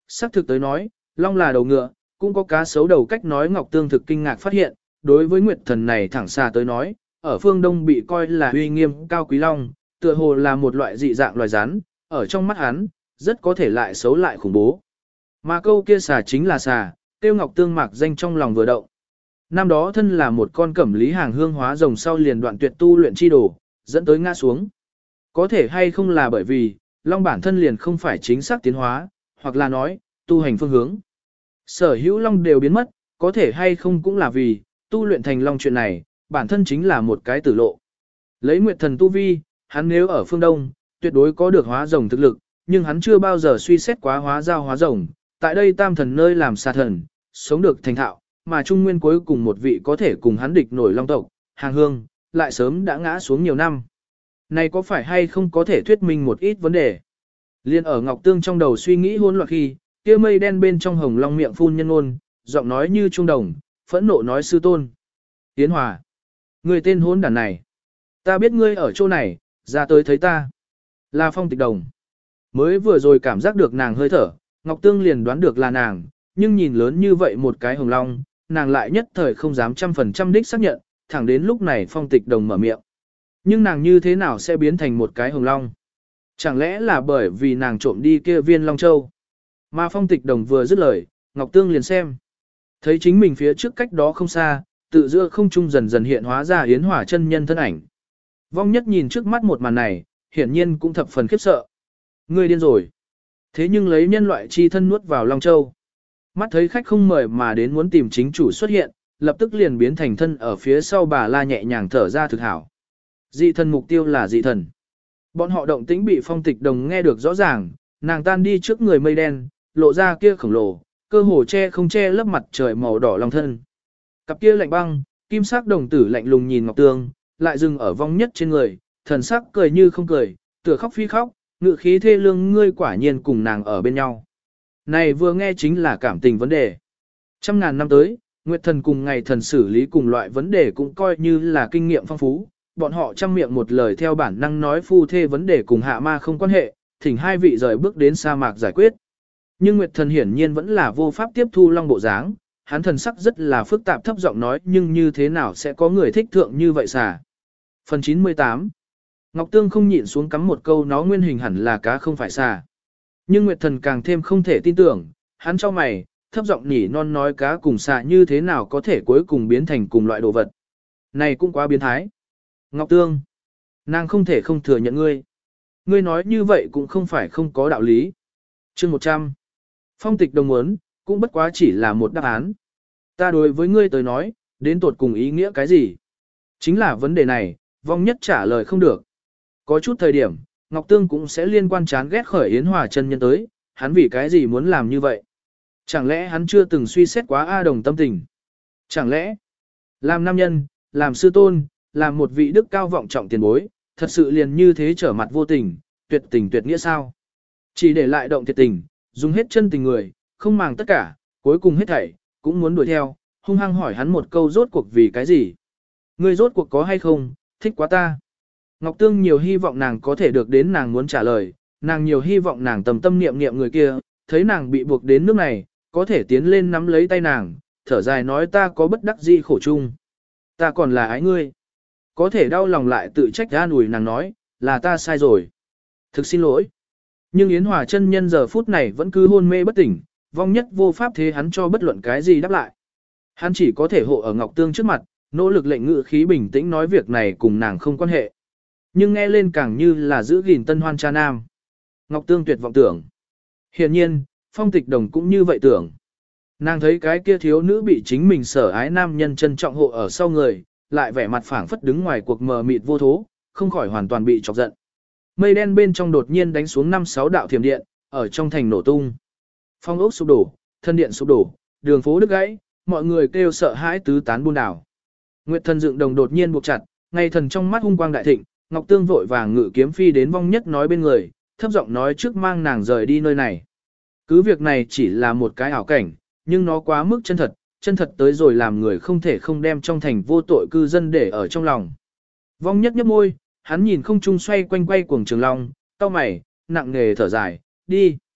Sắc thực tới nói, long là đầu ngựa, cũng có cá sấu đầu cách nói Ngọc Tương thực kinh ngạc phát hiện, đối với Nguyệt Thần này thẳng xà tới nói, ở phương Đông bị coi là uy nghiêm cao quý long, tựa hồ là một loại dị dạng loài rắn, ở trong mắt hắn, rất có thể lại xấu lại khủng bố. Mà câu kia xà chính là xà, tiêu Ngọc Tương mạc danh trong lòng vừa động. Năm đó thân là một con cẩm lý hàng hương hóa rồng sau liền đoạn tuyệt tu luyện chi đồ, dẫn tới ngã xuống. Có thể hay không là bởi vì, long bản thân liền không phải chính xác tiến hóa, hoặc là nói, tu hành phương hướng. Sở hữu long đều biến mất, có thể hay không cũng là vì, tu luyện thành long chuyện này, bản thân chính là một cái tử lộ. Lấy Nguyệt Thần tu vi, hắn nếu ở phương Đông, tuyệt đối có được hóa rồng thực lực, nhưng hắn chưa bao giờ suy xét quá hóa giao hóa rồng, tại đây tam thần nơi làm xà thần, sống được thành thạo, mà Trung Nguyên cuối cùng một vị có thể cùng hắn địch nổi long tộc, hàng hương, lại sớm đã ngã xuống nhiều năm. Này có phải hay không có thể thuyết minh một ít vấn đề? Liên ở Ngọc Tương trong đầu suy nghĩ hỗn loạn khi, kia mây đen bên trong hồng long miệng phun nhân ôn, giọng nói như trung đồng, phẫn nộ nói sư tôn. Tiến Hòa, người tên hỗn đản này. Ta biết ngươi ở chỗ này, ra tới thấy ta. Là Phong Tịch Đồng. Mới vừa rồi cảm giác được nàng hơi thở, Ngọc Tương liền đoán được là nàng, nhưng nhìn lớn như vậy một cái hồng long, nàng lại nhất thời không dám 100% đích xác nhận, thẳng đến lúc này Phong Tịch Đồng mở miệng. Nhưng nàng như thế nào sẽ biến thành một cái hồng long? Chẳng lẽ là bởi vì nàng trộm đi kia viên Long Châu? Mà Phong Tịch Đồng vừa dứt lời, Ngọc Tương liền xem. Thấy chính mình phía trước cách đó không xa, tự giữa không trung dần dần hiện hóa ra Yến Hỏa chân nhân thân ảnh. Vong Nhất nhìn trước mắt một màn này, hiển nhiên cũng thập phần khiếp sợ. Ngươi điên rồi. Thế nhưng lấy nhân loại chi thân nuốt vào Long Châu. Mắt thấy khách không mời mà đến muốn tìm chính chủ xuất hiện, lập tức liền biến thành thân ở phía sau bà la nhẹ nhàng thở ra thực hảo. Dị thần mục tiêu là dị thần. Bọn họ động tĩnh bị Phong Tịch Đồng nghe được rõ ràng, nàng tan đi trước người mây đen, lộ ra kia khổng lồ, cơ hồ che không che lấp mặt trời màu đỏ long thân. Cặp kia lạnh băng, kim sắc đồng tử lạnh lùng nhìn Ngọc Tương, lại dừng ở Vong Nhất trên người, thần sắc cười như không cười, tựa khóc phi khóc, ngự khí thê lương ngươi quả nhiên cùng nàng ở bên nhau. Này vừa nghe chính là cảm tình vấn đề. Trăm ngàn năm tới, Nguyệt Thần cùng ngày thần xử lý cùng loại vấn đề cũng coi như là kinh nghiệm phong phú, bọn họ trăm miệng một lời theo bản năng nói phu thê vấn đề cùng hạ ma không quan hệ, thỉnh hai vị rời bước đến sa mạc giải quyết. Nhưng Nguyệt Thần hiển nhiên vẫn là vô pháp tiếp thu long bộ dáng, hắn thần sắc rất là phức tạp thấp giọng nói nhưng như thế nào sẽ có người thích thượng như vậy xà. Phần 98 Ngọc Tương không nhịn xuống cắm một câu nó nguyên hình hẳn là cá không phải xà. Nhưng Nguyệt Thần càng thêm không thể tin tưởng, hắn cho mày, thấp giọng nỉ non nói cá cùng xà như thế nào có thể cuối cùng biến thành cùng loại đồ vật. Này cũng quá biến thái. Ngọc Tương, nàng không thể không thừa nhận ngươi. Ngươi nói như vậy cũng không phải không có đạo lý. Chương 100 Phong Tịch Đồng muốn, cũng bất quá chỉ là một đáp án. Ta đối với ngươi tới nói, đến tột cùng ý nghĩa cái gì? Chính là vấn đề này, Vong Nhất trả lời không được. Có chút thời điểm, Ngọc Tương cũng sẽ liên quan chán ghét khởi Yến Hòa chân nhân tới, hắn vì cái gì muốn làm như vậy? Chẳng lẽ hắn chưa từng suy xét quá A Đồng tâm tình? Chẳng lẽ, làm nam nhân, làm sư tôn, làm một vị đức cao vọng trọng tiền bối, thật sự liền như thế trở mặt vô tình, tuyệt tình nghĩa sao? Chỉ để lại động thiệt tình, dùng hết chân tình người, không màng tất cả, cuối cùng hết thảy, cũng muốn đuổi theo, hung hăng hỏi hắn một câu rốt cuộc vì cái gì? Ngươi rốt cuộc có hay không, thích quá ta? Ngọc Tương nhiều hy vọng nàng có thể được đến nàng muốn trả lời, nàng nhiều hy vọng nàng tầm tâm niệm niệm người kia, thấy nàng bị buộc đến nước này, có thể tiến lên nắm lấy tay nàng, thở dài nói ta có bất đắc dĩ khổ chung. Ta còn là ái ngươi. Có thể đau lòng lại tự trách an ủi nàng nói, là ta sai rồi. Thực xin lỗi. Nhưng Yến Hòa chân nhân giờ phút này vẫn cứ hôn mê bất tỉnh, Vong Nhất vô pháp thế hắn cho bất luận cái gì đáp lại. Hắn chỉ có thể hộ ở Ngọc Tương trước mặt, nỗ lực lệnh ngự khí bình tĩnh nói việc này cùng nàng không quan hệ. Nhưng nghe lên càng như là giữ gìn tân hoan cha nam. Ngọc Tương tuyệt vọng tưởng. Hiển nhiên, Phong Tịch Đồng cũng như vậy tưởng. Nàng thấy cái kia thiếu nữ bị chính mình sở ái nam nhân trân trọng hộ ở sau người, lại vẻ mặt phảng phất đứng ngoài cuộc mờ mịt vô thố, không khỏi hoàn toàn bị chọc giận. Mây đen bên trong đột nhiên đánh xuống 5-6 đạo thiểm điện, ở trong thành nổ tung. Phong ốc sụp đổ, thân điện sụp đổ, đường phố đứt gãy, mọi người kêu sợ hãi tứ tán buôn đảo. Nguyệt Thần dựng đồng đột nhiên buộc chặt, ngay thần trong mắt hung quang đại thịnh, Ngọc Tương vội vàng ngự kiếm phi đến Vong Nhất nói bên người, thấp giọng nói trước mang nàng rời đi nơi này. Cứ việc này chỉ là một cái ảo cảnh, nhưng nó quá mức chân thật tới rồi làm người không thể không đem trong thành vô tội cư dân để ở trong lòng. Vong Nhất nhấp môi, hắn nhìn không trung xoay quanh quay cuồng trường long, cau mày, nặng nề thở dài, đi.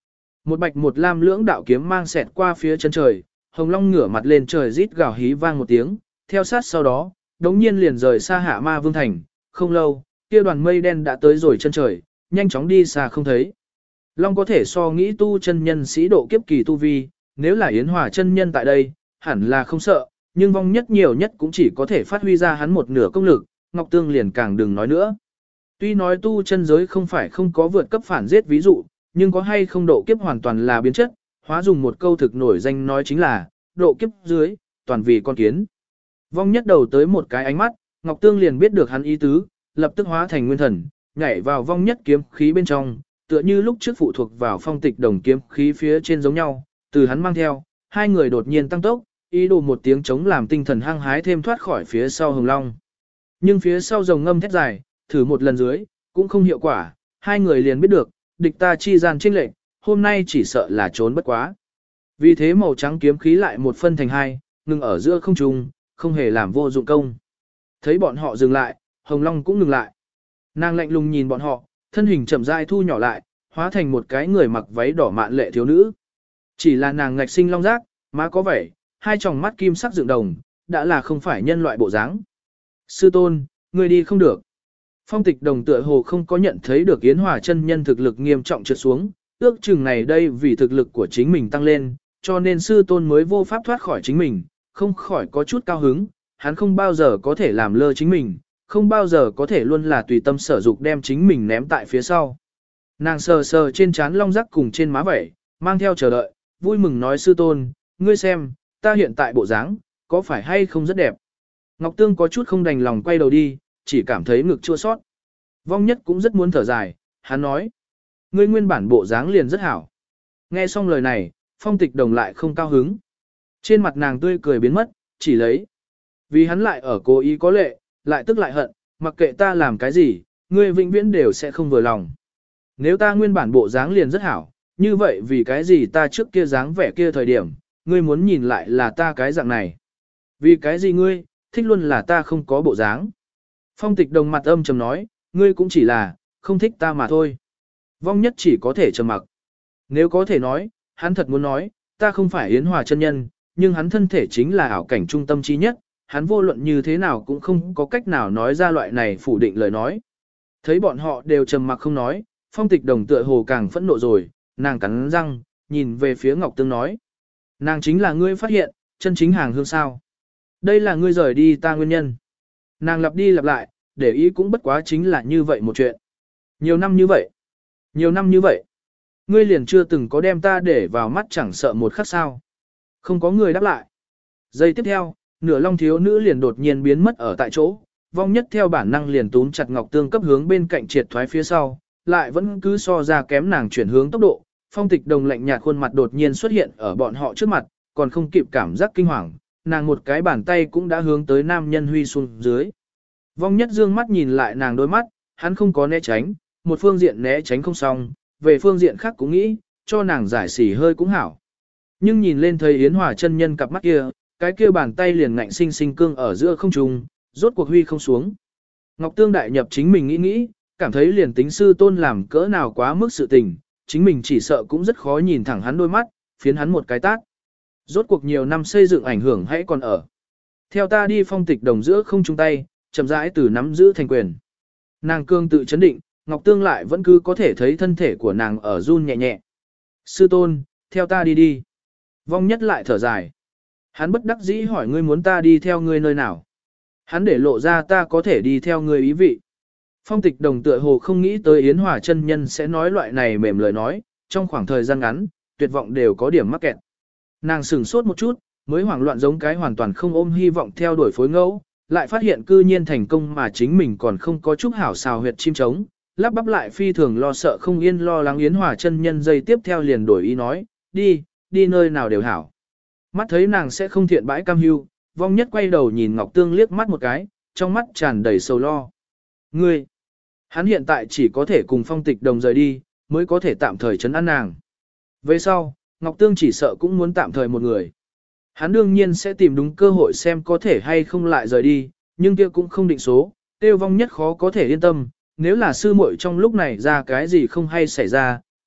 Một bạch một lam lưỡng đạo kiếm mang xẹt qua phía chân trời, Hồng Long ngửa mặt lên trời rít gào hí vang một tiếng, theo sát sau đó, đống nhiên liền rời xa Hạ Ma Vương thành, không lâu, kia đoàn mây đen đã tới rồi chân trời, nhanh chóng đi xa không thấy. Long có thể so nghĩ tu chân nhân sĩ độ kiếp kỳ tu vi, nếu là Yến Hòa chân nhân tại đây, hẳn là không sợ, nhưng vong nhất nhiều nhất cũng chỉ có thể phát huy ra hắn một nửa công lực, Ngọc Tương liền càng đừng nói nữa. Tuy nói tu chân giới không phải không có vượt cấp phản giết ví dụ, nhưng có hay không độ kiếp hoàn toàn là biến chất, hóa dùng một câu thực nổi danh nói chính là, độ kiếp dưới, toàn vì con kiến. Vong nhất đầu tới một cái ánh mắt, Ngọc Tương liền biết được hắn ý tứ, lập tức hóa thành nguyên thần, nhảy vào vong nhất kiếm khí bên trong, tựa như lúc trước phụ thuộc vào phong tịch đồng kiếm khí phía trên giống nhau, từ hắn mang theo, hai người đột nhiên tăng tốc, ý đồ một tiếng chống làm tinh thần hăng hái thêm thoát khỏi phía sau Hồng Long. Nhưng phía sau rồng ngâm thét dài, thử một lần dưới, cũng không hiệu quả, hai người liền biết được, địch ta chi gian chênh lệch, hôm nay chỉ sợ là trốn bất quá. Vì thế màu trắng kiếm khí lại một phân thành hai, ngừng ở giữa không trung, không hề làm vô dụng công. Thấy bọn họ dừng lại, Hồng Long cũng ngừng lại. Nàng lạnh lùng nhìn bọn họ, thân hình chậm rãi thu nhỏ lại, hóa thành một cái người mặc váy đỏ mạn lệ thiếu nữ. Chỉ là nàng ngạch sinh long giác, má có vẻ, hai tròng mắt kim sắc dựng đồng, đã là không phải nhân loại bộ dáng. Sư tôn, người đi không được. Phong tịch đồng tựa hồ không có nhận thấy được Yến Hòa chân nhân thực lực nghiêm trọng trượt xuống, ước chừng này đây vì thực lực của chính mình tăng lên, cho nên sư tôn mới vô pháp thoát khỏi chính mình, không khỏi có chút cao hứng, hắn không bao giờ có thể làm lơ chính mình, không bao giờ có thể luôn là tùy tâm sở dục đem chính mình ném tại phía sau. Nàng sờ sờ trên trán long rắc cùng trên má vẩy, mang theo chờ đợi, vui mừng nói sư tôn, ngươi xem, ta hiện tại bộ dáng, có phải hay không rất đẹp. Ngọc Tương có chút không đành lòng quay đầu đi, chỉ cảm thấy ngực chua sót. Vong nhất cũng rất muốn thở dài, hắn nói, ngươi nguyên bản bộ dáng liền rất hảo. Nghe xong lời này, phong tịch đồng lại không cao hứng. Trên mặt nàng tươi cười biến mất, chỉ lấy. Vì hắn lại ở cố ý có lệ, lại tức lại hận, mặc kệ ta làm cái gì, ngươi vĩnh viễn đều sẽ không vừa lòng. Nếu ta nguyên bản bộ dáng liền rất hảo, như vậy vì cái gì ta trước kia dáng vẻ kia thời điểm, ngươi muốn nhìn lại là ta cái dạng này. Vì cái gì ngươi, thích luôn là ta không có bộ dáng. Phong tịch đồng mặt âm trầm nói, ngươi cũng chỉ là, không thích ta mà thôi. Vong nhất chỉ có thể trầm mặc. Nếu có thể nói, hắn thật muốn nói, ta không phải Yến Hòa chân nhân, nhưng hắn thân thể chính là ảo cảnh trung tâm trí nhất, hắn vô luận như thế nào cũng không có cách nào nói ra loại này phủ định lời nói. Thấy bọn họ đều trầm mặc không nói, phong tịch đồng tựa hồ càng phẫn nộ rồi, nàng cắn răng, nhìn về phía Ngọc Tương nói. Nàng chính là ngươi phát hiện, chân chính hàng hương sao. Đây là ngươi rời đi ta nguyên nhân. Nàng lặp đi lặp lại, để ý cũng bất quá chính là như vậy một chuyện. Nhiều năm như vậy. Nhiều năm như vậy. Ngươi liền chưa từng có đem ta để vào mắt chẳng sợ một khắc sao. Không có người đáp lại. Giây tiếp theo, nửa long thiếu nữ liền đột nhiên biến mất ở tại chỗ. Vong nhất theo bản năng liền túm chặt Ngọc Tương cấp hướng bên cạnh triệt thoái phía sau, lại vẫn cứ so ra kém nàng chuyển hướng tốc độ. Phong tịch đồng lạnh nhạt khuôn mặt đột nhiên xuất hiện ở bọn họ trước mặt, còn không kịp cảm giác kinh hoàng, nàng một cái bàn tay cũng đã hướng tới nam nhân huy xuống dưới. Vong nhất dương mắt nhìn lại nàng đôi mắt, hắn không có né tránh, một phương diện né tránh không xong, về phương diện khác cũng nghĩ, cho nàng giải xỉ hơi cũng hảo. Nhưng nhìn lên thấy Yến Hòa chân nhân cặp mắt kia, cái kia bàn tay liền ngạnh sinh sinh cương ở giữa không trung, rốt cuộc huy không xuống. Ngọc Tương đại nhập chính mình nghĩ, cảm thấy liền tính sư tôn làm cỡ nào quá mức sự tình, chính mình chỉ sợ cũng rất khó nhìn thẳng hắn đôi mắt, phiến hắn một cái tát. Rốt cuộc nhiều năm xây dựng ảnh hưởng hãy còn ở. Theo ta đi phong tịch đồng giữa không chung tay, chậm rãi từ nắm giữ thành quyền. Nàng cương tự chấn định, Ngọc Tương lại vẫn cứ có thể thấy thân thể của nàng ở run nhẹ nhẹ. Sư tôn, theo ta đi đi. Vong nhất lại thở dài. Hắn bất đắc dĩ hỏi ngươi muốn ta đi theo ngươi nơi nào. Hắn để lộ ra ta có thể đi theo ngươi ý vị. Phong tịch đồng tựa hồ không nghĩ tới Yến Hòa chân nhân sẽ nói loại này mềm lời nói, trong khoảng thời gian ngắn, tuyệt vọng đều có điểm mắc kẹt. Nàng sửng sốt một chút, mới hoảng loạn giống cái hoàn toàn không ôm hy vọng theo đuổi phối ngẫu, lại phát hiện cư nhiên thành công mà chính mình còn không có chút hảo xào huyệt chim trống, lắp bắp lại phi thường lo sợ không yên lo lắng. Yến Hòa chân nhân dây tiếp theo liền đổi ý nói, đi nơi nào đều hảo. Mắt thấy nàng sẽ không thiện bãi cam hưu, vong nhất quay đầu nhìn Ngọc Tương liếc mắt một cái, trong mắt tràn đầy sầu lo. Ngươi, hắn hiện tại chỉ có thể cùng phong tịch đồng rời đi, mới có thể tạm thời trấn an nàng. Về sau, Ngọc Tương chỉ sợ cũng muốn tạm thời một người. Hắn đương nhiên sẽ tìm đúng cơ hội xem có thể hay không lại rời đi, nhưng kia cũng không định số, tiêu vong nhất khó có thể yên tâm, nếu là sư muội trong lúc này ra cái gì không hay xảy ra,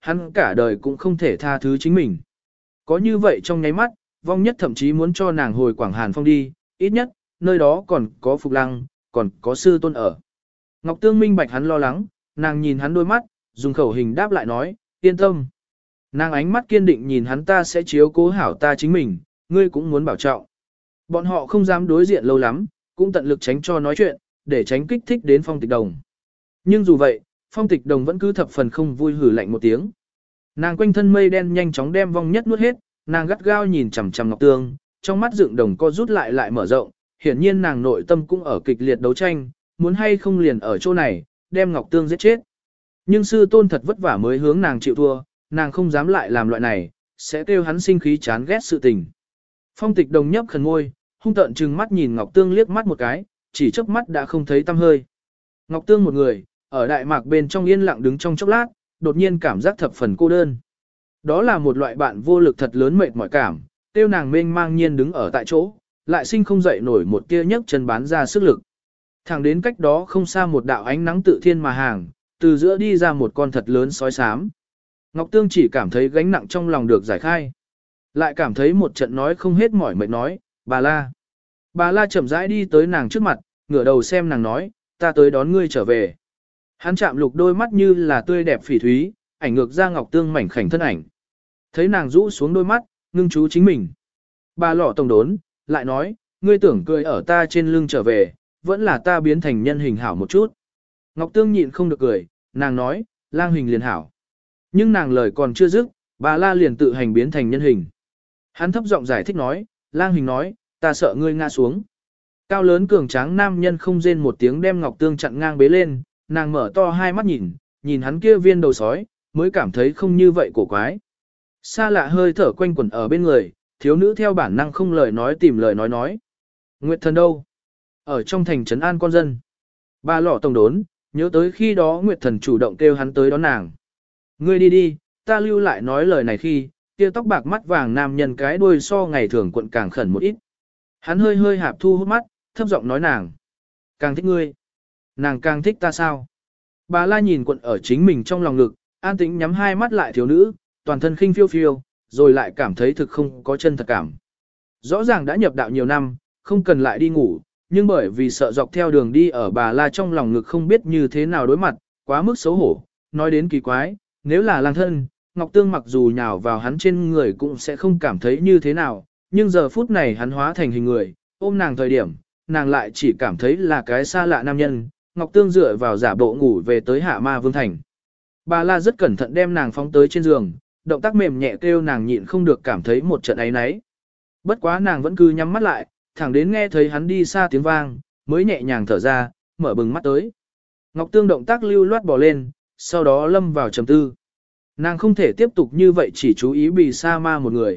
hắn cả đời cũng không thể tha thứ chính mình. Có như vậy trong nháy mắt, vong nhất thậm chí muốn cho nàng hồi Quảng Hàn Phong đi, ít nhất, nơi đó còn có Phục Lăng, còn có sư tôn ở. Ngọc Tương minh bạch hắn lo lắng, nàng nhìn hắn đôi mắt, dùng khẩu hình đáp lại nói, yên tâm. Nàng ánh mắt kiên định nhìn hắn, ta sẽ chiếu cố hảo ta chính mình, ngươi cũng muốn bảo trọng. Bọn họ không dám đối diện lâu lắm, cũng tận lực tránh cho nói chuyện, để tránh kích thích đến Phong Tịch Đồng. Nhưng dù vậy, Phong Tịch Đồng vẫn cứ thập phần không vui, hử lạnh một tiếng. Nàng quanh thân mây đen nhanh chóng đem vong nhất nuốt hết, nàng gắt gao nhìn chằm chằm Ngọc Tương, trong mắt dựng đồng co rút lại mở rộng, hiển nhiên nàng nội tâm cũng ở kịch liệt đấu tranh, muốn hay không liền ở chỗ này, đem Ngọc Tương giết chết. Nhưng sư tôn thật vất vả mới hướng nàng chịu thua, nàng không dám lại làm loại này, sẽ kêu hắn sinh khí chán ghét sự tình. Phong Tịch Đồng nhấp khẩn môi, hung tợn trừng mắt nhìn Ngọc Tương liếc mắt một cái, chỉ chớp mắt đã không thấy tăm hơi. Ngọc Tương một người, ở Đại Mạc bên trong yên lặng đứng trong chốc lát, đột nhiên cảm giác thập phần cô đơn. Đó là một loại bạn vô lực thật lớn mệt mỏi cảm, tiêu nàng mênh mang nhiên đứng ở tại chỗ, lại sinh không dậy nổi một tia nhấc chân bán ra sức lực. Thẳng đến cách đó không xa một đạo ánh nắng tự thiên mà hàng, từ giữa đi ra một con thật lớn sói xám. Ngọc Tương chỉ cảm thấy gánh nặng trong lòng được giải khai. Lại cảm thấy một trận nói không hết mỏi mệt nói, bà La. Bà La chậm rãi đi tới nàng trước mặt, ngửa đầu xem nàng nói, ta tới đón ngươi trở về. Hắn chạm lục đôi mắt như là tươi đẹp phỉ thúy, ảnh ngược ra Ngọc Tương mảnh khảnh thân ảnh. Thấy nàng rũ xuống đôi mắt, ngưng chú chính mình. Bà lọ tổng đốn, lại nói, ngươi tưởng cười ở ta trên lưng trở về, vẫn là ta biến thành nhân hình hảo một chút. Ngọc Tương nhịn không được cười, nàng nói, lang hình liền hảo. Nhưng nàng lời còn chưa dứt, bà La liền tự hành biến thành nhân hình. Hắn thấp giọng giải thích nói, lang hình nói, ta sợ ngươi ngã xuống. Cao lớn cường tráng nam nhân không rên một tiếng đem Ngọc Tương chặn ngang bế lên, nàng mở to hai mắt nhìn hắn kia viên đầu sói, mới cảm thấy không như vậy cổ quái. Xa lạ hơi thở quanh quẩn ở bên người, thiếu nữ theo bản năng không lời nói tìm lời nói. Nguyệt thần đâu? Ở trong thành trấn an con dân. Bà lọ tổng đốn, nhớ tới khi đó Nguyệt thần chủ động kêu hắn tới đón nàng. Ngươi đi đi, ta lưu lại nói lời này khi, kia tóc bạc mắt vàng nam nhân cái đuôi so ngày thường cuộn càng khẩn một ít. Hắn hơi hạp thu hút mắt, thấp giọng nói nàng. Càng thích ngươi. Nàng càng thích ta sao? Bà La nhìn cuộn ở chính mình trong lòng ngực, an tĩnh nhắm hai mắt lại thiếu nữ, toàn thân khinh phiêu phiêu, rồi lại cảm thấy thực không có chân thật cảm. Rõ ràng đã nhập đạo nhiều năm, không cần lại đi ngủ, nhưng bởi vì sợ dọc theo đường đi ở bà La trong lòng ngực không biết như thế nào đối mặt, quá mức xấu hổ, nói đến kỳ quái, nếu là lang thân, Ngọc Tương mặc dù nhào vào hắn trên người cũng sẽ không cảm thấy như thế nào, nhưng giờ phút này hắn hóa thành hình người, ôm nàng thời điểm, nàng lại chỉ cảm thấy là cái xa lạ nam nhân. Ngọc Tương dựa vào giả bộ ngủ về tới Hạ Ma Vương Thành. Bà La rất cẩn thận đem nàng phóng tới trên giường, động tác mềm nhẹ kêu nàng nhịn không được cảm thấy một trận áy náy. Bất quá nàng vẫn cứ nhắm mắt lại, thẳng đến nghe thấy hắn đi xa tiếng vang, mới nhẹ nhàng thở ra, mở bừng mắt tới. Ngọc Tương động tác lưu loát bò lên, sau đó lâm vào trầm tư. Nàng không thể tiếp tục như vậy chỉ chú ý Bì Sa Ma một người,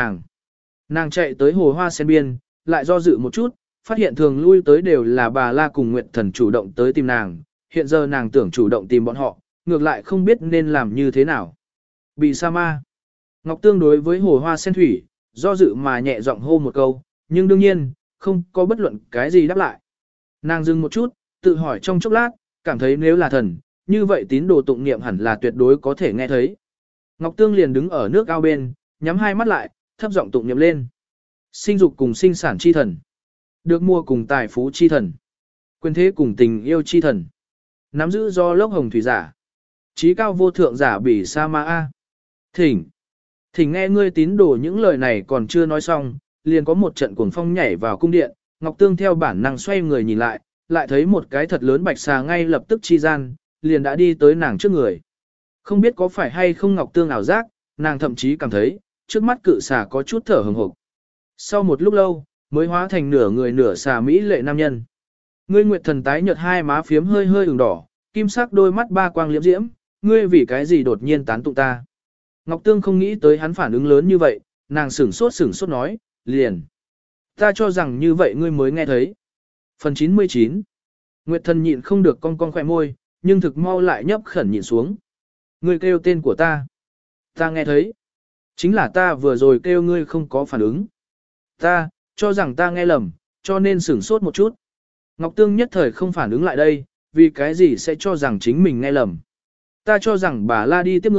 nàng chạy tới hồ hoa sen biên, lại do dự một chút, phát hiện thường lui tới đều là bà La cùng Nguyệt Thần chủ động tới tìm nàng, hiện giờ nàng tưởng chủ động tìm bọn họ, ngược lại không biết nên làm như thế nào. Bì Sa Ma. Ngọc Tương đối với hồ hoa sen thủy, do dự mà nhẹ giọng hô một câu, nhưng đương nhiên, không có bất luận cái gì đáp lại. Nàng dừng một chút, tự hỏi trong chốc lát, cảm thấy nếu là thần, như vậy tín đồ tụng niệm hẳn là tuyệt đối có thể nghe thấy. Ngọc Tương liền đứng ở nước ao bên, nhắm hai mắt lại, thấp giọng tụng niệm lên. Sinh dục cùng sinh sản chi thần. Được mua cùng tài phú chi thần. Quyền thế cùng tình yêu chi thần. Nắm giữ do lốc hồng thủy giả. Chí cao vô thượng giả Bỉ Sa Ma A. Thỉnh nghe ngươi tín đồ những lời này còn chưa nói xong, liền có một trận cuồng phong nhảy vào cung điện, Ngọc Tương theo bản năng xoay người nhìn lại thấy một cái thật lớn bạch xà ngay lập tức chi gian, liền đã đi tới nàng trước người. Không biết có phải hay không Ngọc Tương ảo giác, nàng thậm chí cảm thấy, trước mắt cự xà có chút thở hừng hực. Sau một lúc lâu, mới hóa thành nửa người nửa xà mỹ lệ nam nhân. Ngươi Nguyệt Thần tái nhợt hai má phiếm hơi ửng đỏ, kim sắc đôi mắt ba quang liễm diễm, ngươi vì cái gì đột nhiên tán tụng ta? Ngọc Tương không nghĩ tới hắn phản ứng lớn như vậy, nàng sửng sốt nói, liền. Ta cho rằng như vậy ngươi mới nghe thấy. Phần 99. Nguyệt Thần nhịn không được cong khỏe môi, nhưng thực mau lại nhấp khẩn nhịn xuống. Ngươi kêu tên của ta. Ta nghe thấy. Chính là ta vừa rồi kêu ngươi không có phản ứng. Ta, cho rằng ta nghe lầm, cho nên sửng sốt một chút. Ngọc Tương nhất thời không phản ứng lại đây, vì cái gì sẽ cho rằng chính mình nghe lầm. Ta cho rằng bà La đi tiếp ngươi,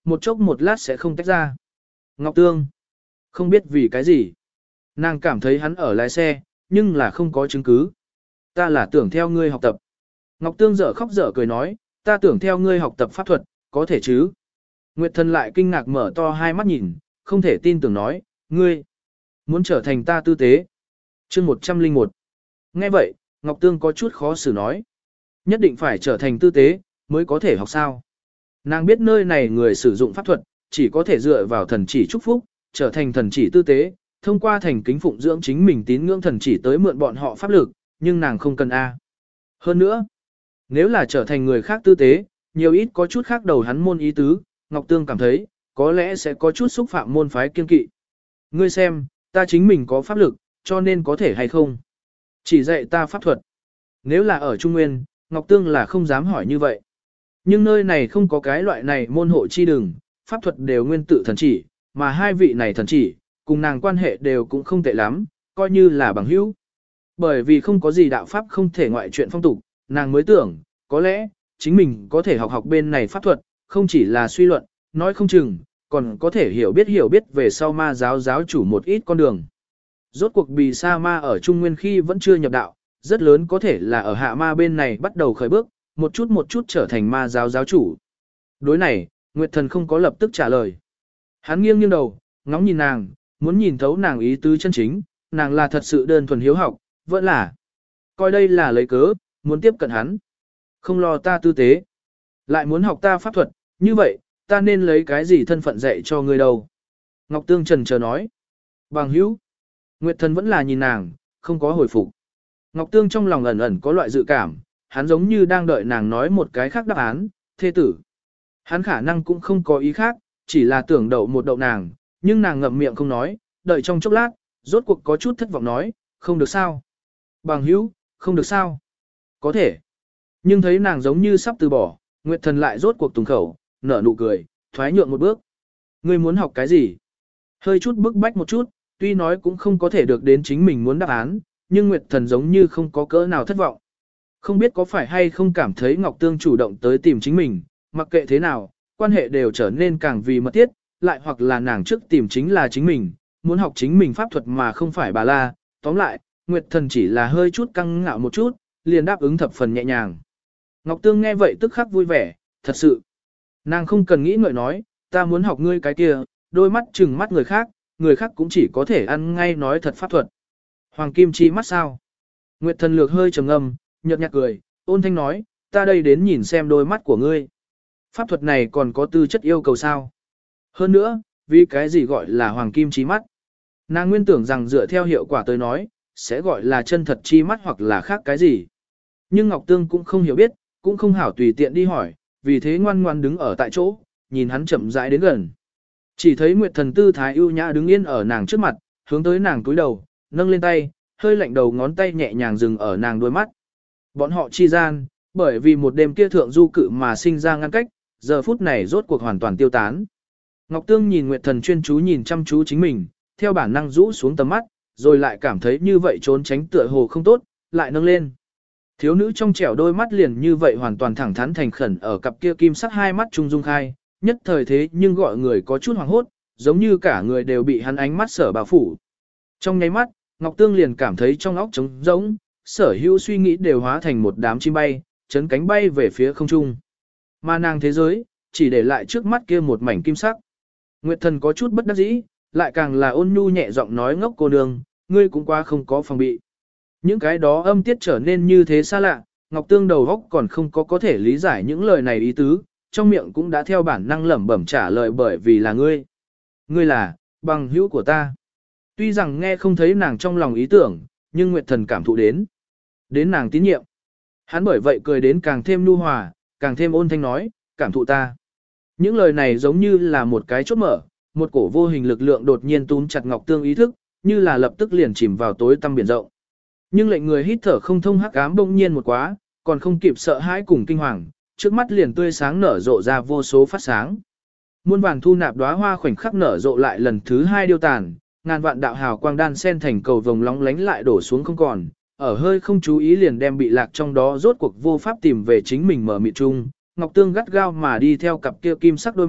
một chốc một lát sẽ không tách ra. Ngọc Tương, không biết vì cái gì. Nàng cảm thấy hắn ở lái xe, nhưng là không có chứng cứ. Ta là tưởng theo ngươi học tập. Ngọc Tương dở khóc dở cười nói, ta tưởng theo ngươi học tập pháp thuật, có thể chứ. Nguyệt Thần lại kinh ngạc mở to hai mắt nhìn, không thể tin tưởng nói, ngươi muốn trở thành ta tư tế. Chương 101. Nghe vậy, Ngọc Tương có chút khó xử nói. Nhất định phải trở thành tư tế, mới có thể học sao. Nàng biết nơi này người sử dụng pháp thuật, chỉ có thể dựa vào thần chỉ chúc phúc, trở thành thần chỉ tư tế, thông qua thành kính phụng dưỡng chính mình tín ngưỡng thần chỉ tới mượn bọn họ pháp lực, nhưng nàng không cần A. Hơn nữa, nếu là trở thành người khác tư tế, nhiều ít có chút khác đầu hắn môn ý tứ, Ngọc Tương cảm thấy, có lẽ sẽ có chút xúc phạm môn phái kiên kỵ. Ngươi xem, ta chính mình có pháp lực, cho nên có thể hay không? Chỉ dạy ta pháp thuật. Nếu là ở Trung Nguyên, Ngọc Tương là không dám hỏi như vậy. Nhưng nơi này không có cái loại này môn hộ chi đừng, pháp thuật đều nguyên tự thần chỉ, mà hai vị này thần chỉ, cùng nàng quan hệ đều cũng không tệ lắm, coi như là bằng hữu. Bởi vì không có gì đạo pháp không thể ngoại chuyện phong tục, nàng mới tưởng, có lẽ, chính mình có thể học học bên này pháp thuật, không chỉ là suy luận, nói không chừng, còn có thể hiểu biết về sau ma giáo giáo chủ một ít con đường. Rốt cuộc Bì Sa Ma ở Trung Nguyên khi vẫn chưa nhập đạo, rất lớn có thể là ở hạ ma bên này bắt đầu khởi bước, một chút trở thành ma giáo giáo chủ. Đối này, Nguyệt Thần không có lập tức trả lời. Hắn nghiêng nghiêng đầu, ngóng nhìn nàng, muốn nhìn thấu nàng ý tứ chân chính, nàng là thật sự đơn thuần hiếu học, vẫn là coi đây là lấy cớ, muốn tiếp cận hắn. Không lo ta tư tế, lại muốn học ta pháp thuật, như vậy, ta nên lấy cái gì thân phận dạy cho ngươi đâu. Ngọc Tương trần chờ nói. Bằng hữu. Nguyệt Thần vẫn là nhìn nàng, không có hồi phục. Ngọc Tương trong lòng ẩn ẩn có loại dự cảm, hắn giống như đang đợi nàng nói một cái khác đáp án, thê tử. Hắn khả năng cũng không có ý khác, chỉ là tưởng đậu một đậu nàng, nhưng nàng ngậm miệng không nói, đợi trong chốc lát, rốt cuộc có chút thất vọng nói, không được sao. Bằng hữu, không được sao. Có thể. Nhưng thấy nàng giống như sắp từ bỏ, Nguyệt Thần lại rốt cuộc tùng khẩu, nở nụ cười, thoái nhượng một bước. Ngươi muốn học cái gì? Hơi chút bức bách một chút, tuy nói cũng không có thể được đến chính mình muốn đáp án, nhưng Nguyệt Thần giống như không có cỡ nào thất vọng. Không biết có phải hay không cảm thấy Ngọc Tương chủ động tới tìm chính mình, mặc kệ thế nào, quan hệ đều trở nên càng vì mật thiết, lại hoặc là nàng trước tìm chính là chính mình, muốn học chính mình pháp thuật mà không phải bà la. Tóm lại, Nguyệt Thần chỉ là hơi chút căng ngạo một chút, liền đáp ứng thập phần nhẹ nhàng. Ngọc Tương nghe vậy tức khắc vui vẻ, thật sự. Nàng không cần nghĩ ngợi nói, ta muốn học ngươi cái kia, đôi mắt chừng mắt người khác cũng chỉ có thể ăn ngay nói thật pháp thuật. Hoàng kim chi mắt sao? Nguyệt Thần lược hơi trầm ngâm, nhợt nhạt cười, ôn thanh nói, ta đây đến nhìn xem đôi mắt của ngươi. Pháp thuật này còn có tư chất yêu cầu sao? Hơn nữa, vì cái gì gọi là hoàng kim chi mắt? Nàng nguyên tưởng rằng dựa theo hiệu quả tới nói, sẽ gọi là chân thật chi mắt hoặc là khác cái gì. Nhưng Ngọc Tương cũng không hiểu biết, cũng không hảo tùy tiện đi hỏi, vì thế ngoan ngoan đứng ở tại chỗ, nhìn hắn chậm rãi đến gần. Chỉ thấy Nguyệt Thần tư thái ưu nhã đứng yên ở nàng trước mặt, hướng tới nàng cúi đầu, nâng lên tay, hơi lạnh đầu ngón tay nhẹ nhàng dừng ở nàng đôi mắt. Bọn họ chi gian, bởi vì một đêm kia thượng du cự mà sinh ra ngăn cách, giờ phút này rốt cuộc hoàn toàn tiêu tán. Ngọc Tương nhìn Nguyệt Thần chuyên chú nhìn chăm chú chính mình, theo bản năng rũ xuống tầm mắt, rồi lại cảm thấy như vậy trốn tránh tựa hồ không tốt, lại nâng lên. Thiếu nữ trong trẻo đôi mắt liền như vậy hoàn toàn thẳng thắn thành khẩn ở cặp kia kim sắc hai mắt trung dung khai, nhất thời thế nhưng gọi người có chút hoảng hốt, giống như cả người đều bị hắn ánh mắt sở bao phủ. Trong nháy mắt, Ngọc Tương liền cảm thấy trong óc trống rỗng, sở hữu suy nghĩ đều hóa thành một đám chim bay, chấn cánh bay về phía không trung. Mà nàng thế giới, chỉ để lại trước mắt kia một mảnh kim sắc. Nguyệt Thần có chút bất đắc dĩ, lại càng là ôn nhu nhẹ giọng nói ngốc cô nương, ngươi cũng quá không có phòng bị. Những cái đó âm tiết trở nên như thế xa lạ, Ngọc Tương đầu óc còn không có thể lý giải những lời này ý tứ, trong miệng cũng đã theo bản năng lẩm bẩm trả lời bởi vì là ngươi. Ngươi là, bằng hữu của ta. Tuy rằng nghe không thấy nàng trong lòng ý tưởng, nhưng Nguyệt Thần cảm thụ đến nàng tín nhiệm. Hắn bởi vậy cười đến càng thêm nhu hòa, càng thêm ôn thanh nói, cảm thụ ta. Những lời này giống như là một cái chốt mở, một cổ vô hình lực lượng đột nhiên túm chặt Ngọc Tương ý thức, như là lập tức liền chìm vào tối tăm biển rộng. Nhưng lệnh người hít thở không thông hắc ám bỗng nhiên một quá, còn không kịp sợ hãi cùng kinh hoàng, trước mắt liền tươi sáng nở rộ ra vô số phát sáng. Muôn vàn thu nạp đóa hoa khoảnh khắc nở rộ lại lần thứ hai điêu tàn, ngàn vạn đạo hào quang đan sen thành cầu vồng lóng lánh lại đổ xuống không còn, ở hơi không chú ý liền đem bị lạc trong đó rốt cuộc vô pháp tìm về chính mình mở mịt chung. Ngọc Tương gắt gao mà đi theo cặp kia kim sắc đôi mắt,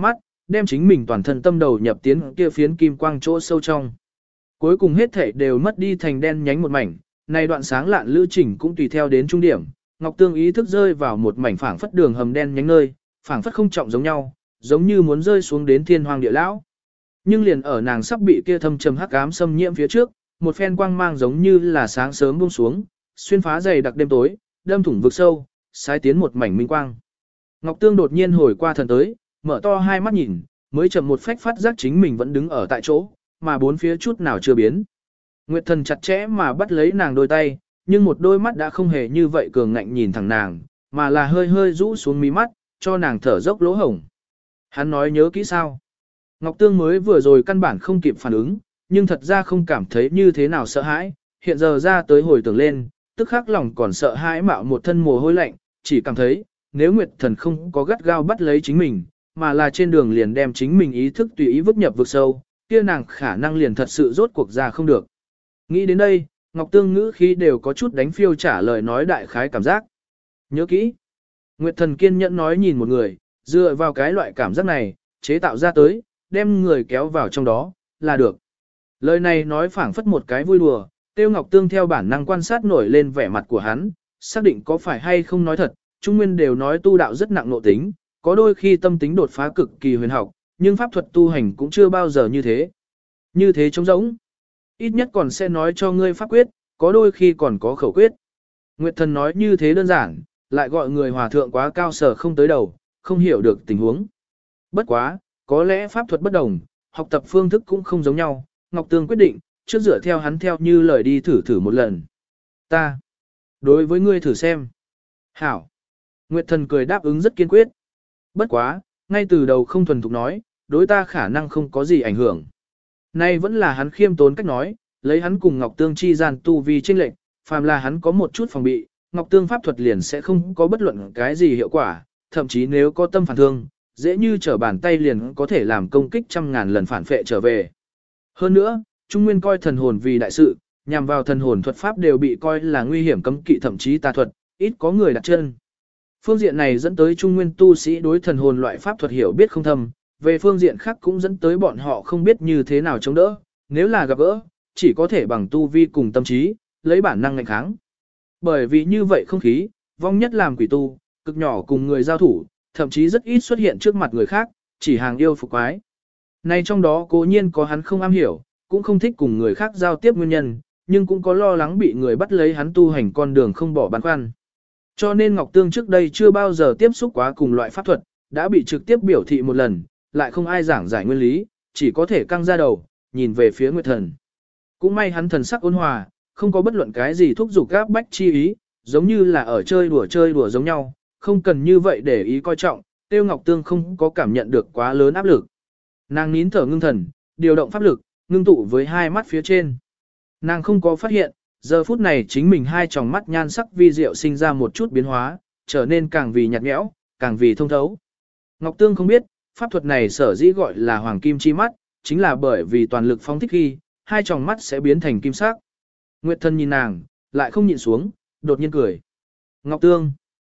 đem chính mình toàn thân tâm đầu nhập tiến kia phiến kim quang chỗ sâu trong. Cuối cùng hết thể đều mất đi thành đen nhánh một mảnh, này đoạn sáng lạn lữ trình cũng tùy theo đến trung điểm, Ngọc Tương ý thức rơi vào một mảnh phảng phất đường hầm đen nhánh nơi, phảng phất không trọng giống nhau, giống như muốn rơi xuống đến thiên hoàng địa lão. Nhưng liền ở nàng sắp bị kia thâm trầm hắc ám xâm nhiễm phía trước, một phen quang mang giống như là sáng sớm buông xuống, xuyên phá dày đặc đêm tối, đâm thủng vực sâu, sai tiến một mảnh minh quang. Ngọc Tương đột nhiên hồi qua thần tới, mở to hai mắt nhìn, mới chậm một phách phát giác chính mình vẫn đứng ở tại chỗ, mà bốn phía chút nào chưa biến. Nguyệt Thần chặt chẽ mà bắt lấy nàng đôi tay, nhưng một đôi mắt đã không hề như vậy cường ngạnh nhìn thẳng nàng, mà là hơi hơi rũ xuống mí mắt, cho nàng thở dốc lỗ hổng. Hắn nói nhớ kỹ sao? Ngọc Tương mới vừa rồi căn bản không kịp phản ứng, nhưng thật ra không cảm thấy như thế nào sợ hãi, hiện giờ ra tới hồi tưởng lên, tức khắc lòng còn sợ hãi mạo một thân mồ hôi lạnh, chỉ cảm thấy, nếu Nguyệt Thần không có gắt gao bắt lấy chính mình, mà là trên đường liền đem chính mình ý thức tùy ý vứt nhập vực sâu, kia nàng khả năng liền thật sự rốt cuộc ra không được. Nghĩ đến đây, Ngọc Tương ngữ khí đều có chút đánh phiêu trả lời nói đại khái cảm giác. Nhớ kỹ. Nguyệt Thần kiên nhẫn nói nhìn một người, dựa vào cái loại cảm giác này, chế tạo ra tới, đem người kéo vào trong đó, là được. Lời này nói phảng phất một cái vui đùa, Tiêu Ngọc Tương theo bản năng quan sát nổi lên vẻ mặt của hắn, xác định có phải hay không nói thật, Trung Nguyên đều nói tu đạo rất nặng nội tính, có đôi khi tâm tính đột phá cực kỳ huyền học, nhưng pháp thuật tu hành cũng chưa bao giờ như thế. Như thế trống rỗng. Ít nhất còn sẽ nói cho ngươi pháp quyết, có đôi khi còn có khẩu quyết. Nguyệt Thần nói như thế đơn giản, lại gọi người hòa thượng quá cao sở không tới đầu, không hiểu được tình huống. Bất quá, có lẽ pháp thuật bất đồng, học tập phương thức cũng không giống nhau, Ngọc Tương quyết định, trước dựa theo hắn theo như lời đi thử một lần. Ta, đối với ngươi thử xem. Hảo. Nguyệt Thần cười đáp ứng rất kiên quyết. Bất quá, ngay từ đầu không thuần thục nói, đối ta khả năng không có gì ảnh hưởng. Nay vẫn là hắn khiêm tốn cách nói, lấy hắn cùng Ngọc Tương chi gian tu vi chênh lệch, phàm là hắn có một chút phòng bị, Ngọc Tương pháp thuật liền sẽ không có bất luận cái gì hiệu quả, thậm chí nếu có tâm phản thương, dễ như trở bàn tay liền có thể làm công kích trăm ngàn lần phản phệ trở về. Hơn nữa, Trung Nguyên coi thần hồn vì đại sự, nhằm vào thần hồn thuật pháp đều bị coi là nguy hiểm cấm kỵ thậm chí tà thuật, ít có người đặt chân. Phương diện này dẫn tới Trung Nguyên tu sĩ đối thần hồn loại pháp thuật hiểu biết không thâm, về phương diện khác cũng dẫn tới bọn họ không biết như thế nào chống đỡ, nếu là gặp gỡ, chỉ có thể bằng tu vi cùng tâm trí, lấy bản năng ngạnh kháng. Bởi vì như vậy không khí, vong nhất làm quỷ tu, cực nhỏ cùng người giao thủ, thậm chí rất ít xuất hiện trước mặt người khác, chỉ hàng yêu phục quái. Này trong đó cố nhiên có hắn không am hiểu, cũng không thích cùng người khác giao tiếp nguyên nhân, nhưng cũng có lo lắng bị người bắt lấy hắn tu hành con đường không bỏ băn khoăn. Cho nên Ngọc Tương trước đây chưa bao giờ tiếp xúc quá cùng loại pháp thuật, đã bị trực tiếp biểu thị một lần, lại không ai giảng giải nguyên lý, chỉ có thể căng ra đầu, nhìn về phía Nguyệt Thần. Cũng may hắn thần sắc ôn hòa, không có bất luận cái gì thúc giục gáp bách chi ý, giống như là ở chơi đùa giống nhau, không cần như vậy để ý coi trọng, Tiêu Ngọc Tương không có cảm nhận được quá lớn áp lực. Nàng nín thở ngưng thần, điều động pháp lực, ngưng tụ với hai mắt phía trên. Nàng không có phát hiện, giờ phút này chính mình hai tròng mắt nhan sắc vi diệu sinh ra một chút biến hóa, trở nên càng vì nhạt nhẽo, càng vì thông thấu. Ngọc Tương không biết, pháp thuật này sở dĩ gọi là hoàng kim chi mắt, chính là bởi vì toàn lực phóng thích khi, hai tròng mắt sẽ biến thành kim sắc. Nguyệt Thần nhìn nàng, lại không nhịn xuống, đột nhiên cười. Ngọc Tương,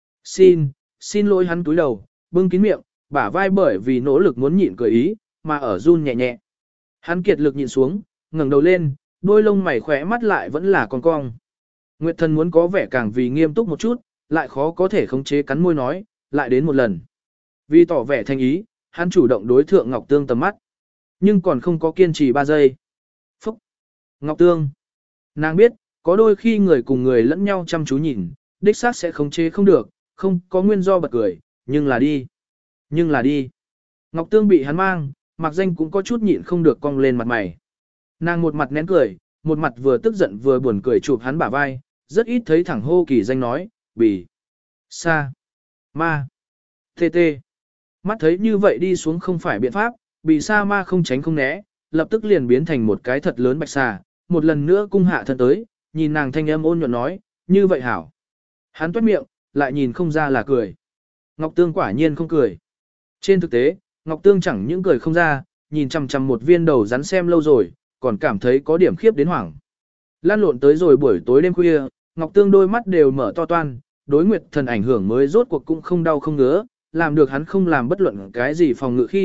xin lỗi hắn túi đầu, bưng kín miệng, bả vai bởi vì nỗ lực muốn nhịn cười ý, mà ở run nhẹ nhẹ. Hắn kiệt lực nhịn xuống, ngẩng đầu lên, đôi lông mày khỏe mắt lại vẫn là con cong. Nguyệt Thần muốn có vẻ càng vì nghiêm túc một chút, lại khó có thể khống chế cắn môi nói, lại đến một lần. Vì tỏ vẻ thành ý, hắn chủ động đối thượng Ngọc Tương tầm mắt. Nhưng còn không có kiên trì 3 giây. Phúc! Ngọc Tương! Nàng biết, có đôi khi người cùng người lẫn nhau chăm chú nhìn, đích xác sẽ khống chế không được, không có nguyên do bật cười, nhưng là đi. Ngọc Tương bị hắn mang, mặc danh cũng có chút nhịn không được cong lên mặt mày. Nàng một mặt nén cười, một mặt vừa tức giận vừa buồn cười chụp hắn bả vai, rất ít thấy thẳng hô kỳ danh nói, bì, sa, ma, tê tê. Mắt thấy như vậy đi xuống không phải biện pháp, bị sa ma không tránh không né, lập tức liền biến thành một cái thật lớn bạch xà, một lần nữa cung hạ thân tới, nhìn nàng thanh âm ôn nhuận nói, như vậy hảo. Hắn toét miệng, lại nhìn không ra là cười. Ngọc Tương quả nhiên không cười. Trên thực tế, Ngọc Tương chẳng những cười không ra, nhìn chằm chằm một viên đầu rắn xem lâu rồi, còn cảm thấy có điểm khiếp đến hoảng. Lan lộn tới rồi buổi tối đêm khuya, Ngọc Tương đôi mắt đều mở to toan, đối Nguyệt Thần ảnh hưởng mới rốt cuộc cũng không đau không ngứa, làm được hắn không làm bất luận cái gì phòng ngự khi,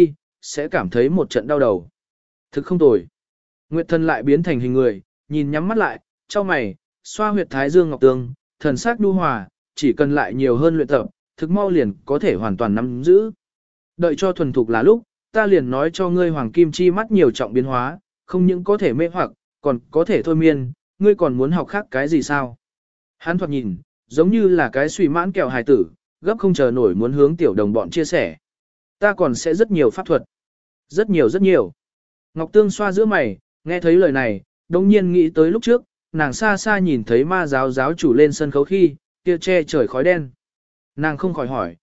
sẽ cảm thấy một trận đau đầu. Thực không tồi. Nguyệt thần lại biến thành hình người, nhìn nhắm mắt lại, cho mày, xoa huyệt thái dương ngọc tương, thần sắc nhu hòa, chỉ cần lại nhiều hơn luyện tập, thực mau liền có thể hoàn toàn nắm giữ. Đợi cho thuần thục là lúc, ta liền nói cho ngươi hoàng kim chi mắt nhiều trọng biến hóa, không những có thể mê hoặc, còn có thể thôi miên, ngươi còn muốn học khác cái gì sao? Hắn thoạt nhìn, giống như là cái suy mãn kẹo hài tử, gấp không chờ nổi muốn hướng tiểu đồng bọn chia sẻ. Ta còn sẽ rất nhiều pháp thuật. Rất nhiều rất nhiều. Ngọc Tương xoa giữa mày, nghe thấy lời này, đồng nhiên nghĩ tới lúc trước, nàng xa xa nhìn thấy ma giáo giáo chủ lên sân khấu khi, kia che trời khói đen. Nàng không khỏi hỏi,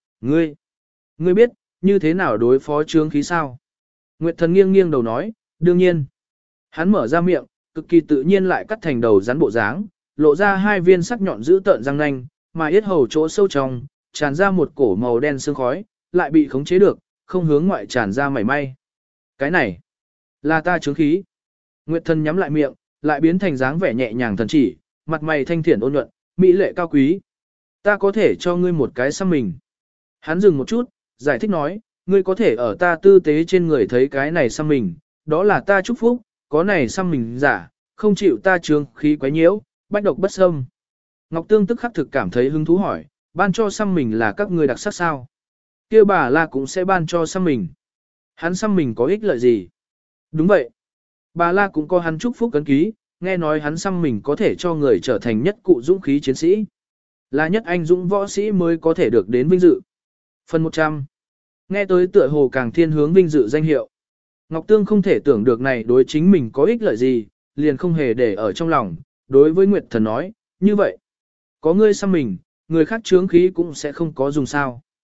ngươi biết, như thế nào đối phó chướng khí sao? Nguyệt thần nghiêng nghiêng đầu nói, đương nhiên. Hắn mở ra miệng, cực kỳ tự nhiên lại cắt thành đầu rắn bộ dáng, lộ ra hai viên sắc nhọn giữ tợn răng nanh, mà yết hầu chỗ sâu trong, tràn ra một cổ màu đen sương khói, lại bị khống chế được, không hướng ngoại tràn ra mảy may. Cái này, là ta chướng khí. Nguyệt thần nhắm lại miệng, lại biến thành dáng vẻ nhẹ nhàng thần chỉ, mặt mày thanh thiện ôn nhuận, mỹ lệ cao quý. Ta có thể cho ngươi một cái xăm mình. Hắn dừng một chút, giải thích nói, ngươi có thể ở ta tư tế trên người thấy cái này xăm mình, đó là ta chúc phúc, có này xăm mình giả, không chịu ta chướng khí quấy nhiễu, bách độc bất xâm. Ngọc Tương tức khắc thực cảm thấy hứng thú hỏi, ban cho xăm mình là các ngươi đặc sắc sao? Kia bà la cũng sẽ ban cho xăm mình. Hắn xăm mình có ích lợi gì? Đúng vậy. Bà la cũng có hắn chúc phúc cấn ký, nghe nói hắn xăm mình có thể cho người trở thành nhất cụ dũng khí chiến sĩ. Là nhất anh dũng võ sĩ mới có thể được đến vinh dự. Phần 100. Nghe tới tựa hồ càng thiên hướng vinh dự danh hiệu. Ngọc Tương không thể tưởng được này đối chính mình có ích lợi gì, liền không hề để ở trong lòng, đối với Nguyệt Thần nói, như vậy. Có ngươi xăm mình, người khác chướng khí cũng sẽ không có dùng sao.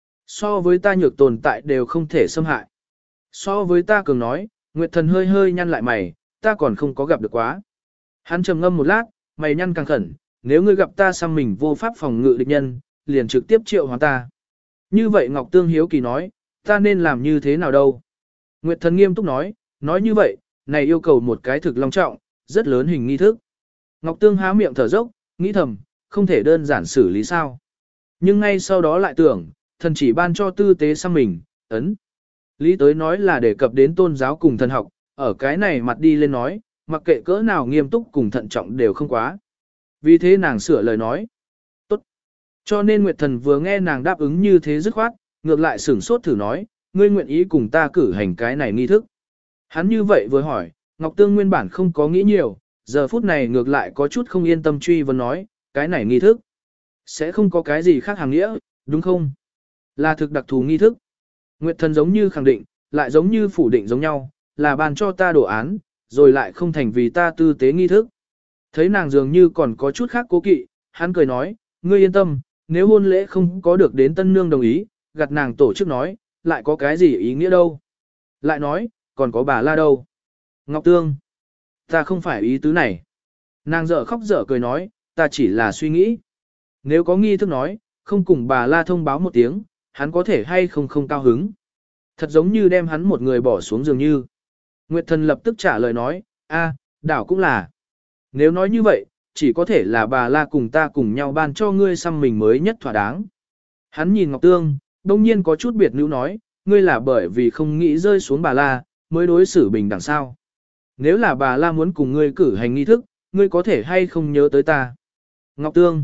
So với ta nhược tồn tại đều không thể xâm hại. So với ta cường nói, Nguyệt Thần hơi hơi nhăn lại mày, ta còn không có gặp được quá. Hắn trầm ngâm một lát, mày nhăn càng khẩn, nếu ngươi gặp ta xăm mình vô pháp phòng ngự địch nhân, liền trực tiếp triệu hóa ta. Như vậy Ngọc Tương hiếu kỳ nói, ta nên làm như thế nào đâu? Nguyệt Thần nghiêm túc nói như vậy, này yêu cầu một cái thực long trọng, rất lớn hình nghi thức. Ngọc Tương há miệng thở dốc, nghĩ thầm, không thể đơn giản xử lý sao. Nhưng ngay sau đó lại tưởng, thần chỉ ban cho tư tế xăm mình, ấn. Lý tới nói là đề cập đến tôn giáo cùng thần học, ở cái này mặt đi lên nói, mặc kệ cỡ nào nghiêm túc cùng thận trọng đều không quá. Vì thế nàng sửa lời nói. Tốt. Cho nên Nguyệt Thần vừa nghe nàng đáp ứng như thế dứt khoát, ngược lại sửng sốt thử nói, ngươi nguyện ý cùng ta cử hành cái này nghi thức. Hắn như vậy vừa hỏi, Ngọc Tương nguyên bản không có nghĩ nhiều, giờ phút này ngược lại có chút không yên tâm truy vấn nói, cái này nghi thức. Sẽ không có cái gì khác hàng nghĩa, đúng không? Là thực đặc thù nghi thức. Nguyệt Thần giống như khẳng định, lại giống như phủ định giống nhau, là bàn cho ta đồ án, rồi lại không thành vì ta tư tế nghi thức. Thấy nàng dường như còn có chút khác cố kỵ, hắn cười nói, ngươi yên tâm, nếu hôn lễ không có được đến tân nương đồng ý, gặt nàng tổ chức nói, lại có cái gì ý nghĩa đâu. Lại nói, còn có bà la đâu. Ngọc Tương, ta không phải ý tứ này. Nàng dở khóc dở cười nói, ta chỉ là suy nghĩ. Nếu có nghi thức nói, không cùng bà la thông báo một tiếng, hắn có thể hay không cao hứng. Thật giống như đem hắn một người bỏ xuống dường như. Nguyệt Thần lập tức trả lời nói, đảo cũng là. Nếu nói như vậy, chỉ có thể là bà la cùng ta cùng nhau ban cho ngươi xăm mình mới nhất thỏa đáng. Hắn nhìn Ngọc Tương, đông nhiên có chút biệt nữ nói, ngươi là bởi vì không nghĩ rơi xuống bà la, mới đối xử bình đẳng sao. Nếu là bà la muốn cùng ngươi cử hành nghi thức, ngươi có thể hay không nhớ tới ta. Ngọc Tương,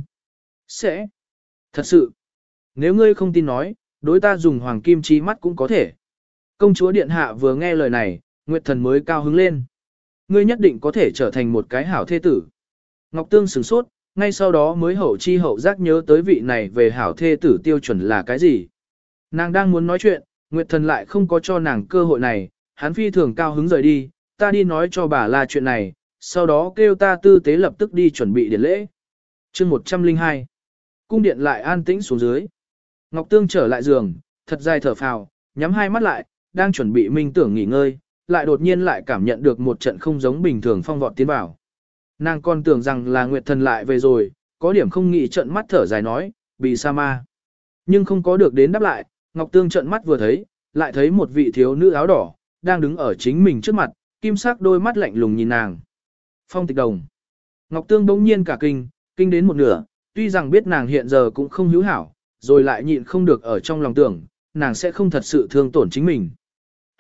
sẽ. Thật sự, nếu ngươi không tin nói, đối ta dùng hoàng kim chi mắt cũng có thể. Công chúa điện hạ vừa nghe lời này, Nguyệt Thần mới cao hứng lên. Ngươi nhất định có thể trở thành một cái hảo thê tử. Ngọc Tương sửng sốt, ngay sau đó mới hậu chi hậu giác nhớ tới vị này về hảo thê tử tiêu chuẩn là cái gì. Nàng đang muốn nói chuyện, Nguyệt Thần lại không có cho nàng cơ hội này, hắn phi thường cao hứng rời đi, ta đi nói cho bà là chuyện này, sau đó kêu ta tư tế lập tức đi chuẩn bị điển lễ. Chương 102. Cung điện lại an tĩnh xuống dưới. Ngọc Tương trở lại giường, thật dài thở phào, nhắm hai mắt lại, đang chuẩn bị minh tưởng nghỉ ngơi, lại đột nhiên lại cảm nhận được một trận không giống bình thường phong vọt tiến vào. Nàng còn tưởng rằng là Nguyệt Thần lại về rồi, có điểm không nghĩ trận mắt thở dài nói, bị sa ma. Nhưng không có được đến đáp lại, Ngọc Tương trận mắt vừa thấy, lại thấy một vị thiếu nữ áo đỏ, đang đứng ở chính mình trước mặt, kim sắc đôi mắt lạnh lùng nhìn nàng. Phong Tịch Đồng. Ngọc Tương bỗng nhiên cả kinh đến một nửa, tuy rằng biết nàng hiện giờ cũng không hữu hảo, rồi lại nhịn không được ở trong lòng tưởng, nàng sẽ không thật sự thương tổn chính mình.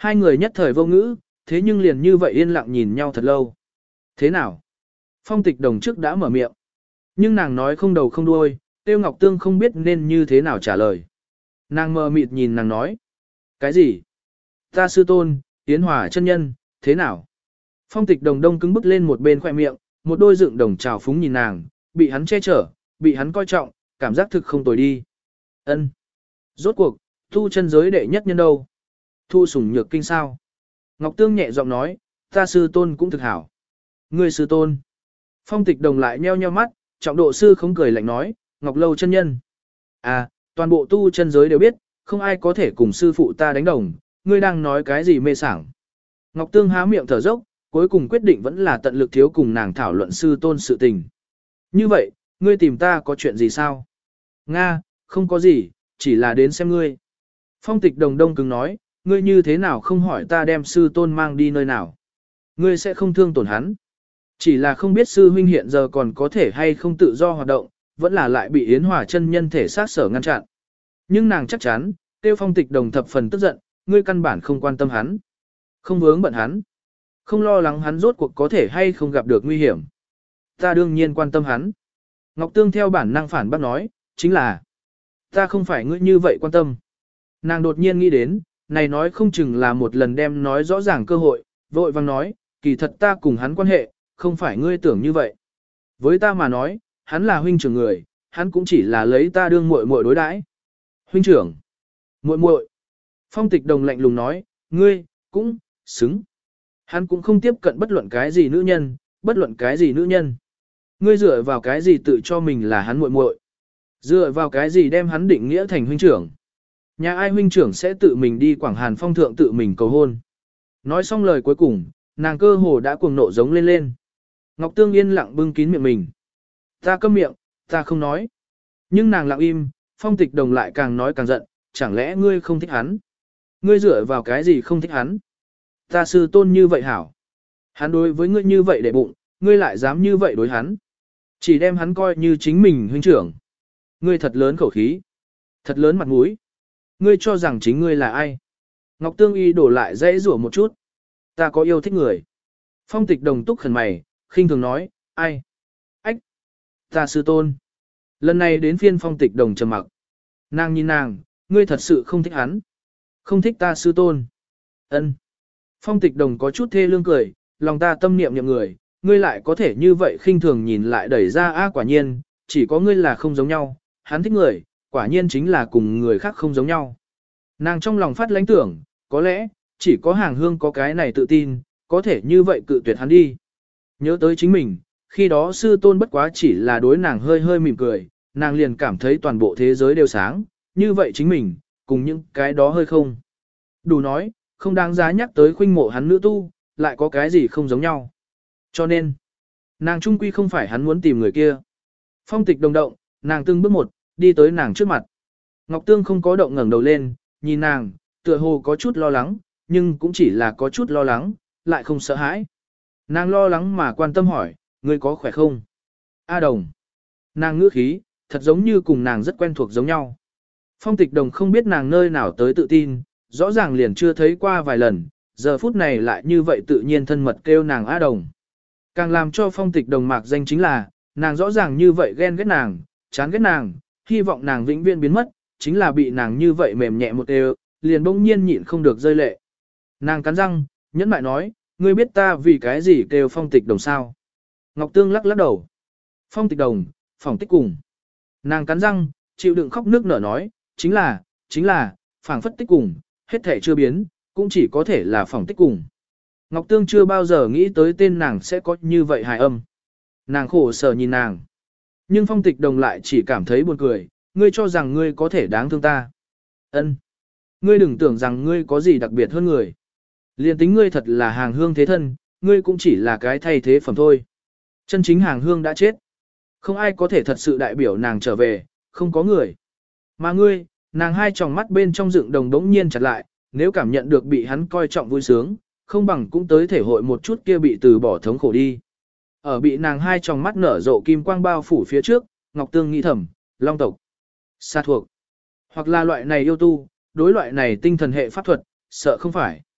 Hai người nhất thời vô ngữ, thế nhưng liền như vậy yên lặng nhìn nhau thật lâu. Thế nào? Phong Tịch Đồng trước đã mở miệng. Nhưng nàng nói không đầu không đuôi, Tiêu Ngọc Tương không biết nên như thế nào trả lời. Nàng mờ mịt nhìn nàng nói. Cái gì? Ta sư tôn, Yến Hòa chân nhân, thế nào? Phong Tịch Đồng đông cứng bức lên một bên khoe miệng, một đôi dựng đồng trào phúng nhìn nàng, bị hắn che chở, bị hắn coi trọng, cảm giác thực không tồi đi. Ân. Rốt cuộc, thu chân giới đệ nhất nhân đâu? Thu sủng nhược kinh sao? Ngọc Tương nhẹ giọng nói, ta sư tôn cũng thực hảo. Ngươi sư tôn. Phong Tịch Đồng lại nheo nheo mắt, trọng độ sư không cười lạnh nói, Ngọc Lâu chân nhân. À, toàn bộ tu chân giới đều biết, không ai có thể cùng sư phụ ta đánh đồng, ngươi đang nói cái gì mê sảng. Ngọc Tương há miệng thở dốc, cuối cùng quyết định vẫn là tận lực thiếu cùng nàng thảo luận sư tôn sự tình. Như vậy, ngươi tìm ta có chuyện gì sao? Nga, không có gì, chỉ là đến xem ngươi. Phong Tịch Đồng đông cứng nói, ngươi như thế nào không hỏi ta đem sư tôn mang đi nơi nào? Ngươi sẽ không thương tổn hắn. Chỉ là không biết sư huynh hiện giờ còn có thể hay không tự do hoạt động, vẫn là lại bị Yến Hòa chân nhân thể sát sở ngăn chặn. Nhưng nàng chắc chắn, Tiêu Phong Tịch Đồng thập phần tức giận, ngươi căn bản không quan tâm hắn. Không vướng bận hắn. Không lo lắng hắn rốt cuộc có thể hay không gặp được nguy hiểm. Ta đương nhiên quan tâm hắn. Ngọc Tương theo bản năng phản bác nói, chính là ta không phải ngươi như vậy quan tâm. Nàng đột nhiên nghĩ đến, này nói không chừng là một lần đem nói rõ ràng cơ hội, vội vang nói, kỳ thật ta cùng hắn quan hệ, không phải ngươi tưởng như vậy. Với ta mà nói, hắn là huynh trưởng người, hắn cũng chỉ là lấy ta đương muội muội đối đãi. Huynh trưởng, muội muội. Phong Tịch Đồng lạnh lùng nói, ngươi, cũng, xứng. Hắn cũng không tiếp cận bất luận cái gì nữ nhân, bất luận cái gì nữ nhân. Ngươi dựa vào cái gì tự cho mình là hắn muội muội? Dựa vào cái gì đem hắn định nghĩa thành huynh trưởng? Nhà ai huynh trưởng sẽ tự mình đi Quảng Hàn Phong thượng tự mình cầu hôn? Nói xong lời cuối cùng, nàng cơ hồ đã cuồng nộ giống lên lên. Ngọc Tương yên lặng bưng kín miệng mình. Ta câm miệng, ta không nói. Nhưng nàng lặng im, Phong Tịch Đồng lại càng nói càng giận, chẳng lẽ ngươi không thích hắn? Ngươi dựa vào cái gì không thích hắn? Ta sư tôn như vậy hảo. Hắn đối với ngươi như vậy để bụng, ngươi lại dám như vậy đối hắn. Chỉ đem hắn coi như chính mình huynh trưởng. Ngươi thật lớn khẩu khí. Thật lớn mặt mũi. Ngươi cho rằng chính ngươi là ai? Ngọc Tương y đổ lại dãy rủa một chút. Ta có yêu thích người. Phong Tịch Đồng túc khẩn mày, khinh thường nói, ai? Ách! Ta sư tôn. Lần này đến phiên Phong Tịch Đồng trầm mặc. Nàng nhìn nàng, ngươi thật sự không thích hắn. Không thích ta sư tôn. Ân. Phong Tịch Đồng có chút thê lương cười, lòng ta tâm niệm niệm người, ngươi lại có thể như vậy khinh thường nhìn lại đẩy ra quả nhiên, chỉ có ngươi là không giống nhau, hắn thích người, quả nhiên chính là cùng người khác không giống nhau. Nàng trong lòng phát lãnh tưởng, có lẽ, chỉ có Hàng Hương có cái này tự tin, có thể như vậy cự tuyệt hắn đi. Nhớ tới chính mình, khi đó sư tôn bất quá chỉ là đối nàng hơi hơi mỉm cười, nàng liền cảm thấy toàn bộ thế giới đều sáng, như vậy chính mình, cùng những cái đó hơi không. Đủ nói, không đáng giá nhắc tới khuynh mộ hắn nữ tu, lại có cái gì không giống nhau. Cho nên, nàng trung quy không phải hắn muốn tìm người kia. Phong Tịch Đồng động, nàng từng bước một, đi tới nàng trước mặt. Ngọc Tương không có động ngẩng đầu lên, nhìn nàng, tựa hồ có chút lo lắng, nhưng cũng chỉ là có chút lo lắng, lại không sợ hãi. Nàng lo lắng mà quan tâm hỏi, ngươi có khỏe không? A Đồng. Nàng ngữ khí, thật giống như cùng nàng rất quen thuộc giống nhau. Phong Tịch Đồng không biết nàng nơi nào tới tự tin, rõ ràng liền chưa thấy qua vài lần, giờ phút này lại như vậy tự nhiên thân mật kêu nàng A Đồng. Càng làm cho Phong Tịch Đồng mạc danh chính là, nàng rõ ràng như vậy ghen ghét nàng, chán ghét nàng, hy vọng nàng vĩnh viễn biến mất, chính là bị nàng như vậy mềm nhẹ một đều, liền bỗng nhiên nhịn không được rơi lệ. Nàng cắn răng, nhẫn mại nói, ngươi biết ta vì cái gì kêu Phong Tịch Đồng sao? Ngọc Tương lắc lắc đầu. Phong Tịch Đồng, phỏng tích cùng. Nàng cắn răng, chịu đựng khóc nước nở nói, chính là, phảng phất tích cùng, hết thể chưa biến, cũng chỉ có thể là phỏng tích cùng. Ngọc Tương chưa bao giờ nghĩ tới tên nàng sẽ có như vậy hài âm. Nàng khổ sở nhìn nàng. Nhưng Phong Tịch Đồng lại chỉ cảm thấy buồn cười, ngươi cho rằng ngươi có thể đáng thương ta. Ân, ngươi đừng tưởng rằng ngươi có gì đặc biệt hơn người. Liên tính ngươi thật là Hàng Hương thế thân, ngươi cũng chỉ là cái thay thế phẩm thôi. Chân chính Hàng Hương đã chết. Không ai có thể thật sự đại biểu nàng trở về, không có người. Mà ngươi, nàng hai tròng mắt bên trong dựng đồng đống nhiên chặt lại, nếu cảm nhận được bị hắn coi trọng vui sướng, không bằng cũng tới thể hội một chút kia bị từ bỏ thống khổ đi. Ở bị nàng hai tròng mắt nở rộ kim quang bao phủ phía trước, Ngọc Tương nghĩ thầm, long tộc, xa thuộc, hoặc là loại này yêu tu, đối loại này tinh thần hệ pháp thuật, sợ không phải.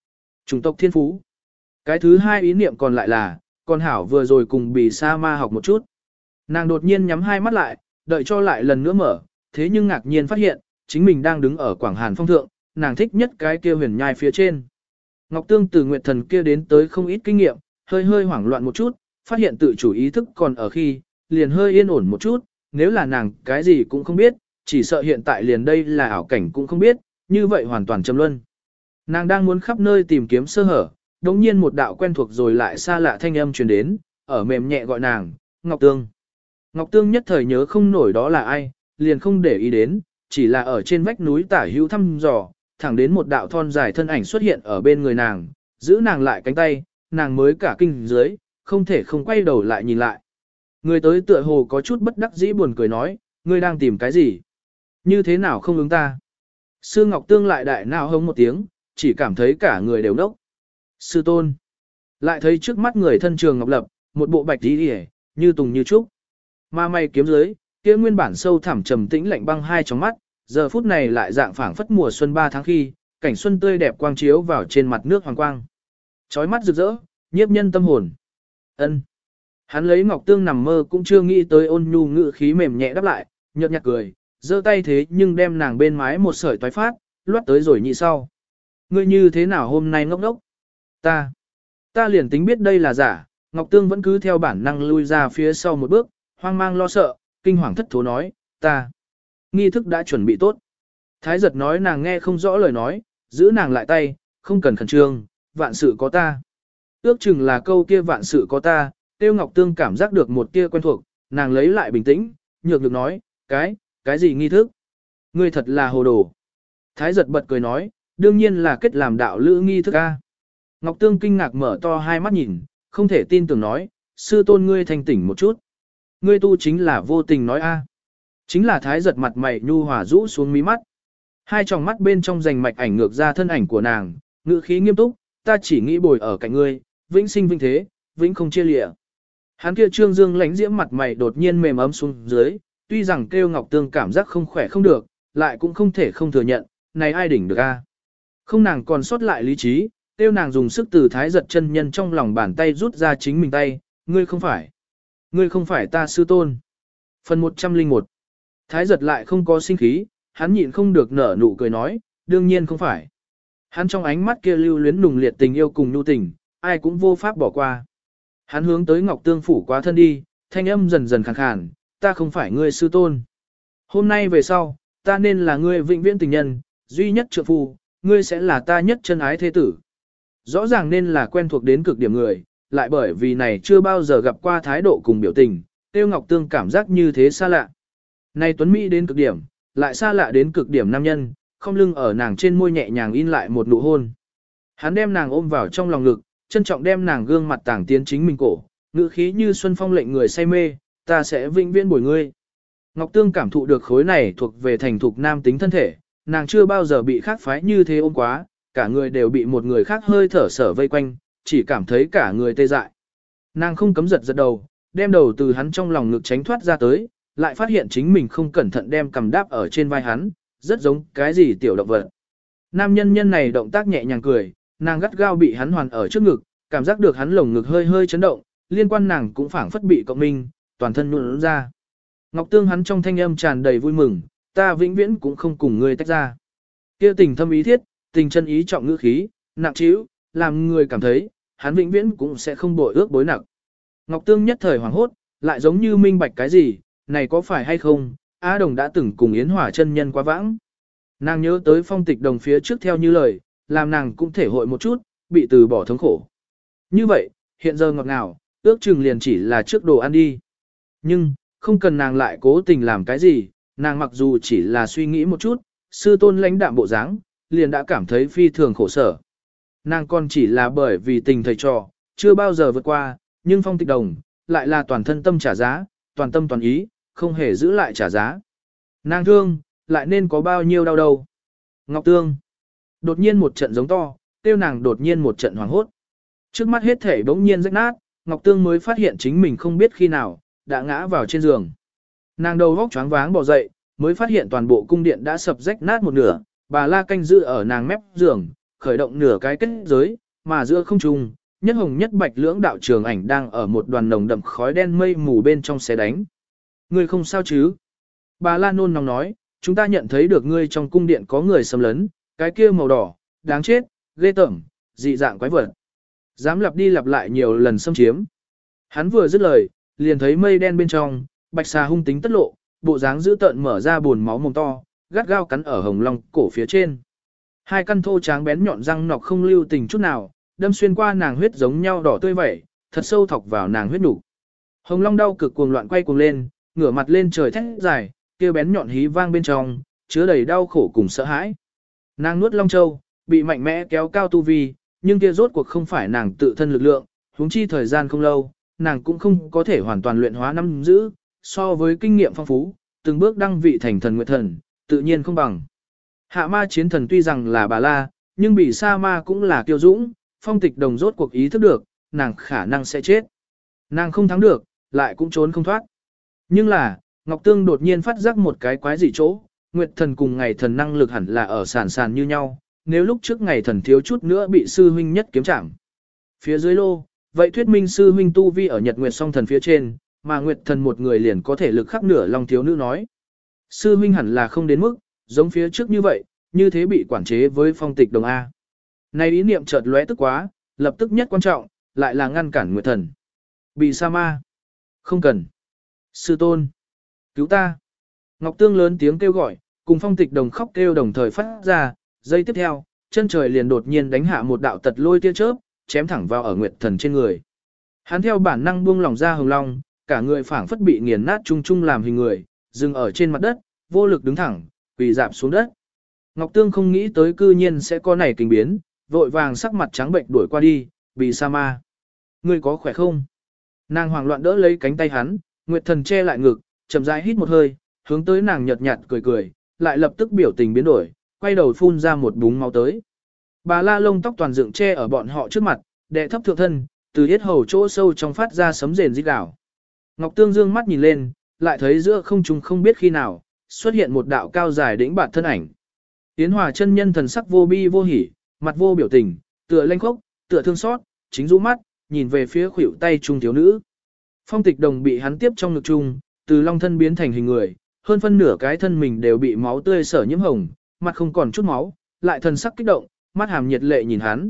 Chủng tộc thiên phú. Cái thứ hai ý niệm còn lại là, con hảo vừa rồi cùng bì sa ma học một chút. Nàng đột nhiên nhắm hai mắt lại, đợi cho lại lần nữa mở, thế nhưng ngạc nhiên phát hiện, chính mình đang đứng ở Quảng Hàn Phong thượng, nàng thích nhất cái kia huyền nhai phía trên. Ngọc Tương từ Nguyệt Thần kia đến tới không ít kinh nghiệm, hơi hơi hoảng loạn một chút, phát hiện tự chủ ý thức còn ở khi, liền hơi yên ổn một chút, nếu là nàng cái gì cũng không biết, chỉ sợ hiện tại liền đây là ảo cảnh cũng không biết, như vậy hoàn toàn trầm luân. Nàng đang muốn khắp nơi tìm kiếm sơ hở, đống nhiên một đạo quen thuộc rồi lại xa lạ thanh âm truyền đến, ở mềm nhẹ gọi nàng, Ngọc Tương. Ngọc Tương nhất thời nhớ không nổi đó là ai, liền không để ý đến, chỉ là ở trên vách núi tả hữu thăm dò, thẳng đến một đạo thon dài thân ảnh xuất hiện ở bên người nàng, giữ nàng lại cánh tay, nàng mới cả kinh dưới, không thể không quay đầu lại nhìn lại. Người tới tựa hồ có chút bất đắc dĩ buồn cười nói, ngươi đang tìm cái gì? Như thế nào không ứng ta? Sư Ngọc Tương lại đại nào hống một tiếng, chỉ cảm thấy cả người đều đốc. Sư tôn. Lại thấy trước mắt người thân Trường Ngọc Lập, một bộ bạch tí hề, như tùng như trúc. Ma may kiếm dưới, kia nguyên bản sâu thẳm trầm tĩnh lạnh băng hai trong mắt, giờ phút này lại dạng phảng phất mùa xuân 3 tháng khi, cảnh xuân tươi đẹp quang chiếu vào trên mặt nước hoàng quang. Chói mắt rực rỡ, nhiếp nhân tâm hồn. Ân. Hắn lấy Ngọc Tương nằm mơ cũng chưa nghĩ tới ôn nhu ngữ khí mềm nhẹ đáp lại, nhợt nhạt cười, giơ tay thế nhưng đem nàng bên mái một sợi toái phát, loát tới rồi nhị sau. Ngươi như thế nào hôm nay ngốc ngốc? Ta liền tính biết đây là giả, Ngọc Tương vẫn cứ theo bản năng lui ra phía sau một bước, hoang mang lo sợ, kinh hoàng thất thố nói, nghi thức đã chuẩn bị tốt. Thái giật nói nàng nghe không rõ lời nói, giữ nàng lại tay, không cần khẩn trương, vạn sự có ta. Ước chừng là câu kia vạn sự có ta, Tiêu Ngọc Tương cảm giác được một tia quen thuộc, nàng lấy lại bình tĩnh, nhược được nói, cái gì nghi thức? Ngươi thật là hồ đồ. Thái giật bật cười nói, đương nhiên là kết làm đạo lữ nghi thức a. Ngọc Tương kinh ngạc mở to hai mắt nhìn, không thể tin tưởng nói, sư tôn ngươi thành tỉnh một chút. Ngươi tu chính là vô tình nói a. Chính là thái giật mặt mày nhu hòa rũ xuống mí mắt. Hai tròng mắt bên trong rành mạch ảnh ngược ra thân ảnh của nàng, ngữ khí nghiêm túc, ta chỉ nghĩ bồi ở cạnh ngươi, vĩnh sinh vĩnh thế, vĩnh không chia lịa. Hắn kia trương dương lãnh diễm mặt mày đột nhiên mềm ấm xuống dưới, tuy rằng kêu Ngọc Tương cảm giác không khỏe không được, lại cũng không thể không thừa nhận, này ai đỉnh được a? Không nàng còn sót lại lý trí, kêu nàng dùng sức từ thái giật chân nhân trong lòng bàn tay rút ra chính mình tay, ngươi không phải ta sư tôn. Phần 101. Thái giật lại không có sinh khí, hắn nhịn không được nở nụ cười nói, đương nhiên không phải. Hắn trong ánh mắt kia lưu luyến nùng liệt tình yêu cùng nhu tình, ai cũng vô pháp bỏ qua. Hắn hướng tới Ngọc Tương phủ quá thân đi, thanh âm dần dần khàn khàn, ta không phải ngươi sư tôn. Hôm nay về sau, ta nên là ngươi vĩnh viễn tình nhân, duy nhất trượng phu, ngươi sẽ là ta nhất chân ái thế tử. Rõ ràng nên là quen thuộc đến cực điểm người, lại bởi vì này chưa bao giờ gặp qua thái độ cùng biểu tình, Tiêu Ngọc Tương cảm giác như thế xa lạ. Này Tuấn Mỹ đến cực điểm, lại xa lạ đến cực điểm nam nhân, không lưng ở nàng trên môi nhẹ nhàng in lại một nụ hôn. Hắn đem nàng ôm vào trong lòng ngực, trân trọng đem nàng gương mặt tảng tiến chính mình cổ, ngữ khí như xuân phong lệnh người say mê, ta sẽ vĩnh viễn bồi ngươi. Ngọc Tương cảm thụ được khối này thuộc về thành thục nam tính thân thể, nàng chưa bao giờ bị khác phái như thế ôm quá, cả người đều bị một người khác hơi thở sở vây quanh, chỉ cảm thấy cả người tê dại. Nàng không cấm giật đầu, đem đầu từ hắn trong lòng ngực tránh thoát ra tới, lại phát hiện chính mình không cẩn thận đem cầm đáp ở trên vai hắn, rất giống cái gì tiểu động vật. Nam nhân này động tác nhẹ nhàng cười, nàng gắt gao bị hắn hoàn ở trước ngực, cảm giác được hắn lồng ngực hơi hơi chấn động, liên quan nàng cũng phảng phất bị cộng minh, toàn thân nhũn ra. Ngọc Tương hắn trong thanh âm tràn đầy vui mừng, ta vĩnh viễn cũng không cùng ngươi tách ra. Kia tình thâm ý thiết, tình chân ý trọng ngữ khí, nặng trĩu, làm người cảm thấy, hắn vĩnh viễn cũng sẽ không bội ước bối nặng. Ngọc Tương nhất thời hoảng hốt, lại giống như minh bạch cái gì, này có phải hay không, Á Đồng đã từng cùng Yến Hỏa chân nhân quá vãng. Nàng nhớ tới Phong Tịch Đồng phía trước theo như lời, làm nàng cũng thể hội một chút, bị từ bỏ thống khổ. Như vậy, hiện giờ ngọt ngào, ước chừng liền chỉ là trước đồ ăn đi. Nhưng, không cần nàng lại cố tình làm cái gì, nàng mặc dù chỉ là suy nghĩ một chút, sư tôn lãnh đạm bộ dáng, liền đã cảm thấy phi thường khổ sở. Nàng còn chỉ là bởi vì tình thầy trò, chưa bao giờ vượt qua, nhưng Phong Tịch Đồng, lại là toàn thân tâm trả giá, toàn tâm toàn ý, không hề giữ lại trả giá. Nàng thương, lại nên có bao nhiêu đau đầu. Ngọc Tương. Đột nhiên một trận giống to, tiêu nàng đột nhiên một trận hoảng hốt. Trước mắt hết thể bỗng nhiên rách nát, Ngọc Tương mới phát hiện chính mình không biết khi nào, đã ngã vào trên giường. Nàng đầu vóc choáng váng bò dậy, mới phát hiện toàn bộ cung điện đã sập rách nát một nửa, bà la canh giữ ở nàng mép giường, khởi động nửa cái kết giới, mà giữa không trung, nhất hồng nhất bạch lưỡng đạo trường ảnh đang ở một đoàn nồng đậm khói đen mây mù bên trong xé đánh. Ngươi không sao chứ? Bà La nôn nóng nói, chúng ta nhận thấy được ngươi trong cung điện có người xâm lấn, cái kia màu đỏ, đáng chết, ghê tởm, dị dạng quái vật. Dám lặp đi lặp lại nhiều lần xâm chiếm. Hắn vừa dứt lời, liền thấy mây đen bên trong, bạch xà hung tính tất lộ, bộ dáng dữ tợn mở ra buồn máu mồm to, gắt gao cắn ở hồng long cổ phía trên. Hai căn thô tráng bén nhọn răng nọc không lưu tình chút nào, đâm xuyên qua nàng huyết giống nhau đỏ tươi vậy, thật sâu thọc vào nàng huyết nục. Hồng long đau cực cuồng loạn quay cuồng lên, ngửa mặt lên trời thét dài, kia bén nhọn hí vang bên trong, chứa đầy đau khổ cùng sợ hãi. Nàng nuốt long châu, bị mạnh mẽ kéo cao tu vi, nhưng kia rốt cuộc không phải nàng tự thân lực lượng, huống chi thời gian không lâu, nàng cũng không có thể hoàn toàn luyện hóa nắm giữ, so với kinh nghiệm phong phú, từng bước đăng vị thành thần nguyệt thần, tự nhiên không bằng. Hạ ma chiến thần tuy rằng là bà la, nhưng bị sa ma cũng là kiêu dũng, Phong Tịch Đồng rốt cuộc ý thức được, nàng khả năng sẽ chết. Nàng không thắng được, lại cũng trốn không thoát. Nhưng là, Ngọc Tương đột nhiên phát giác một cái quái dị chỗ, Nguyệt thần cùng ngày thần năng lực hẳn là ở sàn sàn như nhau, nếu lúc trước ngày thần thiếu chút nữa bị sư huynh nhất kiếm chạm. Phía dưới lô, vậy thuyết minh sư huynh tu vi ở Nhật Nguyệt song thần phía trên, mà Nguyệt thần một người liền có thể lực khắc nửa long thiếu nữ nói. Sư huynh hẳn là không đến mức, giống phía trước như vậy, như thế bị quản chế với Phong Tịch Đồng A. Này ý niệm chợt lóe tức quá, lập tức nhất quan trọng, lại là ngăn cản Nguyệt thần. Bị sa ma. Không cần. Sư tôn. Cứu ta. Ngọc Tương lớn tiếng kêu gọi, cùng Phong Tịch Đồng khóc kêu đồng thời phát ra, giây tiếp theo, chân trời liền đột nhiên đánh hạ một đạo tật lôi tia chớp, chém thẳng vào ở Nguyệt thần trên người. Hắn theo bản năng buông lỏng ra hồng long, cả người phảng phất bị nghiền nát chung chung làm hình người, dừng ở trên mặt đất, vô lực đứng thẳng, quỳ dạp xuống đất. Ngọc Tương không nghĩ tới cư nhiên sẽ có này kinh biến, vội vàng sắc mặt trắng bệnh đuổi qua đi, bị sa ma. Ngươi có khỏe không? Nàng hoảng loạn đỡ lấy cánh tay hắn, Nguyệt thần che lại ngực, chậm rãi hít một hơi, hướng tới nàng nhợt nhạt cười cười, lại lập tức biểu tình biến đổi, quay đầu phun ra một búng máu tới. Bà la lông tóc toàn dựng che ở bọn họ trước mặt, đệ thấp thượng thân, từ yết hầu chỗ sâu trong phát ra sấm rền rít gào. Ngọc Tương dương mắt nhìn lên, lại thấy giữa không trung không biết khi nào, xuất hiện một đạo cao dài đĩnh bạt thân ảnh. Tiến Hòa chân nhân thần sắc vô bi vô hỉ, mặt vô biểu tình, tựa lanh khốc, tựa thương xót, chính rũ mắt, nhìn về phía khuỷu tay trung thiếu nữ. Phong Tịch Đồng bị hắn tiếp trong ngực trung, từ long thân biến thành hình người, hơn phân nửa cái thân mình đều bị máu tươi sở nhiễm hồng, mặt không còn chút máu, lại thần sắc kích động, mắt hàm nhiệt lệ nhìn hắn,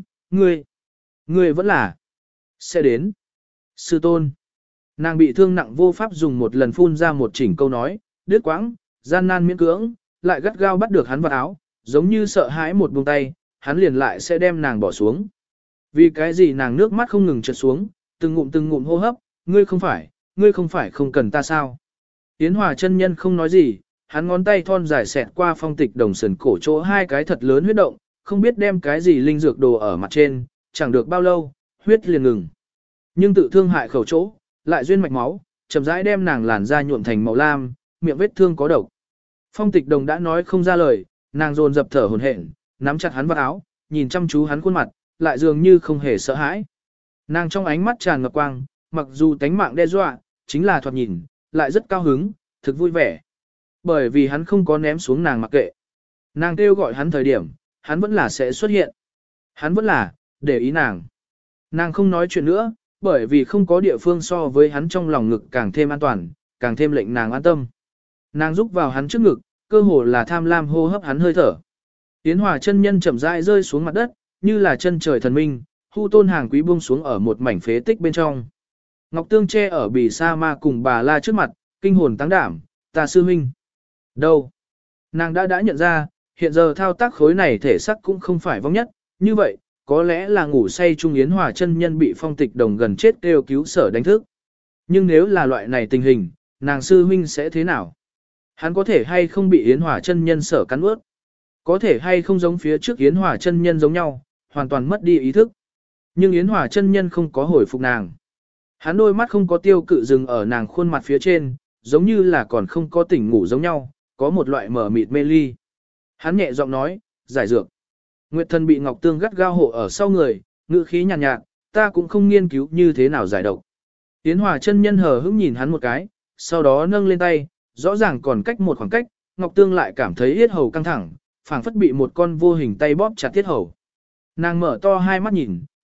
ngươi vẫn là, sẽ đến. Sư tôn, nàng bị thương nặng vô pháp dùng một lần phun ra một chỉnh câu nói, đứt quãng, gian nan miễn cưỡng, lại gắt gao bắt được hắn vào áo, giống như sợ hãi một buông tay, hắn liền lại sẽ đem nàng bỏ xuống. Vì cái gì nàng nước mắt không ngừng trượt xuống, từng ngụm hô hấp, ngươi không phải không cần ta sao? Yến Hòa chân nhân không nói gì, hắn ngón tay thon dài xẹt qua Phong Tịch Đồng sườn cổ chỗ hai cái thật lớn huyết động, không biết đem cái gì linh dược đồ ở mặt trên, chẳng được bao lâu, huyết liền ngừng. Nhưng tự thương hại khẩu chỗ, lại duyên mạch máu, chậm rãi đem nàng làn da nhuộm thành màu lam, miệng vết thương có độc. Phong Tịch Đồng đã nói không ra lời, nàng dồn dập thở hổn hển, nắm chặt hắn vào áo, nhìn chăm chú hắn khuôn mặt, lại dường như không hề sợ hãi. Nàng trong ánh mắt tràn ngập quang, mặc dù tánh mạng đe dọa, chính là thoạt nhìn, lại rất cao hứng, thực vui vẻ. Bởi vì hắn không có ném xuống nàng mặc kệ. Nàng kêu gọi hắn thời điểm, hắn vẫn là sẽ xuất hiện. Hắn vẫn là, để ý nàng. Nàng không nói chuyện nữa, bởi vì không có địa phương so với hắn trong lòng ngực càng thêm an toàn, càng thêm lệnh nàng an tâm. Nàng rúc vào hắn trước ngực, cơ hồ là tham lam hô hấp hắn hơi thở. Yến Hòa chân nhân chậm rãi rơi xuống mặt đất, như là chân trời thần minh, hu tôn hàng quý buông xuống ở một mảnh phế tích bên trong. Ngọc Tương che ở bì sa ma cùng bà la trước mặt, kinh hồn tăng đảm, ta sư huynh. Đâu? Nàng đã nhận ra, hiện giờ thao tác khối này thể sắc cũng không phải vong nhất, như vậy, có lẽ là ngủ say Trung Yến Hòa chân nhân bị Phong Tịch Đồng gần chết kêu cứu sở đánh thức. Nhưng nếu là loại này tình hình, nàng sư huynh sẽ thế nào? Hắn có thể hay không bị Yến Hòa chân nhân sở cắn ướt? Có thể hay không giống phía trước Yến Hòa chân nhân giống nhau, hoàn toàn mất đi ý thức? Nhưng Yến Hòa chân nhân không có hồi phục nàng. Hắn đôi mắt không có tiêu cự dừng ở nàng khuôn mặt phía trên, giống như là còn không có tỉnh ngủ giống nhau, có một loại mở mịt mê ly. Hắn nhẹ giọng nói, giải dược. Nguyệt thần bị Ngọc Tương gắt gao hộ ở sau người, ngữ khí nhàn nhạt, ta cũng không nghiên cứu như thế nào giải độc. Yến Hòa chân nhân hờ hững nhìn hắn một cái, sau đó nâng lên tay, rõ ràng còn cách một khoảng cách, Ngọc Tương lại cảm thấy yết hầu căng thẳng, phảng phất bị một con vô hình tay bóp chặt tiết hầu. Nàng mở to hai mắt nhìn,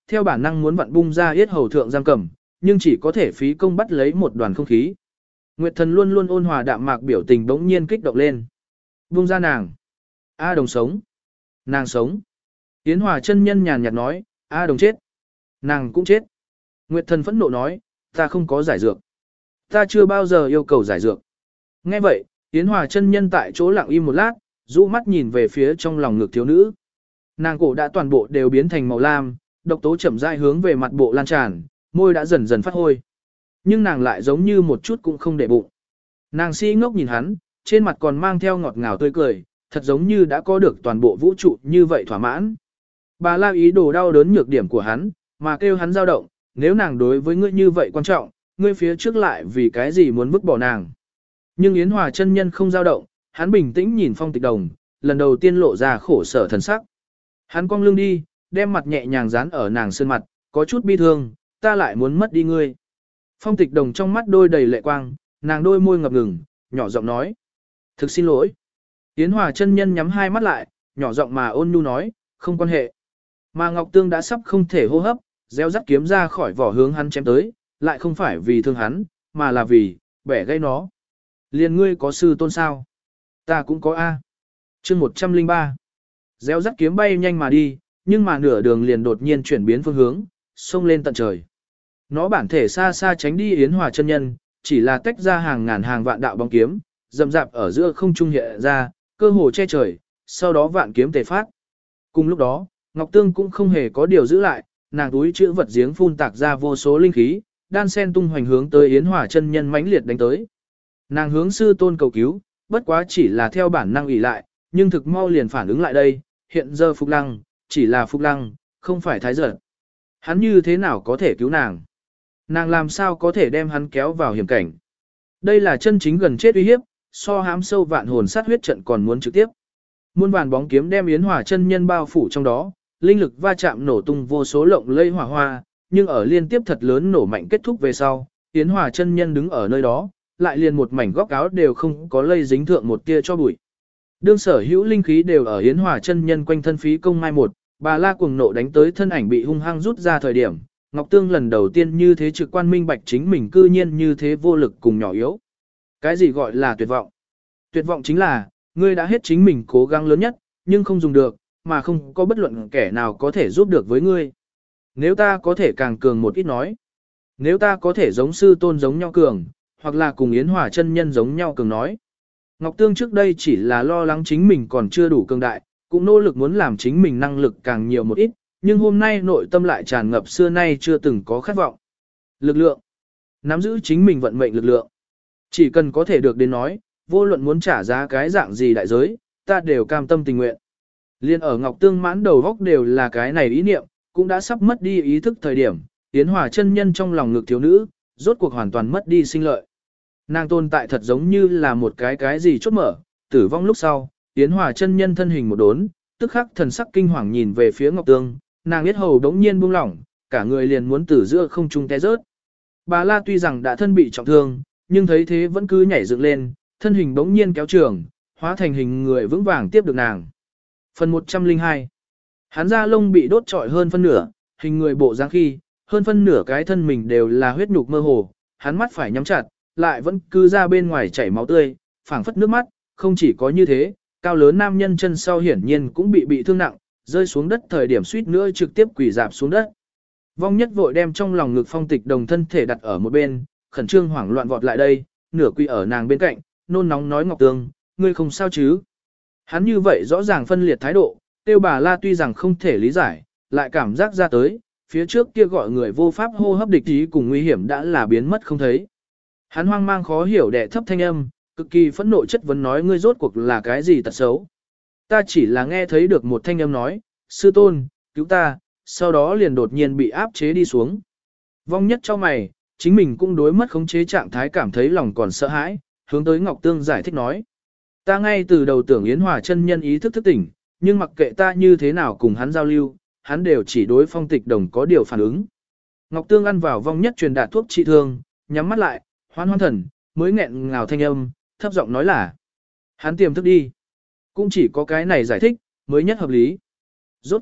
theo bản năng muốn vặn bung ra yết hầu thượng giam cầm, nhưng chỉ có thể phí công bắt lấy một đoàn không khí. Nguyệt Thần luôn luôn ôn hòa đạm mạc biểu tình bỗng nhiên kích động lên. Bung ra nàng. A Đồng sống. Nàng sống. Yến Hòa chân nhân nhàn nhạt nói, A Đồng chết. Nàng cũng chết. Nguyệt Thần phẫn nộ nói, ta không có giải dược. Ta chưa bao giờ yêu cầu giải dược. Nghe vậy, Yến Hòa chân nhân tại chỗ lặng im một lát, rũ mắt nhìn về phía trong lòng ngực thiếu nữ. Nàng cổ đã toàn bộ đều biến thành màu lam, độc tố chậm rãi hướng về mặt bộ lan tràn, môi đã dần dần phát hôi. Nhưng nàng lại giống như một chút cũng không để bụng. Nàng si ngốc nhìn hắn, trên mặt còn mang theo ngọt ngào tươi cười, thật giống như đã có được toàn bộ vũ trụ như vậy thỏa mãn. Bà La ý đồ đau đớn nhược điểm của hắn, mà kêu hắn dao động, nếu nàng đối với ngươi như vậy quan trọng, ngươi phía trước lại vì cái gì muốn vứt bỏ nàng. Nhưng Yến Hòa chân nhân không dao động, hắn bình tĩnh nhìn Phong Tịch Đồng, lần đầu tiên lộ ra khổ sở thần sắc. Hắn cong lưng đi, đem mặt nhẹ nhàng dán ở nàng sơn mặt, có chút bi thương, ta lại muốn mất đi ngươi. Phong Tịch Đồng trong mắt đôi đầy lệ quang, nàng đôi môi ngập ngừng, nhỏ giọng nói. Thực xin lỗi. Yến Hòa chân nhân nhắm hai mắt lại, nhỏ giọng mà ôn nhu nói, không quan hệ. Mà Ngọc Tương đã sắp không thể hô hấp, réo rắt kiếm ra khỏi vỏ hướng hắn chém tới, lại không phải vì thương hắn, mà là vì, bẻ gây nó. Liền ngươi có sư tôn sao? Ta cũng có A. Chương 103. Réo rắt kiếm bay nhanh mà đi, nhưng mà nửa đường liền đột nhiên chuyển biến phương hướng, xông lên tận trời. Nó bản thể xa xa tránh đi Yến Hòa chân nhân, chỉ là tách ra hàng ngàn hàng vạn đạo bóng kiếm, rậm rạp ở giữa không trung hiện ra, cơ hồ che trời, sau đó vạn kiếm tề phát. Cùng lúc đó, Ngọc Tương cũng không hề có điều giữ lại, nàng túi chữ vật giếng phun tạc ra vô số linh khí, đan sen tung hoành hướng tới Yến Hòa chân nhân mãnh liệt đánh tới. Nàng hướng sư tôn cầu cứu, bất quá chỉ là theo bản năng ủy lại, nhưng thực mau liền phản ứng lại đây, hiện giờ Phục Lăng, chỉ là Phục Lăng, không phải Thái Giật. Hắn như thế nào có thể cứu nàng? Nàng làm sao có thể đem hắn kéo vào hiểm cảnh? Đây là chân chính gần chết uy hiếp, so hám sâu vạn hồn sát huyết trận còn muốn trực tiếp. Muôn vàn bóng kiếm đem Yến Hòa chân nhân bao phủ trong đó, linh lực va chạm nổ tung vô số lộng lây hỏa hoa, nhưng ở liên tiếp thật lớn nổ mạnh kết thúc về sau, Yến Hòa chân nhân đứng ở nơi đó, lại liền một mảnh góc áo đều không có lây dính thượng một tia cho bụi. Đương sở hữu linh khí đều ở Yến Hòa chân nhân quanh thân phí công mai một, bà La cuồng nộ đánh tới thân ảnh bị hung hăng rút ra thời điểm, Ngọc Tương lần đầu tiên như thế trực quan minh bạch chính mình cư nhiên như thế vô lực cùng nhỏ yếu. Cái gì gọi là tuyệt vọng? Tuyệt vọng chính là, ngươi đã hết chính mình cố gắng lớn nhất, nhưng không dùng được, mà không có bất luận kẻ nào có thể giúp được với ngươi. Nếu ta có thể càng cường một ít nói, nếu ta có thể giống sư tôn giống nhau cường, hoặc là cùng Yến Hòa chân nhân giống nhau cường nói. Ngọc Tương trước đây chỉ là lo lắng chính mình còn chưa đủ cường đại, cũng nỗ lực muốn làm chính mình năng lực càng nhiều một ít, nhưng hôm nay nội tâm lại tràn ngập xưa nay chưa từng có khát vọng. Lực lượng. Nắm giữ chính mình vận mệnh lực lượng. Chỉ cần có thể được đến nói, vô luận muốn trả giá cái dạng gì đại giới, ta đều cam tâm tình nguyện. Liên ở Ngọc Tương mãn đầu góc đều là cái này ý niệm, cũng đã sắp mất đi ý thức thời điểm, Yến Hòa chân nhân trong lòng ngực thiếu nữ, rốt cuộc hoàn toàn mất đi sinh lợi. Nàng tồn tại thật giống như là một cái gì chốt mở, tử vong lúc sau, Yến Hòa chân nhân thân hình một đốn, tức khắc thần sắc kinh hoàng nhìn về phía Ngọc Tương, nàng biết hầu đống nhiên buông lỏng, cả người liền muốn từ giữa không trung té rớt. Bà La tuy rằng đã thân bị trọng thương, nhưng thấy thế vẫn cứ nhảy dựng lên, thân hình bỗng nhiên kéo trường, hóa thành hình người vững vàng tiếp được nàng. Phần 102. Hắn da lông bị đốt trọi hơn phân nửa, hình người bộ dáng khi, hơn phân nửa cái thân mình đều là huyết nhục mơ hồ, hắn mắt phải nhắm chặt, lại vẫn cứ ra bên ngoài chảy máu tươi, phảng phất nước mắt, không chỉ có như thế, cao lớn nam nhân chân sau hiển nhiên cũng bị thương nặng, rơi xuống đất thời điểm suýt nữa trực tiếp quỳ dạp xuống đất. Vong Nhất vội đem trong lòng ngực Phong Tịch Đồng thân thể đặt ở một bên, khẩn trương hoảng loạn vọt lại đây, nửa quỳ ở nàng bên cạnh, nôn nóng nói Ngọc Tương, ngươi không sao chứ? Hắn như vậy rõ ràng phân liệt thái độ, tiêu bà La tuy rằng không thể lý giải, lại cảm giác ra tới, phía trước kia gọi người vô pháp hô hấp địch ý cùng nguy hiểm đã là biến mất không thấy. Hắn hoang mang khó hiểu đệ thấp thanh âm, cực kỳ phẫn nộ chất vấn nói ngươi rốt cuộc là cái gì tật xấu. Ta chỉ là nghe thấy được một thanh âm nói, sư tôn, cứu ta, sau đó liền đột nhiên bị áp chế đi xuống. Vong Nhất cho mày, chính mình cũng đối mất khống chế trạng thái cảm thấy lòng còn sợ hãi, hướng tới Ngọc Tương giải thích nói. Ta ngay từ đầu tưởng Yến Hòa chân nhân ý thức thức tỉnh, nhưng mặc kệ ta như thế nào cùng hắn giao lưu, hắn đều chỉ đối Phong Tịch Đồng có điều phản ứng. Ngọc Tương ăn vào Vong Nhất truyền đạt thuốc trị thương, nhắm mắt lại, hoan hoan thần, mới nghẹn ngào thanh âm, thấp giọng nói là. Hắn tiềm thức đi. Cũng chỉ có cái này giải thích, mới nhất hợp lý. Rốt cuộc,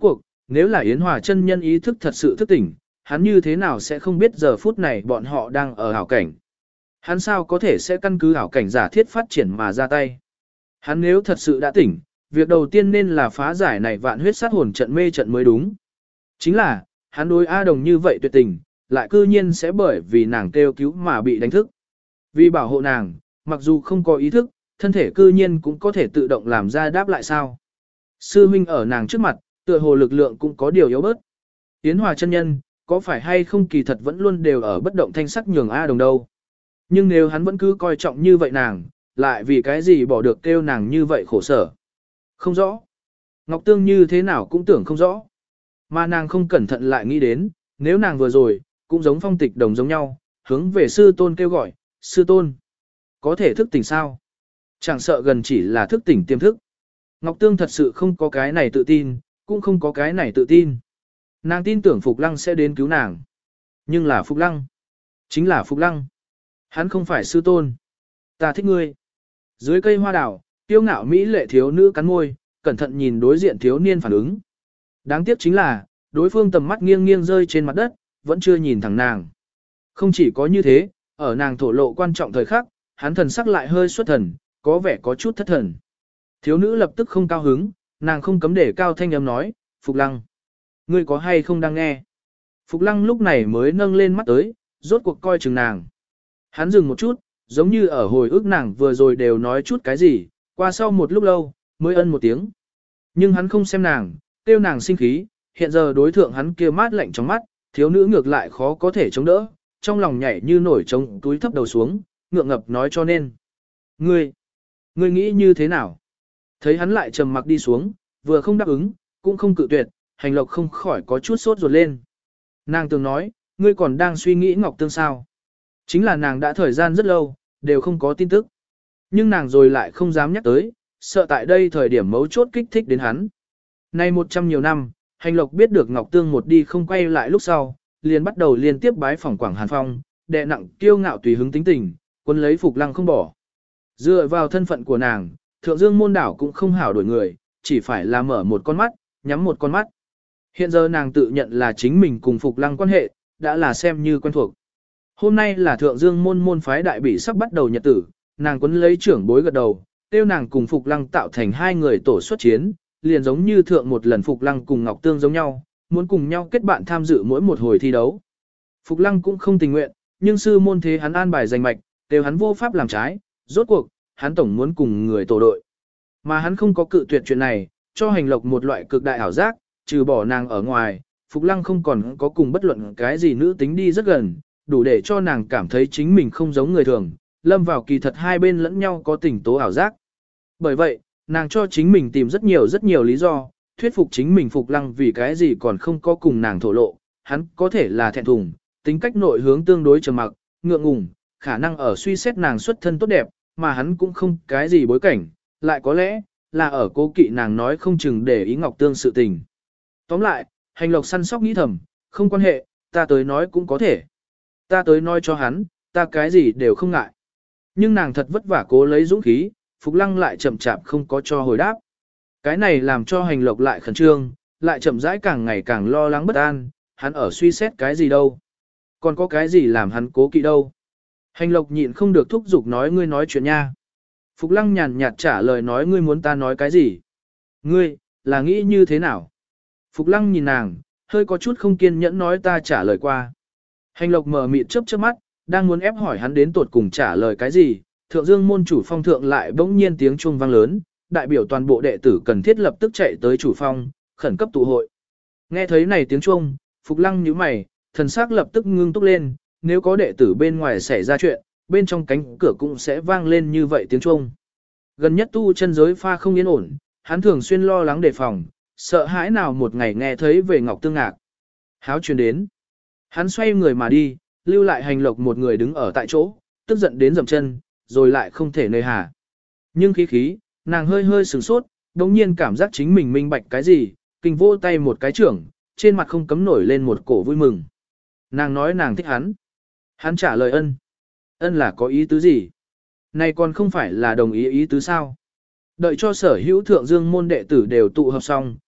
Nếu là Yến Hòa chân nhân ý thức thật sự thức tỉnh, hắn như thế nào sẽ không biết giờ phút này bọn họ đang ở ảo cảnh. Hắn sao có thể sẽ căn cứ ảo cảnh giả thiết phát triển mà ra tay. Hắn nếu thật sự đã tỉnh, việc đầu tiên nên là phá giải này vạn huyết sát hồn trận mê trận mới đúng. Chính là, hắn đối A Đồng như vậy tuyệt tình, lại cư nhiên sẽ bởi vì nàng kêu cứu mà bị đánh thức. Vì bảo hộ nàng, mặc dù không có ý thức, thân thể cư nhiên cũng có thể tự động làm ra đáp lại sao. Sư huynh ở nàng trước mặt, tựa hồ lực lượng cũng có điều yếu bớt. Yến Hòa chân nhân, có phải hay không kỳ thật vẫn luôn đều ở bất động thanh sắc nhường A Đồng đâu. Nhưng nếu hắn vẫn cứ coi trọng như vậy nàng, lại vì cái gì bỏ được kêu nàng như vậy khổ sở. Không rõ. Ngọc Tương như thế nào cũng tưởng không rõ. Mà nàng không cẩn thận lại nghĩ đến, nếu nàng vừa rồi, cũng giống Phong Tịch Đồng giống nhau, hướng về sư tôn kêu gọi, sư tôn. Có thể thức tỉnh sao? Chẳng sợ gần chỉ là thức tỉnh tiềm thức. Ngọc Tương thật sự không có cái này tự tin, cũng không có cái này tự tin. Nàng tin tưởng Phục Lăng sẽ đến cứu nàng. Nhưng là Phục Lăng. Chính là Phục Lăng. Hắn không phải sư tôn. Ta thích ngươi. Dưới cây hoa đào, tiêu ngạo mỹ lệ thiếu nữ cắn môi, cẩn thận nhìn đối diện thiếu niên phản ứng. Đáng tiếc chính là, đối phương tầm mắt nghiêng nghiêng rơi trên mặt đất, vẫn chưa nhìn thẳng nàng. Không chỉ có như thế, ở nàng thổ lộ quan trọng thời khắc, hắn thần sắc lại hơi xuất thần, có vẻ có chút thất thần. Thiếu nữ lập tức không cao hứng, nàng không cấm để cao thanh âm nói, Phục Lăng. Ngươi có hay không đang nghe? Phục Lăng lúc này mới nâng lên mắt tới, rốt cuộc coi chừng nàng. Hắn dừng một chút, giống như ở hồi ức nàng vừa rồi đều nói chút cái gì, qua sau một lúc lâu, mới ân một tiếng. Nhưng hắn không xem nàng, tiêu nàng sinh khí, hiện giờ đối thượng hắn kia mát lạnh trong mắt, thiếu nữ ngược lại khó có thể chống đỡ, trong lòng nhảy như nổi trống túi thấp đầu xuống, ngượng ngập nói cho nên. Ngươi nghĩ như thế nào? Thấy hắn lại trầm mặc đi xuống, vừa không đáp ứng, cũng không cự tuyệt, hành lộc không khỏi có chút sốt ruột lên. Nàng từng nói, ngươi còn đang suy nghĩ Ngọc Tương sao? Chính là nàng đã thời gian rất lâu, đều không có tin tức. Nhưng nàng rồi lại không dám nhắc tới, sợ tại đây thời điểm mấu chốt kích thích đến hắn. Nay 100 nhiều năm, hành lộc biết được Ngọc Tương một đi không quay lại lúc sau, liền bắt đầu liên tiếp bái phỏng Quảng Hàn Phong, đè nặng kiêu ngạo tùy hứng tính tình, quân lấy Phục Lăng không bỏ. Dựa vào thân phận của nàng, Thượng Dương môn đảo cũng không hảo đổi người, chỉ phải là mở một con mắt, nhắm một con mắt. Hiện giờ nàng tự nhận là chính mình cùng Phục Lăng quan hệ, đã là xem như quen thuộc. Hôm nay là Thượng Dương môn phái đại bỉ sắp bắt đầu nhật tử, nàng quấn lấy trưởng bối gật đầu, tiêu nàng cùng Phục Lăng tạo thành hai người tổ xuất chiến, liền giống như thượng một lần Phục Lăng cùng Ngọc Tương giống nhau, muốn cùng nhau kết bạn tham dự mỗi một hồi thi đấu. Phục Lăng cũng không tình nguyện, nhưng sư môn thế hắn an bài giành mạch, đều hắn vô pháp làm trái, rốt cuộc, hắn tổng muốn cùng người tổ đội. Mà hắn không có cự tuyệt chuyện này, cho hành lộc một loại cực đại ảo giác, trừ bỏ nàng ở ngoài, Phục Lăng không còn có cùng bất luận cái gì nữ tính đi rất gần, đủ để cho nàng cảm thấy chính mình không giống người thường, lâm vào kỳ thật hai bên lẫn nhau có tình tố ảo giác. Bởi vậy, nàng cho chính mình tìm rất nhiều lý do, thuyết phục chính mình Phục Lăng vì cái gì còn không có cùng nàng thổ lộ, hắn có thể là thẹn thùng, tính cách nội hướng tương đối trầm mặc, ngượng ngùng, khả năng ở suy xét nàng xuất thân tốt đẹp, mà hắn cũng không cái gì bối cảnh, lại có lẽ là ở cố kỵ nàng nói không chừng để ý Ngọc Tương sự tình. Tóm lại, hành lộc săn sóc nghĩ thầm, không quan hệ, ta tới nói cũng có thể. Ta tới nói cho hắn, ta cái gì đều không ngại. Nhưng nàng thật vất vả cố lấy dũng khí, Phục Lăng lại chậm chạp không có cho hồi đáp. Cái này làm cho hành lộc lại khẩn trương, lại chậm rãi càng ngày càng lo lắng bất an, hắn ở suy xét cái gì đâu. Còn có cái gì làm hắn cố kỵ đâu. Hành lộc nhịn không được thúc giục nói ngươi nói chuyện nha. Phục Lăng nhàn nhạt trả lời nói ngươi muốn ta nói cái gì. Ngươi, là nghĩ như thế nào? Phục Lăng nhìn nàng, hơi có chút không kiên nhẫn nói ta trả lời qua. Hành lộc mở mịt chớp chớp mắt, đang muốn ép hỏi hắn đến tuột cùng trả lời cái gì, Thượng Dương môn chủ phong thượng lại bỗng nhiên tiếng chuông vang lớn, đại biểu toàn bộ đệ tử cần thiết lập tức chạy tới chủ phong, khẩn cấp tụ hội. Nghe thấy này tiếng chuông, Phục Lăng nhíu mày, thần sắc lập tức ngưng túc lên, nếu có đệ tử bên ngoài xảy ra chuyện, bên trong cánh cửa cũng sẽ vang lên như vậy tiếng chuông. Gần nhất tu chân giới pha không yên ổn, hắn thường xuyên lo lắng đề phòng, sợ hãi nào một ngày nghe thấy về Ngọc Tương Ngạc. Háo truyền đến. Hắn xoay người mà đi, lưu lại hành lộc một người đứng ở tại chỗ, tức giận đến dậm chân, rồi lại không thể nơi hà. Nhưng khí, nàng hơi hơi sửng sốt, đống nhiên cảm giác chính mình minh bạch cái gì, kinh vô tay một cái trưởng, trên mặt không cấm nổi lên một cổ vui mừng. Nàng nói nàng thích hắn. Hắn trả lời ân. Ân là có ý tứ gì? Này còn không phải là đồng ý ý tứ sao? Đợi cho sở hữu Thượng Dương môn đệ tử đều tụ hợp xong,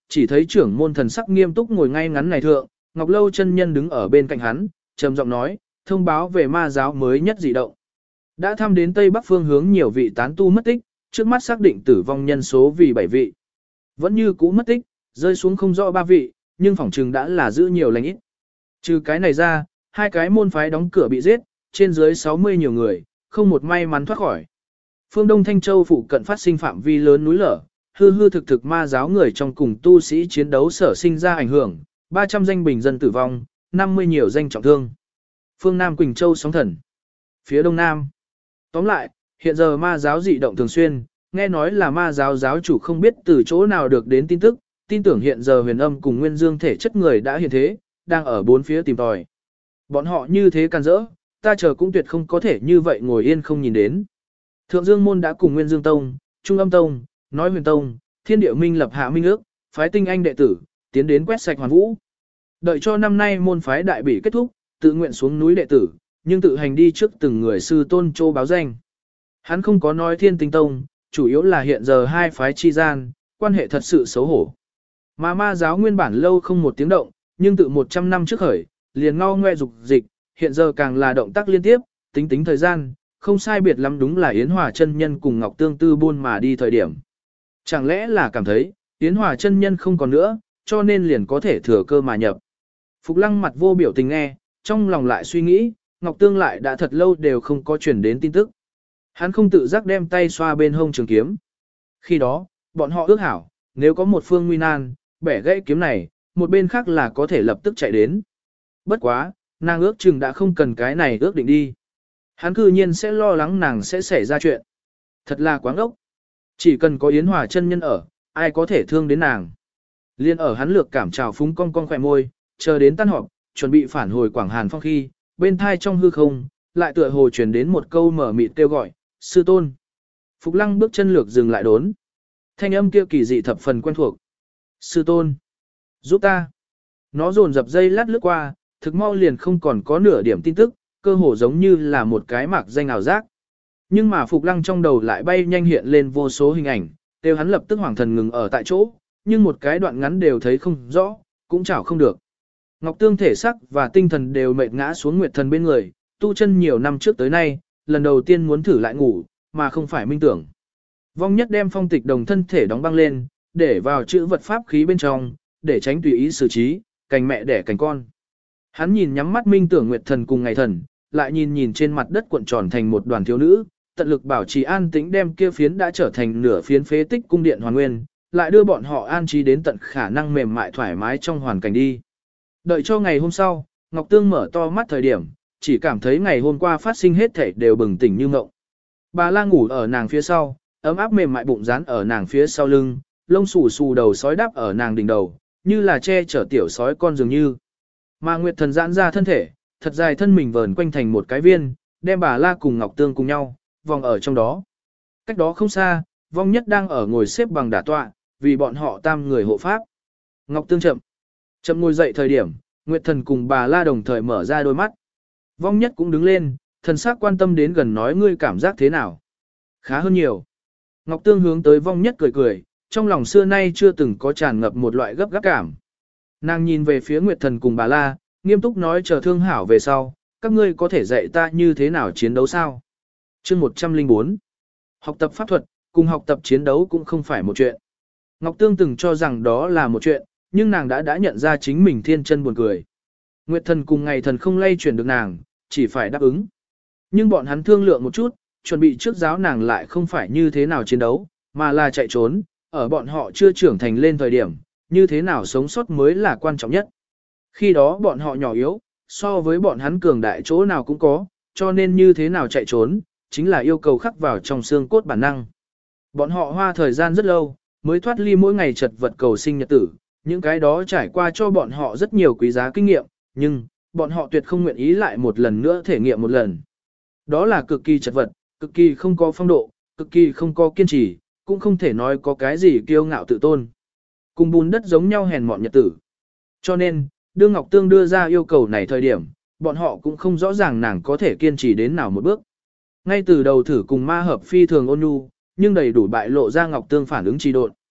chỉ thấy trưởng môn thần sắc nghiêm túc ngồi ngay ngắn này thượng, Ngọc Lâu chân nhân đứng ở bên cạnh hắn, trầm giọng nói, thông báo về ma giáo mới nhất dị động. Đã thăm đến Tây Bắc phương hướng nhiều vị tán tu mất tích, trước mắt xác định tử vong nhân số vì 7 vị. Vẫn như cũ mất tích, rơi xuống không rõ 3 vị, nhưng phỏng trừng đã là giữ nhiều lành ít. Trừ cái này ra, 2 cái môn phái đóng cửa bị giết, trên dưới 60 nhiều người, không một may mắn thoát khỏi. Phương Đông Thanh Châu phụ cận phát sinh phạm vi lớn núi lở, hư hư thực thực ma giáo người trong cùng tu sĩ chiến đấu sở sinh ra ảnh hưởng, 300 danh bình dân tử vong, 50 nhiều danh trọng thương. Phương Nam Quỳnh Châu sóng thần. Phía Đông Nam. Tóm lại, hiện giờ ma giáo dị động thường xuyên, nghe nói là ma giáo giáo chủ không biết từ chỗ nào được đến tin tức, tin tưởng hiện giờ huyền âm cùng nguyên dương thể chất người đã hiện thế, đang ở bốn phía tìm tòi. Bọn họ như thế can rỡ, ta chờ cũng tuyệt không có thể như vậy ngồi yên không nhìn đến. Thượng Dương Môn đã cùng Nguyên Dương Tông, Trung Âm Tông, Nói Huyền Tông, Thiên Điệu Minh lập hạ minh ước, phái tinh anh đệ tử, tiến đến quét sạch hoàn vũ. Đợi cho năm nay môn phái đại bỉ kết thúc, tự nguyện xuống núi đệ tử, nhưng tự hành đi trước từng người sư tôn châu báo danh. Hắn không có nói Thiên Tinh Tông, chủ yếu là hiện giờ hai phái chi gian, quan hệ thật sự xấu hổ. Mà ma giáo nguyên bản lâu không một tiếng động, nhưng tự 100 năm trước khởi, liền ngao ngoe dục dịch, hiện giờ càng là động tác liên tiếp, tính tính thời gian, không sai biệt lắm đúng là Yến Hòa chân nhân cùng Ngọc Tương Tư buôn mà đi thời điểm. Chẳng lẽ là cảm thấy, Yến Hòa chân nhân không còn nữa, cho nên liền có thể thừa cơ mà nhập. Phục Lăng mặt vô biểu tình nghe, trong lòng lại suy nghĩ, Ngọc Tương lại đã thật lâu đều không có chuyển đến tin tức. Hắn không tự giác đem tay xoa bên hông trường kiếm. Khi đó, bọn họ ước hảo, nếu có một phương nguy nan, bẻ gãy kiếm này, một bên khác là có thể lập tức chạy đến. Bất quá, nàng ước chừng đã không cần cái này ước định đi. Hắn cư nhiên sẽ lo lắng nàng sẽ xảy ra chuyện. Thật là quáng ốc. Chỉ cần có Yến Hòa chân nhân ở, ai có thể thương đến nàng. Liên ở hắn lược cảm trào phúng cong cong khỏe môi, chờ đến tan họp, chuẩn bị phản hồi Quảng Hàn Phong khi, bên thai trong hư không, lại tựa hồ truyền đến một câu mở mịt kêu gọi, sư tôn. Phục Lăng bước chân lược dừng lại đốn. Thanh âm kia kỳ dị thập phần quen thuộc. Sư tôn, giúp ta. Nó dồn dập dây lát lướt qua, thực mau liền không còn có nửa điểm tin tức, cơ hồ giống như là một cái mạc danh ảo giác. Nhưng mà Phục Lăng trong đầu lại bay nhanh hiện lên vô số hình ảnh, đều hắn lập tức hoảng thần ngừng ở tại chỗ, nhưng một cái đoạn ngắn đều thấy không rõ, cũng chảo không được. Ngọc Tương thể sắc và tinh thần đều mệt ngã xuống Nguyệt Thần bên người, tu chân nhiều năm trước tới nay, lần đầu tiên muốn thử lại ngủ, mà không phải minh tưởng. Vong Nhất đem phong tịch đồng thân thể đóng băng lên, để vào chữ vật pháp khí bên trong, để tránh tùy ý xử trí, cành mẹ đẻ cành con. Hắn nhìn nhắm mắt minh tưởng Nguyệt Thần cùng ngày thần, lại nhìn nhìn trên mặt đất cuộn tròn thành một đoàn thiếu nữ, tận lực bảo trì an tĩnh đem kia phiến đã trở thành nửa phiến phế tích cung điện hoàn nguyên, lại đưa bọn họ an trí đến tận khả năng mềm mại thoải mái trong hoàn cảnh đi. Đợi cho ngày hôm sau, Ngọc Tương mở to mắt thời điểm, chỉ cảm thấy ngày hôm qua phát sinh hết thảy đều bừng tỉnh như ngộng. Bà la ngủ ở nàng phía sau, ấm áp mềm mại bụng dán ở nàng phía sau lưng, lông xù xù đầu sói đáp ở nàng đỉnh đầu, như là che chở tiểu sói con dường như. Mà Nguyệt Thần giãn ra thân thể, thật dài thân mình vờn quanh thành một cái viên, đem bà la cùng Ngọc Tương cùng nhau, vòng ở trong đó. Cách đó không xa, Vong Nhất đang ở ngồi xếp bằng đả tọa, vì bọn họ tam người hộ pháp. Ngọc Tương chậm ngồi dậy thời điểm, Nguyệt Thần cùng bà la đồng thời mở ra đôi mắt. Vong Nhất cũng đứng lên, thần sắc quan tâm đến gần nói ngươi cảm giác thế nào. Khá hơn nhiều. Ngọc Tương hướng tới Vong Nhất cười cười, trong lòng xưa nay chưa từng có tràn ngập một loại gấp gáp cảm. Nàng nhìn về phía Nguyệt Thần cùng bà la, nghiêm túc nói chờ thương hảo về sau, các ngươi có thể dạy ta như thế nào chiến đấu sao? Chương 104. Học tập pháp thuật, cùng học tập chiến đấu cũng không phải một chuyện. Ngọc Tương từng cho rằng đó là một chuyện, nhưng nàng đã nhận ra chính mình thiên chân buồn cười. Nguyệt Thần cùng ngày thần không lay chuyển được nàng, chỉ phải đáp ứng. Nhưng bọn hắn thương lượng một chút, chuẩn bị trước giáo nàng lại không phải như thế nào chiến đấu, mà là chạy trốn, ở bọn họ chưa trưởng thành lên thời điểm, như thế nào sống sót mới là quan trọng nhất. Khi đó bọn họ nhỏ yếu, so với bọn hắn cường đại chỗ nào cũng có, cho nên như thế nào chạy trốn, chính là yêu cầu khắc vào trong xương cốt bản năng. Bọn họ hoa thời gian rất lâu, mới thoát ly mỗi ngày chật vật cầu sinh nhật tử, những cái đó trải qua cho bọn họ rất nhiều quý giá kinh nghiệm, nhưng, bọn họ tuyệt không nguyện ý lại một lần nữa thể nghiệm một lần. Đó là cực kỳ chật vật, cực kỳ không có phong độ, cực kỳ không có kiên trì, cũng không thể nói có cái gì kiêu ngạo tự tôn. Cùng bùn đất giống nhau hèn mọn nhật tử. Cho nên, đương Ngọc Tương đưa ra yêu cầu này thời điểm, bọn họ cũng không rõ ràng nàng có thể kiên trì đến nào một bước. Ngay từ đầu thử cùng ma hợp phi thường ôn nhu, nhưng đầy đủ bại lộ ra Ngọc Tương phản ứng trì độn.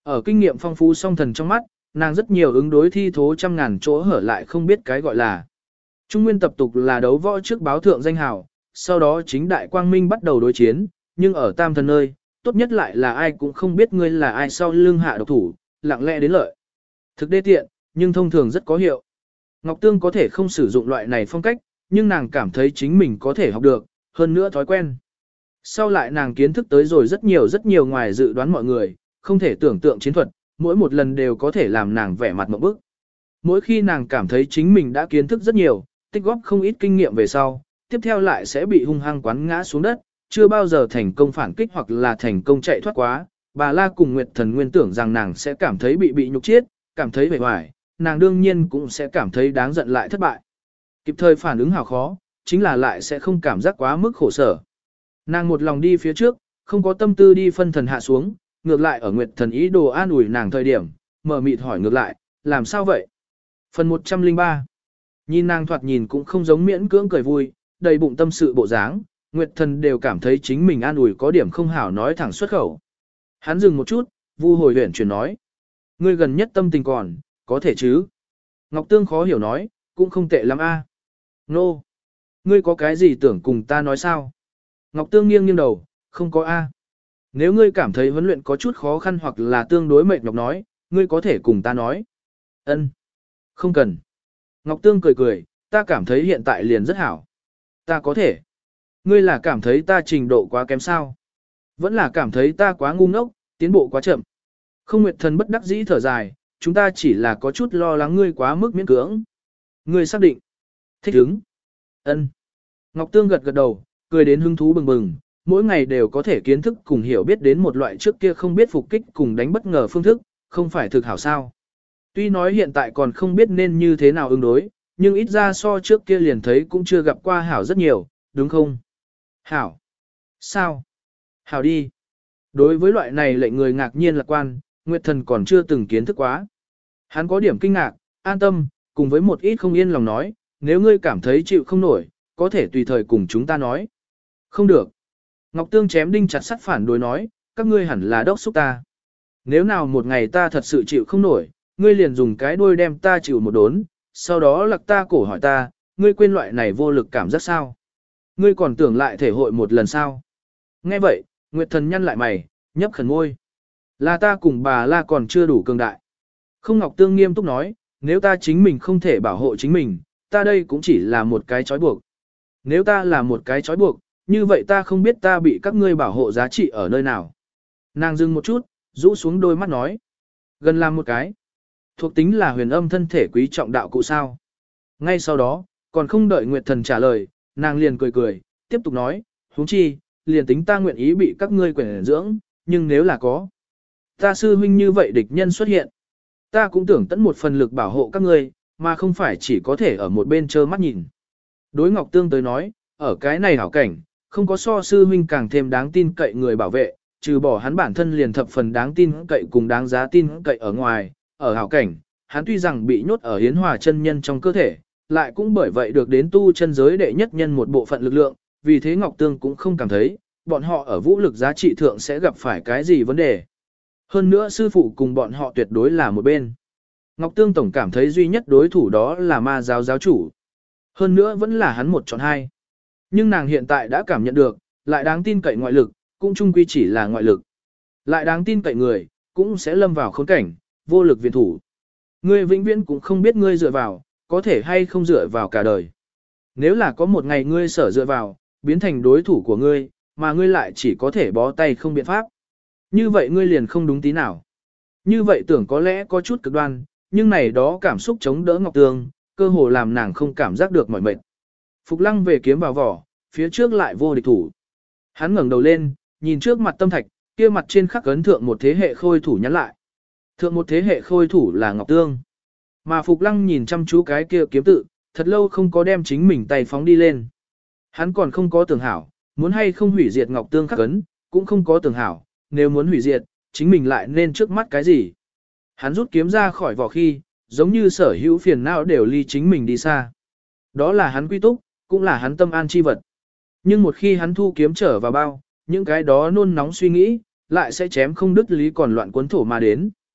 Ở kinh nghiệm phong phú song thần trong mắt, nàng rất nhiều ứng đối thi thố trăm ngàn chỗ hở lại không biết cái gọi là. Trung nguyên tập tục là đấu võ trước báo thượng danh hào, sau đó chính đại quang minh bắt đầu đối chiến, nhưng ở tam thần nơi, tốt nhất lại là ai cũng không biết ngươi là ai sau lưng hạ độc thủ, lặng lẽ đến lợi. Thực đê tiện, nhưng thông thường rất có hiệu. Ngọc Tương có thể không sử dụng loại này phong cách, nhưng nàng cảm thấy chính mình có thể học được, hơn nữa thói quen. Sau lại nàng kiến thức tới rồi rất nhiều ngoài dự đoán mọi người, không thể tưởng tượng chiến thuật, mỗi một lần đều có thể làm nàng vẻ mặt mộng bức. Mỗi khi nàng cảm thấy chính mình đã kiến thức rất nhiều, tích góp không ít kinh nghiệm về sau, tiếp theo lại sẽ bị hung hăng quán ngã xuống đất, chưa bao giờ thành công phản kích hoặc là thành công chạy thoát quá. Bà La cùng Nguyệt Thần nguyên tưởng rằng nàng sẽ cảm thấy bị nhục chiết, cảm thấy bề hoài, nàng đương nhiên cũng sẽ cảm thấy đáng giận lại thất bại. Kịp thời phản ứng hào khó, chính là lại sẽ không cảm giác quá mức khổ sở. Nàng một lòng đi phía trước, không có tâm tư đi phân thần hạ xuống, ngược lại ở Nguyệt Thần ý đồ an ủi nàng thời điểm, mở mịt hỏi ngược lại, làm sao vậy? Phần 103. Nhìn nàng thoạt nhìn cũng không giống miễn cưỡng cười vui, đầy bụng tâm sự bộ dáng, Nguyệt Thần đều cảm thấy chính mình an ủi có điểm không hảo nói thẳng xuất khẩu. Hắn dừng một chút, Vu Hồi Huyền chuyển nói, ngươi gần nhất tâm tình còn, có thể chứ? Ngọc Tương khó hiểu nói, cũng không tệ lắm a. Nô, no. Ngươi có cái gì tưởng cùng ta nói sao? Ngọc Tương nghiêng đầu, không có a. Nếu ngươi cảm thấy huấn luyện có chút khó khăn hoặc là tương đối mệt nhọc nói, ngươi có thể cùng ta nói. Ân, không cần. Ngọc Tương cười, ta cảm thấy hiện tại liền rất hảo. Ta có thể. Ngươi là cảm thấy ta trình độ quá kém sao? Vẫn là cảm thấy ta quá ngu ngốc, tiến bộ quá chậm. Không Nguyệt Thần bất đắc dĩ thở dài, chúng ta chỉ là có chút lo lắng ngươi quá mức miễn cưỡng. Ngươi xác định. Thích ứng. Ân. Ngọc Tương gật đầu, cười đến hứng thú bừng bừng, mỗi ngày đều có thể kiến thức cùng hiểu biết đến một loại trước kia không biết phục kích cùng đánh bất ngờ phương thức, không phải thực hảo sao. Tuy nói hiện tại còn không biết nên như thế nào ứng đối, nhưng ít ra so trước kia liền thấy cũng chưa gặp qua hảo rất nhiều, đúng không? Hảo. Sao? Hảo đi. Đối với loại này lệnh người ngạc nhiên lạc quan, Nguyệt Thần còn chưa từng kiến thức quá. Hắn có điểm kinh ngạc, an tâm, cùng với một ít không yên lòng nói, nếu ngươi cảm thấy chịu không nổi, có thể tùy thời cùng chúng ta nói. Không được. Ngọc Tương chém đinh chặt sắt phản đối nói, các ngươi hẳn là đốc xúc ta. Nếu nào một ngày ta thật sự chịu không nổi, ngươi liền dùng cái đuôi đem ta chịu một đốn, sau đó lặc ta cổ hỏi ta, ngươi quên loại này vô lực cảm giác sao? Ngươi còn tưởng lại thể hội một lần sao? Nghe vậy, Nguyệt Thần nhăn lại mày, nhấp khẩn môi. Là ta cùng bà La còn chưa đủ cường đại. Không Ngọc Tương nghiêm túc nói, nếu ta chính mình không thể bảo hộ chính mình, ta đây cũng chỉ là một cái trói buộc. Nếu ta là một cái trói buộc, như vậy ta không biết ta bị các ngươi bảo hộ giá trị ở nơi nào. Nàng dừng một chút, rũ xuống đôi mắt nói. Gần làm một cái. Thuộc tính là huyền âm thân thể quý trọng đạo cụ sao. Ngay sau đó, còn không đợi Nguyệt Thần trả lời, nàng liền cười, tiếp tục nói, huống chi, liền tính ta nguyện ý bị các ngươi quyển dưỡng, nhưng nếu là có. Ta sư huynh như vậy địch nhân xuất hiện. Ta cũng tưởng tận một phần lực bảo hộ các ngươi, mà không phải chỉ có thể ở một bên trơ mắt nhìn. Đối Ngọc Tương tới nói, ở cái này hảo cảnh, không có so sư huynh càng thêm đáng tin cậy người bảo vệ, trừ bỏ hắn bản thân liền thập phần đáng tin cậy cùng đáng giá tin cậy ở ngoài, ở hảo cảnh, hắn tuy rằng bị nhốt ở hiến hòa chân nhân trong cơ thể, lại cũng bởi vậy được đến tu chân giới đệ nhất nhân một bộ phận lực lượng, vì thế Ngọc Tương cũng không cảm thấy, bọn họ ở vũ lực giá trị thượng sẽ gặp phải cái gì vấn đề. Hơn nữa sư phụ cùng bọn họ tuyệt đối là một bên. Ngọc Tương tổng cảm thấy duy nhất đối thủ đó là ma giáo giáo chủ. Hơn nữa vẫn là hắn một chọn hai. Nhưng nàng hiện tại đã cảm nhận được, lại đáng tin cậy ngoại lực, cũng chung quy chỉ là ngoại lực. Lại đáng tin cậy người, cũng sẽ lâm vào khốn cảnh, vô lực viện thủ. Ngươi vĩnh viễn cũng không biết ngươi dựa vào, có thể hay không dựa vào cả đời. Nếu là có một ngày ngươi sở dựa vào, biến thành đối thủ của ngươi, mà ngươi lại chỉ có thể bó tay không biện pháp. Như vậy ngươi liền không đúng tí nào. Như vậy tưởng có lẽ có chút cực đoan, nhưng này đó cảm xúc chống đỡ Ngọc Tương, cơ hồ làm nàng không cảm giác được mỏi mệt. Phục Lăng về kiếm vào vỏ, phía trước lại vô địch thủ. Hắn ngẩng đầu lên, nhìn trước mặt tâm thạch, kia mặt trên khắc ấn thượng một thế hệ khôi thủ nhắn lại. Thượng một thế hệ khôi thủ là Ngọc Tương. Mà Phục Lăng nhìn chăm chú cái kia kiếm tự, thật lâu không có đem chính mình tay phóng đi lên. Hắn còn không có tưởng hảo, muốn hay không hủy diệt Ngọc Tương khắc ấn, cũng không có tưởng hảo, nếu muốn hủy diệt, chính mình lại nên trước mắt cái gì. Hắn rút kiếm ra khỏi vỏ khi, giống như sở hữu phiền não đều ly chính mình đi xa. Đó là hắn quy túc, cũng là hắn tâm an chi vật. Nhưng một khi hắn thu kiếm trở vào bao, những cái đó nôn nóng suy nghĩ, lại sẽ chém không đứt lý còn loạn cuốn thổ mà đến,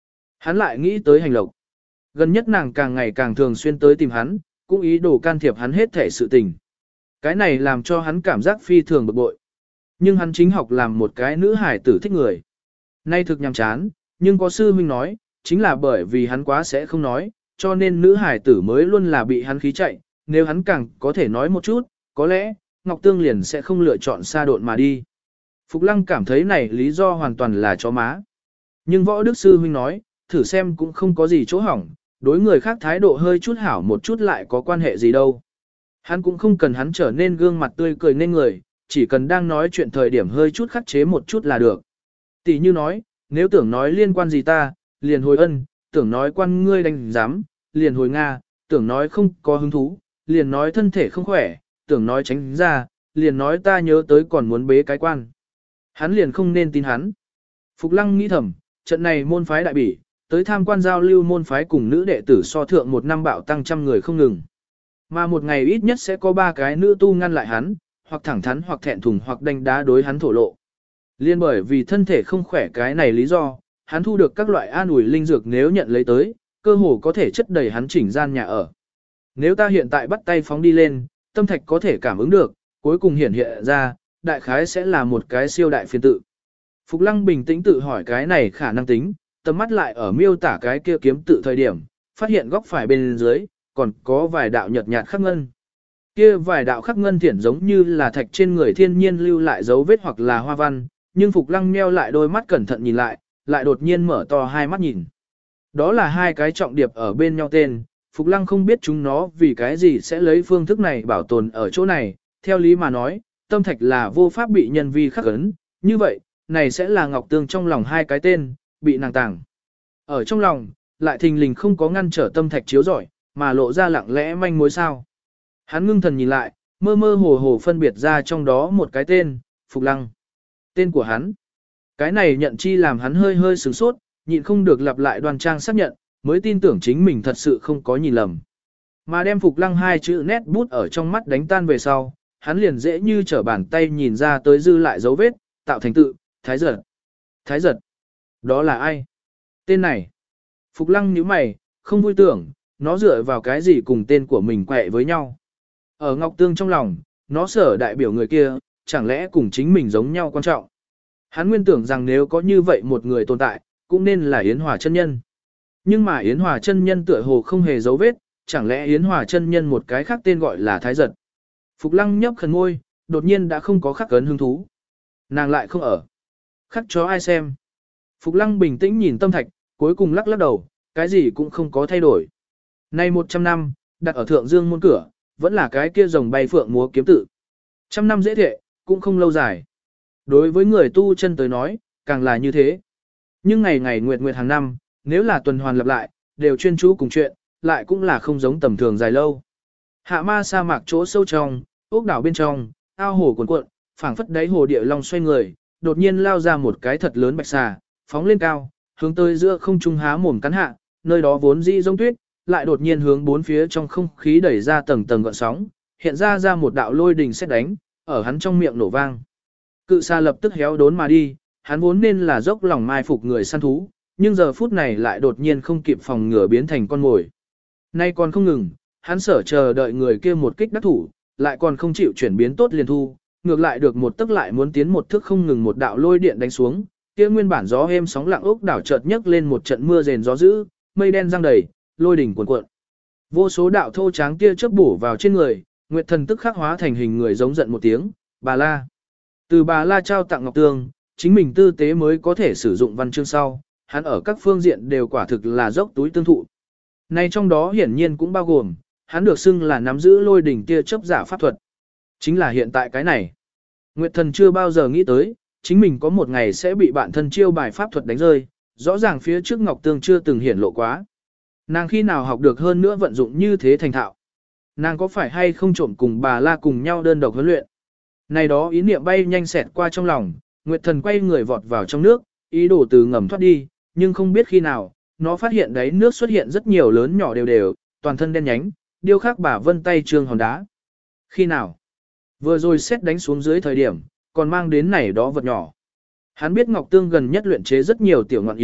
Hắn lại nghĩ tới Hành Lộc. Gần nhất nàng càng ngày càng thường xuyên tới tìm hắn, cũng ý đồ can thiệp hắn hết thể sự tình. Cái này làm cho hắn cảm giác phi thường bực bội. Nhưng hắn chính học làm một cái nữ hải tử thích người. Nay thực nhàm chán, nhưng có sư huynh nói, chính là bởi vì hắn quá sẽ không nói, cho nên nữ hải tử mới luôn là bị hắn khí chạy. Nếu hắn càng có thể nói một chút, có lẽ, Ngọc Tương liền sẽ không lựa chọn xa độn mà đi. Phục Lăng cảm thấy này lý do hoàn toàn là chó má. Nhưng võ đức sư huynh nói, thử xem cũng không có gì chỗ hỏng, đối người khác thái độ hơi chút hảo một chút lại có quan hệ gì đâu. Hắn cũng không cần hắn trở nên gương mặt tươi cười nên người, chỉ cần đang nói chuyện thời điểm hơi chút khắc chế một chút là được. Tỷ như nói, nếu tưởng nói liên quan gì ta, liền hồi ân, tưởng nói quan ngươi đánh giám, liền hồi Nga, tưởng nói không có hứng thú, liền nói thân thể không khỏe, tưởng nói tránh ra, liền nói ta nhớ tới còn muốn bế cái quan. Hắn liền không nên tin hắn. Phục Lăng nghĩ thầm, trận này môn phái đại bỉ, tới tham quan giao lưu môn phái cùng nữ đệ tử so thượng một năm bạo tăng trăm người không ngừng. Mà một ngày ít nhất sẽ có 3 cái nữ tu ngăn lại hắn, hoặc thẳng thắn hoặc thẹn thùng hoặc đánh đá đối hắn thổ lộ. Liên bởi vì thân thể không khỏe cái này lý do, hắn thu được các loại an ủi linh dược nếu nhận lấy tới, cơ hồ có thể chất đầy hắn chỉnh gian nhà ở. Nếu ta hiện tại bắt tay phóng đi lên, tâm thạch có thể cảm ứng được, cuối cùng hiện ra, đại khái sẽ là một cái siêu đại phiên tự. Phục Lăng bình tĩnh tự hỏi cái này khả năng tính, tầm mắt lại ở miêu tả cái kia kiếm tự thời điểm, phát hiện góc phải bên dưới, còn có vài đạo nhợt nhạt khắc ngân. Kia vài đạo khắc ngân thiển giống như là thạch trên người thiên nhiên lưu lại dấu vết hoặc là hoa văn, nhưng Phục Lăng meo lại đôi mắt cẩn thận nhìn lại đột nhiên mở to hai mắt nhìn. Đó là 2 cái trọng điệp ở bên nhau tên, Phục Lăng không biết chúng nó vì cái gì sẽ lấy phương thức này bảo tồn ở chỗ này, theo lý mà nói, tâm thạch là vô pháp bị nhân vi khắc ấn, như vậy, này sẽ là Ngọc Tương trong lòng 2 cái tên, bị nàng tàng. Ở trong lòng, lại thình lình không có ngăn trở tâm thạch chiếu rọi, mà lộ ra lặng lẽ manh mối sao. Hắn ngưng thần nhìn lại, mơ mơ hồ hồ phân biệt ra trong đó một cái tên, Phục Lăng. Tên của hắn. Cái này nhận chi làm hắn hơi hơi sửng sốt, nhịn không được lặp lại đoan trang xác nhận, mới tin tưởng chính mình thật sự không có nhìn lầm. Mà đem Phục Lăng 2 chữ nét bút ở trong mắt đánh tan về sau, hắn liền dễ như trở bàn tay nhìn ra tới dư lại dấu vết, tạo thành tự, Thái Giật. Thái Giật. Đó là ai? Tên này. Phục Lăng nhíu mày, không vui tưởng, nó dựa vào cái gì cùng tên của mình quẹ với nhau. Ở Ngọc Tương trong lòng, nó sở đại biểu người kia, chẳng lẽ cùng chính mình giống nhau quan trọng. Hắn nguyên tưởng rằng nếu có như vậy một người tồn tại, cũng nên là Yến Hòa chân nhân. Nhưng mà Yến Hòa chân nhân tựa hồ không hề dấu vết, chẳng lẽ Yến Hòa chân nhân một cái khác tên gọi là Thái Giật. Phục Lăng nhấp khẩn ngôi, đột nhiên đã không có khắc cấn hứng thú. Nàng lại không ở. Khắc cho ai xem. Phục Lăng bình tĩnh nhìn tâm thạch, cuối cùng lắc lắc đầu, cái gì cũng không có thay đổi. Nay 100 năm, đặt ở thượng dương môn cửa, vẫn là cái kia rồng bay phượng múa kiếm tự. 100 năm dễ thệ, cũng không lâu dài. Đối với người tu chân tới nói, càng là như thế. Nhưng ngày ngày nguyệt nguyệt hàng năm, nếu là tuần hoàn lặp lại, đều chuyên chú cùng chuyện, lại cũng là không giống tầm thường dài lâu. Hạ ma sa mạc chỗ sâu trong, ốc đảo bên trong, ao hồ cuồn cuộn, phảng phất đáy hồ địa long xoay người, đột nhiên lao ra một cái thật lớn bạch xà, phóng lên cao, hướng tới giữa không trung há mồm cắn hạ, nơi đó vốn dĩ giống tuyết, lại đột nhiên hướng bốn phía trong không khí đẩy ra tầng tầng gợn sóng, hiện ra một đạo lôi đình sét đánh, ở hắn trong miệng nổ vang. Cự xà lập tức héo đốn mà đi, hắn vốn nên là dốc lòng mai phục người săn thú, nhưng giờ phút này lại đột nhiên không kịp phòng ngừa biến thành con mồi. Nay còn không ngừng, hắn sở chờ đợi người kia một kích đắc thủ, lại còn không chịu chuyển biến tốt liền thu, ngược lại được một tức lại muốn tiến một thước không ngừng một đạo lôi điện đánh xuống, kia nguyên bản gió êm sóng lặng ốc đảo chợt nhấc lên một trận mưa rền gió dữ, mây đen giăng đầy, lôi đỉnh cuồn cuộn. Vô số đạo thô tráng tia chớp bổ vào trên người, Nguyệt Thần tức khắc hóa thành hình người giống giận một tiếng, Bà La. Từ Bà La trao tặng Ngọc Tương, chính mình tư tế mới có thể sử dụng văn chương sau, hắn ở các phương diện đều quả thực là dốc túi tương thụ. Này trong đó hiển nhiên cũng bao gồm, hắn được xưng là nắm giữ lôi đỉnh tia chớp giả pháp thuật. Chính là hiện tại cái này. Nguyệt Thần chưa bao giờ nghĩ tới, chính mình có một ngày sẽ bị bạn thân chiêu bài pháp thuật đánh rơi, rõ ràng phía trước Ngọc Tương chưa từng hiển lộ quá. Nàng khi nào học được hơn nữa vận dụng như thế thành thạo. Nàng có phải hay không trộm cùng Bà La cùng nhau đơn độc huấn luyện. Này đó ý niệm bay nhanh xẹt qua trong lòng, Nguyệt Thần quay người vọt vào trong nước, ý đồ từ ngầm thoát đi, nhưng không biết khi nào, nó phát hiện đáy nước xuất hiện rất nhiều lớn nhỏ đều đều, toàn thân đen nhánh, điêu khắc bà vân tay trương hòn đá. Khi nào? Vừa rồi xét đánh xuống dưới thời điểm, còn mang đến này đó vật nhỏ. Hắn biết Ngọc Tương gần nhất luyện chế rất nhiều tiểu ngọn ý,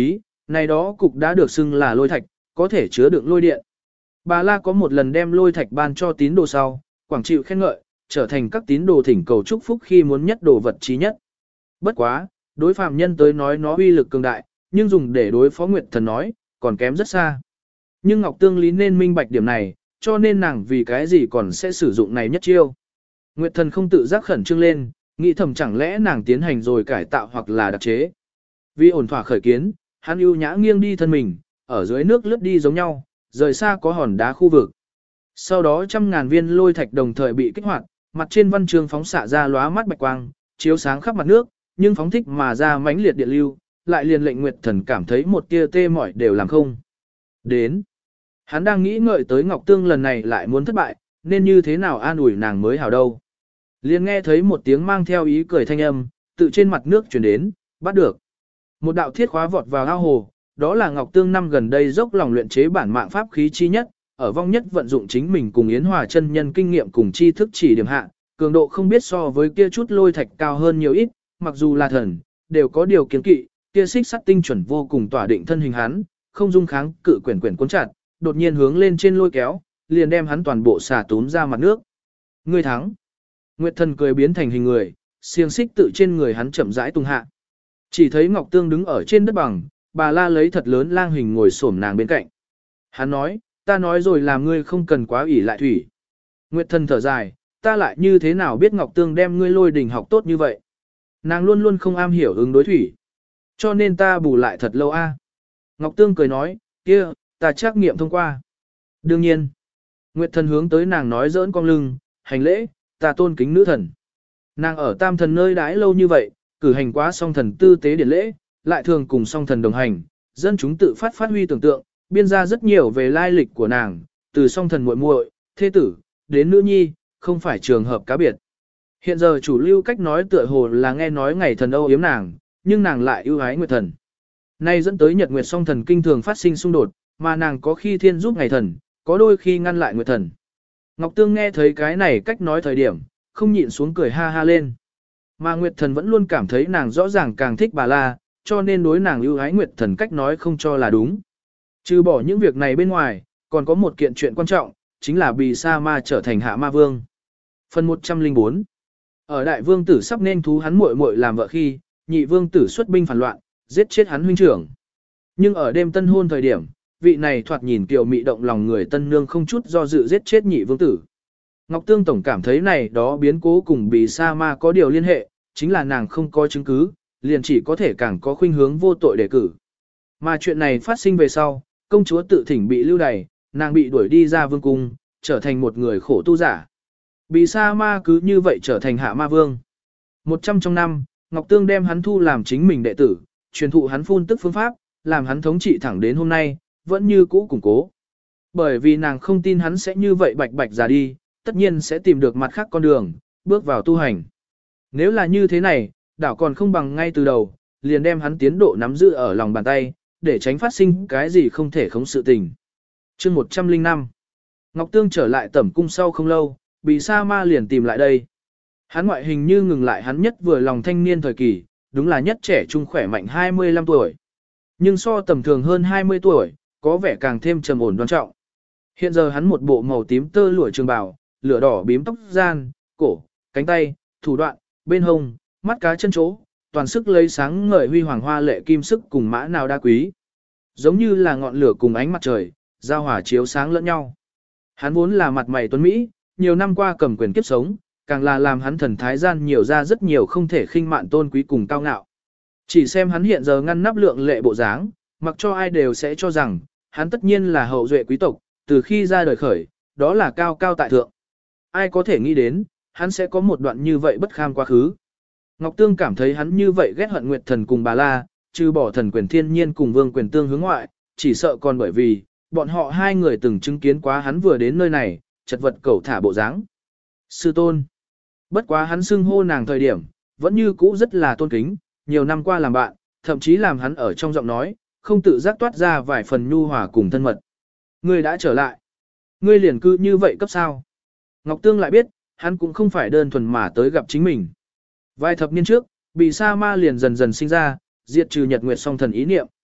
Này đó cục đã được xưng là lôi thạch, có thể chứa đựng lôi điện. Bà La có một lần đem lôi thạch ban cho tín đồ sau, quảng chịu khen ngợi, trở thành các tín đồ thỉnh cầu chúc phúc khi muốn nhất đồ vật trí nhất. Bất quá, đối phạm nhân tới nói nó uy lực cường đại, nhưng dùng để đối phó Nguyệt Thần nói, còn kém rất xa. Nhưng Ngọc Tương Lý nên minh bạch điểm này, cho nên nàng vì cái gì còn sẽ sử dụng này nhất chiêu. Nguyệt Thần không tự giác khẩn trương lên, nghĩ thầm chẳng lẽ nàng tiến hành rồi cải tạo hoặc là đặc chế. Vì ổn thỏa khởi kiến, hắn ưu nhã nghiêng đi thân mình, ở dưới nước lướt đi giống nhau, rời xa có hòn đá khu vực. Sau đó trăm ngàn viên lôi thạch đồng thời bị kích hoạt, mặt trên văn chương phóng xạ ra lóa mắt bạch quang, chiếu sáng khắp mặt nước, nhưng phóng thích mà ra mãnh liệt điện lưu, lại liền lệnh Nguyệt Thần cảm thấy một tia tê mỏi đều làm không. Đến. Hắn đang nghĩ ngợi tới Ngọc Tương lần này lại muốn thất bại, nên như thế nào an ủi nàng mới hảo đâu. Liền nghe thấy một tiếng mang theo ý cười thanh âm, tự trên mặt nước truyền đến, bắt được. Một đạo thiết khóa vọt vào ao hồ, đó là Ngọc Tương năm gần đây dốc lòng luyện chế bản mạng pháp khí chi nhất, ở vong nhất vận dụng chính mình cùng Yến Hòa chân nhân kinh nghiệm cùng tri thức chỉ điểm hạ, cường độ không biết so với kia chút lôi thạch cao hơn nhiều ít, mặc dù là thần, đều có điều kiến kỵ, kia xích sắt tinh chuẩn vô cùng tỏa định thân hình hắn, không dung kháng cự quyển cuốn chặt, đột nhiên hướng lên trên lôi kéo, liền đem hắn toàn bộ xả túm ra mặt nước. Ngươi thắng. Nguyệt Thần cười biến thành hình người, xiềng xích tự trên người hắn chậm rãi tung hạ. Chỉ thấy Ngọc Tương đứng ở trên đất bằng, bà La lấy thật lớn lang hình ngồi xổm nàng bên cạnh. Hắn nói, ta nói rồi làm ngươi không cần quá ủy lại thủy. Nguyệt Thần thở dài, ta lại như thế nào biết Ngọc Tương đem ngươi lôi đình học tốt như vậy. Nàng luôn luôn không am hiểu ứng đối thủy. Cho nên ta bù lại thật lâu a. Ngọc Tương cười nói, kia, ta trắc nghiệm thông qua. Đương nhiên. Nguyệt Thần hướng tới nàng nói giỡn cong lưng, hành lễ, ta tôn kính nữ thần. Nàng ở tam thần nơi đãi lâu như vậy, cử hành quá song thần tư tế điển lễ, lại thường cùng song thần đồng hành, dân chúng tự phát huy tưởng tượng, biên ra rất nhiều về lai lịch của nàng, từ song thần muội muội, thế tử, đến nữ nhi, không phải trường hợp cá biệt. Hiện giờ chủ lưu cách nói tựa hồ là nghe nói ngày thần âu yếm nàng, nhưng nàng lại ưu ái Nguyệt Thần. Nay dẫn tới Nhật Nguyệt song thần kinh thường phát sinh xung đột, mà nàng có khi thiên giúp ngày thần, có đôi khi ngăn lại Nguyệt Thần. Ngọc Tương nghe thấy cái này cách nói thời điểm, không nhịn xuống cười ha ha lên. Mà Nguyệt Thần vẫn luôn cảm thấy nàng rõ ràng càng thích bà La, cho nên đối nàng ưu ái Nguyệt Thần cách nói không cho là đúng. Trừ bỏ những việc này bên ngoài, còn có một kiện chuyện quan trọng, chính là Bì Sa Ma trở thành Hạ Ma Vương. Phần 104. Ở đại vương tử sắp nên thú hắn muội muội làm vợ khi, nhị vương tử xuất binh phản loạn, giết chết hắn huynh trưởng. Nhưng ở đêm tân hôn thời điểm, vị này thoạt nhìn kiều mị động lòng người tân nương không chút do dự giết chết nhị vương tử. Ngọc Tương tổng cảm thấy này đó biến cố cùng Bì Sa Ma có điều liên hệ, chính là nàng không có chứng cứ, liền chỉ có thể càng có khuynh hướng vô tội đề cử. Mà chuyện này phát sinh về sau, công chúa tự thỉnh bị lưu đày, nàng bị đuổi đi ra vương cung, trở thành một người khổ tu giả. Bì Sa Ma cứ như vậy trở thành Hạ Ma Vương. 100 trong năm, Ngọc Tương đem hắn thu làm chính mình đệ tử, truyền thụ hắn phun tức phương pháp, làm hắn thống trị thẳng đến hôm nay, vẫn như cũ củng cố. Bởi vì nàng không tin hắn sẽ như vậy bạch bạch ra đi, tất nhiên sẽ tìm được mặt khác con đường, bước vào tu hành. Nếu là như thế này, đảo còn không bằng ngay từ đầu, liền đem hắn tiến độ nắm giữ ở lòng bàn tay, để tránh phát sinh cái gì không thể khống sự tình. Chương 105. Ngọc Tương trở lại tẩm cung sau không lâu, Bì Sa Ma liền tìm lại đây. Hắn ngoại hình như ngừng lại hắn nhất vừa lòng thanh niên thời kỳ, đúng là nhất trẻ trung khỏe mạnh 25 tuổi. Nhưng so tầm thường hơn 20 tuổi, có vẻ càng thêm trầm ổn đoan trọng. Hiện giờ hắn một bộ màu tím tơ lụa trường bào, lửa đỏ bím tóc gian, cổ, cánh tay, thủ đoạn, bên hông, mắt cá chân chỗ, toàn sức lấy sáng ngời huy hoàng hoa lệ kim sức cùng mã nào đa quý. Giống như là ngọn lửa cùng ánh mặt trời, giao hòa chiếu sáng lẫn nhau. Hắn vốn là mặt mày tuấn Mỹ, nhiều năm qua cầm quyền kiếp sống, càng là làm hắn thần thái gian nhiều ra rất nhiều không thể khinh mạn tôn quý cùng cao ngạo. Chỉ xem hắn hiện giờ ngăn nắp lượng lệ bộ dáng, mặc cho ai đều sẽ cho rằng, hắn tất nhiên là hậu duệ quý tộc, từ khi ra đời khởi, đó là cao cao tại thượng. Ai có thể nghĩ đến, hắn sẽ có một đoạn như vậy bất kham quá khứ. Ngọc Tương cảm thấy hắn như vậy ghét hận Nguyệt Thần cùng bà La, trừ bỏ thần quyền thiên nhiên cùng vương quyền tương hướng ngoại, chỉ sợ còn bởi vì, bọn họ hai người từng chứng kiến quá hắn vừa đến nơi này, chật vật cẩu thả bộ dáng. Sư tôn. Bất quá hắn xưng hô nàng thời điểm, vẫn như cũ rất là tôn kính, nhiều năm qua làm bạn, thậm chí làm hắn ở trong giọng nói, không tự giác toát ra vài phần nhu hòa cùng thân mật. Ngươi đã trở lại. Ngươi liền cư như vậy cấp sao? Ngọc Tương lại biết, hắn cũng không phải đơn thuần mà tới gặp chính mình. Vài thập niên trước, Bì Sa Ma liền dần dần sinh ra, diệt trừ Nhật Nguyệt song thần ý niệm.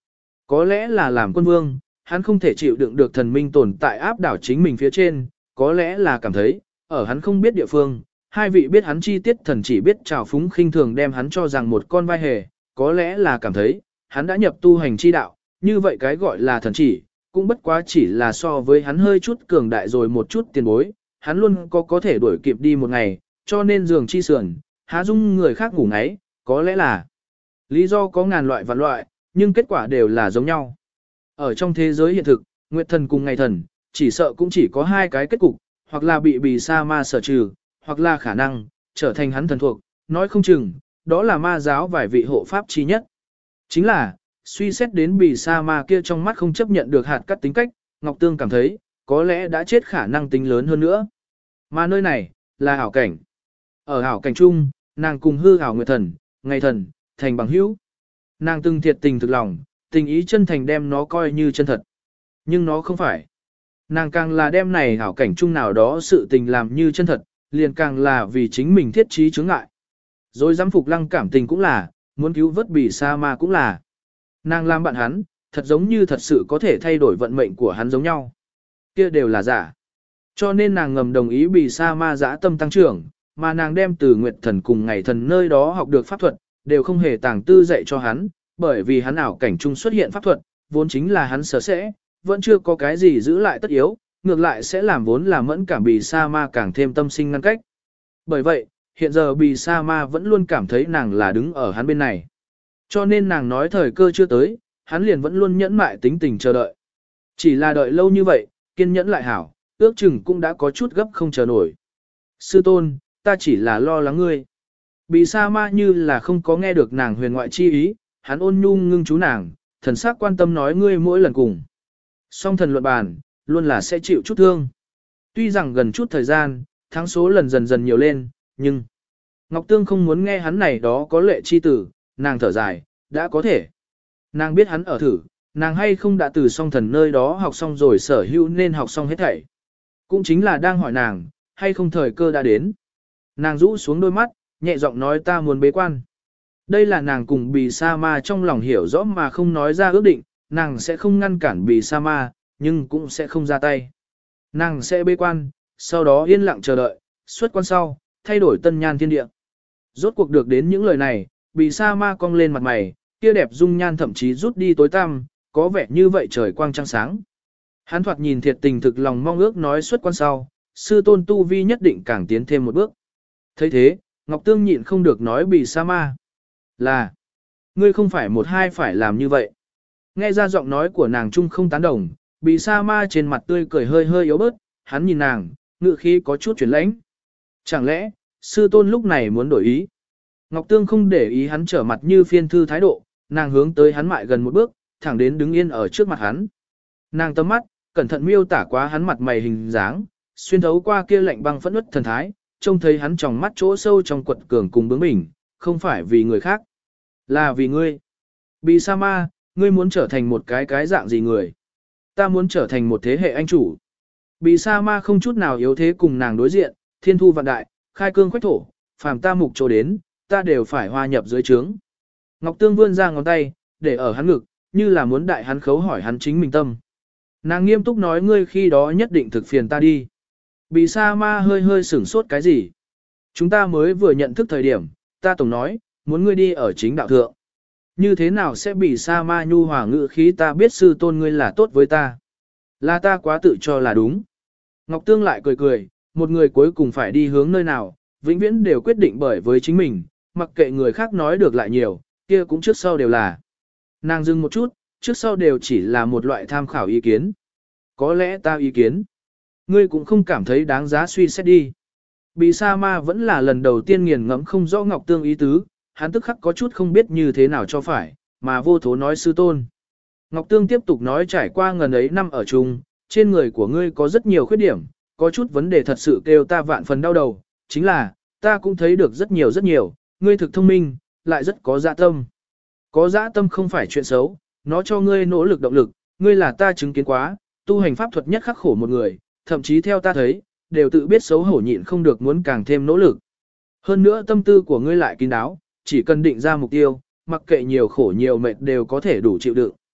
Có lẽ là làm quân vương, hắn không thể chịu đựng được thần minh tồn tại áp đảo chính mình phía trên, có lẽ là cảm thấy, ở hắn không biết địa phương, hai vị biết hắn chi tiết thần chỉ biết trào phúng khinh thường đem hắn cho rằng một con vai hề, có lẽ là cảm thấy, hắn đã nhập tu hành chi đạo, như vậy cái gọi là thần chỉ, cũng bất quá chỉ là so với hắn hơi chút cường đại rồi một chút tiền bối, hắn luôn có thể đuổi kịp đi một ngày, cho nên giường chi sườn, há dung người khác ngủ ngáy, có lẽ là lý do có ngàn loại vạn loại, nhưng kết quả đều là giống nhau. Ở trong thế giới hiện thực, Nguyệt thần cùng ngày thần, chỉ sợ cũng chỉ có hai cái kết cục, hoặc là bị bì sa ma sở trừ, hoặc là khả năng trở thành hắn thần thuộc, nói không chừng, đó là ma giáo vài vị hộ pháp chi nhất. Chính là, suy xét đến bì sa ma kia trong mắt không chấp nhận được hạt cắt tính cách, Ngọc Tương cảm thấy, có lẽ đã chết khả năng tính lớn hơn nữa. Mà nơi này, là ảo cảnh. Ở ảo cảnh chung, nàng cùng hư ảo Nguyệt thần, ngày thần, thành bằng hữu. Nàng từng thiệt tình thực lòng, tình ý chân thành đem nó coi như chân thật. Nhưng nó không phải. Nàng càng là đem này ảo cảnh chung nào đó sự tình làm như chân thật, liền càng là vì chính mình thiết trí chướng ngại. Rồi dám phục lăng cảm tình cũng là, muốn cứu vớt bì sa ma cũng là. Nàng làm bạn hắn, thật giống như thật sự có thể thay đổi vận mệnh của hắn giống nhau. Kia đều là giả. Cho nên nàng ngầm đồng ý bì sa ma dã tâm tăng trưởng, mà nàng đem từ Nguyệt thần cùng ngày thần nơi đó học được pháp thuật, đều không hề tàng tư dạy cho hắn, bởi vì hắn ảo cảnh chung xuất hiện pháp thuật, vốn chính là hắn sở sẽ, vẫn chưa có cái gì giữ lại tất yếu, ngược lại sẽ làm vốn là mẫn cảm bì sa ma càng thêm tâm sinh ngăn cách. Bởi vậy, hiện giờ bì sa ma vẫn luôn cảm thấy nàng là đứng ở hắn bên này. Cho nên nàng nói thời cơ chưa tới, hắn liền vẫn luôn nhẫn mại tính tình chờ đợi. Chỉ là đợi lâu như vậy, kiên nhẫn lại hảo, ước chừng cũng đã có chút gấp không chờ nổi. Sư tôn, ta chỉ là lo lắng ngươi. Bì sa ma như là không có nghe được nàng huyền ngoại chi ý, hắn ôn nhu ngưng chú nàng, thần sắc quan tâm nói ngươi mỗi lần cùng. Song thần luận bàn, luôn là sẽ chịu chút thương. Tuy rằng gần chút thời gian, tháng số lần dần dần nhiều lên, nhưng Ngọc Tương không muốn nghe hắn này đó có lệ chi tử, nàng thở dài, đã có thể. Nàng biết hắn ở thử, nàng hay không đã từ song thần nơi đó học xong rồi sở hữu nên học xong hết thảy. Cũng chính là đang hỏi nàng, hay không thời cơ đã đến. Nàng rũ xuống đôi mắt, nhẹ giọng nói ta muốn bế quan. Đây là nàng cùng bì sa ma trong lòng hiểu rõ mà không nói ra ước định, nàng sẽ không ngăn cản bì sa ma, nhưng cũng sẽ không ra tay. Nàng sẽ bế quan, sau đó yên lặng chờ đợi, xuất quan sau, thay đổi tân nhan thiên địa. Rốt cuộc được đến những lời này, bì sa ma cong lên mặt mày, kia đẹp dung nhan thậm chí rút đi tối tăm, có vẻ như vậy trời quang trăng sáng. Hắn thoạt nhìn thiệt tình thực lòng mong ước nói xuất quan sau, sư tôn tu vi nhất định càng tiến thêm một bước. thấy thế, Ngọc Tương nhịn không được nói bì sa ma. Là, ngươi không phải một hai phải làm như vậy. Nghe ra giọng nói của nàng trung không tán đồng, bì sa ma trên mặt tươi cười hơi hơi yếu bớt, hắn nhìn nàng, ngự khí có chút chuyển lãnh. Chẳng lẽ, sư tôn lúc này muốn đổi ý? Ngọc Tương không để ý hắn trở mặt như phiên thư thái độ, nàng hướng tới hắn mại gần một bước, thẳng đến đứng yên ở trước mặt hắn. Nàng tấm mắt, cẩn thận miêu tả quá hắn mặt mày hình dáng, xuyên thấu qua kia lạnh băng phẫn nứt thần thái, trông thấy hắn trong mắt chỗ sâu trong quật cường cùng bướng bỉnh, không phải vì người khác, là vì ngươi. Bì sa ma, ngươi muốn trở thành một cái dạng gì người? Ta muốn trở thành một thế hệ anh chủ. Bì sa ma không chút nào yếu thế cùng nàng đối diện, thiên thu vạn đại, khai cương khoách thổ, phàm ta mục chỗ đến, ta đều phải hòa nhập dưới trướng. Ngọc Tương vươn ra ngón tay, để ở hắn ngực, như là muốn đại hắn khấu hỏi hắn chính mình tâm. Nàng nghiêm túc nói ngươi khi đó nhất định thực phiền ta đi. Bì sa ma hơi hơi sửng sốt cái gì? Chúng ta mới vừa nhận thức thời điểm, ta tổng nói, muốn ngươi đi ở chính đạo thượng. Như thế nào sẽ bị sa ma nhu hòa ngữ khí ta biết sư tôn ngươi là tốt với ta. Là ta quá tự cho là đúng. Ngọc Tương lại cười cười, một người cuối cùng phải đi hướng nơi nào, vĩnh viễn đều quyết định bởi với chính mình, mặc kệ người khác nói được lại nhiều, kia cũng trước sau đều là. Nàng dừng một chút, trước sau đều chỉ là một loại tham khảo ý kiến. Có lẽ ta ý kiến, ngươi cũng không cảm thấy đáng giá suy xét đi. Bì sa ma vẫn là lần đầu tiên nghiền ngẫm không rõ Ngọc Tương ý tứ, hắn tức khắc có chút không biết như thế nào cho phải, mà vô thố nói sư tôn. Ngọc Tương tiếp tục nói trải qua ngần ấy năm ở chung, trên người của ngươi có rất nhiều khuyết điểm, có chút vấn đề thật sự kêu ta vạn phần đau đầu, chính là, ta cũng thấy được rất nhiều, ngươi thực thông minh, lại rất có dạ tâm. Có dạ tâm không phải chuyện xấu, nó cho ngươi nỗ lực động lực, ngươi là ta chứng kiến quá, tu hành pháp thuật nhất khắc khổ một người, thậm chí theo ta thấy, đều tự biết xấu hổ nhịn không được muốn càng thêm nỗ lực. Hơn nữa tâm tư của ngươi lại kín đáo, chỉ cần định ra mục tiêu, mặc kệ nhiều khổ nhiều mệt đều có thể đủ chịu đựng.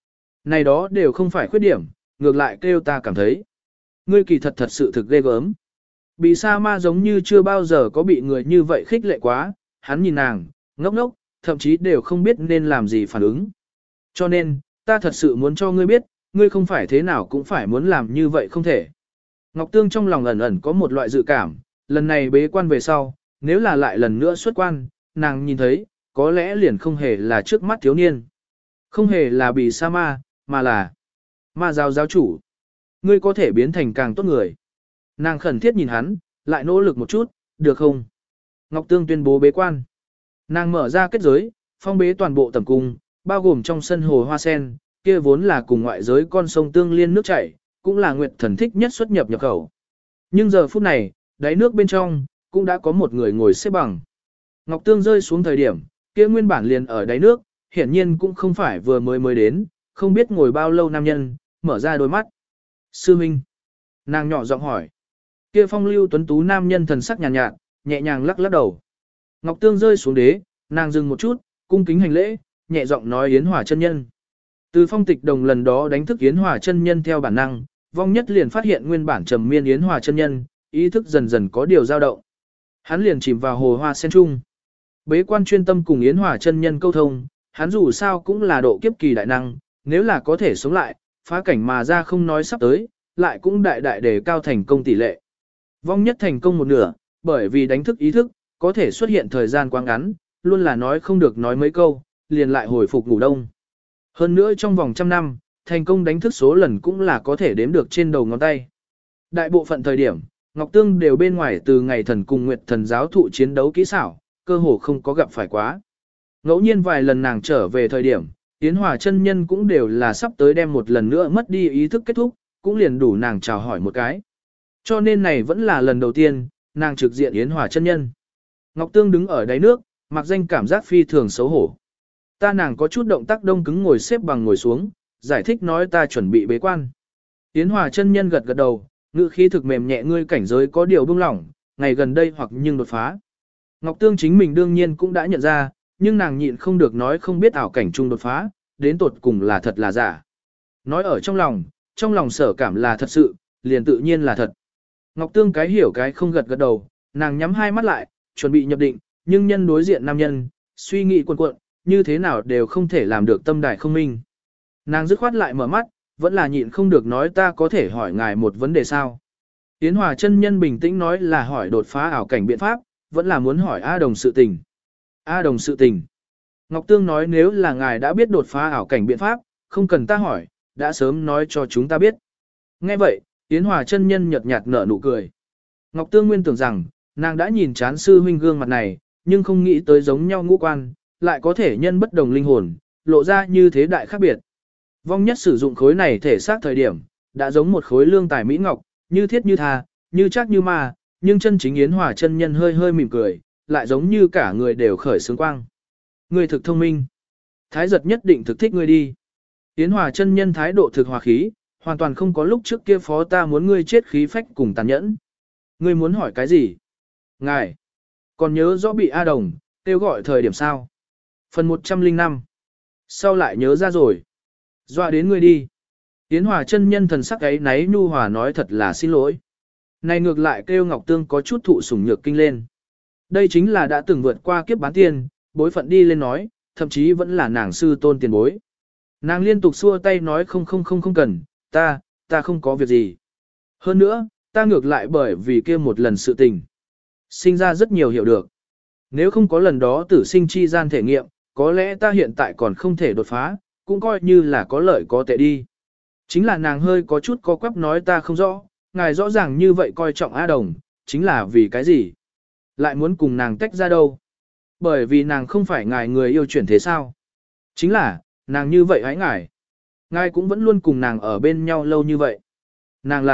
Này đó đều không phải khuyết điểm, ngược lại kêu ta cảm thấy. Ngươi kỳ thật thật sự thực ghê gớm. Bị sa ma giống như chưa bao giờ có bị người như vậy khích lệ quá, hắn nhìn nàng, ngốc ngốc, thậm chí đều không biết nên làm gì phản ứng. Cho nên, ta thật sự muốn cho ngươi biết, ngươi không phải thế nào cũng phải muốn làm như vậy không thể. Ngọc Tương trong lòng ẩn ẩn có một loại dự cảm, lần này bế quan về sau, nếu là lại lần nữa xuất quan, nàng nhìn thấy, có lẽ liền không hề là trước mắt thiếu niên. Không hề là bị sa ma, mà là ma giáo giáo chủ. Ngươi có thể biến thành càng tốt người. Nàng khẩn thiết nhìn hắn, lại nỗ lực một chút, được không? Ngọc Tương tuyên bố bế quan. Nàng mở ra kết giới, phong bế toàn bộ tầm cung, bao gồm trong sân hồ hoa sen, kia vốn là cùng ngoại giới con sông tương liên nước chảy, cũng là Nguyệt Thần thích nhất xuất nhập nhập khẩu. Nhưng giờ phút này, đáy nước bên trong, cũng đã có một người ngồi xếp bằng. Ngọc Tương rơi xuống thời điểm, kia nguyên bản liền ở đáy nước, hiển nhiên cũng không phải vừa mới đến, không biết ngồi bao lâu nam nhân, mở ra đôi mắt. Sư Minh. Nàng nhỏ giọng hỏi. Kia phong lưu tuấn tú nam nhân thần sắc nhàn nhạt, nhẹ nhàng lắc lắc đầu. Ngọc Tương rơi xuống đế, nàng dừng một chút, cung kính hành lễ, nhẹ giọng nói Yến Hòa chân nhân. Từ phong tịch đồng lần đó đánh thức Yến Hòa chân nhân theo bản năng, vong nhất liền phát hiện nguyên bản trầm miên Yến Hòa chân nhân, ý thức dần dần có điều dao động. Hắn liền chìm vào hồ hoa sen trung. Bế quan chuyên tâm cùng Yến Hòa chân nhân câu thông, hắn dù sao cũng là độ kiếp kỳ đại năng, nếu là có thể sống lại, phá cảnh mà ra không nói sắp tới, lại cũng đại đại đề cao thành công tỷ lệ. Vong nhất thành công một nửa, bởi vì đánh thức ý thức, có thể xuất hiện thời gian quá ngắn, luôn là nói không được nói mấy câu, liền lại hồi phục ngủ đông. Hơn nữa trong vòng 100 năm, thành công đánh thức số lần cũng là có thể đếm được trên đầu ngón tay. Đại bộ phận thời điểm, Ngọc Tương đều bên ngoài từ ngày thần cùng Nguyệt Thần giáo thụ chiến đấu kỹ xảo, cơ hồ không có gặp phải quá. Ngẫu nhiên vài lần nàng trở về thời điểm, Yến Hòa chân nhân cũng đều là sắp tới đem một lần nữa mất đi ý thức kết thúc, cũng liền đủ nàng chào hỏi một cái. Cho nên này vẫn là lần đầu tiên, nàng trực diện Yến Hòa chân nhân. Ngọc Tương đứng ở đáy nước, mặc danh cảm giác phi thường xấu hổ. Ta nàng có chút động tác đông cứng ngồi xếp bằng ngồi xuống, giải thích nói ta chuẩn bị bế quan. Yến Hòa chân nhân gật gật đầu, ngữ khí thực mềm nhẹ ngươi cảnh giới có điều buông lỏng, ngày gần đây hoặc nhưng đột phá. Ngọc Tương chính mình đương nhiên cũng đã nhận ra, nhưng nàng nhịn không được nói không biết ảo cảnh trung đột phá, đến tột cùng là thật là giả. Nói ở trong lòng sở cảm là thật sự, liền tự nhiên là thật. Ngọc Tương cái hiểu cái không gật gật đầu, nàng nhắm hai mắt lại, chuẩn bị nhập định, nhưng nhân đối diện nam nhân, suy nghĩ cuộn cuộn, như thế nào đều không thể làm được tâm đại không minh. Nàng dứt khoát lại mở mắt, vẫn là nhịn không được nói ta có thể hỏi ngài một vấn đề sao. Yến Hòa chân nhân bình tĩnh nói là hỏi đột phá ảo cảnh biện pháp, vẫn là muốn hỏi A Đồng sự tình. A Đồng sự tình. Ngọc Tương nói nếu là ngài đã biết đột phá ảo cảnh biện pháp, không cần ta hỏi, đã sớm nói cho chúng ta biết. Nghe vậy, Yến Hòa chân nhân nhợt nhạt nở nụ cười. Ngọc Tương nguyên tưởng rằng, nàng đã nhìn chán sư huynh gương mặt này, nhưng không nghĩ tới giống nhau ngũ quan, lại có thể nhân bất đồng linh hồn, lộ ra như thế đại khác biệt. Vong nhất sử dụng khối này thể xác thời điểm, đã giống một khối lương tài mỹ ngọc, như thiết như tha, như chắc như ma, nhưng chân chính Yến Hòa chân nhân hơi hơi mỉm cười, lại giống như cả người đều khởi sướng quang. Ngươi thực thông minh. Thái giật nhất định thực thích ngươi đi. Yến Hòa chân nhân thái độ thực hòa khí, hoàn toàn không có lúc trước kia phó ta muốn ngươi chết khí phách cùng tàn nhẫn. Ngươi muốn hỏi cái gì? Ngài, còn nhớ rõ bị A Đồng, kêu gọi thời điểm sao? Phần 105. Sau lại nhớ ra rồi. Dọa đến ngươi đi. Yến Hòa chân nhân thần sắc ấy náy nhu hòa nói thật là xin lỗi. Này ngược lại kêu Ngọc Tương có chút thụ sủng nhược kinh lên. Đây chính là đã từng vượt qua kiếp bán tiền, bối phận đi lên nói, thậm chí vẫn là nàng sư tôn tiền bối. Nàng liên tục xua tay nói không cần, ta không có việc gì. Hơn nữa, ta ngược lại bởi vì kia một lần sự tình. Sinh ra rất nhiều hiểu được. Nếu không có lần đó tử sinh chi gian thể nghiệm, có lẽ ta hiện tại còn không thể đột phá, cũng coi như là có lợi có tệ đi. Chính là nàng hơi có chút có quắp nói ta không rõ, ngài rõ ràng như vậy coi trọng A Đồng, chính là vì cái gì? Lại muốn cùng nàng tách ra đâu? Bởi vì nàng không phải ngài người yêu chuyển thế sao? Chính là, nàng như vậy hãy ngài. Ngài cũng vẫn luôn cùng nàng ở bên nhau lâu như vậy. Nàng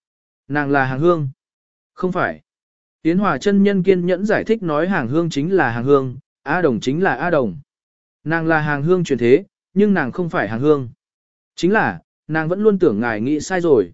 là hàng hương. Không phải. Yến Hòa chân nhân kiên nhẫn giải thích nói hàng hương chính là hàng hương, A Đồng chính là A Đồng. Nàng là hàng hương chuyển thế, nhưng nàng không phải hàng hương. Chính là, nàng vẫn luôn tưởng ngài nghĩ sai rồi.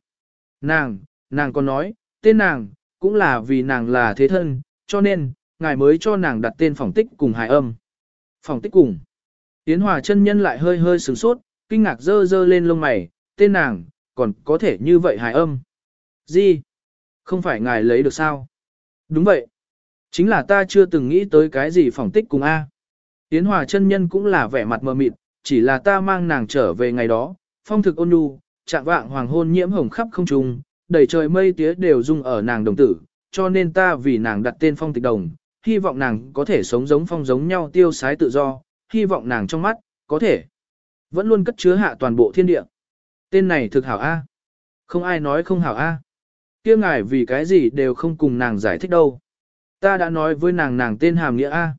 Nàng còn nói, tên nàng, cũng là vì nàng là thế thân, cho nên, ngài mới cho nàng đặt tên phỏng tích cùng hài âm. Phỏng tích cùng. Yến Hòa chân nhân lại hơi hơi sửng sốt, kinh ngạc dơ dơ lên lông mày, tên nàng, còn có thể như vậy hài âm. Gì? Không phải ngài lấy được sao? Đúng vậy. Chính là ta chưa từng nghĩ tới cái gì phỏng tích cùng A. Yến Hòa chân nhân cũng là vẻ mặt mờ mịt, chỉ là ta mang nàng trở về ngày đó, phong thực ôn nhu, trạng vạng hoàng hôn nhiễm hồng khắp không trung, đầy trời mây tía đều dung ở nàng đồng tử, cho nên ta vì nàng đặt tên phong tịch đồng, hy vọng nàng có thể sống giống phong giống nhau tiêu sái tự do, hy vọng nàng trong mắt, có thể vẫn luôn cất chứa hạ toàn bộ thiên địa. Tên này thực hảo A. Không ai nói không hảo A. Kia ngài vì cái gì đều không cùng nàng giải thích đâu. Ta đã nói với nàng tên hàm nghĩa A.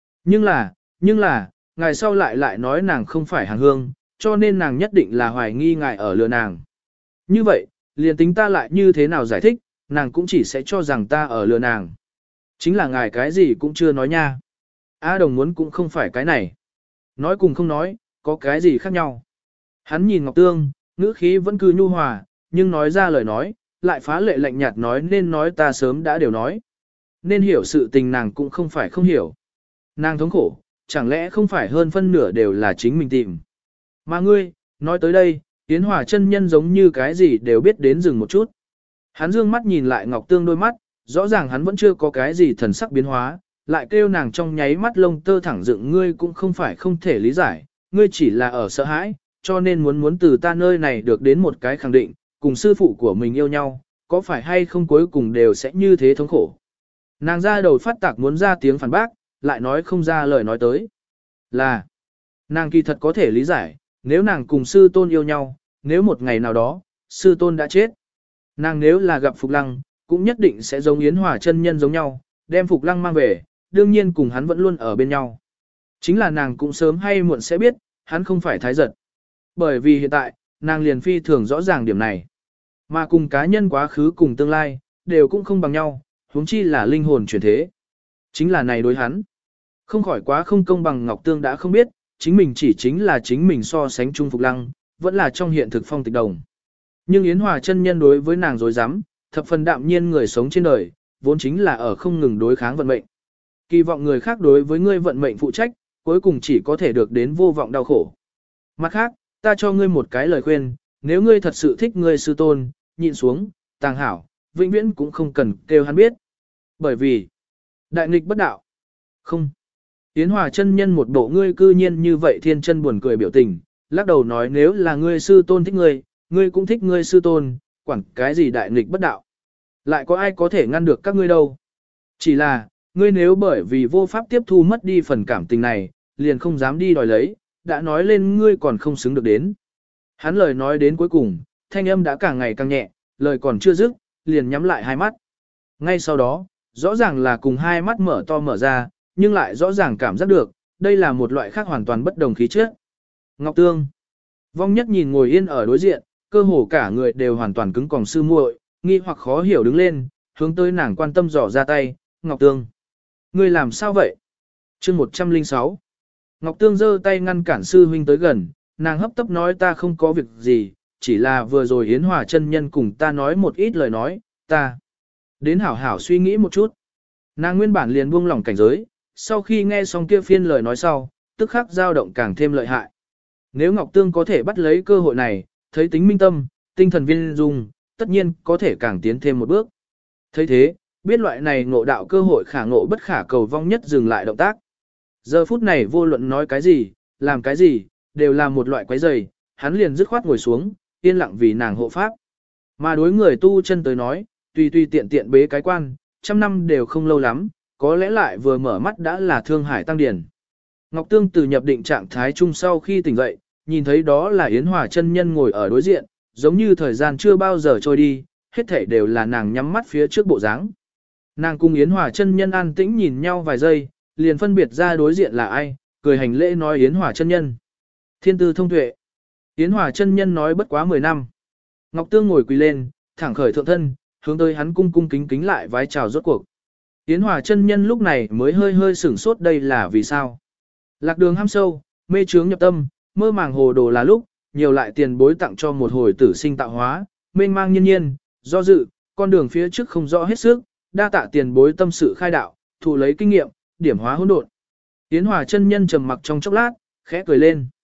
Nhưng là, ngài sau lại nói nàng không phải hàng hương, cho nên nàng nhất định là hoài nghi ngài ở lừa nàng. Như vậy, liền tính ta lại như thế nào giải thích, nàng cũng chỉ sẽ cho rằng ta ở lừa nàng. Chính là ngài cái gì cũng chưa nói nha. A Đồng muốn cũng không phải cái này. Nói cùng không nói, có cái gì khác nhau. Hắn nhìn Ngọc Tương, ngữ khí vẫn cứ nhu hòa, nhưng nói ra lời nói, lại phá lệ lạnh nhạt nói nên nói ta sớm đã đều nói. Nên hiểu sự tình nàng cũng không phải không hiểu. Nàng thống khổ, chẳng lẽ không phải hơn phân nửa đều là chính mình tìm. Mà ngươi, nói tới đây, Yến Hòa chân nhân giống như cái gì đều biết đến dừng một chút. Hắn dương mắt nhìn lại Ngọc Tương đôi mắt, rõ ràng hắn vẫn chưa có cái gì thần sắc biến hóa, lại kêu nàng trong nháy mắt lông tơ thẳng dựng ngươi cũng không phải không thể lý giải, ngươi chỉ là ở sợ hãi, cho nên muốn từ ta nơi này được đến một cái khẳng định, cùng sư phụ của mình yêu nhau, có phải hay không cuối cùng đều sẽ như thế thống khổ. Nàng ra đầu phát tạc muốn ra tiếng phản bác, lại nói không ra lời nói tới. Là, nàng kỳ thật có thể lý giải, nếu nàng cùng sư tôn yêu nhau, nếu một ngày nào đó, sư tôn đã chết. Nàng nếu là gặp Phục Lăng, cũng nhất định sẽ giống Yến Hòa chân nhân giống nhau, đem Phục Lăng mang về, đương nhiên cùng hắn vẫn luôn ở bên nhau. Chính là nàng cũng sớm hay muộn sẽ biết, hắn không phải thái giật. Bởi vì hiện tại, nàng liền phi thường rõ ràng điểm này. Mà cùng cá nhân quá khứ cùng tương lai, đều cũng không bằng nhau, huống chi là linh hồn chuyển thế. Chính là này đối hắn. Không khỏi quá không công bằng Ngọc Tương đã không biết, chính mình chỉ chính là chính mình so sánh Trung Phục Lăng, vẫn là trong hiện thực phong tịch đồng. Nhưng Yến Hòa chân nhân đối với nàng dối rắm thập phần đạm nhiên người sống trên đời, vốn chính là ở không ngừng đối kháng vận mệnh. Kỳ vọng người khác đối với ngươi vận mệnh phụ trách, cuối cùng chỉ có thể được đến vô vọng đau khổ. Mặt khác, ta cho ngươi một cái lời khuyên, nếu ngươi thật sự thích ngươi sư tôn, nhịn xuống, tàng hảo, vĩnh viễn cũng không cần kêu hắn biết. Bởi vì, đại nghịch bất đạo. Không. Yến Hòa chân nhân một bộ ngươi cư nhiên như vậy thiên chân buồn cười biểu tình, lắc đầu nói nếu là ngươi sư tôn thích ngươi cũng thích ngươi sư tôn, quản cái gì đại nghịch bất đạo. Lại có ai có thể ngăn được các ngươi đâu. Chỉ là, ngươi nếu bởi vì vô pháp tiếp thu mất đi phần cảm tình này, liền không dám đi đòi lấy, đã nói lên ngươi còn không xứng được đến. Hắn lời nói đến cuối cùng, thanh âm đã càng ngày càng nhẹ, lời còn chưa dứt, liền nhắm lại hai mắt. Ngay sau đó, rõ ràng là cùng hai mắt mở to mở ra, nhưng lại rõ ràng cảm giác được, đây là một loại khác hoàn toàn bất đồng khí chất. Ngọc Tương. Vong Nhất nhìn ngồi yên ở đối diện, cơ hồ cả người đều hoàn toàn cứng còng sư muội, nghi hoặc khó hiểu đứng lên, hướng tới nàng quan tâm dò ra tay, Ngọc Tương. Ngươi làm sao vậy? Chương 106. Ngọc Tương giơ tay ngăn cản sư huynh tới gần, nàng hấp tấp nói ta không có việc gì, chỉ là vừa rồi Yến Hòa chân nhân cùng ta nói một ít lời nói, ta đến hảo hảo suy nghĩ một chút. Nàng nguyên bản liền buông lỏng cảnh giới, sau khi nghe xong kia phiên lời nói sau, tức khắc dao động càng thêm lợi hại. Nếu Ngọc Tương có thể bắt lấy cơ hội này, thấy tính minh tâm, tinh thần viên dung, tất nhiên có thể càng tiến thêm một bước. Thấy thế, biết loại này ngộ đạo cơ hội khả ngộ bất khả cầu Vong Nhất dừng lại động tác. Giờ phút này vô luận nói cái gì, làm cái gì, đều là một loại quái rầy, hắn liền dứt khoát ngồi xuống, yên lặng vì nàng hộ pháp. Mà đối người tu chân tới nói, tùy tiện tiện bế cái quan, trăm năm đều không lâu lắm, có lẽ lại vừa mở mắt đã là thương hải tăng điển. Ngọc Tương từ nhập định trạng thái chung sau khi tỉnh dậy, nhìn thấy đó là Yến Hòa chân nhân ngồi ở đối diện, giống như thời gian chưa bao giờ trôi đi, hết thảy đều là nàng nhắm mắt phía trước bộ dáng. Nàng cùng Yến Hòa chân nhân an tĩnh nhìn nhau vài giây, liền phân biệt ra đối diện là ai, cười hành lễ nói Yến Hòa chân nhân. Thiên tư thông tuệ. Yến Hòa chân nhân nói bất quá 10 năm. Ngọc Tương ngồi quỳ lên, thẳng khởi thượng thân, hướng tới hắn cung cung kính kính lại vái chào rốt cuộc. Yến Hòa chân nhân lúc này mới hơi hơi sửng sốt đây là vì sao. Lạc đường ham sâu, mê trướng nhập tâm, mơ màng hồ đồ là lúc, nhiều lại tiền bối tặng cho một hồi tử sinh tạo hóa, mênh mang nhiên nhiên, do dự, con đường phía trước không rõ hết sức, đa tạ tiền bối tâm sự khai đạo, thụ lấy kinh nghiệm, điểm hóa hỗn độn. Yến Hòa chân nhân trầm mặc trong chốc lát, khẽ cười lên.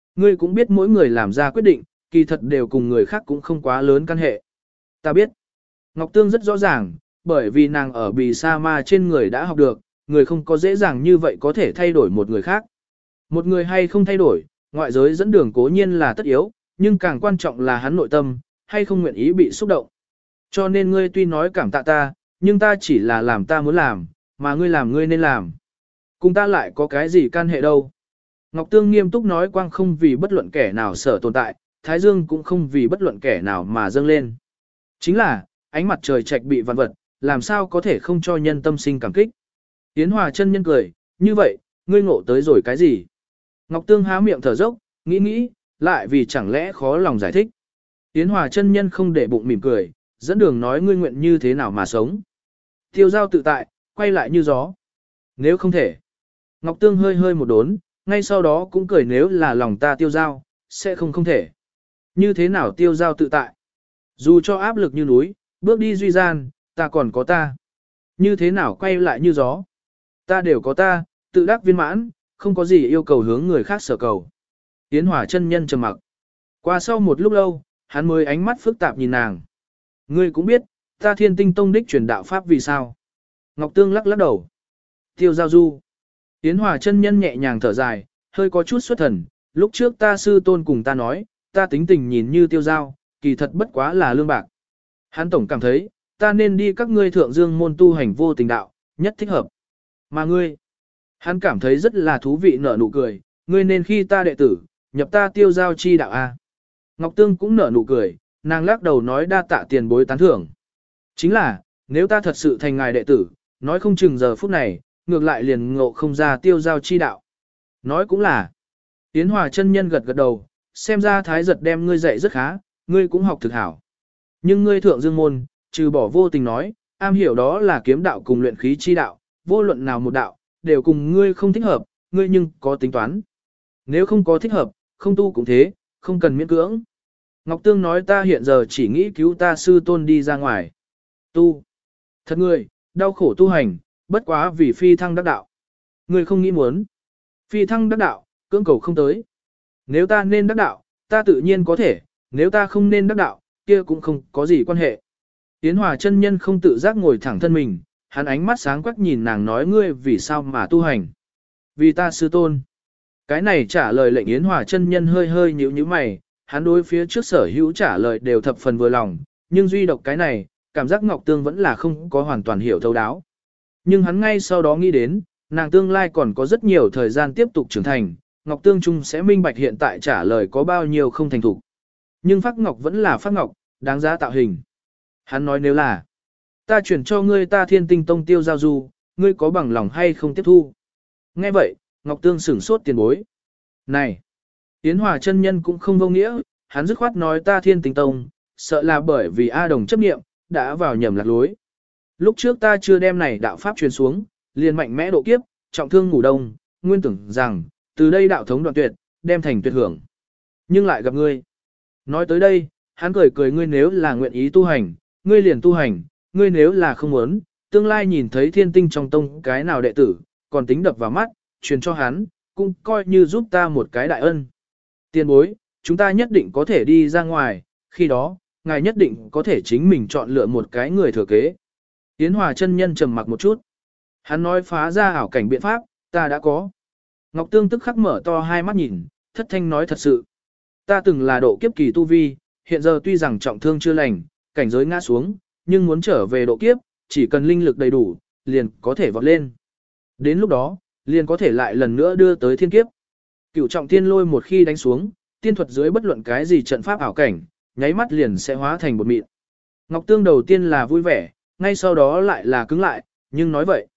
Ngươi cũng biết mỗi người làm ra quyết định, kỳ thật đều cùng người khác cũng không quá lớn căn hệ. Ta biết. Ngọc Tương rất rõ ràng, bởi vì nàng ở bì sa ma trên người đã học được, người không có dễ dàng như vậy có thể thay đổi một người khác. Một người hay không thay đổi, ngoại giới dẫn đường cố nhiên là tất yếu, nhưng càng quan trọng là hắn nội tâm, hay không nguyện ý bị xúc động. Cho nên ngươi tuy nói cảm tạ ta, nhưng ta chỉ là làm ta muốn làm, mà ngươi làm ngươi nên làm. Cùng ta lại có cái gì can hệ đâu. Ngọc Tương nghiêm túc nói, quang không vì bất luận kẻ nào sở tồn tại, thái dương cũng không vì bất luận kẻ nào mà dâng lên. Chính là, ánh mặt trời trạch bị vạn vật, làm sao có thể không cho nhân tâm sinh cảm kích. Yến Hòa chân nhân cười, như vậy, ngươi ngộ tới rồi cái gì? Ngọc Tương há miệng thở dốc, nghĩ, lại vì chẳng lẽ khó lòng giải thích. Yến Hòa chân nhân không để bụng mỉm cười, dẫn đường nói ngươi nguyện như thế nào mà sống. Tiêu giao tự tại, quay lại như gió. Nếu không thể. Ngọc Tương hơi một đốn, ngay sau đó cũng cười, nếu là lòng ta tiêu giao, sẽ không thể. Như thế nào tiêu giao tự tại? Dù cho áp lực như núi, bước đi duy gian, ta còn có ta. Như thế nào quay lại như gió? Ta đều có ta, tự đắc viên mãn, không có gì yêu cầu hướng người khác sở cầu. Yến Hòa chân nhân trầm mặc. Qua sau một lúc lâu, hắn mới ánh mắt phức tạp nhìn nàng. Ngươi cũng biết, ta Thiên Tinh Tông đích truyền đạo pháp vì sao? Ngọc Tương lắc đầu. Tiêu giao du. Yến Hòa chân nhân nhẹ nhàng thở dài, hơi có chút xuất thần. Lúc trước ta sư tôn cùng ta nói, ta tính tình nhìn như tiêu giao, kỳ thật bất quá là lương bạc. Hắn tổng cảm thấy, ta nên đi các ngươi thượng dương môn tu hành vô tình đạo, nhất thích hợp. Mà ngươi, hắn cảm thấy rất là thú vị, nở nụ cười, ngươi nên khi ta đệ tử, nhập ta tiêu giao chi đạo A. Ngọc Tương cũng nở nụ cười, nàng lắc đầu nói đa tạ tiền bối tán thưởng. Chính là, nếu ta thật sự thành ngài đệ tử, nói không chừng giờ phút này, ngược lại liền ngộ không ra tiêu giao chi đạo. Nói cũng là, Yến Hòa chân nhân gật đầu, xem ra thái giật đem ngươi dạy rất khá, ngươi cũng học thực hảo. Nhưng ngươi thượng dương môn, trừ bỏ vô tình nói, am hiểu đó là kiếm đạo cùng luyện khí chi đạo, vô luận nào một đạo, đều cùng ngươi không thích hợp, ngươi nhưng có tính toán. Nếu không có thích hợp, không tu cũng thế, không cần miễn cưỡng. Ngọc Tương nói ta hiện giờ chỉ nghĩ cứu ta sư tôn đi ra ngoài. Tu. Thật ngươi, đau khổ tu hành, bất quá vì phi thăng đắc đạo. Ngươi không nghĩ muốn. Phi thăng đắc đạo, cưỡng cầu không tới. Nếu ta nên đắc đạo, ta tự nhiên có thể, nếu ta không nên đắc đạo, kia cũng không có gì quan hệ. Yến Hòa chân nhân không tự giác ngồi thẳng thân mình, hắn ánh mắt sáng quắc nhìn nàng nói ngươi vì sao mà tu hành. Vì ta sư tôn. Cái này trả lời lệnh Yến Hòa chân nhân hơi nhíu mày, hắn đối phía trước sở hữu trả lời đều thập phần vừa lòng, nhưng duy độc cái này, cảm giác Ngọc Tương vẫn là không có hoàn toàn hiểu thấu đáo. Nhưng hắn ngay sau đó nghĩ đến, nàng tương lai còn có rất nhiều thời gian tiếp tục trưởng thành, Ngọc Tương Trung sẽ minh bạch hiện tại trả lời có bao nhiêu không thành thục. Nhưng Phác Ngọc vẫn là Phác Ngọc, đáng giá tạo hình. Hắn nói nếu là, ta chuyển cho ngươi ta Thiên Tinh Tông tiêu giao du, ngươi có bằng lòng hay không tiếp thu? Nghe vậy, Ngọc Tương sửng sốt tiền bối. Này, Yến Hòa chân nhân cũng không vô nghĩa, hắn dứt khoát nói ta Thiên Tinh Tông, sợ là bởi vì A Đồng chấp niệm, đã vào nhầm lạc lối. Lúc trước ta chưa đem này đạo pháp truyền xuống, liền mạnh mẽ độ kiếp, trọng thương ngủ đông, nguyên tưởng rằng, từ đây đạo thống đoạn tuyệt, đem thành tuyệt hưởng. Nhưng lại gặp ngươi. Nói tới đây, hắn cười ngươi nếu là nguyện ý tu hành, ngươi liền tu hành, ngươi nếu là không muốn, tương lai nhìn thấy thiên tinh trong tông cái nào đệ tử, còn tính đập vào mắt, truyền cho hắn, cũng coi như giúp ta một cái đại ân. Tiền bối, chúng ta nhất định có thể đi ra ngoài, khi đó, ngài nhất định có thể chính mình chọn lựa một cái người thừa kế. Yến Hòa chân nhân trầm mặc một chút. Hắn nói phá ra ảo cảnh biện pháp, ta đã có. Ngọc Tương tức khắc mở to hai mắt nhìn, thất thanh nói thật sự. Ta từng là độ kiếp kỳ tu vi, hiện giờ tuy rằng trọng thương chưa lành, cảnh giới ngã xuống, nhưng muốn trở về độ kiếp, chỉ cần linh lực đầy đủ, liền có thể vọt lên. Đến lúc đó, liền có thể lại lần nữa đưa tới thiên kiếp. Cửu trọng thiên lôi một khi đánh xuống, tiên thuật dưới bất luận cái gì trận pháp ảo cảnh, nháy mắt liền sẽ hóa thành bột mịn. Ngọc Tương đầu tiên là vui vẻ, ngay sau đó lại là cứng lại, nhưng nói vậy.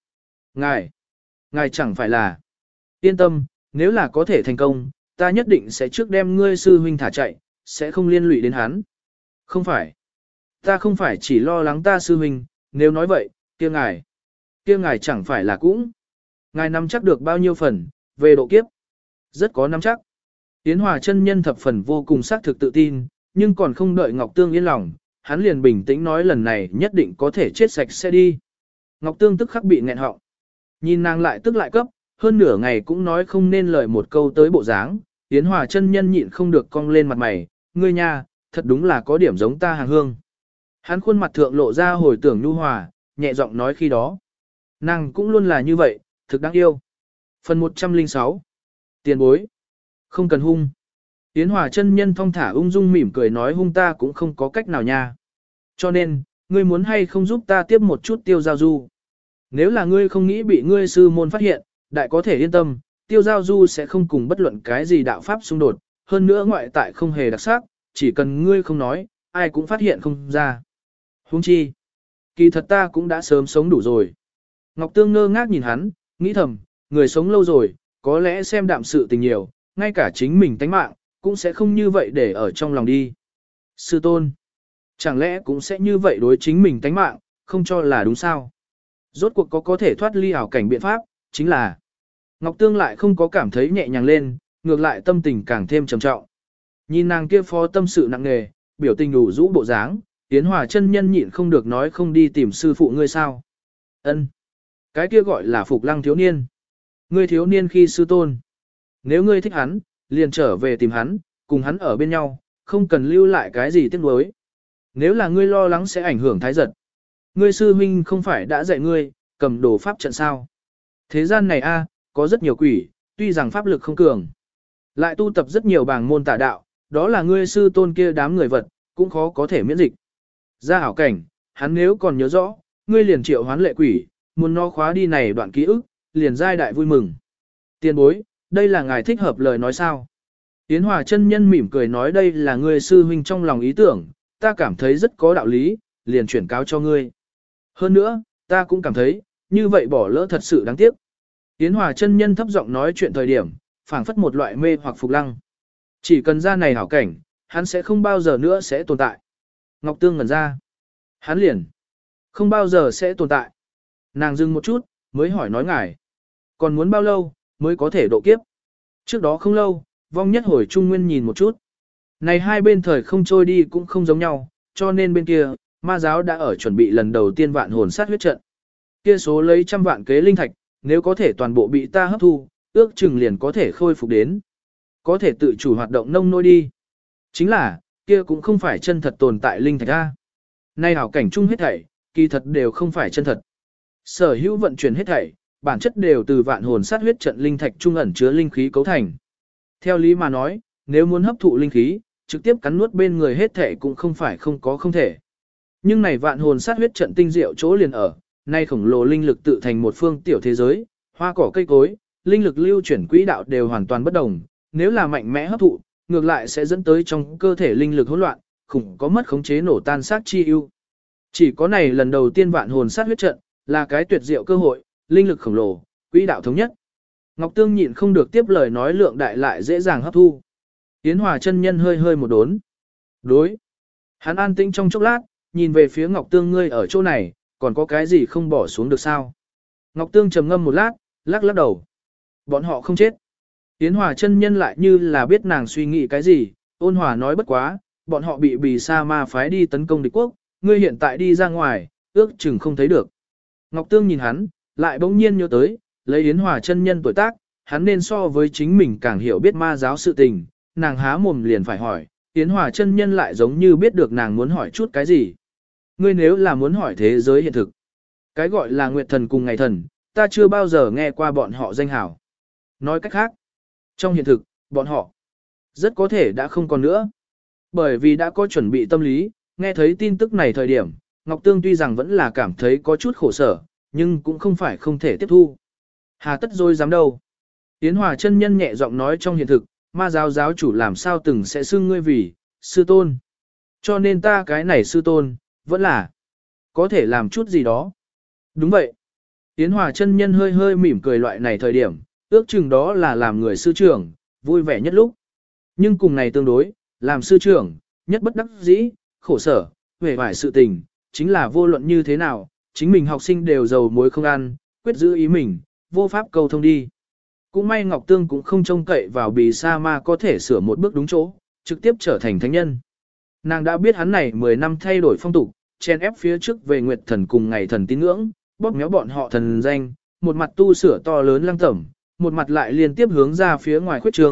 Ngài chẳng phải là. Yên tâm, nếu là có thể thành công, ta nhất định sẽ trước đem ngươi sư huynh thả chạy, sẽ không liên lụy đến hắn. Không phải. Ta không phải chỉ lo lắng ta sư huynh, nếu nói vậy, kia ngài chẳng phải là cũng. Ngài nắm chắc được bao nhiêu phần, về độ kiếp. Rất có nắm chắc. Yến Hòa chân nhân thập phần vô cùng xác thực tự tin, nhưng còn không đợi Ngọc Tương yên lòng, hắn liền bình tĩnh nói lần này nhất định có thể chết sạch sẽ đi. Ngọc Tương tức khắc bị nghẹn họng. Nhìn nàng lại tức lại cấp, hơn nửa ngày cũng nói không nên lời một câu tới bộ dáng, Yến Hòa chân nhân nhịn không được cong lên mặt mày, ngươi nha, thật đúng là có điểm giống ta hàng hương. Hắn khuôn mặt thượng lộ ra hồi tưởng nhu hòa, nhẹ giọng nói khi đó. Nàng cũng luôn là như vậy, thực đáng yêu. Phần 106 Tiền bối. Không cần hung. Yến Hòa chân nhân thong thả ung dung mỉm cười nói hung ta cũng không có cách nào nha. Cho nên, ngươi muốn hay không giúp ta tiếp một chút tiêu giao du. Nếu là ngươi không nghĩ bị ngươi sư môn phát hiện, đại có thể yên tâm, tiêu giao du sẽ không cùng bất luận cái gì đạo pháp xung đột, hơn nữa ngoại tại không hề đặc sắc, chỉ cần ngươi không nói, ai cũng phát hiện không ra. Huống chi, kỳ thật ta cũng đã sớm sống đủ rồi. Ngọc Tương ngơ ngác nhìn hắn, nghĩ thầm, người sống lâu rồi, có lẽ xem đạm sự tình nhiều, ngay cả chính mình tánh mạng, cũng sẽ không như vậy để ở trong lòng đi. Sư tôn, chẳng lẽ cũng sẽ như vậy đối chính mình tánh mạng, không cho là đúng sao? Rốt cuộc có thể thoát ly ảo cảnh biện pháp, chính là Ngọc Tương lại không có cảm thấy nhẹ nhàng lên, ngược lại tâm tình càng thêm trầm trọng. Nhìn nàng kia phó tâm sự nặng nề, biểu tình đủ rũ bộ dáng, Yến Hòa chân nhân nhịn không được nói không đi tìm sư phụ ngươi sao. Ân, cái kia gọi là Phục Lăng thiếu niên. Ngươi thiếu niên khi sư tôn. Nếu ngươi thích hắn, liền trở về tìm hắn, cùng hắn ở bên nhau, không cần lưu lại cái gì tiếc nuối. Nếu là ngươi lo lắng sẽ ảnh hưởng thái giật. Ngươi sư huynh không phải đã dạy ngươi, cầm đồ pháp trận sao. Thế gian này có rất nhiều quỷ, tuy rằng pháp lực không cường. Lại tu tập rất nhiều bảng môn tà đạo, đó là ngươi sư tôn kia đám người vật, cũng khó có thể miễn dịch. Ra ảo cảnh, hắn nếu còn nhớ rõ, ngươi liền triệu hoán lệ quỷ, muốn nó khóa đi này đoạn ký ức, liền giai đại vui mừng. Tiên bối, đây là ngài thích hợp lời nói sao? Yến Hòa chân nhân mỉm cười nói đây là ngươi sư huynh trong lòng ý tưởng, ta cảm thấy rất có đạo lý, liền chuyển cáo cho ngươi. Hơn nữa, ta cũng cảm thấy, như vậy bỏ lỡ thật sự đáng tiếc. Yến Hòa chân nhân thấp giọng nói chuyện thời điểm, phảng phất một loại mê hoặc Phục Lăng. Chỉ cần ra này hảo cảnh, hắn sẽ không bao giờ nữa sẽ tồn tại. Ngọc Tương ngẩn ra. Hắn liền. Không bao giờ sẽ tồn tại. Nàng dừng một chút, mới hỏi nói ngài. Còn muốn bao lâu, mới có thể độ kiếp? Trước đó không lâu, vong nhất hồi trung nguyên nhìn một chút. Này hai bên thời không trôi đi cũng không giống nhau, cho nên bên kia, ma giáo đã ở chuẩn bị lần đầu tiên vạn hồn sát huyết trận. Kia số lấy trăm vạn kế linh thạch, nếu có thể toàn bộ bị ta hấp thu, ước chừng liền có thể khôi phục đến. Có thể tự chủ hoạt động nông nôi đi. Chính là, kia cũng không phải chân thật tồn tại linh thạch a. Nay hảo cảnh chung hết thảy, kỳ thật đều không phải chân thật. Sở hữu vận chuyển hết thảy, bản chất đều từ vạn hồn sát huyết trận linh thạch trung ẩn chứa linh khí cấu thành. Theo lý mà nói, nếu muốn hấp thụ linh khí, trực tiếp cắn nuốt bên người hết thảy cũng không phải không có không thể. Nhưng này vạn hồn sát huyết trận tinh diệu chỗ liền ở, nay khổng lồ linh lực tự thành một phương tiểu thế giới, hoa cỏ cây cối, linh lực lưu chuyển quỹ đạo đều hoàn toàn bất đồng, nếu là mạnh mẽ hấp thụ, ngược lại sẽ dẫn tới trong cơ thể linh lực hỗn loạn, khủng có mất khống chế nổ tan xác chi ưu. Chỉ có này lần đầu tiên vạn hồn sát huyết trận, là cái tuyệt diệu cơ hội, linh lực khổng lồ, quỹ đạo thống nhất. Ngọc Tương nhịn không được tiếp lời nói lượng đại lại dễ dàng hấp thu. Yến Hòa chân nhân hơi hơi một đốn. Đối. Hắn an tĩnh trong chốc lát, nhìn về phía Ngọc Tương ngươi ở chỗ này, còn có cái gì không bỏ xuống được sao? Ngọc Tương trầm ngâm một lát, lắc lắc đầu. Bọn họ không chết. Yến Hòa chân nhân lại như là biết nàng suy nghĩ cái gì, ôn hòa nói bất quá, bọn họ bị bì sa ma phái đi tấn công địch quốc, ngươi hiện tại đi ra ngoài, ước chừng không thấy được. Ngọc Tương nhìn hắn, lại bỗng nhiên nhớ tới, lấy Yến Hòa chân nhân tuổi tác, hắn nên so với chính mình càng hiểu biết ma giáo sự tình, nàng há mồm liền phải hỏi, Yến Hòa chân nhân lại giống như biết được nàng muốn hỏi chút cái gì. Ngươi nếu là muốn hỏi thế giới hiện thực, cái gọi là Nguyệt Thần cùng Ngày Thần, ta chưa bao giờ nghe qua bọn họ danh hảo. Nói cách khác, trong hiện thực, bọn họ rất có thể đã không còn nữa. Bởi vì đã có chuẩn bị tâm lý, nghe thấy tin tức này thời điểm, Ngọc Tương tuy rằng vẫn là cảm thấy có chút khổ sở, nhưng cũng không phải không thể tiếp thu. Hà tất rồi dám đâu. Yến Hòa chân nhân nhẹ giọng nói trong hiện thực, ma giáo giáo chủ làm sao từng sẽ xưng ngươi vì sư tôn. Cho nên ta cái này sư tôn, vẫn là có thể làm chút gì đó. Đúng vậy. Yến Hòa chân nhân hơi hơi mỉm cười loại này thời điểm, ước chừng đó là làm người sư trưởng, vui vẻ nhất lúc. Nhưng cùng này tương đối, làm sư trưởng, nhất bất đắc dĩ, khổ sở, về vải sự tình, chính là vô luận như thế nào, chính mình học sinh đều dầu muối không ăn, quyết giữ ý mình, vô pháp cầu thông đi. Cũng may Ngọc Tương cũng không trông cậy vào bì sa ma có thể sửa một bước đúng chỗ, trực tiếp trở thành thánh nhân. Nàng đã biết hắn này 10 năm thay đổi phong tục, chen ép phía trước về Nguyệt Thần cùng Ngày Thần tín ngưỡng, bóp méo bọn họ thần danh, một mặt tu sửa to lớn lăng tẩm, một mặt lại liên tiếp hướng ra phía ngoài khuyết trường,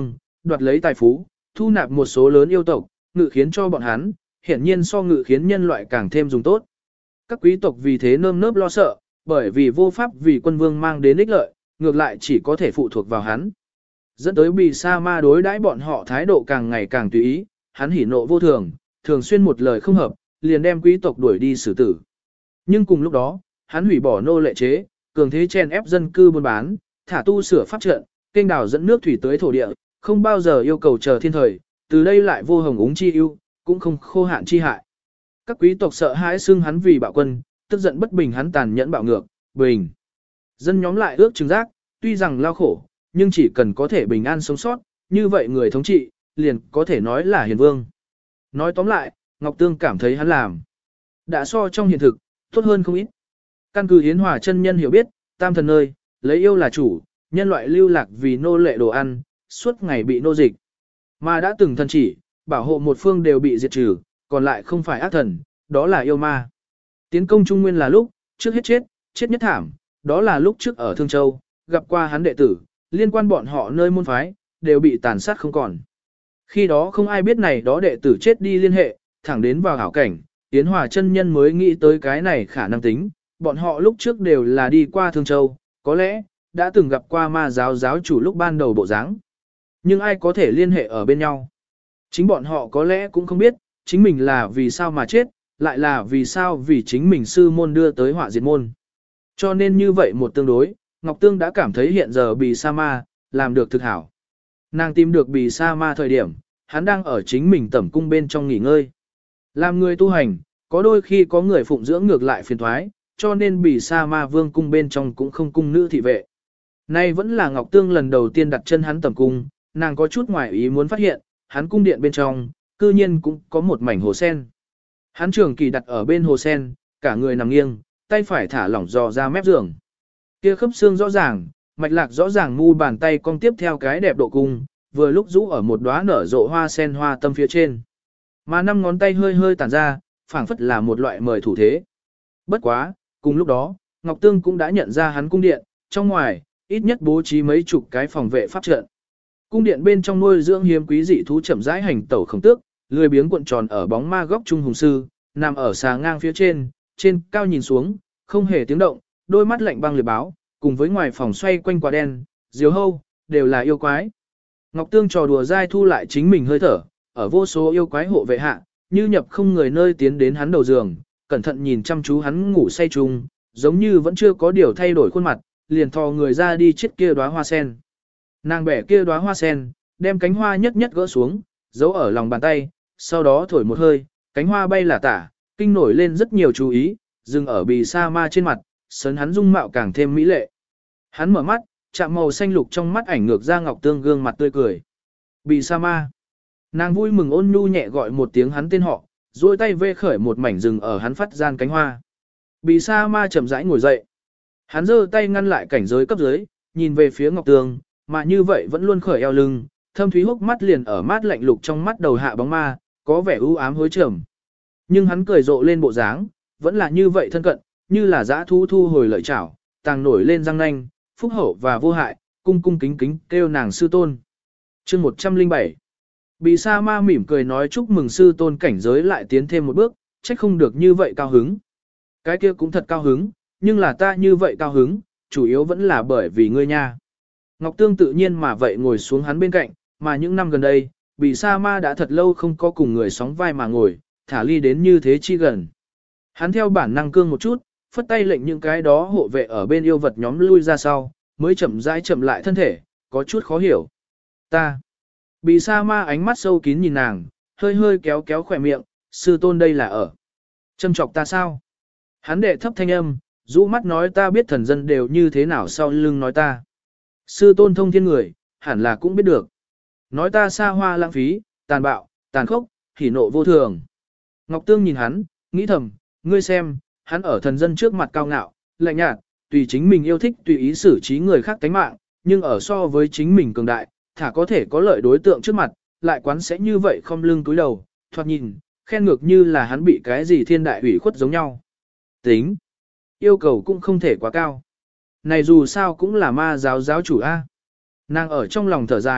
đoạt lấy tài phú, thu nạp một số lớn yêu tộc, ngự khiến cho bọn hắn, hiển nhiên so ngự khiến nhân loại càng thêm dùng tốt. Các quý tộc vì thế nơm nớp lo sợ, bởi vì vô pháp vì quân vương mang đến ích lợi, ngược lại chỉ có thể phụ thuộc vào hắn. Dẫn tới Bì Sa Ma đối đãi bọn họ thái độ càng ngày càng tùy ý, hắn hỉ nộ vô thường, thường xuyên một lời không hợp, liền đem quý tộc đuổi đi xử tử. Nhưng cùng lúc đó, hắn hủy bỏ nô lệ chế, cường thế chen ép dân cư buôn bán, thả tu sửa pháp trận, kênh đào dẫn nước thủy tới thổ địa, không bao giờ yêu cầu chờ thiên thời, từ đây lại vô hồng úng chi ưu, cũng không khô hạn chi hại. Các quý tộc sợ hãi xưng hắn vì bạo quân, tức giận bất bình hắn tàn nhẫn bạo ngược, bình. Dân nhóm lại ước chứng giác, tuy rằng lao khổ, nhưng chỉ cần có thể bình an sống sót, như vậy người thống trị, liền có thể nói là hiền vương. Nói tóm lại, Ngọc Tương cảm thấy hắn làm đã so trong hiện thực, tốt hơn không ít. Căn cứ Hiến Hòa chân nhân hiểu biết, tam thần nơi, lấy yêu là chủ, nhân loại lưu lạc vì nô lệ đồ ăn, suốt ngày bị nô dịch. Mà đã từng thần chỉ, bảo hộ một phương đều bị diệt trừ, còn lại không phải ác thần, đó là yêu ma. Tiến công Trung Nguyên là lúc, trước hết chết nhất thảm, đó là lúc trước ở Thương Châu, gặp qua hắn đệ tử, liên quan bọn họ nơi môn phái, đều bị tàn sát không còn. Khi đó không ai biết này đó đệ tử chết đi liên hệ, thẳng đến vào hảo cảnh, Yến Hòa chân nhân mới nghĩ tới cái này khả năng tính, bọn họ lúc trước đều là đi qua Thương Châu, có lẽ, đã từng gặp qua ma giáo giáo chủ lúc ban đầu bộ dáng. Nhưng ai có thể liên hệ ở bên nhau? Chính bọn họ có lẽ cũng không biết, chính mình là vì sao mà chết, lại là vì sao vì chính mình sư môn đưa tới họa diệt môn. Cho nên như vậy một tương đối, Ngọc Tương đã cảm thấy hiện giờ Bì Sa Ma làm được thực hảo. Nàng tìm được Bì Sa Ma thời điểm, hắn đang ở chính mình tẩm cung bên trong nghỉ ngơi. Làm người tu hành, có đôi khi có người phụng dưỡng ngược lại phiền thoái, cho nên Bì Sa Ma vương cung bên trong cũng không cung nữ thị vệ. Nay vẫn là Ngọc Tương lần đầu tiên đặt chân hắn tẩm cung, nàng có chút ngoài ý muốn phát hiện, hắn cung điện bên trong, cư nhiên cũng có một mảnh hồ sen. Hắn trường kỳ đặt ở bên hồ sen, cả người nằm nghiêng, tay phải thả lỏng dò ra mép giường. Kia khớp xương rõ ràng, mạch lạc rõ ràng mu bàn tay cong tiếp theo cái đẹp độ cung, vừa lúc rũ ở một đóa nở rộ hoa sen hoa tâm phía trên. Mà năm ngón tay hơi hơi tản ra, phảng phất là một loại mời thủ thế. Bất quá, cùng lúc đó, Ngọc Tương cũng đã nhận ra hắn cung điện, trong ngoài, ít nhất bố trí mấy chục cái phòng vệ pháp trận. Cung điện bên trong nuôi dưỡng hiếm quý dị thú chậm rãi hành tẩu không tước, lười biếng cuộn tròn ở bóng ma góc trung hùng sư, nằm ở xà ngang phía trên cao nhìn xuống, không hề tiếng động, đôi mắt lạnh băng liệt báo, cùng với ngoài phòng xoay quanh quả đen, diều hâu, đều là yêu quái. Ngọc Tương trò đùa dai thu lại chính mình hơi thở, ở vô số yêu quái hộ vệ hạ, như nhập không người nơi tiến đến hắn đầu giường, cẩn thận nhìn chăm chú hắn ngủ say chung, giống như vẫn chưa có điều thay đổi khuôn mặt, liền thò người ra đi chết kia đóa hoa sen. Nàng bẻ kia đóa hoa sen, đem cánh hoa nhất nhất gỡ xuống, giấu ở lòng bàn tay, sau đó thổi một hơi, cánh hoa bay là tả, kinh nổi lên rất nhiều chú ý, dừng ở Bì Sa Ma trên mặt, sấn hắn dung mạo càng thêm mỹ lệ. Hắn mở mắt, chạm màu xanh lục trong mắt ảnh ngược ra Ngọc Tương gương mặt tươi cười. Bì Sa Ma. Nàng vui mừng ôn nhu nhẹ gọi một tiếng hắn tên họ, duỗi tay vê khởi một mảnh rừng ở hắn phát gian cánh hoa. Bì Sa Ma chậm rãi ngồi dậy. Hắn giơ tay ngăn lại cảnh giới cấp dưới, nhìn về phía Ngọc Tương, mà như vậy vẫn luôn khởi eo lưng, thâm thúy hốc mắt liền ở mát lạnh lục trong mắt đầu hạ bóng ma, có vẻ u ám hối trầm. Nhưng hắn cười rộ lên bộ dáng, vẫn là như vậy thân cận, như là dã thú thu hồi lợi chảo, tàng nổi lên răng nanh, phúc hậu và vô hại, cung cung kính kính kêu nàng sư tôn. Chương 107. Bì Sa Ma mỉm cười nói chúc mừng sư tôn cảnh giới lại tiến thêm một bước, trách không được như vậy cao hứng. Cái kia cũng thật cao hứng, nhưng là ta như vậy cao hứng, chủ yếu vẫn là bởi vì ngươi nha. Ngọc Tương tự nhiên mà vậy ngồi xuống hắn bên cạnh, mà những năm gần đây, Bì Sa Ma đã thật lâu không có cùng người sóng vai mà ngồi, thả ly đến như thế chi gần. Hắn theo bản năng cương một chút, phất tay lệnh những cái đó hộ vệ ở bên yêu vật nhóm lui ra sau, mới chậm rãi chậm lại thân thể, có chút khó hiểu. Ta. Bì Sa Ma ánh mắt sâu kín nhìn nàng, hơi hơi kéo kéo khỏe miệng, sư tôn đây là ở. Châm chọc ta sao? Hắn đệ thấp thanh âm, rũ mắt nói ta biết thần dân đều như thế nào sau lưng nói ta. Sư tôn thông thiên người, hẳn là cũng biết được. Nói ta xa hoa lãng phí, tàn bạo, tàn khốc, hỉ nộ vô thường. Ngọc Tương nhìn hắn, nghĩ thầm, ngươi xem, hắn ở thần dân trước mặt cao ngạo, lạnh nhạt, tùy chính mình yêu thích tùy ý xử trí người khác tánh mạng, nhưng ở so với chính mình cường đại, thả có thể có lợi đối tượng trước mặt, lại quán sẽ như vậy không lưng túi đầu, thoạt nhìn, khen ngược như là hắn bị cái gì thiên đại ủy khuất giống nhau. Tính, yêu cầu cũng không thể quá cao. Này dù sao cũng là ma giáo giáo chủ A. Nàng ở trong lòng thở dài,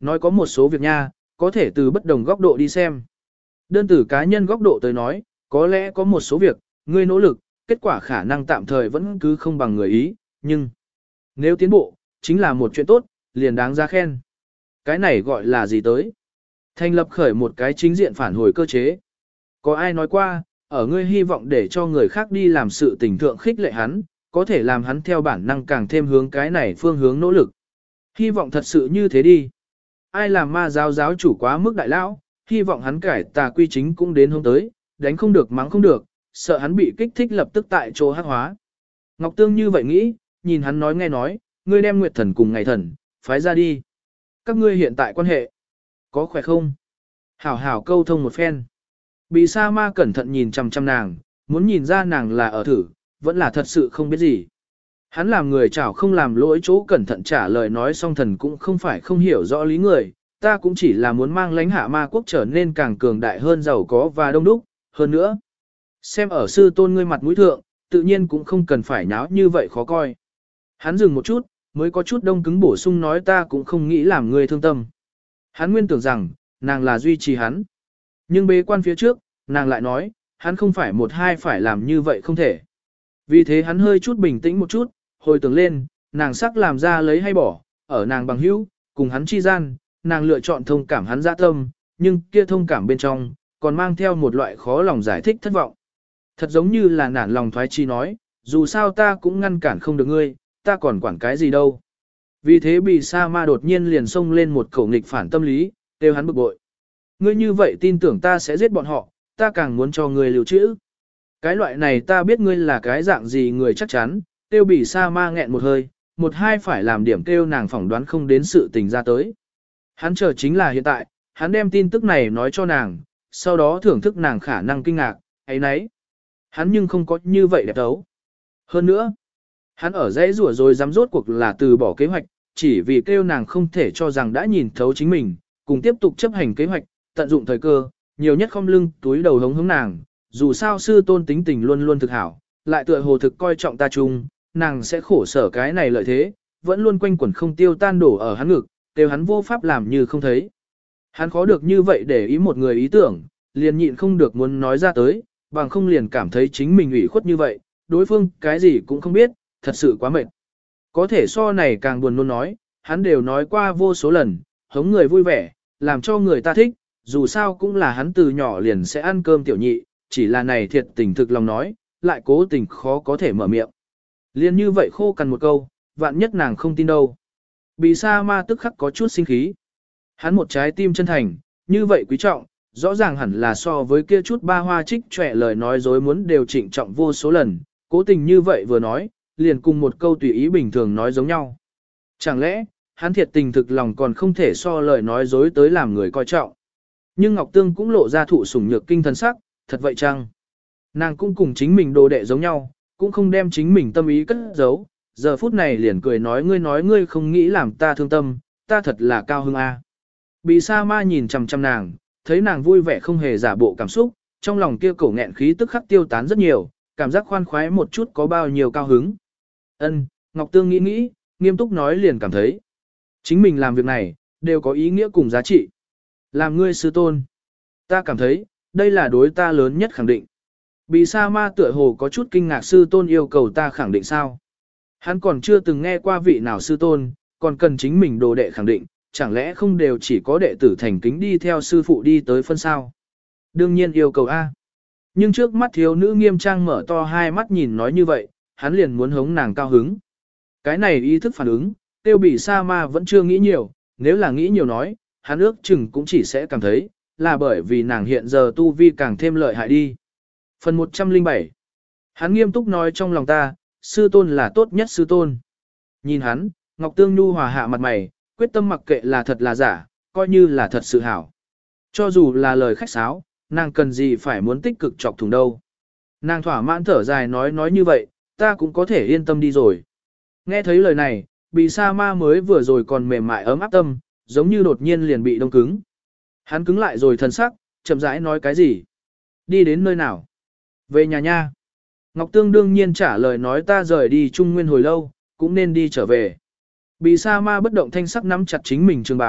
Nói có một số việc nha, có thể từ bất đồng góc độ đi xem. Đơn từ cá nhân góc độ tới nói, có lẽ có một số việc, ngươi nỗ lực, kết quả khả năng tạm thời vẫn cứ không bằng người ý, nhưng nếu tiến bộ, chính là một chuyện tốt, liền đáng ra khen. Cái này gọi là gì tới? Thành lập khởi một cái chính diện phản hồi cơ chế. Có ai nói qua, ở ngươi hy vọng để cho người khác đi làm sự tình thượng khích lệ hắn, có thể làm hắn theo bản năng càng thêm hướng cái này phương hướng nỗ lực. Hy vọng thật sự như thế đi. Ai làm ma giáo chủ quá mức đại lão, hy vọng hắn cải tà quy chính cũng đến hôm tới, đánh không được mắng không được, sợ hắn bị kích thích lập tức tại chỗ hắc hóa. Ngọc Tương như vậy nghĩ, nhìn hắn nói nghe nói, ngươi đem Nguyệt Thần cùng Ngày Thần, phái ra đi. Các ngươi hiện tại quan hệ, có khỏe không? Hảo hảo câu thông một phen. Bị sa ma cẩn thận nhìn chằm chằm nàng, muốn nhìn ra nàng là ở thử, vẫn là thật sự không biết gì. Hắn làm người chảo không làm lỗi chỗ cẩn thận trả lời nói xong thần cũng không phải không hiểu rõ lý người, ta cũng chỉ là muốn mang lãnh hạ ma quốc trở nên càng cường đại hơn giàu có và đông đúc, hơn nữa. Xem ở sư tôn ngươi mặt mũi thượng, tự nhiên cũng không cần phải nháo như vậy khó coi. Hắn dừng một chút, mới có chút đông cứng bổ sung nói ta cũng không nghĩ làm ngươi thương tâm. Hắn nguyên tưởng rằng, nàng là duy trì hắn. Nhưng bế quan phía trước, nàng lại nói, hắn không phải một hai phải làm như vậy không thể. Vì thế hắn hơi chút bình tĩnh một chút, hồi tưởng lên, nàng sắc làm ra lấy hay bỏ, ở nàng bằng hữu, cùng hắn chi gian, nàng lựa chọn thông cảm hắn dạ tâm, nhưng kia thông cảm bên trong, còn mang theo một loại khó lòng giải thích thất vọng. Thật giống như là nản lòng thoái chi nói, dù sao ta cũng ngăn cản không được ngươi, ta còn quản cái gì đâu. Vì thế bị sa ma đột nhiên liền xông lên một khẩu nghịch phản tâm lý, kêu hắn bực bội. Ngươi như vậy tin tưởng ta sẽ giết bọn họ, ta càng muốn cho ngươi lưu trữ. Cái loại này ta biết ngươi là cái dạng gì người chắc chắn, tiêu bị sa ma nghẹn một hơi, một hai phải làm điểm kêu nàng phỏng đoán không đến sự tình ra tới. Hắn chờ chính là hiện tại, hắn đem tin tức này nói cho nàng, sau đó thưởng thức nàng khả năng kinh ngạc, ấy nấy. Hắn nhưng không có như vậy đẹp đấu. Hơn nữa, hắn ở dãy rủa rồi dám rốt cuộc là từ bỏ kế hoạch, chỉ vì kêu nàng không thể cho rằng đã nhìn thấu chính mình, cùng tiếp tục chấp hành kế hoạch, tận dụng thời cơ, nhiều nhất không lưng túi đầu hống hống nàng, dù sao sư tôn tính tình luôn luôn thực hảo, lại tựa hồ thực coi trọng ta chung, nàng sẽ khổ sở cái này lợi thế, vẫn luôn quanh quẩn không tiêu tan đổ ở hắn ngực, đều hắn vô pháp làm như không thấy. Hắn khó được như vậy để ý một người ý tưởng, liền nhịn không được muốn nói ra tới, bằng không liền cảm thấy chính mình ủy khuất như vậy, đối phương cái gì cũng không biết, thật sự quá mệt. Có thể so này càng buồn nôn nói, hắn đều nói qua vô số lần, hống người vui vẻ, làm cho người ta thích, dù sao cũng là hắn từ nhỏ liền sẽ ăn cơm tiểu nhị, chỉ là này thiệt tình thực lòng nói, lại cố tình khó có thể mở miệng. Liên như vậy khô cằn một câu, vạn nhất nàng không tin đâu. Bị sa ma tức khắc có chút sinh khí. Hắn một trái tim chân thành, như vậy quý trọng, rõ ràng hẳn là so với kia chút ba hoa trích trẻ lời nói dối muốn đều trịnh trọng vô số lần, cố tình như vậy vừa nói, liền cùng một câu tùy ý bình thường nói giống nhau. Chẳng lẽ, hắn thiệt tình thực lòng còn không thể so lời nói dối tới làm người coi trọng. Nhưng Ngọc Tương cũng lộ ra thụ sủng nhược kinh thần sắc, thật vậy chăng? Nàng cũng cùng chính mình đồ đệ giống nhau, cũng không đem chính mình tâm ý cất giấu, giờ phút này liền cười nói ngươi không nghĩ làm ta thương tâm, ta thật là cao hứng a. Bị sa ma nhìn chằm chằm nàng, thấy nàng vui vẻ không hề giả bộ cảm xúc, trong lòng kia cổ nghẹn khí tức khắc tiêu tán rất nhiều, cảm giác khoan khoái một chút có bao nhiêu cao hứng. Ân, Ngọc Tương nghĩ, nghiêm túc nói liền cảm thấy. Chính mình làm việc này, đều có ý nghĩa cùng giá trị. Làm ngươi sư tôn. Ta cảm thấy, đây là đối ta lớn nhất khẳng định. Bị sa ma tựa hồ có chút kinh ngạc sư tôn yêu cầu ta khẳng định sao. Hắn còn chưa từng nghe qua vị nào sư tôn, còn cần chính mình đồ đệ khẳng định, chẳng lẽ không đều chỉ có đệ tử thành kính đi theo sư phụ đi tới phân sao. Đương nhiên yêu cầu A. Nhưng trước mắt thiếu nữ nghiêm trang mở to hai mắt nhìn nói như vậy, hắn liền muốn hống nàng cao hứng. Cái này ý thức phản ứng, tiêu bị sa ma vẫn chưa nghĩ nhiều, nếu là nghĩ nhiều nói, hắn ước chừng cũng chỉ sẽ cảm thấy, là bởi vì nàng hiện giờ tu vi càng thêm lợi hại đi. Phần 107. Hắn nghiêm túc nói trong lòng ta, sư tôn là tốt nhất sư tôn. Nhìn hắn, Ngọc Tương Nhu hòa hạ mặt mày, quyết tâm mặc kệ là thật là giả, coi như là thật sự hảo. Cho dù là lời khách sáo, nàng cần gì phải muốn tích cực chọc thủng đâu. Nàng thỏa mãn thở dài nói như vậy, ta cũng có thể yên tâm đi rồi. Nghe thấy lời này, bị sa ma mới vừa rồi còn mềm mại ấm áp tâm, giống như đột nhiên liền bị đông cứng. Hắn cứng lại rồi thần sắc, chậm rãi nói cái gì? Đi đến nơi nào? Về nhà nha. Ngọc Tương đương nhiên trả lời nói ta rời đi Trung Nguyên hồi lâu, cũng nên đi trở về. Bị sa ma bất động thanh sắc nắm chặt chính mình trường bảo,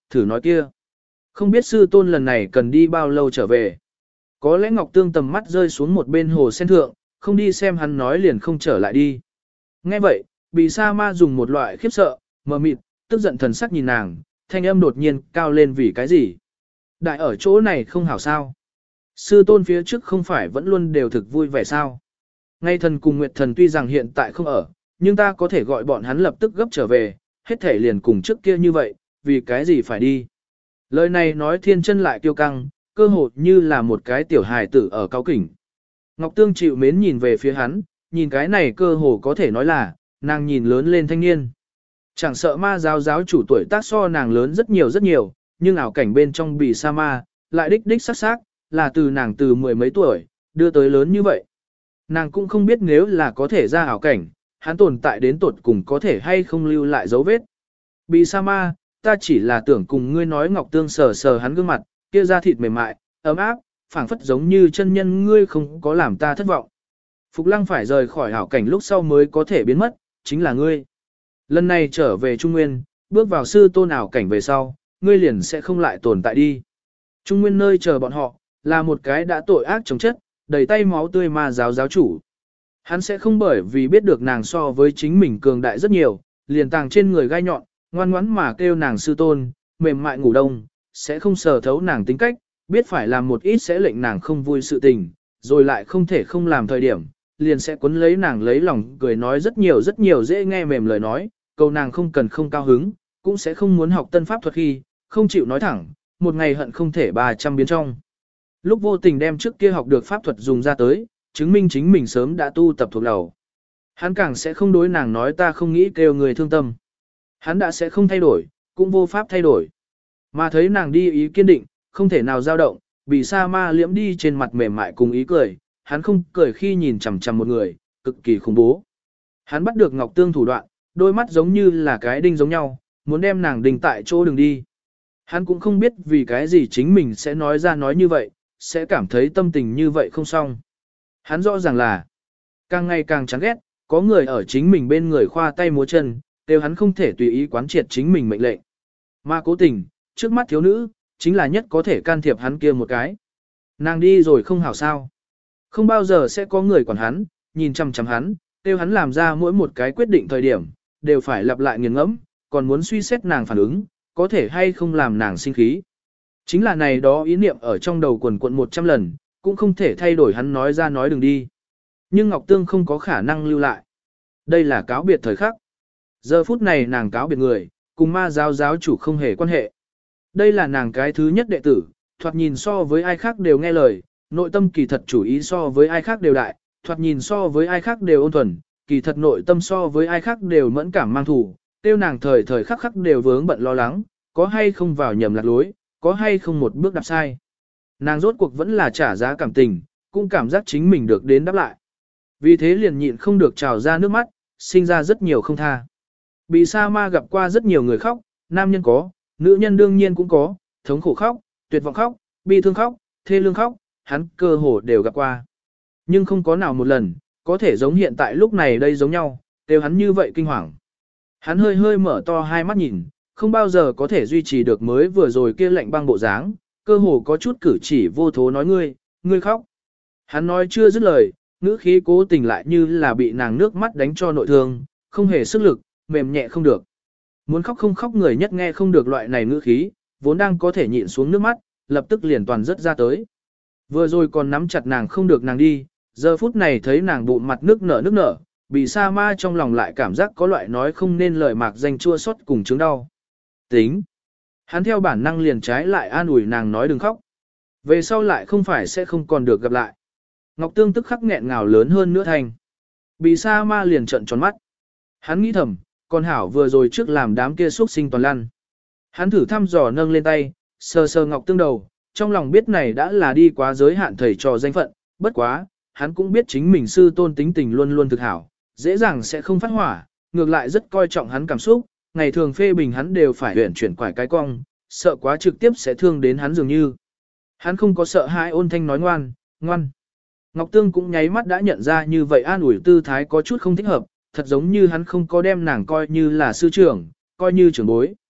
thử nói kia. Không biết sư tôn lần này cần đi bao lâu trở về. Có lẽ Ngọc Tương tầm mắt rơi xuống một bên hồ sen thượng, không đi xem hắn nói liền không trở lại đi. Nghe vậy, Bì Sa Ma dùng một loại khiếp sợ, mờ mịt, tức giận thần sắc nhìn nàng, thanh âm đột nhiên cao lên vì cái gì. Đại ở chỗ này không hảo sao. Sư tôn phía trước không phải vẫn luôn đều thực vui vẻ sao. Ngay thần cùng Nguyệt thần tuy rằng hiện tại không ở, nhưng ta có thể gọi bọn hắn lập tức gấp trở về, hết thể liền cùng trước kia như vậy, vì cái gì phải đi. Lời này nói thiên chân lại kiêu căng, cơ hồ như là một cái tiểu hài tử ở cao kỉnh. Ngọc Tương chịu mến nhìn về phía hắn, nhìn cái này cơ hồ có thể nói là, nàng nhìn lớn lên thanh niên. Chẳng sợ ma giáo chủ tuổi tác so nàng lớn rất nhiều, nhưng ảo cảnh bên trong Bì Sa Ma, lại đích đích sắc sắc, là từ nàng từ mười mấy tuổi, đưa tới lớn như vậy. Nàng cũng không biết nếu là có thể ra ảo cảnh, hắn tồn tại đến tột cùng có thể hay không lưu lại dấu vết. Bì Sa Ma, ta chỉ là tưởng cùng ngươi nói. Ngọc Tương sờ sờ hắn gương mặt, kia da thịt mềm mại, ấm áp, phảng phất giống như chân nhân, ngươi không có làm ta thất vọng. Phục Lăng phải rời khỏi ảo cảnh lúc sau mới có thể biến mất, chính là ngươi. Lần này trở về Trung Nguyên, bước vào sư tôn ảo cảnh về sau, ngươi liền sẽ không lại tồn tại đi. Trung Nguyên nơi chờ bọn họ, là một cái đã tội ác chống chất, đầy tay máu tươi ma giáo chủ. Hắn sẽ không bởi vì biết được nàng so với chính mình cường đại rất nhiều, liền tàng trên người gai nhọn, ngoan ngoãn mà kêu nàng sư tôn, mềm mại ngủ đông, sẽ không sờ thấu nàng tính cách, biết phải làm một ít sẽ lệnh nàng không vui sự tình, rồi lại không thể không làm thời điểm, liền sẽ quấn lấy nàng lấy lòng cười nói rất nhiều dễ nghe mềm lời nói, câu nàng không cần không cao hứng, cũng sẽ không muốn học tân pháp thuật khi, không chịu nói thẳng, một ngày hận không thể 300 biến trong. Lúc vô tình đem trước kia học được pháp thuật dùng ra tới, chứng minh chính mình sớm đã tu tập thuộc đầu. Hắn càng sẽ không đối nàng nói ta không nghĩ kêu người thương tâm. Hắn đã sẽ không thay đổi, cũng vô pháp thay đổi. Mà thấy nàng đi ý kiên định, không thể nào dao động, Bì Sa Ma liễm đi trên mặt mềm mại cùng ý cười, hắn không cười khi nhìn chằm chằm một người, cực kỳ khủng bố. Hắn bắt được Ngọc Tương thủ đoạn, đôi mắt giống như là cái đinh giống nhau, muốn đem nàng đình tại chỗ đừng đi. Hắn cũng không biết vì cái gì chính mình sẽ nói ra nói như vậy, sẽ cảm thấy tâm tình như vậy không xong. Hắn rõ ràng là, càng ngày càng chán ghét, có người ở chính mình bên người khoa tay múa chân, đều hắn không thể tùy ý quán triệt chính mình mệnh lệnh. Mà cố tình, trước mắt thiếu nữ, chính là nhất có thể can thiệp hắn kia một cái. Nàng đi rồi không hảo sao. Không bao giờ sẽ có người quản hắn, nhìn chằm chằm hắn, kêu hắn làm ra mỗi một cái quyết định thời điểm, đều phải lặp lại nghiền ngẫm, còn muốn suy xét nàng phản ứng, có thể hay không làm nàng sinh khí. Chính là này đó ý niệm ở trong đầu quần quận 100 lần, cũng không thể thay đổi hắn nói ra nói đừng đi. Nhưng Ngọc Tương không có khả năng lưu lại. Đây là cáo biệt thời khắc. Giờ phút này nàng cáo biệt người, cùng ma giáo chủ không hề quan hệ. Đây là nàng cái thứ nhất đệ tử, thoạt nhìn so với ai khác đều nghe lời, nội tâm kỳ thật chủ ý so với ai khác đều đại, thoạt nhìn so với ai khác đều ôn thuần, kỳ thật nội tâm so với ai khác đều mẫn cảm mang thù, tiêu nàng thời thời khắc khắc đều vướng bận lo lắng, có hay không vào nhầm lạc lối, có hay không một bước đạp sai. Nàng rốt cuộc vẫn là trả giá cảm tình, cũng cảm giác chính mình được đến đáp lại. Vì thế liền nhịn không được trào ra nước mắt, sinh ra rất nhiều không tha. Bì Sa Ma gặp qua rất nhiều người khóc, nam nhân có, nữ nhân đương nhiên cũng có, thống khổ khóc, tuyệt vọng khóc, bi thương khóc, thê lương khóc, hắn cơ hồ đều gặp qua. Nhưng không có nào một lần, có thể giống hiện tại lúc này đây giống nhau, đều hắn như vậy kinh hoàng. Hắn hơi hơi mở to hai mắt nhìn, không bao giờ có thể duy trì được mới vừa rồi kia lạnh băng bộ dáng, cơ hồ có chút cử chỉ vô thố nói ngươi khóc. Hắn nói chưa dứt lời, ngữ khí cố tình lại như là bị nàng nước mắt đánh cho nội thương, không hề sức lực, mềm nhẹ không được. Muốn khóc không khóc người nhất nghe không được loại này ngữ khí, vốn đang có thể nhịn xuống nước mắt, lập tức liền toàn rất ra tới. Vừa rồi còn nắm chặt nàng không được nàng đi, giờ phút này thấy nàng bụng mặt nước nở, Bì Sa Ma trong lòng lại cảm giác có loại nói không nên lời mạc danh chua xót cùng chứng đau. Tính. Hắn theo bản năng liền trái lại an ủi nàng nói đừng khóc. Về sau lại không phải sẽ không còn được gặp lại. Ngọc Tương tức khắc nghẹn ngào lớn hơn nữa thành. Bì Sa Ma liền trợn tròn mắt. Hắn nghĩ thầm, con hảo vừa rồi trước làm đám kia xuất sinh toàn lăn. Hắn thử thăm dò nâng lên tay, sờ sờ Ngọc Tương đầu, trong lòng biết này đã là đi quá giới hạn thầy trò danh phận, bất quá, hắn cũng biết chính mình sư tôn tính tình luôn luôn thực hảo, dễ dàng sẽ không phát hỏa, ngược lại rất coi trọng hắn cảm xúc, ngày thường phê bình hắn đều phải huyển chuyển quải cái cong, sợ quá trực tiếp sẽ thương đến hắn dường như. Hắn không có sợ hãi, ôn thanh nói ngoan. Ngọc Tương cũng nháy mắt đã nhận ra như vậy an ủi tư thái có chút không thích hợp, thật giống như hắn không có đem nàng coi như là sư trưởng, coi như trưởng bối.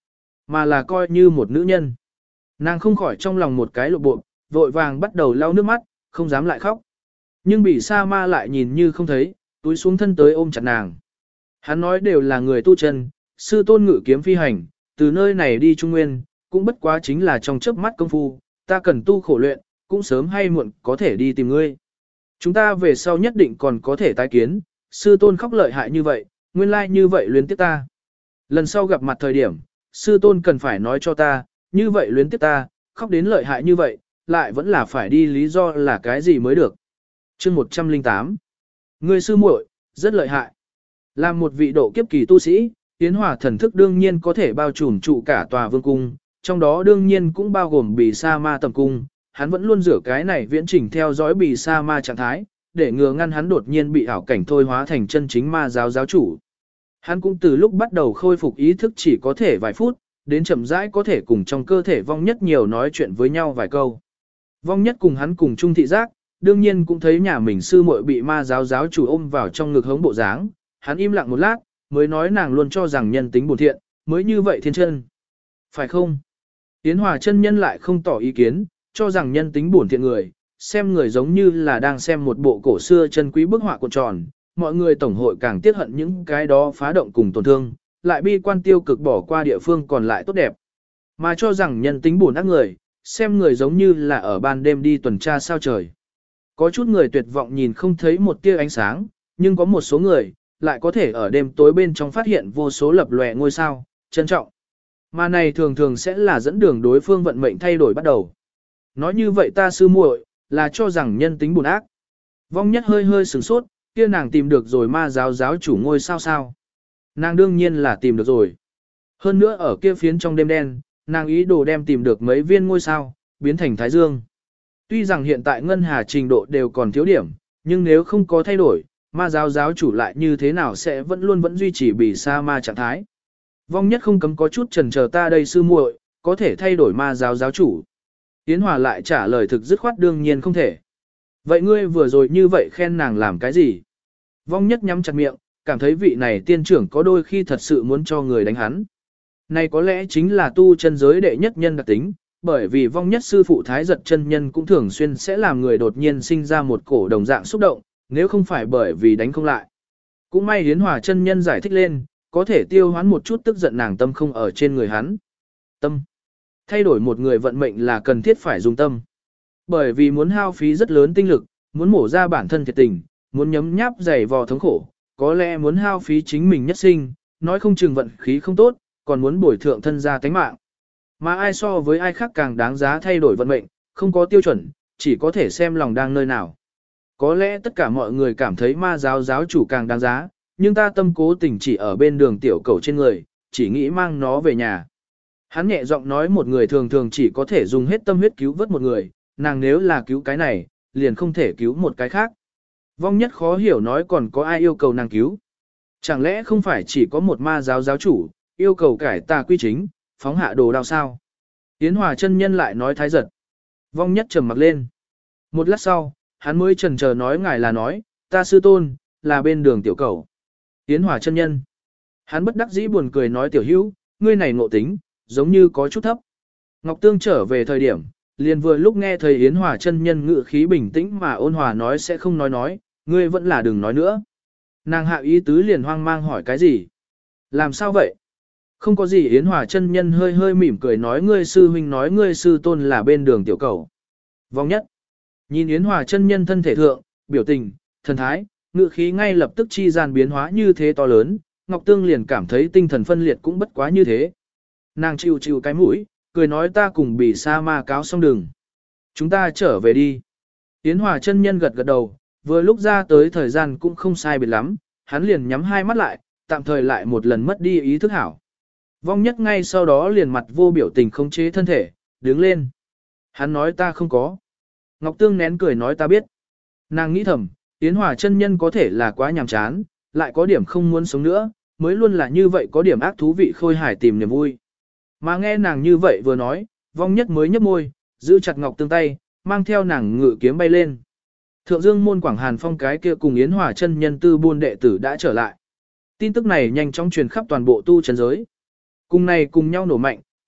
mà là coi như một nữ nhân. Nàng không khỏi trong lòng một cái lộ bộ, vội vàng bắt đầu lau nước mắt, không dám lại khóc. Nhưng bị sa ma lại nhìn như không thấy, túi xuống thân tới ôm chặt nàng. Hắn nói đều là người tu chân, sư tôn ngự kiếm phi hành, từ nơi này đi Trung Nguyên, cũng bất quá chính là trong chớp mắt công phu, ta cần tu khổ luyện, cũng sớm hay muộn có thể đi tìm ngươi. Chúng ta về sau nhất định còn có thể tái kiến, sư tôn khóc lợi hại như vậy, nguyên lai như vậy luyến tiếc ta. Lần sau gặp mặt thời điểm, sư tôn cần phải nói cho ta, như vậy luyến tiếc ta, khóc đến lợi hại như vậy, lại vẫn là phải đi lý do là cái gì mới được. Chương 108. Ngươi sư muội rất lợi hại. Làm một vị độ kiếp kỳ tu sĩ, Yến Hòa thần thức đương nhiên có thể bao trùm trụ cả tòa vương cung, trong đó đương nhiên cũng bao gồm Bì Sa Ma tầm cung, hắn vẫn luôn rửa cái này viễn chỉnh theo dõi Bì Sa Ma trạng thái, để ngừa ngăn hắn đột nhiên bị ảo cảnh thôi hóa thành chân chính ma giáo giáo chủ. Hắn cũng từ lúc bắt đầu khôi phục ý thức chỉ có thể vài phút, đến chậm rãi có thể cùng trong cơ thể vong nhất nhiều nói chuyện với nhau vài câu. Vong nhất cùng hắn cùng chung thị giác, đương nhiên cũng thấy nhà mình sư muội bị ma giáo giáo chủ ôm vào trong ngực hống bộ dáng, hắn im lặng một lát, mới nói nàng luôn cho rằng nhân tính buồn thiện, mới như vậy thiên chân. Phải không? Yến Hòa chân nhân lại không tỏ ý kiến, cho rằng nhân tính buồn thiện người, xem người giống như là đang xem một bộ cổ xưa chân quý bức họa cuộn tròn, mọi người tổng hội càng tiếc hận những cái đó phá động cùng tổn thương, lại bi quan tiêu cực bỏ qua địa phương còn lại tốt đẹp. Mà cho rằng nhân tính buồn ác người, xem người giống như là ở ban đêm đi tuần tra sao trời. Có chút người tuyệt vọng nhìn không thấy một tia ánh sáng, nhưng có một số người, lại có thể ở đêm tối bên trong phát hiện vô số lập lòe ngôi sao, trân trọng. Mà này thường thường sẽ là dẫn đường đối phương vận mệnh thay đổi bắt đầu. Nói như vậy ta sư muội là cho rằng nhân tính buồn ác. Vong nhất hơi hơi sửng sốt, kia nàng tìm được rồi ma giáo giáo chủ ngôi sao sao. Nàng đương nhiên là tìm được rồi. Hơn nữa ở kia phiến trong đêm đen, nàng ý đồ đem tìm được mấy viên ngôi sao, biến thành thái dương. Tuy rằng hiện tại ngân hà trình độ đều còn thiếu điểm, nhưng nếu không có thay đổi, ma giáo giáo chủ lại như thế nào sẽ vẫn duy trì Bì Sa Ma trạng thái. Vong nhất không cấm có chút chần chờ ta đây sư muội, có thể thay đổi ma giáo giáo chủ. Yến Hòa lại trả lời thực dứt khoát đương nhiên không thể. Vậy ngươi vừa rồi như vậy khen nàng làm cái gì? Vong nhất nhắm chặt miệng, cảm thấy vị này tiên trưởng có đôi khi thật sự muốn cho người đánh hắn. Này có lẽ chính là tu chân giới đệ nhất nhân đặc tính, bởi vì vong nhất sư phụ Thái Giật chân nhân cũng thường xuyên sẽ làm người đột nhiên sinh ra một cổ đồng dạng xúc động, nếu không phải bởi vì đánh không lại. Cũng may Yến Hòa chân nhân giải thích lên, có thể tiêu hoán một chút tức giận nàng tâm không ở trên người hắn. Tâm. Thay đổi một người vận mệnh là cần thiết phải dùng tâm. Bởi vì muốn hao phí rất lớn tinh lực, muốn mổ ra bản thân thiệt tình, muốn nhấm nháp dày vò thống khổ, có lẽ muốn hao phí chính mình nhất sinh, nói không chừng vận khí không tốt, còn muốn bồi thượng thân gia tánh mạng. Mà ai so với ai khác càng đáng giá thay đổi vận mệnh, không có tiêu chuẩn, chỉ có thể xem lòng đang nơi nào. Có lẽ tất cả mọi người cảm thấy ma giáo giáo chủ càng đáng giá, nhưng ta tâm cố tình chỉ ở bên đường tiểu cầu trên người, chỉ nghĩ mang nó về nhà. Hắn nhẹ giọng nói một người thường thường chỉ có thể dùng hết tâm huyết cứu vớt một người, nàng nếu là cứu cái này, liền không thể cứu một cái khác. Vong nhất khó hiểu nói còn có ai yêu cầu nàng cứu. Chẳng lẽ không phải chỉ có một ma giáo giáo chủ, yêu cầu cải tà quy chính, phóng hạ đồ đao sao? Yến Hòa chân nhân lại nói Thái Giật. Vong nhất trầm mặc lên. Một lát sau, hắn mới chần chờ nói ngài là nói, ta sư tôn, là bên đường tiểu cầu. Yến Hòa chân nhân. Hắn bất đắc dĩ buồn cười nói tiểu hữu, ngươi này ngộ tính, giống như có chút thấp. Ngọc Tương trở về thời điểm, liền vừa lúc nghe thầy Yến Hòa chân nhân ngự khí bình tĩnh mà ôn hòa nói sẽ không nói, ngươi vẫn là đừng nói nữa. Nàng hạ ý tứ liền hoang mang hỏi cái gì? Làm sao vậy? Không có gì Yến Hòa chân nhân hơi hơi mỉm cười nói ngươi sư huynh nói ngươi sư tôn là bên đường tiểu cầu. Vong nhất. Nhìn Yến Hòa chân nhân thân thể thượng, biểu tình, thần thái, ngự khí ngay lập tức chi gian biến hóa như thế to lớn, Ngọc Tương liền cảm thấy tinh thần phân liệt cũng bất quá như thế. Nàng chịu cái mũi, cười nói ta cùng Bì Sa Ma cáo xong đường. Chúng ta trở về đi. Yến Hòa chân nhân gật gật đầu, vừa lúc ra tới thời gian cũng không sai biệt lắm, hắn liền nhắm hai mắt lại, tạm thời lại một lần mất đi ý thức hảo. Vong nhất ngay sau đó liền mặt vô biểu tình khống chế thân thể, đứng lên. Hắn nói ta không có. Ngọc Tương nén cười nói ta biết. Nàng nghĩ thầm, Yến Hòa chân nhân có thể là quá nhàm chán, lại có điểm không muốn sống nữa, mới luôn là như vậy có điểm ác thú vị khôi hài tìm niềm vui. Mà nghe nàng như vậy vừa nói, vong nhất mới nhấp môi, giữ chặt Ngọc Tương tay, mang theo nàng ngự kiếm bay lên. Thượng Dương môn Quảng Hàn Phong cái kia cùng Yến Hòa chân nhân tư buôn đệ tử đã trở lại. Tin tức này nhanh chóng truyền khắp toàn bộ tu chân giới. Cùng này cùng nhau nổ mạnh,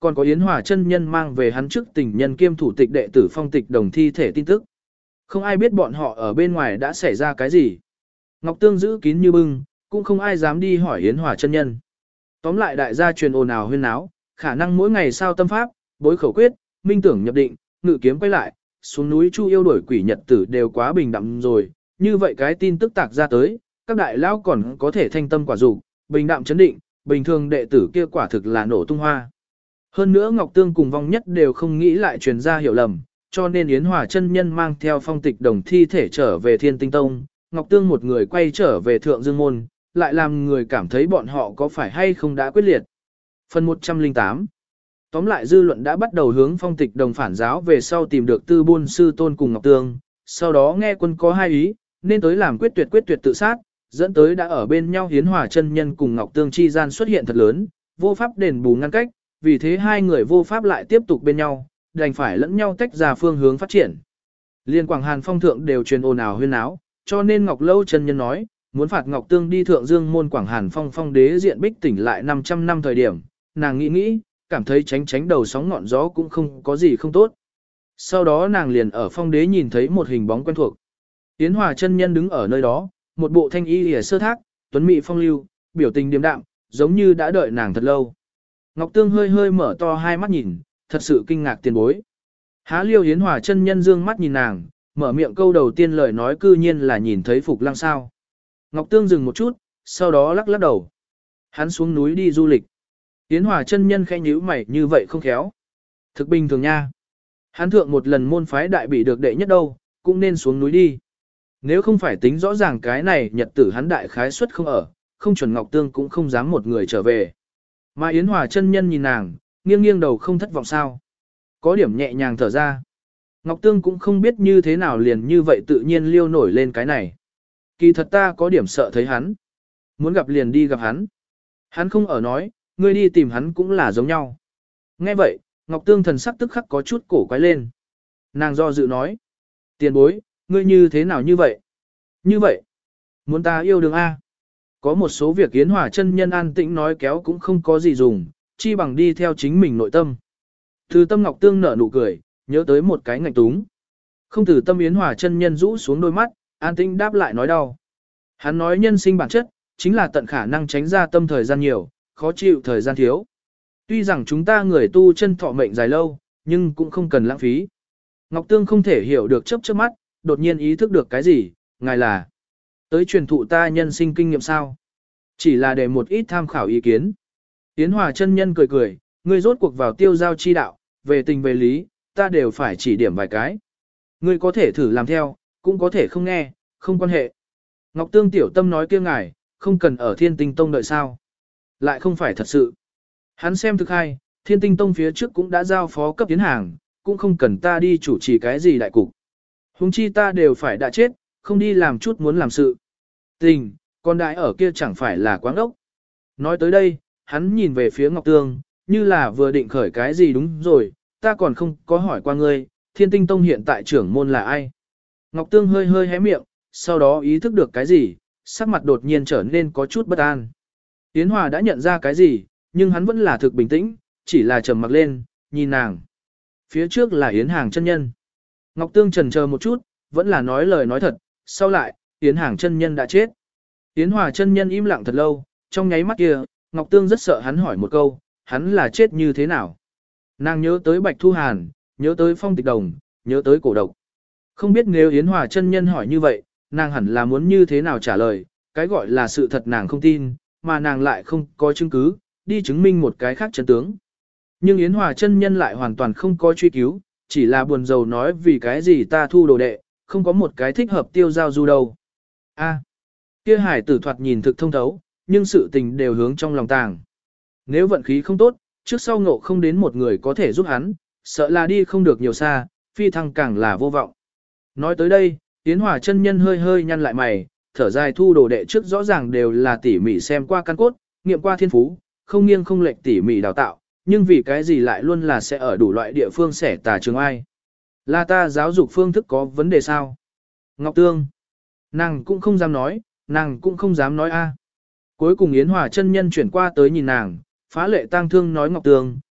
Còn có Yến Hòa chân nhân mang về hắn trước tình nhân kiêm thủ tịch đệ tử Phong Tịch Đồng thi thể tin tức. Không ai biết bọn họ ở bên ngoài đã xảy ra cái gì. Ngọc Tương giữ kín như bưng, cũng không ai dám đi hỏi Yến Hòa chân nhân. Tóm lại đại gia truyền ồn ào huyên náo, khả năng mỗi ngày sao tâm pháp, bối khẩu quyết, minh tưởng nhập định, ngự kiếm quay lại, xuống núi Chu yêu đuổi quỷ nhật tử đều quá bình đạm rồi, như vậy cái tin tức tạc ra tới, các đại lão còn có thể thanh tâm quả dục, bình đạm chấn định, bình thường đệ tử kia quả thực là nổ tung hoa. Hơn nữa Ngọc Tương cùng Vong Nhất đều không nghĩ lại truyền ra hiểu lầm, cho nên Yến Hòa chân nhân mang theo Phong Tịch Đồng thi thể trở về Thiên Tinh Tông, Ngọc Tương một người quay trở về Thượng Dương Môn, lại làm người cảm thấy bọn họ có phải hay không đã quyết liệt. Phần 108. Tóm lại dư luận đã bắt đầu hướng Phong Tịch Đồng phản giáo về sau tìm được Tư Buôn sư tôn cùng Ngọc Tương, sau đó nghe quân có hai ý, nên tới làm quyết tuyệt tự sát, dẫn tới đã ở bên nhau Yến Hòa chân nhân cùng Ngọc Tương chi gian xuất hiện thật lớn, vô pháp đền bù ngăn cách, vì thế hai người vô pháp lại tiếp tục bên nhau, đành phải lẫn nhau tách ra phương hướng phát triển. Liên Quảng Hàn Phong thượng đều truyền ồn ào huyên náo, cho nên Ngọc Lâu chân nhân nói, muốn phạt Ngọc Tương đi Thượng Dương Môn Quảng Hàn Phong phong đế diện bích tỉnh lại 500 năm thời điểm, nàng nghĩ, cảm thấy tránh đầu sóng ngọn gió cũng không có gì không tốt. Sau đó nàng liền ở phong đế nhìn thấy một hình bóng quen thuộc. Yến Hòa chân nhân đứng ở nơi đó, một bộ thanh y hề sơ thác, tuấn mỹ phong lưu, biểu tình điềm đạm, giống như đã đợi nàng thật lâu. Ngọc Tương hơi mở to hai mắt nhìn, thật sự kinh ngạc tiền bối. Há liêu Yến Hòa chân nhân dương mắt nhìn nàng, mở miệng câu đầu tiên lời nói cư nhiên là nhìn thấy Phục Lăng sao. Ngọc Tương dừng một chút, sau đó lắc đầu. Hắn xuống núi đi du lịch. Yến Hòa chân nhân khẽ nhíu mày như vậy không khéo. Thực bình thường nha. Hắn thượng một lần môn phái đại bị được đệ nhất đâu, cũng nên xuống núi đi. Nếu không phải tính rõ ràng cái này nhật tử hắn đại khái suất không ở, không chuẩn Ngọc Tương cũng không dám một người trở về. Mà Yến Hòa chân nhân nhìn nàng, nghiêng đầu không thất vọng sao. Có điểm nhẹ nhàng thở ra. Ngọc Tương cũng không biết như thế nào liền như vậy tự nhiên liêu nổi lên cái này. Kỳ thật ta có điểm sợ thấy hắn. Muốn gặp liền đi gặp hắn. Hắn không ở nói, ngươi đi tìm hắn cũng là giống nhau. Nghe vậy, Ngọc Tương thần sắc tức khắc có chút cổ quái lên. Nàng do dự nói. Tiền bối, ngươi như thế nào như vậy? Như vậy, muốn ta yêu đương A. Có một số việc Yến Hòa chân nhân an tĩnh nói kéo cũng không có gì dùng, chi bằng đi theo chính mình nội tâm. Từ tâm Ngọc Tương nở nụ cười, nhớ tới một cái ngạnh túng. Không từ tâm Yến Hòa chân nhân rũ xuống đôi mắt, an tĩnh đáp lại nói đau. Hắn nói nhân sinh bản chất, chính là tận khả năng tránh ra tâm thời gian nhiều, khó chịu thời gian thiếu. Tuy rằng chúng ta người tu chân thọ mệnh dài lâu, nhưng cũng không cần lãng phí. Ngọc Tương không thể hiểu được chớp mắt, đột nhiên ý thức được cái gì, ngài là tới truyền thụ ta nhân sinh kinh nghiệm sao? Chỉ là để một ít tham khảo ý kiến. Yến Hòa chân nhân cười, ngươi rốt cuộc vào tiêu giao chi đạo, về tình về lý, ta đều phải chỉ điểm vài cái. Ngươi có thể thử làm theo, cũng có thể không nghe, không quan hệ. Ngọc Tương tiểu tâm nói kia ngài, không cần ở Thiên Tinh Tông đợi sao. Lại không phải thật sự. Hắn xem thực hay, Thiên Tinh Tông phía trước cũng đã giao phó cấp tiến hàng, cũng không cần ta đi chủ trì cái gì đại cục. Huống chi ta đều phải đã chết, không đi làm chút muốn làm sự. Tình, con đại ở kia chẳng phải là quáng ốc. Nói tới đây, hắn nhìn về phía Ngọc Tương, như là vừa định khởi cái gì đúng rồi, ta còn không có hỏi qua ngươi, Thiên Tinh Tông hiện tại trưởng môn là ai? Ngọc Tương hơi hé miệng, sau đó ý thức được cái gì, sắc mặt đột nhiên trở nên có chút bất an. Yến Hòa đã nhận ra cái gì, nhưng hắn vẫn là thực bình tĩnh, chỉ là trầm mặc lên, nhìn nàng. Phía trước là Yến Hàng chân nhân. Ngọc Tương chần chờ một chút, vẫn là nói lời nói thật, sau lại, Yến Hàng chân nhân đã chết. Yến Hòa chân nhân im lặng thật lâu, trong nháy mắt kia, Ngọc Tương rất sợ hắn hỏi một câu, hắn là chết như thế nào? Nàng nhớ tới Bạch Thu Hàn, nhớ tới Phong Tịch Đồng, nhớ tới cổ độc. Không biết nếu Yến Hòa chân nhân hỏi như vậy, nàng hẳn là muốn như thế nào trả lời, cái gọi là sự thật nàng không tin, mà nàng lại không có chứng cứ, đi chứng minh một cái khác chân tướng. Nhưng Yến Hòa chân nhân lại hoàn toàn không có truy cứu, chỉ là buồn rầu nói vì cái gì ta thu đồ đệ, không có một cái thích hợp tiêu giao du đâu. Kia hải tử thoạt nhìn thực thông thấu, nhưng sự tình đều hướng trong lòng tàng. Nếu vận khí không tốt, trước sau ngộ không đến một người có thể giúp hắn, sợ là đi không được nhiều xa, phi thăng càng là vô vọng. Nói tới đây, Yến Hòa chân nhân hơi nhăn lại mày, thở dài thu đồ đệ trước rõ ràng đều là tỉ mỉ xem qua căn cốt, nghiệm qua thiên phú, không nghiêng không lệch tỉ mỉ đào tạo, nhưng vì cái gì lại luôn là sẽ ở đủ loại địa phương xẻ tà trường ai. Là ta giáo dục phương thức có vấn đề sao? Ngọc Tương. Nàng cũng không dám nói, nàng cũng không dám nói a. Cuối cùng Yến Hòa chân nhân chuyển qua tới nhìn nàng, phá lệ tang thương nói Ngọc Tương,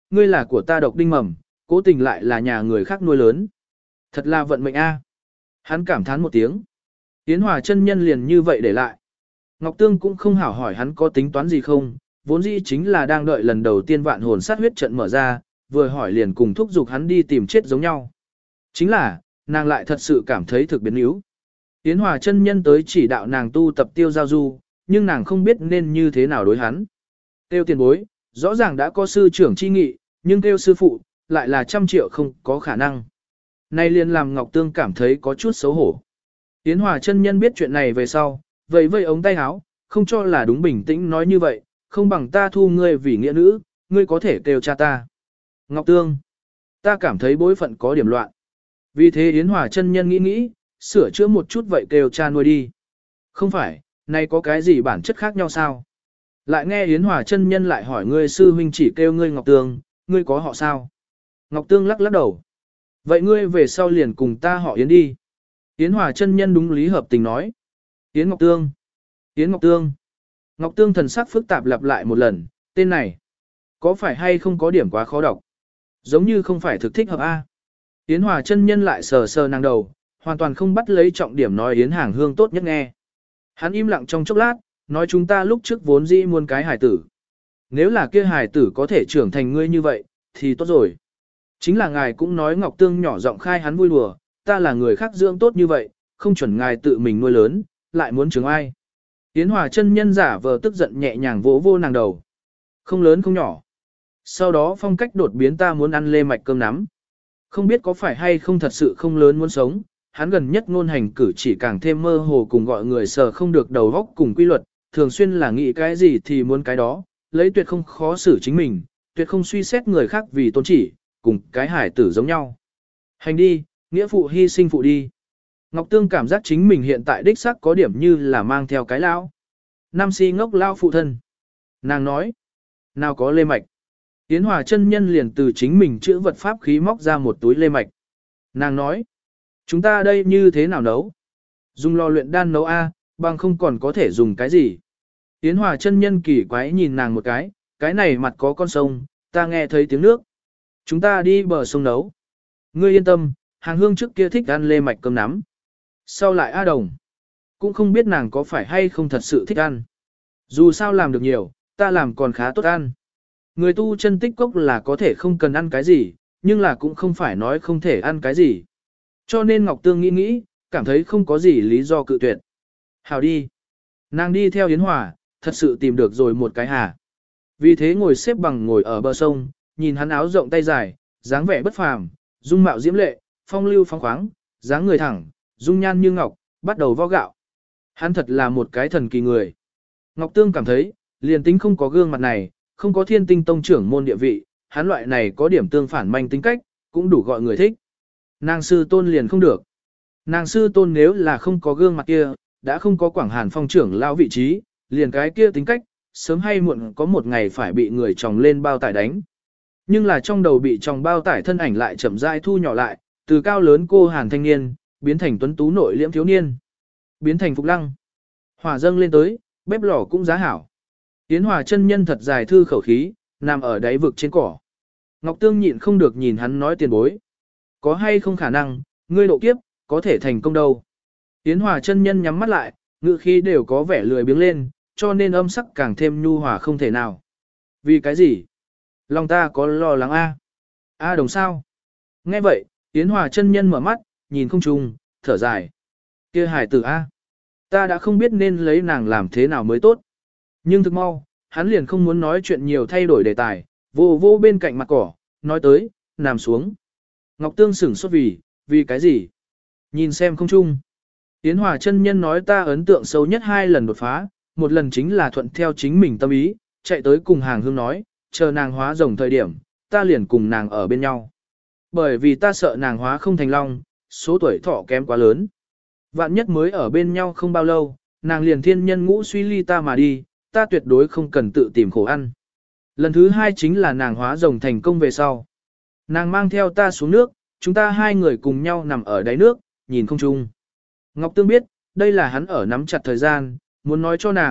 ngươi là của ta độc đinh mầm, cố tình lại là nhà người khác nuôi lớn. Thật là vận mệnh a. Hắn cảm thán một tiếng. Yến Hòa chân nhân liền như vậy để lại. Ngọc Tương cũng không hảo hỏi hắn có tính toán gì không, vốn dĩ chính là đang đợi lần đầu tiên vạn hồn sát huyết trận mở ra, vừa hỏi liền cùng thúc giục hắn đi tìm chết giống nhau. Chính là, nàng lại thật sự cảm thấy thực biến yếu. Yến Hòa chân nhân tới chỉ đạo nàng tu tập tiêu giao du, nhưng nàng không biết nên như thế nào đối hắn. Tiêu tiền bối, rõ ràng đã có sư trưởng chi nghị, nhưng tiêu sư phụ, lại là 100 triệu không có khả năng. Nay liền làm Ngọc Tương cảm thấy có chút xấu hổ. Yến Hòa chân nhân biết chuyện này về sau, vậy vây ống tay áo, không cho là đúng bình tĩnh nói như vậy, không bằng ta thu ngươi vì nghĩa nữ, ngươi có thể kêu cha ta. Ngọc Tương, ta cảm thấy bối phận có điểm loạn. Vì thế Yến Hòa chân nhân nghĩ, sửa chữa một chút vậy kêu cha nuôi đi. Không phải, này có cái gì bản chất khác nhau sao? Lại nghe Yến Hòa chân nhân lại hỏi ngươi sư huynh chỉ kêu ngươi Ngọc Tương, ngươi có họ sao? Ngọc Tương lắc đầu. Vậy ngươi về sau liền cùng ta họ Yến đi. Yến Hòa chân nhân đúng lý hợp tình nói. Yến Ngọc Tương. Yến Ngọc Tương. Ngọc Tương thần sắc phức tạp lặp lại một lần, tên này. Có phải hay không có điểm quá khó đọc? Giống như không phải thực thích hợp A. Yến Hòa chân nhân lại sờ sờ nàng đầu, hoàn toàn không bắt lấy trọng điểm nói Yến Hàng Hương tốt nhất nghe. Hắn im lặng trong chốc lát, nói chúng ta lúc trước vốn dĩ muôn cái hài tử. Nếu là kia hài tử có thể trưởng thành ngươi như vậy, thì tốt rồi. Chính là ngài cũng nói Ngọc Tương nhỏ giọng khai hắn vui đùa, ta là người khác dưỡng tốt như vậy, không chuẩn ngài tự mình nuôi lớn, lại muốn trưởng ai. Yến Hòa chân nhân giả vờ tức giận nhẹ nhàng vỗ vô nàng đầu. Không lớn không nhỏ. Sau đó phong cách đột biến ta muốn ăn lê mạch cơm nắm. Không biết có phải hay không thật sự không lớn muốn sống, hắn gần nhất ngôn hành cử chỉ càng thêm mơ hồ cùng gọi người sờ không được đầu óc cùng quy luật, thường xuyên là nghĩ cái gì thì muốn cái đó, lấy tuyệt không khó xử chính mình, tuyệt không suy xét người khác vì tôn chỉ, cùng cái hải tử giống nhau. Hành đi, nghĩa phụ hy sinh phụ đi. Ngọc Tương cảm giác chính mình hiện tại đích xác có điểm như là mang theo cái lão. Nam si ngốc lao phụ thân. Nàng nói, nào có lê mạch. Yến Hòa chân nhân liền từ chính mình chữ vật pháp khí móc ra một túi lê mạch. Nàng nói, chúng ta đây như thế nào nấu? Dùng lò luyện đan nấu A, bằng không còn có thể dùng cái gì? Yến Hòa chân nhân kỳ quái nhìn nàng một cái này mặt có con sông, ta nghe thấy tiếng nước. Chúng ta đi bờ sông nấu. Ngươi yên tâm, Hàng Hương trước kia thích ăn lê mạch cơm nắm. Sau lại A Đồng. Cũng không biết nàng có phải hay không thật sự thích ăn. Dù sao làm được nhiều, ta làm còn khá tốt ăn. Người tu chân tích cốc là có thể không cần ăn cái gì, nhưng là cũng không phải nói không thể ăn cái gì. Cho nên Ngọc Tương nghĩ, cảm thấy không có gì lý do cự tuyệt. Hào đi. Nàng đi theo Yến Hòa, thật sự tìm được rồi một cái hà. Vì thế ngồi xếp bằng ngồi ở bờ sông, nhìn hắn áo rộng tay dài, dáng vẻ bất phàm, dung mạo diễm lệ, phong lưu phóng khoáng, dáng người thẳng, dung nhan như ngọc, bắt đầu vo gạo. Hắn thật là một cái thần kỳ người. Ngọc Tương cảm thấy, liền tính không có gương mặt này, không có Thiên Tinh tông trưởng môn địa vị, hắn loại này có điểm tương phản manh tính cách, cũng đủ gọi người thích. Nàng sư tôn liền không được. Nàng sư tôn nếu là không có gương mặt kia, đã không có Quảng Hàn phong trưởng lao vị trí, liền cái kia tính cách, sớm hay muộn có một ngày phải bị người chồng lên bao tải đánh. Nhưng là trong đầu bị chồng bao tải thân ảnh lại chậm rãi thu nhỏ lại, từ cao lớn cô Hàn thanh niên, biến thành tuấn tú nội liễm thiếu niên, biến thành Phục Lăng. Hỏa dâng lên tới, bếp lò cũng giá hảo. Yến Hòa chân nhân thật dài thư khẩu khí, nằm ở đáy vực trên cỏ. Ngọc Tương nhịn không được nhìn hắn nói tiền bối. Có hay không khả năng, ngươi độ kiếp, có thể thành công đâu. Yến Hòa chân nhân nhắm mắt lại, ngữ khí đều có vẻ lười biếng lên, cho nên âm sắc càng thêm nhu hòa không thể nào. Vì cái gì? Lòng ta có lo lắng a. A Đồng sao? Nghe vậy, Yến Hòa chân nhân mở mắt, nhìn không trùng, thở dài. Kia hài tử a, ta đã không biết nên lấy nàng làm thế nào mới tốt. Nhưng thực mau, hắn liền không muốn nói chuyện nhiều thay đổi đề tài, vô vô bên cạnh mặt cỏ, nói tới, nằm xuống. Ngọc Tương sửng sốt vì cái gì? Nhìn xem không chung. Yến Hòa chân nhân nói ta ấn tượng sâu nhất 2 lần đột phá, một lần chính là thuận theo chính mình tâm ý, chạy tới cùng Hàng Hương nói, chờ nàng hóa rồng thời điểm, ta liền cùng nàng ở bên nhau. Bởi vì ta sợ nàng hóa không thành long, số tuổi thọ kém quá lớn. Vạn nhất mới ở bên nhau không bao lâu, nàng liền thiên nhân ngũ suy ly ta mà đi, ta tuyệt đối không cần tự tìm khổ ăn. Lần thứ 2 chính là nàng hóa rồng thành công về sau. Nàng mang theo ta xuống nước, chúng ta 2 người cùng nhau nằm ở đáy nước, nhìn không chung. Ngọc Tương biết, đây là hắn ở nắm chặt thời gian, muốn nói cho nàng,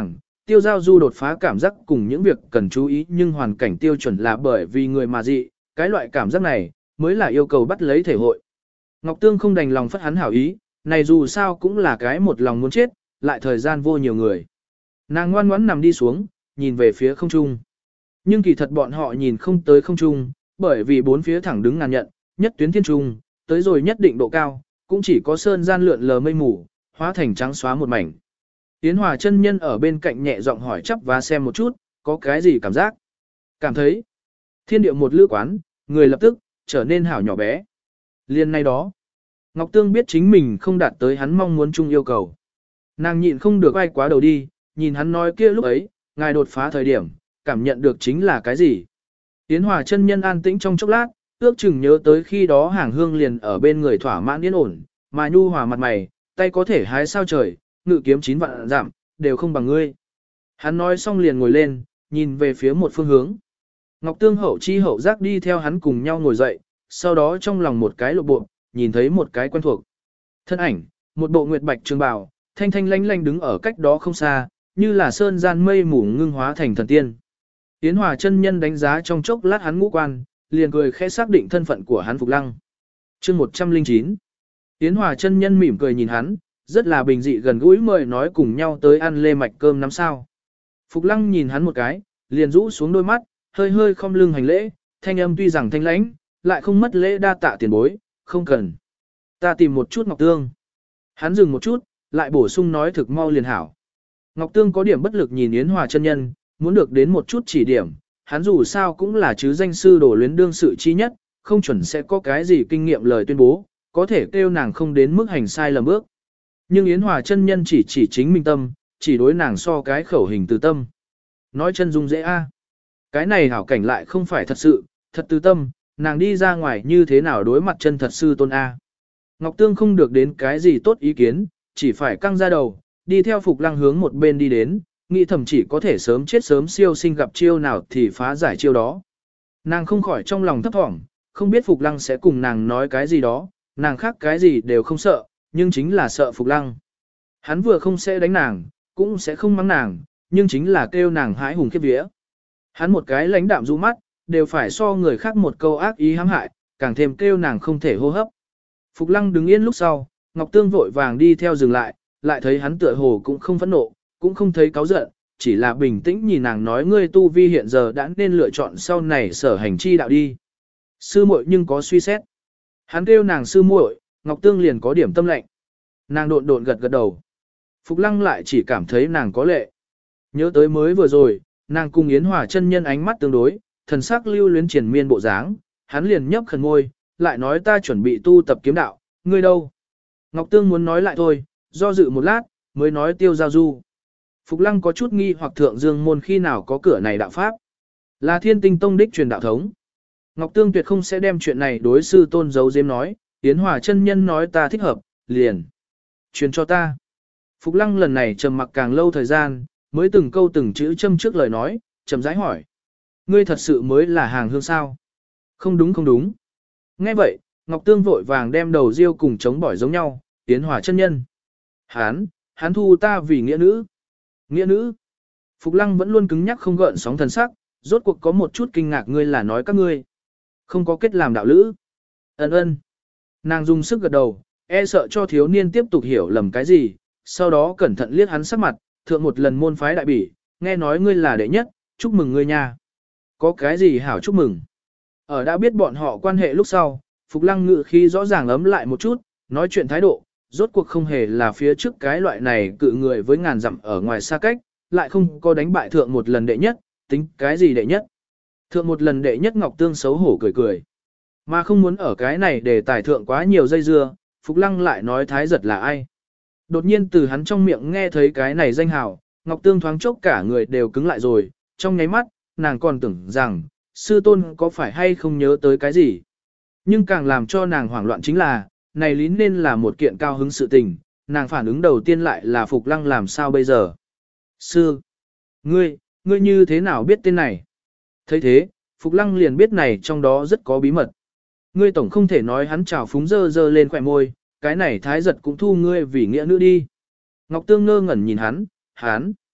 Tiêu Giao Du đột phá cảm giác cùng những việc cần chú ý nhưng hoàn cảnh tiêu chuẩn là bởi vì người mà dị, cái loại cảm giác này mới là yêu cầu bắt lấy thể hội. Ngọc Tương không đành lòng phất hắn hảo ý, này dù sao cũng là cái một lòng muốn chết, lại thời gian vô nhiều người. Nàng ngoan ngoãn nằm đi xuống, nhìn về phía không trung. Nhưng kỳ thật bọn họ nhìn không tới không trung, bởi vì bốn phía thẳng đứng ngàn nhận, nhất tuyến thiên trung, tới rồi nhất định độ cao, cũng chỉ có sơn gian lượn lờ mây mù, hóa thành trắng xóa một mảnh. Yến Hòa chân nhân ở bên cạnh nhẹ giọng hỏi chắp và xem một chút, có cái gì cảm giác? Cảm thấy thiên địa một lữ quán, người lập tức trở nên hảo nhỏ bé. Liên nay đó, Ngọc Tương biết chính mình không đạt tới hắn mong muốn chung yêu cầu. Nàng nhịn không được ai quá đầu đi, nhìn hắn nói kia lúc ấy, ngài đột phá thời điểm, cảm nhận được chính là cái gì. Yến Hòa chân nhân an tĩnh trong chốc lát, ước chừng nhớ tới khi đó hàng hương liền ở bên người thỏa mãn yên ổn, mà nhu hòa mặt mày, tay có thể hái sao trời, ngự kiếm 9 vạn giảm, đều không bằng ngươi. Hắn nói xong liền ngồi lên, nhìn về phía một phương hướng. Ngọc Tương hậu chi hậu giác đi theo hắn cùng nhau ngồi dậy, sau đó trong lòng một cái lộ bộ, nhìn thấy một cái quen thuộc. Thân ảnh, một bộ nguyệt bạch trường bào, thanh thanh lanh lanh đứng ở cách đó không xa, như là sơn gian mây mù ngưng hóa thành thần tiên. Yến Hòa chân nhân đánh giá trong chốc lát hắn ngũ quan, liền cười khẽ xác định thân phận của hắn Phục Lăng. Chương 109. Yến Hòa chân nhân mỉm cười nhìn hắn, rất là bình dị gần gũi mời nói cùng nhau tới ăn lê mạch cơm năm sao. Phục Lăng nhìn hắn một cái, liền rũ xuống đôi mắt, hơi hơi không lưng hành lễ, thanh âm tuy rằng thanh lãnh, lại không mất lễ đa tạ tiền bối, không cần. Ta tìm một chút Ngọc Tương. Hắn dừng một chút, lại bổ sung nói thực mau liền hảo. Ngọc Tương có điểm bất lực nhìn Yến Hòa chân nhân, muốn được đến một chút chỉ điểm, hắn dù sao cũng là chứ danh sư đổ luyến đương sự chi nhất, không chuẩn sẽ có cái gì kinh nghiệm lời tuyên bố, có thể kêu nàng không đến mức hành sai lầm bước. Nhưng Yến Hòa chân nhân chỉ chính mình tâm, chỉ đối nàng so cái khẩu hình từ tâm. Nói chân dung dễ a. Cái này hảo cảnh lại không phải thật sự, thật từ tâm, nàng đi ra ngoài như thế nào đối mặt chân thật sư tôn a. Ngọc Tương không được đến cái gì tốt ý kiến, chỉ phải căng ra đầu, đi theo Phục Lăng hướng một bên đi đến, nghĩ thầm chỉ có thể sớm chết sớm siêu sinh gặp chiêu nào thì phá giải chiêu đó. Nàng không khỏi trong lòng thấp thỏm, không biết Phục Lăng sẽ cùng nàng nói cái gì đó, nàng khác cái gì đều không sợ, nhưng chính là sợ Phục Lăng. Hắn vừa không sẽ đánh nàng, cũng sẽ không mắng nàng, nhưng chính là kêu nàng hãi hùng khiếp vía. Hắn một cái lãnh đạm du mắt, đều phải so người khác một câu ác ý hãm hại, càng thêm kêu nàng không thể hô hấp. Phục Lăng đứng yên lúc sau, Ngọc Tương vội vàng đi theo dừng lại, lại thấy hắn tựa hồ cũng không phẫn nộ, cũng không thấy cáu giận, chỉ là bình tĩnh nhìn nàng nói ngươi tu vi hiện giờ đã nên lựa chọn sau này sở hành chi đạo đi. Sư muội nhưng có suy xét. Hắn kêu nàng sư muội, Ngọc Tương liền có điểm tâm lệnh. Nàng độn độn gật gật đầu. Phục Lăng lại chỉ cảm thấy nàng có lệ. Nhớ tới mới vừa rồi, nàng cùng Yến Hòa chân nhân ánh mắt tương đối, thần sắc lưu luyến triền miên bộ dáng, hắn liền nhấp khẩn môi, lại nói ta chuẩn bị tu tập kiếm đạo, ngươi đâu? Ngọc Tương muốn nói lại thôi, do dự một lát, mới nói Tiêu Giao Du. Phục Lăng có chút nghi hoặc Thượng Dương môn khi nào có cửa này đạo pháp. Là Thiên Tinh Tông đích truyền đạo thống. Ngọc Tương tuyệt không sẽ đem chuyện này đối sư tôn giấu giếm nói, Yến Hòa chân nhân nói ta thích hợp, liền truyền cho ta. Phục Lăng lần này trầm mặc càng lâu thời gian, mới từng câu từng chữ châm trước lời nói, chậm rãi hỏi. Ngươi thật sự mới là hàng hương sao? Không đúng không đúng. Nghe vậy, Ngọc Tương vội vàng đem đầu riêu cùng chống bỏi giống nhau, Yến Hòa chân nhân. Hán thu ta vì nghĩa nữ. Nghĩa nữ. Phục Lăng vẫn luôn cứng nhắc không gợn sóng thần sắc, rốt cuộc có một chút kinh ngạc ngươi là nói các ngươi. Không có kết làm đạo lữ. Ân. Nàng dùng sức gật đầu, e sợ cho thiếu niên tiếp tục hiểu lầm cái gì, sau đó cẩn thận liếc hắn sắc mặt, thượng một lần môn phái đại bỉ, nghe nói ngươi là đệ nhất, chúc mừng ngươi nha. Có cái gì hảo chúc mừng. Ở đã biết bọn họ quan hệ lúc sau, Phục Lăng ngự khí rõ ràng ấm lại một chút, nói chuyện thái độ, rốt cuộc không hề là phía trước cái loại này cự người với ngàn dặm ở ngoài xa cách, lại không có đánh bại thượng một lần đệ nhất, tính cái gì đệ nhất. Thượng một lần đệ nhất Ngọc Tương xấu hổ cười cười. Mà không muốn ở cái này để tài thượng quá nhiều dây dưa, Phục Lăng lại nói thái giật là ai. Đột nhiên từ hắn trong miệng nghe thấy cái này danh hào, Ngọc Tương thoáng chốc cả người đều cứng lại rồi, trong nháy mắt, nàng còn tưởng rằng, sư tôn có phải hay không nhớ tới cái gì. Nhưng càng làm cho nàng hoảng loạn chính là, này lý nên là một kiện cao hứng sự tình, nàng phản ứng đầu tiên lại là Phục Lăng làm sao bây giờ. Sư, ngươi như thế nào biết tên này? Thấy thế, Phục Lăng liền biết này trong đó rất có bí mật. Ngươi tổng không thể nói hắn trào phúng dơ lên khỏe môi, cái này thái giật cũng thu ngươi vì nghĩa nữ đi. Ngọc Tương ngơ ngẩn nhìn hắn.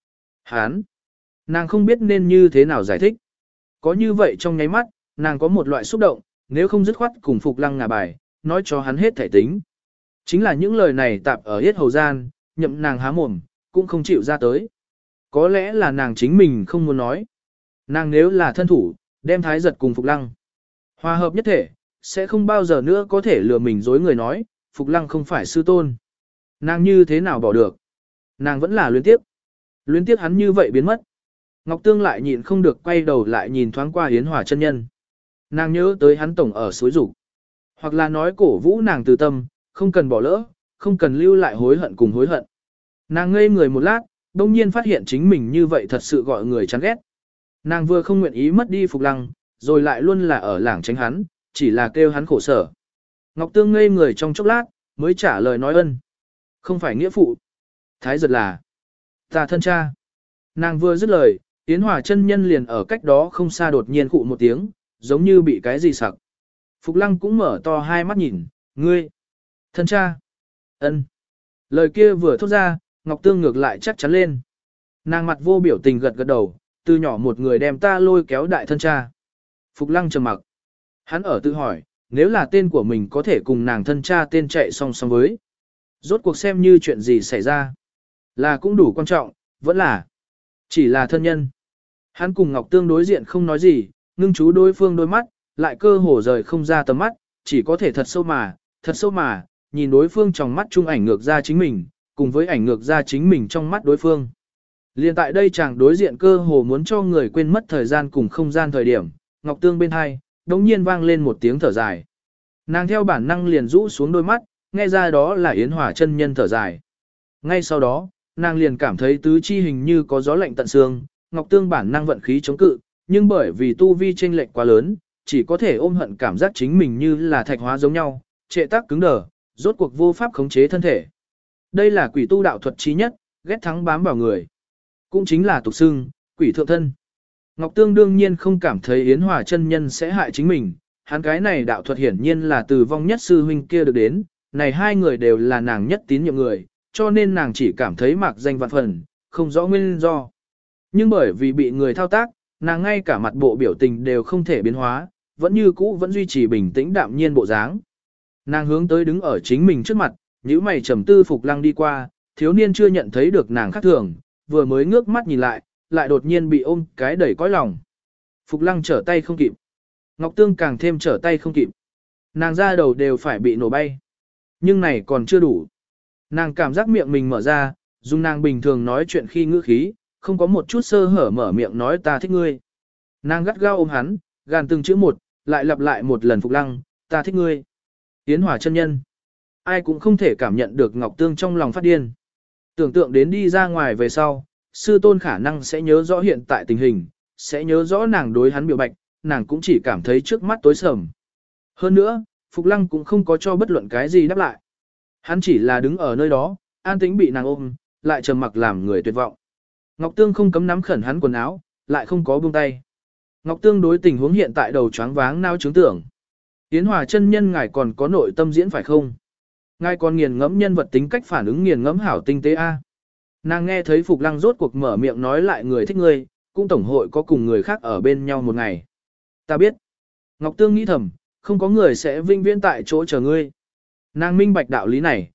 Hán. Nàng không biết nên như thế nào giải thích. Có như vậy trong nháy mắt, nàng có một loại xúc động, nếu không dứt khoát cùng Phục Lăng ngả bài, nói cho hắn hết thể tính. Chính là những lời này tạp ở hết hầu gian, nhậm nàng há mồm, cũng không chịu ra tới. Có lẽ là nàng chính mình không muốn nói. Nàng nếu là thân thủ, đem Thái Giật cùng Phục Lăng hòa hợp nhất thể, sẽ không bao giờ nữa có thể lừa mình dối người nói, Phục Lăng không phải sư tôn. Nàng như thế nào bỏ được? Nàng vẫn là luyến tiếc. Luyến tiếc hắn như vậy biến mất. Ngọc Tương lại nhịn không được quay đầu lại nhìn thoáng qua Yến Hòa chân nhân. Nàng nhớ tới hắn tổng ở suối rủ. Hoặc là nói cổ vũ nàng từ tâm, không cần bỏ lỡ, không cần lưu lại hối hận cùng hối hận. Nàng ngây người một lát, đông nhiên phát hiện chính mình như vậy thật sự gọi người chán ghét. Nàng vừa không nguyện ý mất đi Phục Lăng, rồi lại luôn là ở lảng tránh hắn, chỉ là kêu hắn khổ sở. Ngọc Tương ngây người trong chốc lát, mới trả lời nói ân. Không phải nghĩa phụ. Thái Giật là ta thân cha. Nàng vừa dứt lời, Yến Hòa chân nhân liền ở cách đó không xa đột nhiên khụ một tiếng, giống như bị cái gì sặc. Phục Lăng cũng mở to hai mắt nhìn, ngươi, thân cha, ân. Lời kia vừa thốt ra, Ngọc Tương ngược lại chắc chắn lên. Nàng mặt vô biểu tình gật gật đầu, từ nhỏ một người đem ta lôi kéo đại thân cha. Phục Lăng trầm mặc. Hắn ở tự hỏi, nếu là tên của mình có thể cùng nàng thân cha tên chạy song song với. Rốt cuộc xem như chuyện gì xảy ra. Là cũng đủ quan trọng, vẫn là chỉ là thân nhân. Hắn cùng Ngọc Tương đối diện không nói gì, ngưng chú đối phương đôi mắt, lại cơ hồ rời không ra tầm mắt, chỉ có thể thật sâu mà, nhìn đối phương trong mắt chung ảnh ngược ra chính mình, cùng với ảnh ngược ra chính mình trong mắt đối phương. Liên tại đây chàng đối diện cơ hồ muốn cho người quên mất thời gian cùng không gian thời điểm, Ngọc Tương bên hai, đống nhiên vang lên một tiếng thở dài. Nàng theo bản năng liền rũ xuống đôi mắt, nghe ra đó là Yến Hòa chân nhân thở dài. Ngay sau đó, nàng liền cảm thấy tứ chi hình như có gió lạnh tận xương, Ngọc Tương bản năng vận khí chống cự, nhưng bởi vì tu vi chênh lệch quá lớn, chỉ có thể ôm hận cảm giác chính mình như là thạch hóa giống nhau, trệ tác cứng đờ, rốt cuộc vô pháp khống chế thân thể. Đây là quỷ tu đạo thuật chí nhất, ghét thắng bám vào người. Cũng chính là tục xưng, quỷ thượng thân. Ngọc Tương đương nhiên không cảm thấy Yến Hòa chân nhân sẽ hại chính mình, hắn cái này đạo thuật hiển nhiên là từ vong nhất sư huynh kia được đến, này hai người đều là nàng nhất tín nhiệm người, cho nên nàng chỉ cảm thấy mạc danh vạn phần, không rõ nguyên do. Nhưng bởi vì bị người thao tác, nàng ngay cả mặt bộ biểu tình đều không thể biến hóa, vẫn như cũ vẫn duy trì bình tĩnh đạm nhiên bộ dáng. Nàng hướng tới đứng ở chính mình trước mặt, nhíu mày trầm tư Phục Lăng đi qua, thiếu niên chưa nhận thấy được nàng khác thường, vừa mới ngước mắt nhìn lại, lại đột nhiên bị ôm cái đẩy cõi lòng. Phục Lăng trở tay không kịp. Ngọc Tương càng thêm trở tay không kịp. Nàng ra đầu đều phải bị nổ bay. Nhưng này còn chưa đủ. Nàng cảm giác miệng mình mở ra, dùng nàng bình thường nói chuyện khi ngữ khí, không có một chút sơ hở mở miệng nói ta thích ngươi. Nàng gắt gao ôm hắn, gàn từng chữ một, lại lặp lại một lần Phục Lăng, ta thích ngươi. Yến Hòa chân nhân. Ai cũng không thể cảm nhận được Ngọc Tương trong lòng phát điên. Tưởng tượng đến đi ra ngoài về sau, sư tôn khả năng sẽ nhớ rõ hiện tại tình hình, sẽ nhớ rõ nàng đối hắn biểu bạch, nàng cũng chỉ cảm thấy trước mắt tối sầm. Hơn nữa, Phục Lăng cũng không có cho bất luận cái gì đáp lại. Hắn chỉ là đứng ở nơi đó, an tĩnh bị nàng ôm, lại trầm mặc làm người tuyệt vọng. Ngọc Tương không cấm nắm khẩn hắn quần áo, lại không có buông tay. Ngọc Tương đối tình huống hiện tại đầu choáng váng nao chứng tưởng. Yến Hòa chân nhân ngài còn có nội tâm diễn phải không? Ngài còn nghiền ngẫm nhân vật tính cách phản ứng nghiền ngẫm hảo tinh tế a. Nàng nghe thấy Phục Lăng rốt cuộc mở miệng nói lại người thích ngươi, cũng tổng hội có cùng người khác ở bên nhau một ngày. Ta biết. Ngọc Tương nghĩ thầm, không có người sẽ vinh viễn tại chỗ chờ ngươi. Nàng minh bạch đạo lý này,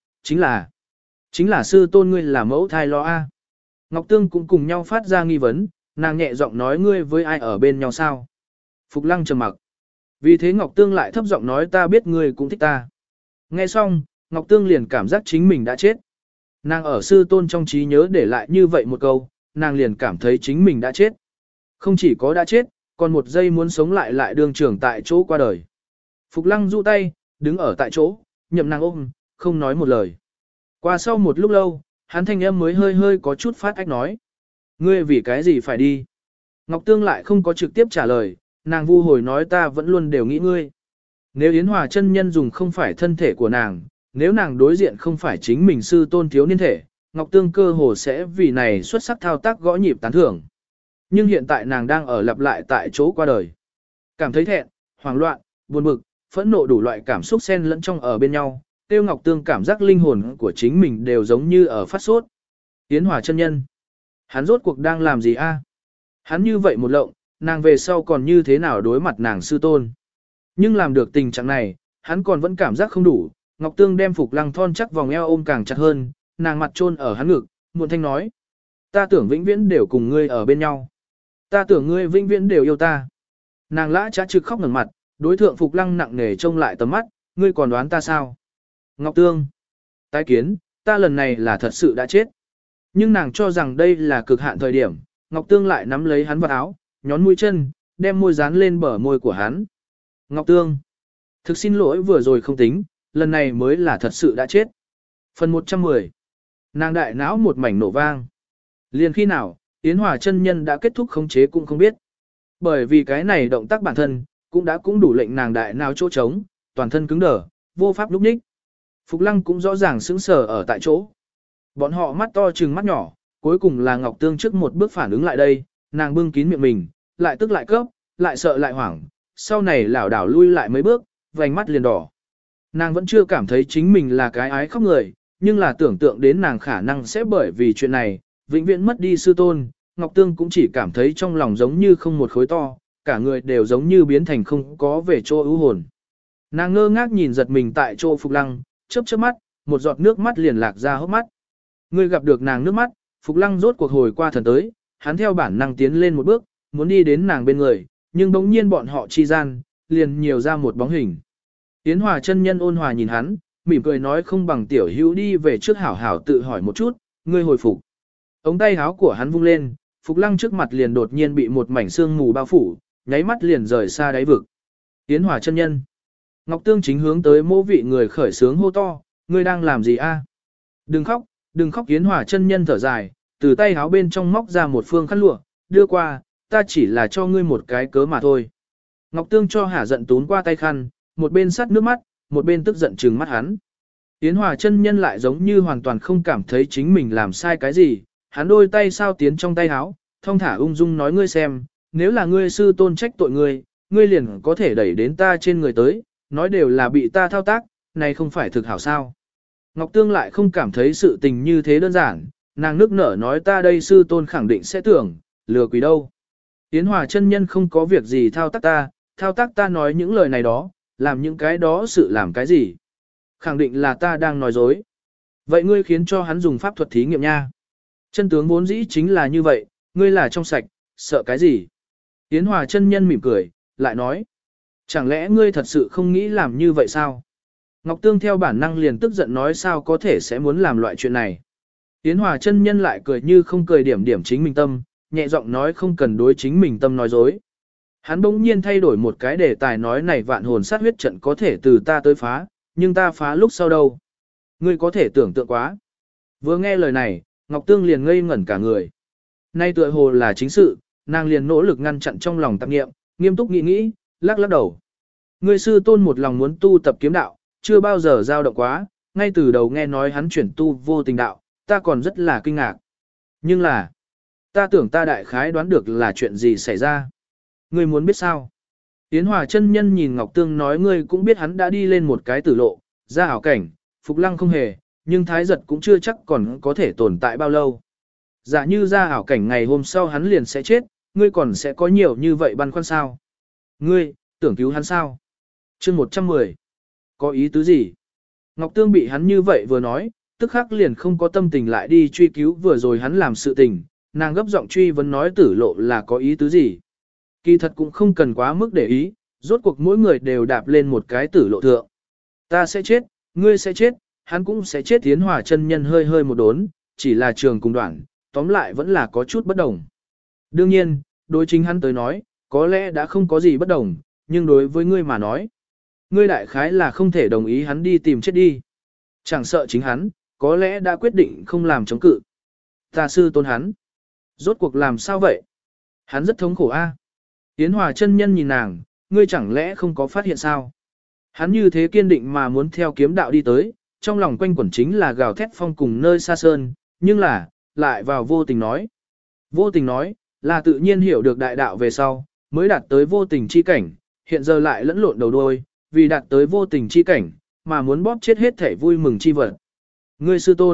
chính là sư tôn ngươi là mẫu thai lo a. Ngọc Tương cũng cùng nhau phát ra nghi vấn, nàng nhẹ giọng nói ngươi với ai ở bên nhau sao? Phục Lăng trầm mặc. Vì thế Ngọc Tương lại thấp giọng nói ta biết ngươi cũng thích ta. Nghe xong, Ngọc Tương liền cảm giác chính mình đã chết. Nàng ở sư tôn trong trí nhớ để lại như vậy một câu, nàng liền cảm thấy chính mình đã chết. Không chỉ có đã chết, còn một giây muốn sống lại lại đương trưởng tại chỗ qua đời. Phục Lăng du tay, đứng ở tại chỗ, nhậm nàng ôm, không nói một lời. Qua sau một lúc lâu, hắn thanh âm mới hơi hơi có chút phát ách nói. Ngươi vì cái gì phải đi? Ngọc Tương lại không có trực tiếp trả lời, nàng vu hồi nói ta vẫn luôn đều nghĩ ngươi. Nếu Yến Hòa chân nhân dùng không phải thân thể của nàng, nếu nàng đối diện không phải chính mình sư tôn thiếu niên thể, Ngọc Tương cơ hồ sẽ vì này xuất sắc thao tác gõ nhịp tán thưởng. Nhưng hiện tại nàng đang ở lặp lại tại chỗ qua đời. Cảm thấy thẹn, hoảng loạn, buồn bực, phẫn nộ đủ loại cảm xúc xen lẫn trong ở bên nhau, Tiêu Ngọc Tương cảm giác linh hồn của chính mình đều giống như ở phát sốt. Yến Hòa chân nhân. Hắn rốt cuộc đang làm gì a? Hắn như vậy một lộng, nàng về sau còn như thế nào đối mặt nàng sư tôn. Nhưng làm được tình trạng này, hắn còn vẫn cảm giác không đủ. Ngọc Tương đem Phục Lăng thon chắc vòng eo ôm càng chặt hơn, nàng mặt chôn ở hắn ngực, muộn thanh nói. Ta tưởng vĩnh viễn đều cùng ngươi ở bên nhau. Ta tưởng ngươi vĩnh viễn đều yêu ta. Nàng lã trá trực khóc ngẩng mặt, đối thượng Phục Lăng nặng nề trông lại tầm mắt, ngươi còn đoán ta sao? Ngọc Tương. Tái kiến, ta lần này là thật sự đã chết. Nhưng nàng cho rằng đây là cực hạn thời điểm, Ngọc Tương lại nắm lấy hắn vào áo, nhón mũi chân, đem môi dán lên bờ môi của hắn. Ngọc Tương. Thực xin lỗi vừa rồi không tính, lần này mới là thật sự đã chết. Phần 110. Nàng đại não một mảnh nổ vang. Liền khi nào, Yến Hòa chân nhân đã kết thúc khống chế cũng không biết. Bởi vì cái này động tác bản thân, cũng đủ lệnh nàng đại não chỗ trống, toàn thân cứng đờ, vô pháp lúc ních. Phục Lăng cũng rõ ràng sững sờ ở tại chỗ. Bọn họ mắt to trừng mắt nhỏ, cuối cùng là Ngọc Tương trước một bước phản ứng lại đây, nàng bưng kín miệng mình, lại tức lại cấp, lại sợ lại hoảng, sau này lảo đảo lui lại mấy bước, vành mắt liền đỏ. Nàng vẫn chưa cảm thấy chính mình là cái ái khóc người, nhưng là tưởng tượng đến nàng khả năng sẽ bởi vì chuyện này, vĩnh viễn mất đi sư tôn, Ngọc Tương cũng chỉ cảm thấy trong lòng giống như không một khối to, cả người đều giống như biến thành không có về chỗ ưu hồn. Nàng ngơ ngác nhìn giật mình tại chỗ Phục Lăng, chớp chớp mắt, một giọt nước mắt liền lạc ra hốc mắt. Người gặp được nàng nước mắt, Phục Lăng rốt cuộc hồi qua thần tới, hắn theo bản năng tiến lên một bước, muốn đi đến nàng bên người, nhưng bỗng nhiên bọn họ chi gian, liền nhiều ra một bóng hình. Yến Hòa chân nhân ôn hòa nhìn hắn, mỉm cười nói không bằng tiểu hữu đi về trước hảo hảo tự hỏi một chút, ngươi hồi phục. Ống tay áo của hắn vung lên, Phục Lăng trước mặt liền đột nhiên bị một mảnh sương mù bao phủ, nháy mắt liền rời xa đáy vực. Yến Hòa chân nhân. Ngọc Tương chính hướng tới mô vị người khởi sướng hô to, ngươi đang làm gì a? Đừng khóc Yến Hòa chân nhân thở dài, từ tay áo bên trong móc ra một phương khăn lụa, đưa qua, ta chỉ là cho ngươi một cái cớ mà thôi. Ngọc Tương cho hả giận tún qua tay khăn, một bên sắt nước mắt, một bên tức giận trừng mắt hắn. Yến Hòa chân nhân lại giống như hoàn toàn không cảm thấy chính mình làm sai cái gì, hắn đôi tay sao tiến trong tay áo, thong thả ung dung nói ngươi xem, nếu là ngươi sư tôn trách tội ngươi, ngươi liền có thể đẩy đến ta trên người tới, nói đều là bị ta thao tác, này không phải thực hảo sao. Ngọc Tương lại không cảm thấy sự tình như thế đơn giản, nàng nước nở nói ta đây sư tôn khẳng định sẽ tưởng, lừa quỷ đâu. Yến Hòa chân nhân không có việc gì thao tác ta nói những lời này đó, làm những cái đó sự làm cái gì. Khẳng định là ta đang nói dối. Vậy ngươi khiến cho hắn dùng pháp thuật thí nghiệm nha. Chân tướng vốn dĩ chính là như vậy, ngươi là trong sạch, sợ cái gì. Yến Hòa chân nhân mỉm cười, lại nói. Chẳng lẽ ngươi thật sự không nghĩ làm như vậy sao? Ngọc Tương theo bản năng liền tức giận nói sao có thể sẽ muốn làm loại chuyện này. Yến Hòa chân nhân lại cười như không cười điểm chính mình tâm, nhẹ giọng nói không cần đối chính mình tâm nói dối. Hắn bỗng nhiên thay đổi một cái đề tài nói này vạn hồn sát huyết trận có thể từ ta tới phá, nhưng ta phá lúc sau đâu. Ngươi có thể tưởng tượng quá. Vừa nghe lời này, Ngọc Tương liền ngây ngẩn cả người. Nay tựa hồ là chính sự, nàng liền nỗ lực ngăn chặn trong lòng tạp nghiệm, nghiêm túc nghĩ, lắc đầu. Ngươi sư tôn một lòng muốn tu tập kiếm đạo, chưa bao giờ dao động quá, ngay từ đầu nghe nói hắn chuyển tu vô tình đạo, ta còn rất là kinh ngạc. Nhưng là, ta tưởng ta đại khái đoán được là chuyện gì xảy ra. Ngươi muốn biết sao? Yến Hòa chân nhân nhìn Ngọc Tương nói ngươi cũng biết hắn đã đi lên một cái tử lộ, ra ảo cảnh, Phục Lăng không hề, nhưng Thái Giật cũng chưa chắc còn có thể tồn tại bao lâu. Giả như ra ảo cảnh ngày hôm sau hắn liền sẽ chết, ngươi còn sẽ có nhiều như vậy băn khoăn sao? Ngươi, tưởng cứu hắn sao? Chương 110. Có ý tứ gì? Ngọc Tương bị hắn như vậy vừa nói, tức khắc liền không có tâm tình lại đi truy cứu vừa rồi hắn làm sự tình, nàng gấp giọng truy vấn nói tử lộ là có ý tứ gì? Kỳ thật cũng không cần quá mức để ý, rốt cuộc mỗi người đều đạp lên một cái tử lộ thượng. Ta sẽ chết, ngươi sẽ chết, hắn cũng sẽ chết. Yến Hòa chân nhân hơi một đốn, chỉ là trường cùng đoạn, tóm lại vẫn là có chút bất đồng. Đương nhiên, đối chính hắn tới nói, có lẽ đã không có gì bất đồng, nhưng đối với ngươi mà nói, ngươi đại khái là không thể đồng ý hắn đi tìm chết đi. Chẳng sợ chính hắn, có lẽ đã quyết định không làm chống cự. Ta sư tôn hắn. Rốt cuộc làm sao vậy? Hắn rất thống khổ a. Yến Hòa chân nhân nhìn nàng, ngươi chẳng lẽ không có phát hiện sao? Hắn như thế kiên định mà muốn theo kiếm đạo đi tới, trong lòng quanh quẩn chính là gào thét phong cùng nơi xa sơn, nhưng là, lại vào vô tình nói. Vô tình nói, là tự nhiên hiểu được đại đạo về sau, mới đạt tới vô tình chi cảnh, hiện giờ lại lẫn lộn đầu đuôi, vì đạt tới vô tình chi cảnh, mà muốn bóp chết hết thể vui mừng chi vật. Ngươi sư tôn,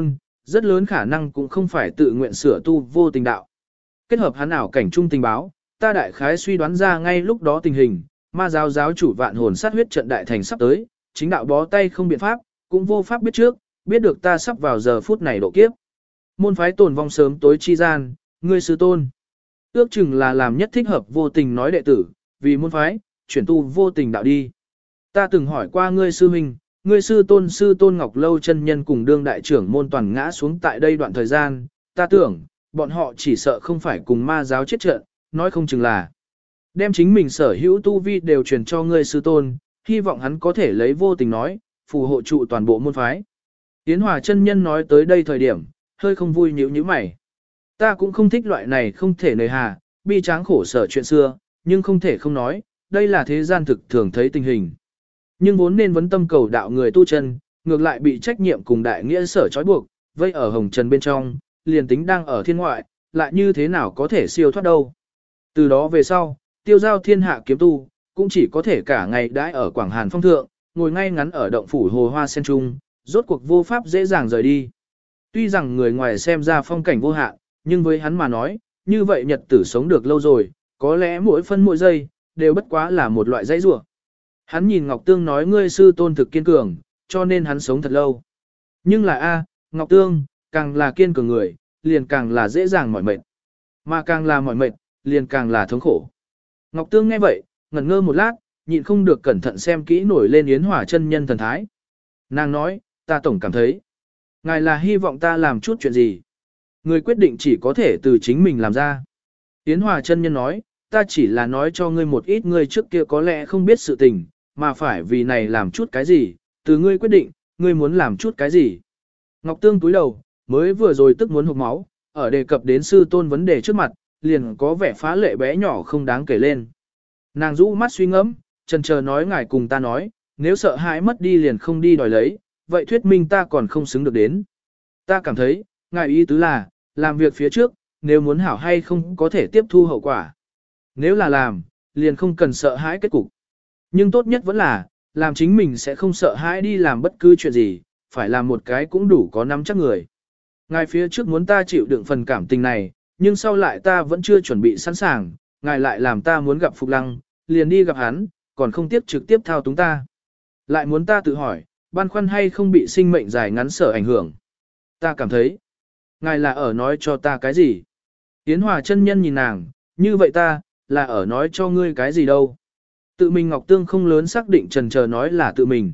rất lớn khả năng cũng không phải tự nguyện sửa tu vô tình đạo. Kết hợp hắn ảo cảnh trung tình báo, ta đại khái suy đoán ra ngay lúc đó tình hình, ma giáo giáo chủ vạn hồn sát huyết trận đại thành sắp tới, chính đạo bó tay không biện pháp, cũng vô pháp biết trước, biết được ta sắp vào giờ phút này độ kiếp. Môn phái tồn vong sớm tối chi gian, ngươi sư tôn. Ước chừng là làm nhất thích hợp vô tình nói đệ tử, vì môn phái, chuyển tu vô tình đạo đi. Ta từng hỏi qua ngươi sư huynh, ngươi sư tôn Ngọc Lâu chân nhân cùng đương đại trưởng môn toàn ngã xuống tại đây đoạn thời gian, ta tưởng, bọn họ chỉ sợ không phải cùng ma giáo chết trận, nói không chừng là đem chính mình sở hữu tu vi đều truyền cho ngươi sư tôn, hy vọng hắn có thể lấy vô tình nói, phù hộ trụ toàn bộ môn phái. Yến Hòa chân nhân nói tới đây thời điểm, hơi không vui nhíu mày. Ta cũng không thích loại này không thể nề hà, bi tráng khổ sở chuyện xưa, nhưng không thể không nói, đây là thế gian thực thường thấy tình hình. Nhưng vốn nên vấn tâm cầu đạo người tu chân, ngược lại bị trách nhiệm cùng đại nghĩa sở trói buộc, vây ở hồng trần bên trong, liền tính đang ở thiên ngoại, lại như thế nào có thể siêu thoát đâu. Từ đó về sau, tiêu giao thiên hạ kiếm tu, cũng chỉ có thể cả ngày đãi ở Quảng Hàn phong thượng, ngồi ngay ngắn ở động phủ hồ hoa sen trung, rốt cuộc vô pháp dễ dàng rời đi. Tuy rằng người ngoài xem ra phong cảnh vô hạn, nhưng với hắn mà nói, như vậy nhật tử sống được lâu rồi, có lẽ mỗi phân mỗi giây, đều bất quá là một loại dãy rủa. Hắn nhìn Ngọc Tương nói ngươi sư tôn thực kiên cường, cho nên hắn sống thật lâu. Nhưng là Ngọc Tương, càng là kiên cường người, liền càng là dễ dàng mỏi mệt. Mà càng là mỏi mệt, liền càng là thống khổ. Ngọc Tương nghe vậy, ngẩn ngơ một lát, nhịn không được cẩn thận xem kỹ nổi lên Yến Hòa chân nhân thần thái. Nàng nói, ta tổng cảm thấy, ngài là hy vọng ta làm chút chuyện gì. Người quyết định chỉ có thể từ chính mình làm ra. Yến Hòa chân nhân nói, ta chỉ là nói cho ngươi một ít ngươi trước kia có lẽ không biết sự tình, mà phải vì này làm chút cái gì, từ ngươi quyết định, ngươi muốn làm chút cái gì. Ngọc Tương túi đầu, mới vừa rồi tức muốn hụt máu, ở đề cập đến sư tôn vấn đề trước mặt, liền có vẻ phá lệ bé nhỏ không đáng kể lên. Nàng rũ mắt suy ngẫm, chần chờ nói ngài cùng ta nói, nếu sợ hãi mất đi liền không đi đòi lấy, vậy thuyết minh ta còn không xứng được đến. Ta cảm thấy, ngài ý tứ là, làm việc phía trước, nếu muốn hảo hay không có thể tiếp thu hậu quả. Nếu là làm, liền không cần sợ hãi kết cục. Nhưng tốt nhất vẫn là, làm chính mình sẽ không sợ hãi đi làm bất cứ chuyện gì, phải làm một cái cũng đủ có nắm chắc người. Ngài phía trước muốn ta chịu đựng phần cảm tình này, nhưng sau lại ta vẫn chưa chuẩn bị sẵn sàng, ngài lại làm ta muốn gặp Phục Lăng, liền đi gặp hắn, còn không tiếp trực tiếp thao túng ta. Lại muốn ta tự hỏi, băn khoăn hay không bị sinh mệnh dài ngắn sở ảnh hưởng. Ta cảm thấy, ngài là ở nói cho ta cái gì? Yến Hòa chân nhân nhìn nàng, như vậy ta, là ở nói cho ngươi cái gì đâu? Tự mình Ngọc Tương không lớn xác định trần chờ nói là tự mình.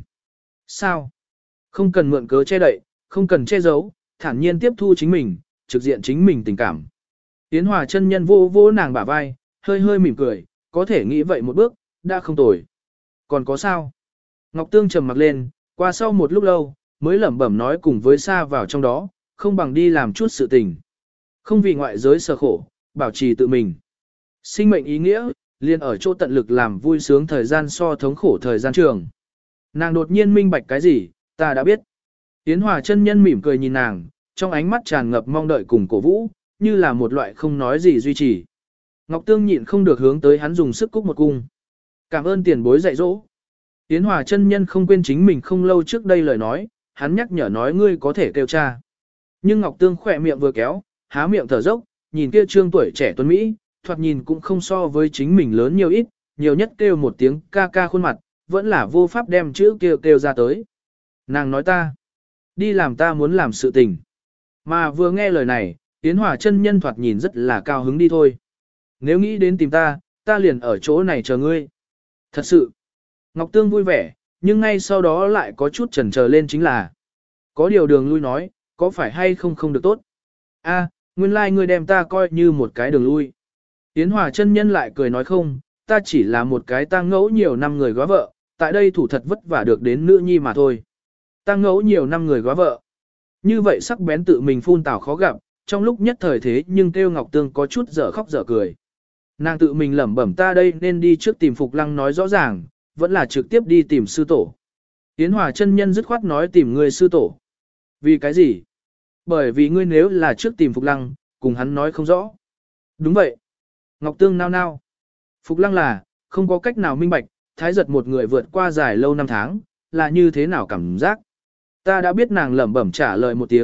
Sao? Không cần mượn cớ che đậy, không cần che giấu, thản nhiên tiếp thu chính mình, trực diện chính mình tình cảm. Yến Hòa chân nhân vô vô nàng bả vai, hơi hơi mỉm cười, có thể nghĩ vậy một bước, đã không tồi. Còn có sao? Ngọc Tương trầm mặc lên, qua sau một lúc lâu, mới lẩm bẩm nói cùng với xa vào trong đó, không bằng đi làm chút sự tình. Không vì ngoại giới sợ khổ, bảo trì tự mình. Sinh mệnh ý nghĩa, liền ở chỗ tận lực làm vui sướng thời gian so thống khổ thời gian trường. Nàng đột nhiên minh bạch cái gì, ta đã biết. Yến Hòa chân nhân mỉm cười nhìn nàng, trong ánh mắt tràn ngập mong đợi cùng cổ vũ, như là một loại không nói gì duy trì. Ngọc Tương nhịn không được hướng tới hắn dùng sức cúc một cung. Cảm ơn tiền bối dạy dỗ. Yến Hòa chân nhân không quên chính mình không lâu trước đây lời nói, hắn nhắc nhở nói ngươi có thể kêu cha. Nhưng Ngọc Tương khỏe miệng vừa kéo, há miệng thở dốc, nhìn kia trương tuổi trẻ tuấn Mỹ, thoạt nhìn cũng không so với chính mình lớn nhiều ít, nhiều nhất kêu một tiếng ca ca khuôn mặt, vẫn là vô pháp đem chữ kêu ra tới. Nàng nói ta, đi làm ta muốn làm sự tình. Mà vừa nghe lời này, Yến Hòa chân nhân thoạt nhìn rất là cao hứng đi thôi. Nếu nghĩ đến tìm ta, ta liền ở chỗ này chờ ngươi. Thật sự, Ngọc Tương vui vẻ, nhưng ngay sau đó lại có chút chần chờ lên chính là. Có điều đường lui nói, có phải hay không không được tốt. Nguyên lai ngươi đem ta coi như một cái đường lui. Yến Hòa chân nhân lại cười nói không, ta chỉ là một cái tang ngẫu nhiều năm người góa vợ, tại đây thủ thật vất vả được đến nữ nhi mà thôi. Tang ngẫu nhiều năm người góa vợ. Như vậy sắc bén tự mình phun tảo khó gặp, trong lúc nhất thời thế nhưng kêu Ngọc Tương có chút dở khóc dở cười. Nàng tự mình lẩm bẩm ta đây nên đi trước tìm Phục Lăng nói rõ ràng, vẫn là trực tiếp đi tìm sư tổ. Yến Hòa chân nhân dứt khoát nói tìm người sư tổ. Vì cái gì? Bởi vì ngươi nếu là trước tìm Phục Lăng, cùng hắn nói không rõ. Đúng vậy. Ngọc Tương nao nao. Phục Lăng là, không có cách nào minh bạch, thái giật một người vượt qua dài lâu năm tháng, là như thế nào cảm giác. Ta đã biết nàng lẩm bẩm trả lời một tiếng,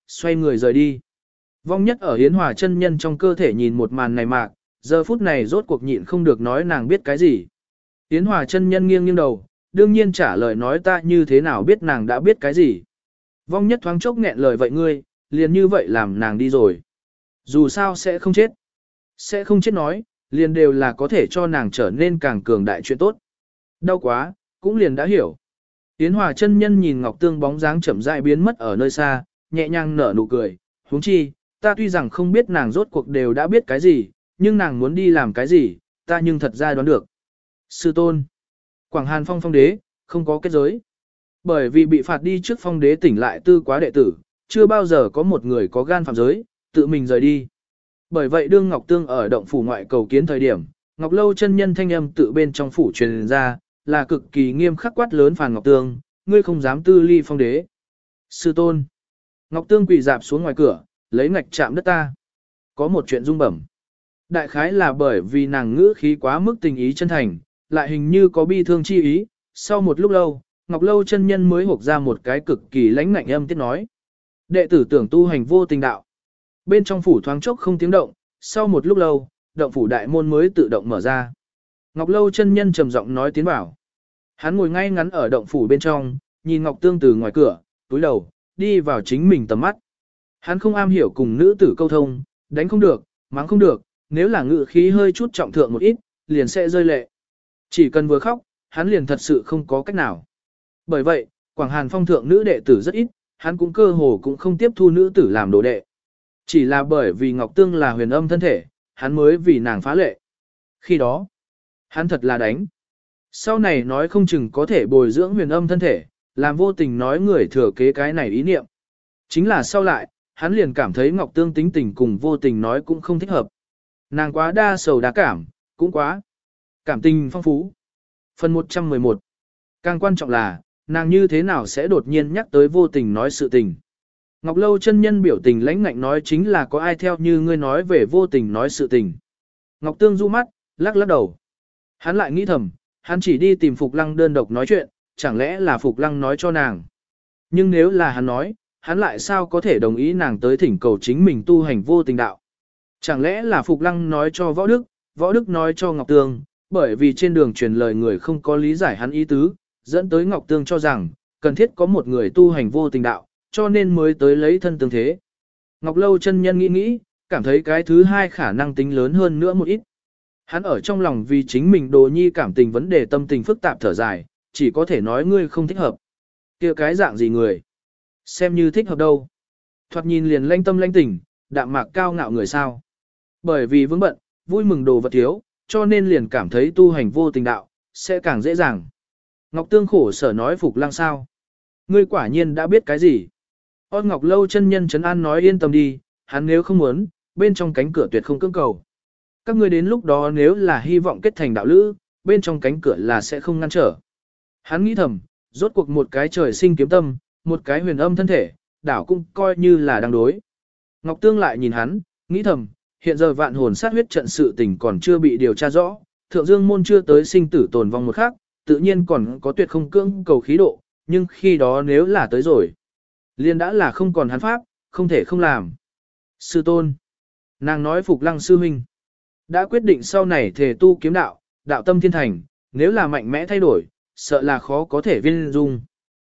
xoay người rời đi. Vong Nhất ở Yến Hòa chân nhân trong cơ thể nhìn một màn này mạc, giờ phút này rốt cuộc nhịn không được nói nàng biết cái gì. Yến Hòa chân nhân nghiêng nghiêng đầu, đương nhiên trả lời nói ta như thế nào biết nàng đã biết cái gì. Vong Nhất thoáng chốc nghẹn lời vậy ngươi, liền như vậy làm nàng đi rồi. Dù sao sẽ không chết. Sẽ không chết nói, liền đều là có thể cho nàng trở nên càng cường đại chuyện tốt. Đau quá, cũng liền đã hiểu. Yến Hòa chân nhân nhìn Ngọc Tương bóng dáng chậm rãi biến mất ở nơi xa, nhẹ nhàng nở nụ cười, huống chi, ta tuy rằng không biết nàng rốt cuộc đều đã biết cái gì, nhưng nàng muốn đi làm cái gì, ta nhưng thật ra đoán được. Sư tôn, Quảng Hàn Phong phong đế, không có kết giới. Bởi vì bị phạt đi trước phong đế tỉnh lại tư quá đệ tử, chưa bao giờ có một người có gan phạm giới, tự mình rời đi. Bởi vậy đương Ngọc Tương ở động phủ ngoại cầu kiến thời điểm, Ngọc Lâu chân nhân thanh âm tự bên trong phủ truyền ra, là cực kỳ nghiêm khắc quát lớn phàn Ngọc Tương, ngươi không dám tư ly phong đế. Sư tôn, Ngọc Tương quỳ dạp xuống ngoài cửa, lấy ngạch chạm đất ta. Có một chuyện rung bẩm. Đại khái là bởi vì nàng ngữ khí quá mức tình ý chân thành, lại hình như có bi thương chi ý, sau một lúc lâu, Ngọc Lâu chân nhân mới hộc ra một cái cực kỳ lãnh ngạnh âm tiết nói. Đệ tử tưởng tu hành vô tình đạo. Bên trong phủ thoáng chốc không tiếng động, sau một lúc lâu, động phủ đại môn mới tự động mở ra. Ngọc Lâu chân nhân trầm giọng nói tiến vào. Hắn ngồi ngay ngắn ở động phủ bên trong, nhìn Ngọc Tương từ ngoài cửa, túi đầu, đi vào chính mình tầm mắt. Hắn không am hiểu cùng nữ tử câu thông, đánh không được, mắng không được, nếu là ngự khí hơi chút trọng thượng một ít, liền sẽ rơi lệ. Chỉ cần vừa khóc, hắn liền thật sự không có cách nào. Bởi vậy, Quảng Hàn Phong thượng nữ đệ tử rất ít, hắn cũng cơ hồ cũng không tiếp thu nữ tử làm đồ đệ. Chỉ là bởi vì Ngọc Tương là huyền âm thân thể, hắn mới vì nàng phá lệ. Khi đó, hắn thật là đánh. Sau này nói không chừng có thể bồi dưỡng huyền âm thân thể, làm vô tình nói người thừa kế cái này ý niệm. Chính là sau lại, hắn liền cảm thấy Ngọc Tương tính tình cùng vô tình nói cũng không thích hợp. Nàng quá đa sầu đa cảm, cũng quá cảm tình phong phú. Phần 111. Càng quan trọng là, nàng như thế nào sẽ đột nhiên nhắc tới vô tình nói sự tình. Ngọc Lâu chân nhân biểu tình lãnh ngạnh nói chính là có ai theo như ngươi nói về vô tình nói sự tình. Ngọc Tương du mắt, lắc lắc đầu. Hắn lại nghĩ thầm, hắn chỉ đi tìm Phục Lăng đơn độc nói chuyện, chẳng lẽ là Phục Lăng nói cho nàng. Nhưng nếu là hắn nói, hắn lại sao có thể đồng ý nàng tới thỉnh cầu chính mình tu hành vô tình đạo. Chẳng lẽ là Phục Lăng nói cho Võ Đức nói cho Ngọc Tương, bởi vì trên đường truyền lời người không có lý giải hắn ý tứ, dẫn tới Ngọc Tương cho rằng, cần thiết có một người tu hành vô tình đạo, cho nên mới tới lấy thân tương thế. Ngọc Lâu chân nhân nghĩ, cảm thấy cái thứ hai khả năng tính lớn hơn nữa một ít. Hắn ở trong lòng vì chính mình đồ nhi cảm tình vấn đề tâm tình phức tạp thở dài, chỉ có thể nói ngươi không thích hợp. Kia cái dạng gì người? Xem như thích hợp đâu. Thoạt nhìn liền lanh tâm lanh tình, đạm mạc cao ngạo người sao. Bởi vì vướng bận, vui mừng đồ vật thiếu, cho nên liền cảm thấy tu hành vô tình đạo, sẽ càng dễ dàng. Ngọc Tương khổ sở nói Phục Lăng sao. Ngươi quả nhiên đã biết cái gì. Ôn Ngọc Lâu chân nhân trấn an nói yên tâm đi, hắn nếu không muốn, bên trong cánh cửa tuyệt không cưỡng cầu. Các ngươi đến lúc đó nếu là hy vọng kết thành đạo lữ, bên trong cánh cửa là sẽ không ngăn trở. Hắn nghĩ thầm, rốt cuộc một cái trời sinh kiếm tâm, một cái huyền âm thân thể, đảo cũng coi như là đang đối. Ngọc Tương lại nhìn hắn, nghĩ thầm, hiện giờ vạn hồn sát huyết trận sự tình còn chưa bị điều tra rõ, thượng dương môn chưa tới sinh tử tồn vong một khắc, tự nhiên còn có tuyệt không cưỡng cầu khí độ, nhưng khi đó nếu là tới rồi, liền đã là không còn hắn pháp, không thể không làm. Sư tôn, nàng nói Phục Lăng sư huynh, đã quyết định sau này thể tu kiếm đạo, đạo tâm thiên thành, nếu là mạnh mẽ thay đổi, sợ là khó có thể viên dung.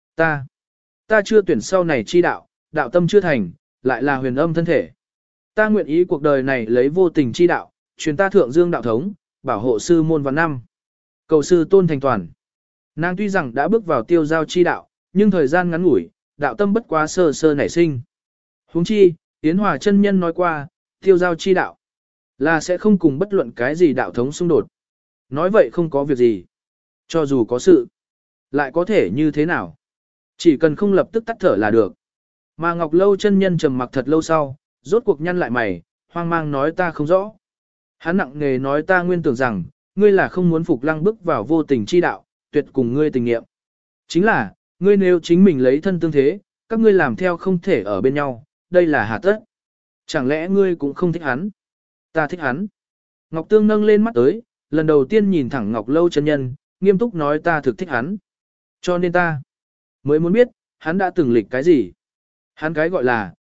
Ta chưa tuyển sau này chi đạo, đạo tâm chưa thành, lại là huyền âm thân thể. Ta nguyện ý cuộc đời này lấy vô tình chi đạo, truyền ta thượng dương đạo thống, bảo hộ sư môn vạn năm. Cầu sư tôn thành toàn. Nàng tuy rằng đã bước vào tiêu giao chi đạo, nhưng thời gian ngắn ngủi, đạo tâm bất quá sơ sơ nảy sinh. Huống chi, Yến Hòa chân nhân nói qua, tiêu giao chi đạo là sẽ không cùng bất luận cái gì đạo thống xung đột. Nói vậy không có việc gì. Cho dù có sự, lại có thể như thế nào? Chỉ cần không lập tức tắt thở là được. Mà Ngọc Lâu chân nhân trầm mặc thật lâu sau, rốt cuộc nhăn lại mày, hoang mang nói ta không rõ. Hắn nặng nề nói ta nguyên tưởng rằng, ngươi là không muốn Phục Lăng bước vào vô tình chi đạo, tuyệt cùng ngươi tình nghiệm. Chính là, ngươi nếu chính mình lấy thân tương thế, các ngươi làm theo không thể ở bên nhau, đây là hà tất. Chẳng lẽ ngươi cũng không thích hắn? Ta thích hắn. Ngọc Tương nâng lên mắt tới, lần đầu tiên nhìn thẳng Ngọc Lâu chân nhân, nghiêm túc nói ta thực thích hắn. Cho nên ta mới muốn biết, hắn đã từng lịch cái gì. Hắn cái gọi là,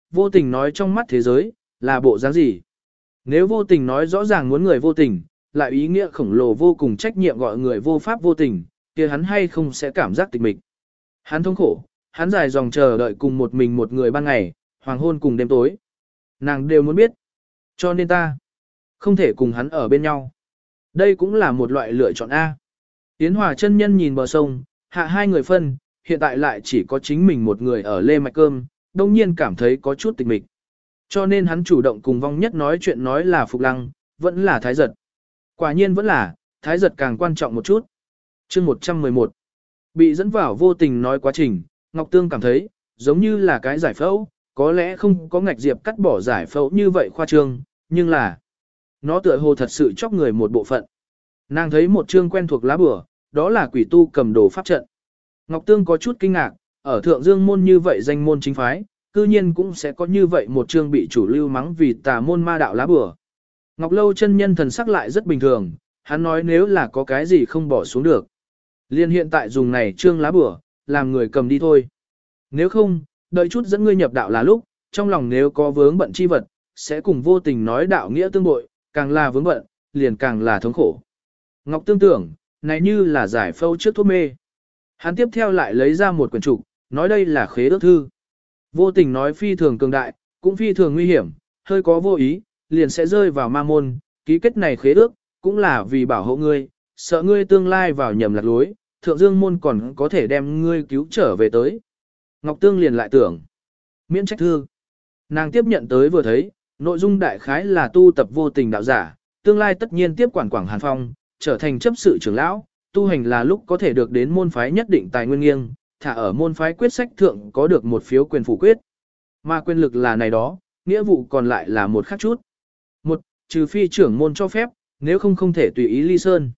vô tình nói trong mắt thế giới, là bộ dáng gì. Nếu vô tình nói rõ ràng muốn người vô tình, lại ý nghĩa khổng lồ vô cùng trách nhiệm gọi người vô pháp vô tình, kia hắn hay không sẽ cảm giác tịch mịch. Hắn thống khổ, hắn dài dòng chờ đợi cùng một mình một người ban ngày, hoàng hôn cùng đêm tối. Nàng đều muốn biết. Cho nên ta không thể cùng hắn ở bên nhau. Đây cũng là một loại lựa chọn A. Yến Hòa chân nhân nhìn bờ sông, hạ hai người phân, hiện tại lại chỉ có chính mình một người ở lê mạch cơm, đông nhiên cảm thấy có chút tịch mịch. Cho nên hắn chủ động cùng vong nhất nói chuyện nói là Phục Lăng, vẫn là Thái Giật. Quả nhiên vẫn là, Thái Giật càng quan trọng một chút. Chương 111 bị dẫn vào vô tình nói quá trình, Ngọc Tương cảm thấy, giống như là cái giải phẫu, có lẽ không có ngạch diệp cắt bỏ giải phẫu như vậy khoa trương, nhưng là nó tựa hồ thật sự chóc người một bộ phận. Nàng thấy một chương quen thuộc lá bửa, đó là quỷ tu cầm đồ pháp trận. Ngọc Tương có chút kinh ngạc, ở Thượng Dương môn như vậy danh môn chính phái, cư nhiên cũng sẽ có như vậy một chương bị chủ lưu mắng vì tà môn ma đạo lá bửa. Ngọc Lâu chân nhân thần sắc lại rất bình thường, hắn nói nếu là có cái gì không bỏ xuống được. Liên hiện tại dùng này trương lá bửa, làm người cầm đi thôi. Nếu không, đợi chút dẫn ngươi nhập đạo là lúc, trong lòng nếu có vướng bận chi vật, sẽ cùng vô tình nói đạo nghĩa tương bội, càng là vướng bận, liền càng là thống khổ. Ngọc Tương tưởng, này như là giải phẫu trước thuốc mê. Hắn tiếp theo lại lấy ra một quyển trục, nói đây là khế ước thư. Vô tình nói phi thường cường đại, cũng phi thường nguy hiểm, hơi có vô ý, liền sẽ rơi vào ma môn, ký kết này khế ước, cũng là vì bảo hộ ngươi, sợ ngươi tương lai vào nhầm lạc lối, Thượng Dương môn còn có thể đem ngươi cứu trở về tới. Ngọc Tương liền lại tưởng, miễn trách thư. Nàng tiếp nhận tới vừa thấy, nội dung đại khái là tu tập vô tình đạo giả, tương lai tất nhiên tiếp quản Quảng Hàn Phong, trở thành chấp sự trưởng lão, tu hành là lúc có thể được đến môn phái nhất định tài nguyên nghiêng, thả ở môn phái quyết sách thượng có được một phiếu quyền phủ quyết. Mà quyền lực là này đó, nghĩa vụ còn lại là một khác chút. Một, trừ phi trưởng môn cho phép, nếu không không thể tùy ý ly sơn.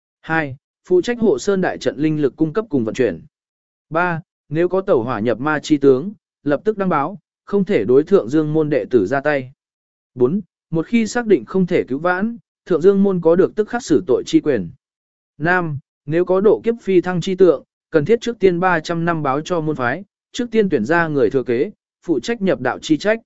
2. Phụ trách hộ sơn đại trận linh lực cung cấp cùng vận chuyển. 3. Nếu có tẩu hỏa nhập ma chi tướng, lập tức đăng báo, không thể đối Thượng Dương môn đệ tử ra tay. 4. Một khi xác định không thể cứu vãn, Thượng Dương môn có được tức khắc xử tội chi quyền. 5. Nếu có độ kiếp phi thăng chi tượng, cần thiết trước tiên 300 năm báo cho môn phái, trước tiên tuyển ra người thừa kế, phụ trách nhập đạo chi trách.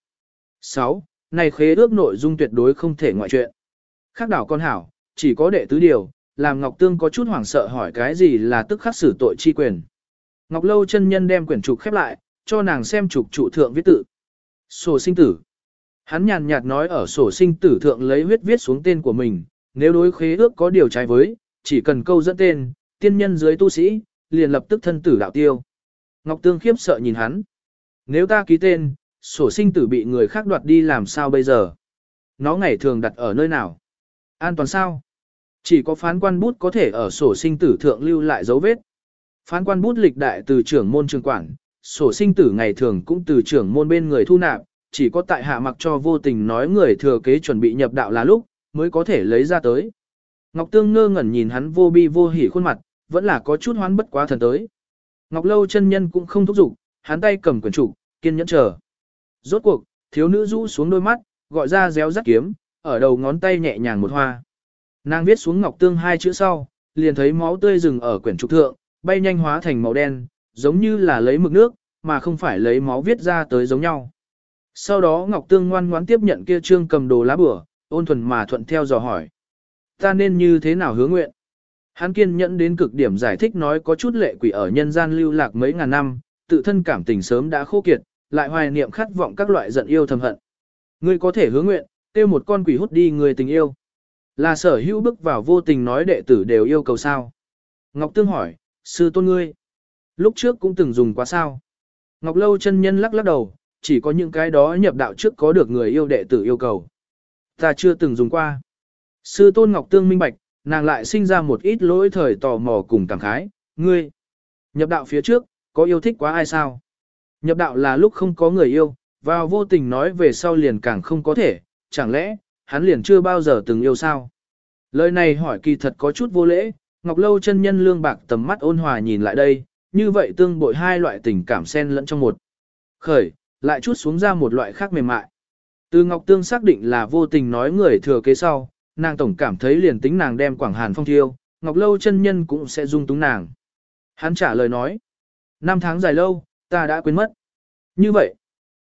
6. Này khế ước nội dung tuyệt đối không thể ngoại chuyện. Khác đảo con hảo, chỉ có đệ tứ điều, làm Ngọc Tương có chút hoảng sợ hỏi cái gì là tức khắc xử tội chi quyền. Ngọc Lâu chân nhân đem quyển trục khép lại, cho nàng xem trục trụ thượng viết tự. Sổ sinh tử. Hắn nhàn nhạt nói ở sổ sinh tử thượng lấy huyết viết xuống tên của mình, nếu đối khế ước có điều trái với, chỉ cần câu dẫn tên, tiên nhân dưới tu sĩ, liền lập tức thân tử đạo tiêu. Ngọc Tương khiếp sợ nhìn hắn. Nếu ta ký tên, sổ sinh tử bị người khác đoạt đi làm sao bây giờ? Nó ngày thường đặt ở nơi nào? An toàn sao? Chỉ có phán quan bút có thể ở sổ sinh tử thượng lưu lại dấu vết. Phán quan bút lịch đại từ trưởng môn trường quản, sổ sinh tử ngày thường cũng từ trưởng môn bên người thu nạp, chỉ có tại hạ mặc cho vô tình nói người thừa kế chuẩn bị nhập đạo là lúc, mới có thể lấy ra tới. Ngọc Tương ngơ ngẩn nhìn hắn vô bi vô hỉ khuôn mặt, vẫn là có chút hoán bất quá thần tới. Ngọc Lâu chân nhân cũng không thúc giục, hắn tay cầm quyển trục, kiên nhẫn chờ. Rốt cuộc, thiếu nữ rũ xuống đôi mắt, gọi ra réo rắt kiếm, ở đầu ngón tay nhẹ nhàng một hoa. Nàng viết xuống Ngọc Tương hai chữ sau, liền thấy máu tươi rừng ở quyển trục thượng, bay nhanh hóa thành màu đen, giống như là lấy mực nước, mà không phải lấy máu viết ra tới giống nhau. Sau đó Ngọc Tương ngoan ngoãn tiếp nhận kia trương cầm đồ lá bửa, ôn thuần mà thuận theo dò hỏi. Ta nên như thế nào hứa nguyện? Hắn kiên nhẫn đến cực điểm giải thích nói có chút lệ quỷ ở nhân gian lưu lạc mấy ngàn năm, tự thân cảm tình sớm đã khô kiệt, lại hoài niệm khát vọng các loại giận yêu thầm hận. Ngươi có thể hứa nguyện, tiêu một con quỷ hút đi người tình yêu. Là sở hữu bước vào vô tình nói đệ tử đều yêu cầu sao? Ngọc Tương hỏi, sư tôn ngươi, lúc trước cũng từng dùng quá sao? Ngọc Lâu chân nhân lắc lắc đầu, chỉ có những cái đó nhập đạo trước có được người yêu đệ tử yêu cầu. Ta chưa từng dùng qua. Sư tôn Ngọc Tương minh bạch, nàng lại sinh ra một ít lỗi thời tò mò cùng cảm khái, ngươi. Nhập đạo phía trước, có yêu thích quá ai sao? Nhập đạo là lúc không có người yêu, vào vô tình nói về sau liền càng không có thể, chẳng lẽ, hắn liền chưa bao giờ từng yêu sao? Lời này hỏi kỳ thật có chút vô lễ, Ngọc Lâu chân nhân lương bạc tầm mắt ôn hòa nhìn lại đây, như vậy tương bội hai loại tình cảm xen lẫn trong một. Khởi, lại chút xuống ra một loại khác mềm mại. Từ Ngọc Tương xác định là vô tình nói người thừa kế sau, nàng tổng cảm thấy liền tính nàng đem Quảng Hàn Phong thiêu, Ngọc Lâu chân nhân cũng sẽ dung túng nàng. Hắn trả lời nói, 5 tháng dài lâu, ta đã quên mất. Như vậy,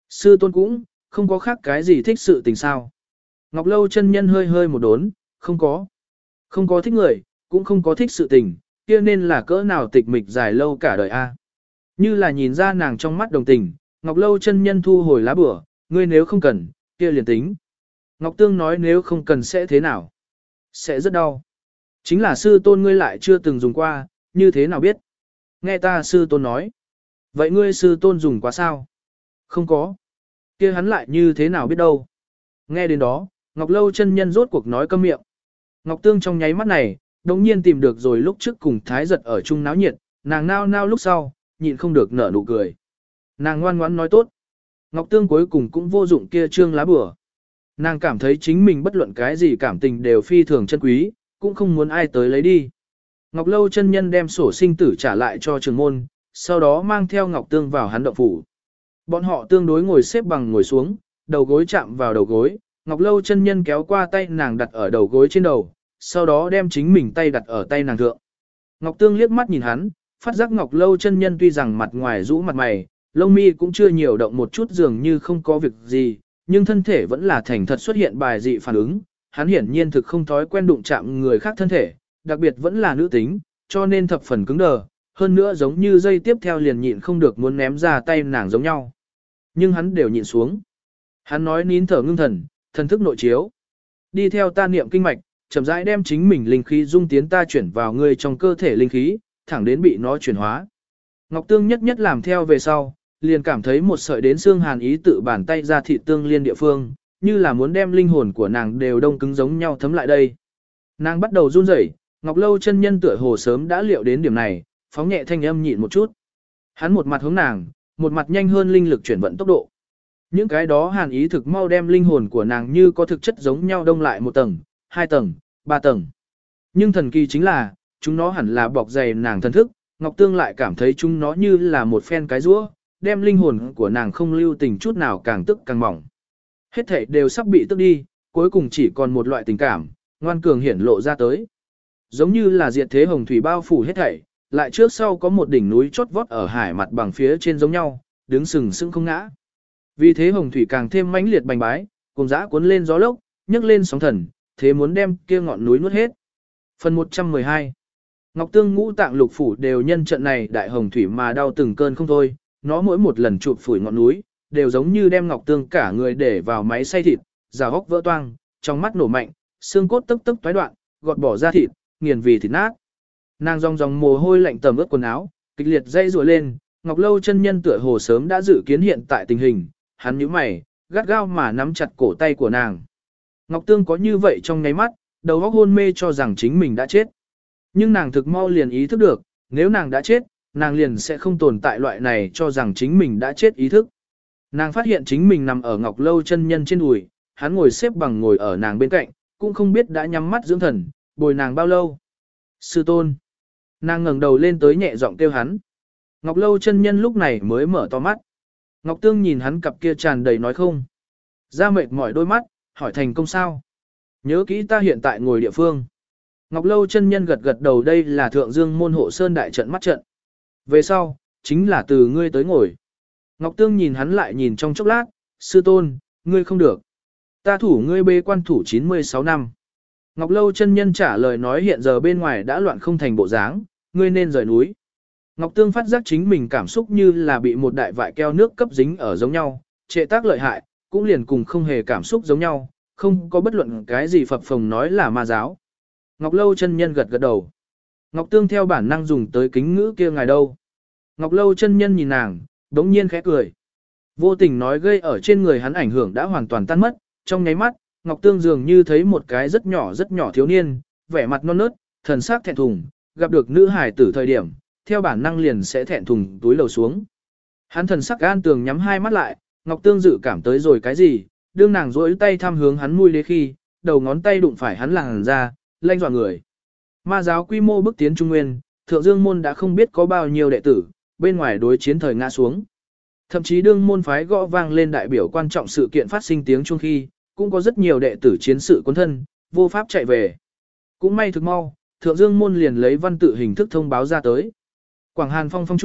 Sư tôn cũng, không có khác cái gì thích sự tình sao. Ngọc Lâu chân nhân hơi hơi một đốn, không có. Không có thích người, cũng không có thích sự tình, kia nên là cỡ nào tịch mịch dài lâu cả đời a. Như là nhìn ra nàng trong mắt đồng tình, Ngọc Lâu chân nhân thu hồi lá bửa, ngươi nếu không cần, kia liền tính. Ngọc Tương nói nếu không cần sẽ thế nào? Sẽ rất đau. Chính là sư tôn ngươi lại chưa từng dùng qua, như thế nào biết? Nghe ta sư tôn nói. Vậy ngươi sư tôn dùng quá sao? Không có. Kia hắn lại như thế nào biết đâu? Nghe đến đó, Ngọc Lâu chân nhân rốt cuộc nói câm miệng. Ngọc Tương trong nháy mắt này, đống nhiên tìm được rồi lúc trước cùng Thái Giật ở chung náo nhiệt, nàng nao nao lúc sau, nhịn không được nở nụ cười. Nàng ngoan ngoãn nói tốt. Ngọc Tương cuối cùng cũng vô dụng kia trương lá bửa. Nàng cảm thấy chính mình bất luận cái gì cảm tình đều phi thường chân quý, cũng không muốn ai tới lấy đi. Ngọc Lâu chân nhân đem sổ sinh tử trả lại cho trường môn, sau đó mang theo Ngọc Tương vào hắn động phủ. Bọn họ tương đối ngồi xếp bằng ngồi xuống, đầu gối chạm vào đầu gối, Ngọc Lâu chân nhân kéo qua tay nàng đặt ở đầu gối trên đầu, sau đó đem chính mình tay đặt ở tay nàng thượng. Ngọc Tương liếc mắt nhìn hắn, phát giác Ngọc Lâu chân nhân tuy rằng mặt ngoài rũ mặt mày, lông mi cũng chưa nhiều động một chút dường như không có việc gì, nhưng thân thể vẫn là thành thật xuất hiện bài dị phản ứng. Hắn hiển nhiên thực không thói quen đụng chạm người khác thân thể, đặc biệt vẫn là nữ tính, cho nên thập phần cứng đờ, hơn nữa giống như dây tiếp theo liền nhịn không được muốn ném ra tay nàng giống nhau. Nhưng hắn đều nhịn xuống. Hắn nói nín thở ngưng thần, thần thức nội chiếu. Đi theo ta niệm kinh mạch, chậm rãi đem chính mình linh khí dung tiến ta chuyển vào người trong cơ thể linh khí, thẳng đến bị nó chuyển hóa. Ngọc Tương nhất nhất làm theo về sau, liền cảm thấy một sợi đến xương hàn ý tự bàn tay ra thị tương liên địa phương, như là muốn đem linh hồn của nàng đều đông cứng giống nhau thấm lại đây. Nàng bắt đầu run rẩy, Ngọc Lâu chân nhân tựa hồ sớm đã liệu đến điểm này, phóng nhẹ thanh âm nhịn một chút. Hắn một mặt hướng nàng, một mặt nhanh hơn linh lực chuyển vận tốc độ. Những cái đó hàn ý thực mau đem linh hồn của nàng như có thực chất giống nhau đông lại một tầng, 2 tầng, 3 tầng. Nhưng thần kỳ chính là, chúng nó hẳn là bọc dày nàng thần thức, Ngọc Tương lại cảm thấy chúng nó như là một phen cái rũa, đem linh hồn của nàng không lưu tình chút nào càng tức càng mỏng. Hết thảy đều sắp bị tức đi, cuối cùng chỉ còn một loại tình cảm, ngoan cường hiển lộ ra tới. Giống như là diệt thế hồng thủy bao phủ hết thảy, lại trước sau có một đỉnh núi chót vót ở hải mặt bằng phía trên giống nhau, đứng sừng sững không ngã. Vì thế hồng thủy càng thêm mãnh liệt bành bái, cùng dã cuốn lên gió lốc, nhấc lên sóng thần, thế muốn đem kia ngọn núi nuốt hết. Phần 112. Ngọc Tương ngũ tạng lục phủ đều nhân trận này đại hồng thủy mà đau từng cơn không thôi, nó mỗi một lần chụp phủi ngọn núi, đều giống như đem Ngọc Tương cả người để vào máy xay thịt, rào hốc vỡ toang, trong mắt nổ mạnh, xương cốt tức tức toái đoạn, gọt bỏ ra thịt, nghiền vì thịt nát. Nàng ròng ròng mồ hôi lạnh tầm ướt quần áo, kịch liệt dây rùa lên, Ngọc Lâu chân nhân tựa hồ sớm đã dự kiến hiện tại tình hình, hắn nhíu mày, gắt gao mà nắm chặt cổ tay của nàng. Ngọc Tương có như vậy trong nháy mắt, đầu óc hôn mê cho rằng chính mình đã chết. Nhưng nàng thực mau liền ý thức được, nếu nàng đã chết, nàng liền sẽ không tồn tại loại này cho rằng chính mình đã chết ý thức. Nàng phát hiện chính mình nằm ở Ngọc Lâu chân nhân trên đùi, hắn ngồi xếp bằng ngồi ở nàng bên cạnh, cũng không biết đã nhắm mắt dưỡng thần, bồi nàng bao lâu. Sư tôn. Nàng ngẩng đầu lên tới nhẹ giọng kêu hắn. Ngọc Lâu chân nhân lúc này mới mở to mắt. Ngọc Tương nhìn hắn cặp kia tràn đầy nói không. Ra mệt mỏi đôi mắt, hỏi thành công sao. Nhớ kỹ ta hiện tại ngồi địa phương. Ngọc Lâu chân nhân gật gật đầu, đây là Thượng Dương môn hộ sơn đại trận mắt trận. Về sau, chính là từ ngươi tới ngồi. Ngọc Tương nhìn hắn lại nhìn trong chốc lát, sư tôn, ngươi không được. Ta thủ ngươi bê quan thủ 96 năm. Ngọc Lâu chân nhân trả lời nói hiện giờ bên ngoài đã loạn không thành bộ dáng, ngươi nên rời núi. Ngọc Tương phát giác chính mình cảm xúc như là bị một đại vại keo nước cấp dính ở giống nhau, trệ tác lợi hại, cũng liền cùng không hề cảm xúc giống nhau, không có bất luận cái gì phập phồng nói là ma giáo. Ngọc Lâu chân nhân gật gật đầu. Ngọc Tương theo bản năng dùng tới kính ngữ kia ngài đâu. Ngọc Lâu chân nhân nhìn nàng, đống nhiên khẽ cười. Vô tình nói gây ở trên người hắn ảnh hưởng đã hoàn toàn tan mất, trong nháy mắt, Ngọc Tương dường như thấy một cái rất nhỏ thiếu niên, vẻ mặt non nớt, thần sắc thẹn thùng, gặp được nữ hài tử thời điểm, theo bản năng liền sẽ thẹn thùng túi lầu xuống. Hắn thần sắc an tường nhắm hai mắt lại, Ngọc Tương dự cảm tới rồi cái gì, đương nàng duỗi tay thăm hướng hắn mũi đế khi, đầu ngón tay đụng phải hắn làn ra, lanh dọa người. Ma giáo quy mô bước tiến trung nguyên, Thượng Dương môn đã không biết có bao nhiêu đệ tử, bên ngoài đối chiến thời ngã xuống. Thậm chí đương môn phái gõ vang lên đại biểu quan trọng sự kiện phát sinh tiếng chuông khi, cũng có rất nhiều đệ tử chiến sự cuốn thân, vô pháp chạy về. Cũng may thực mau, Thượng Dương môn liền lấy văn tự hình thức thông báo ra tới. Quảng Hàn Phong phong chủ,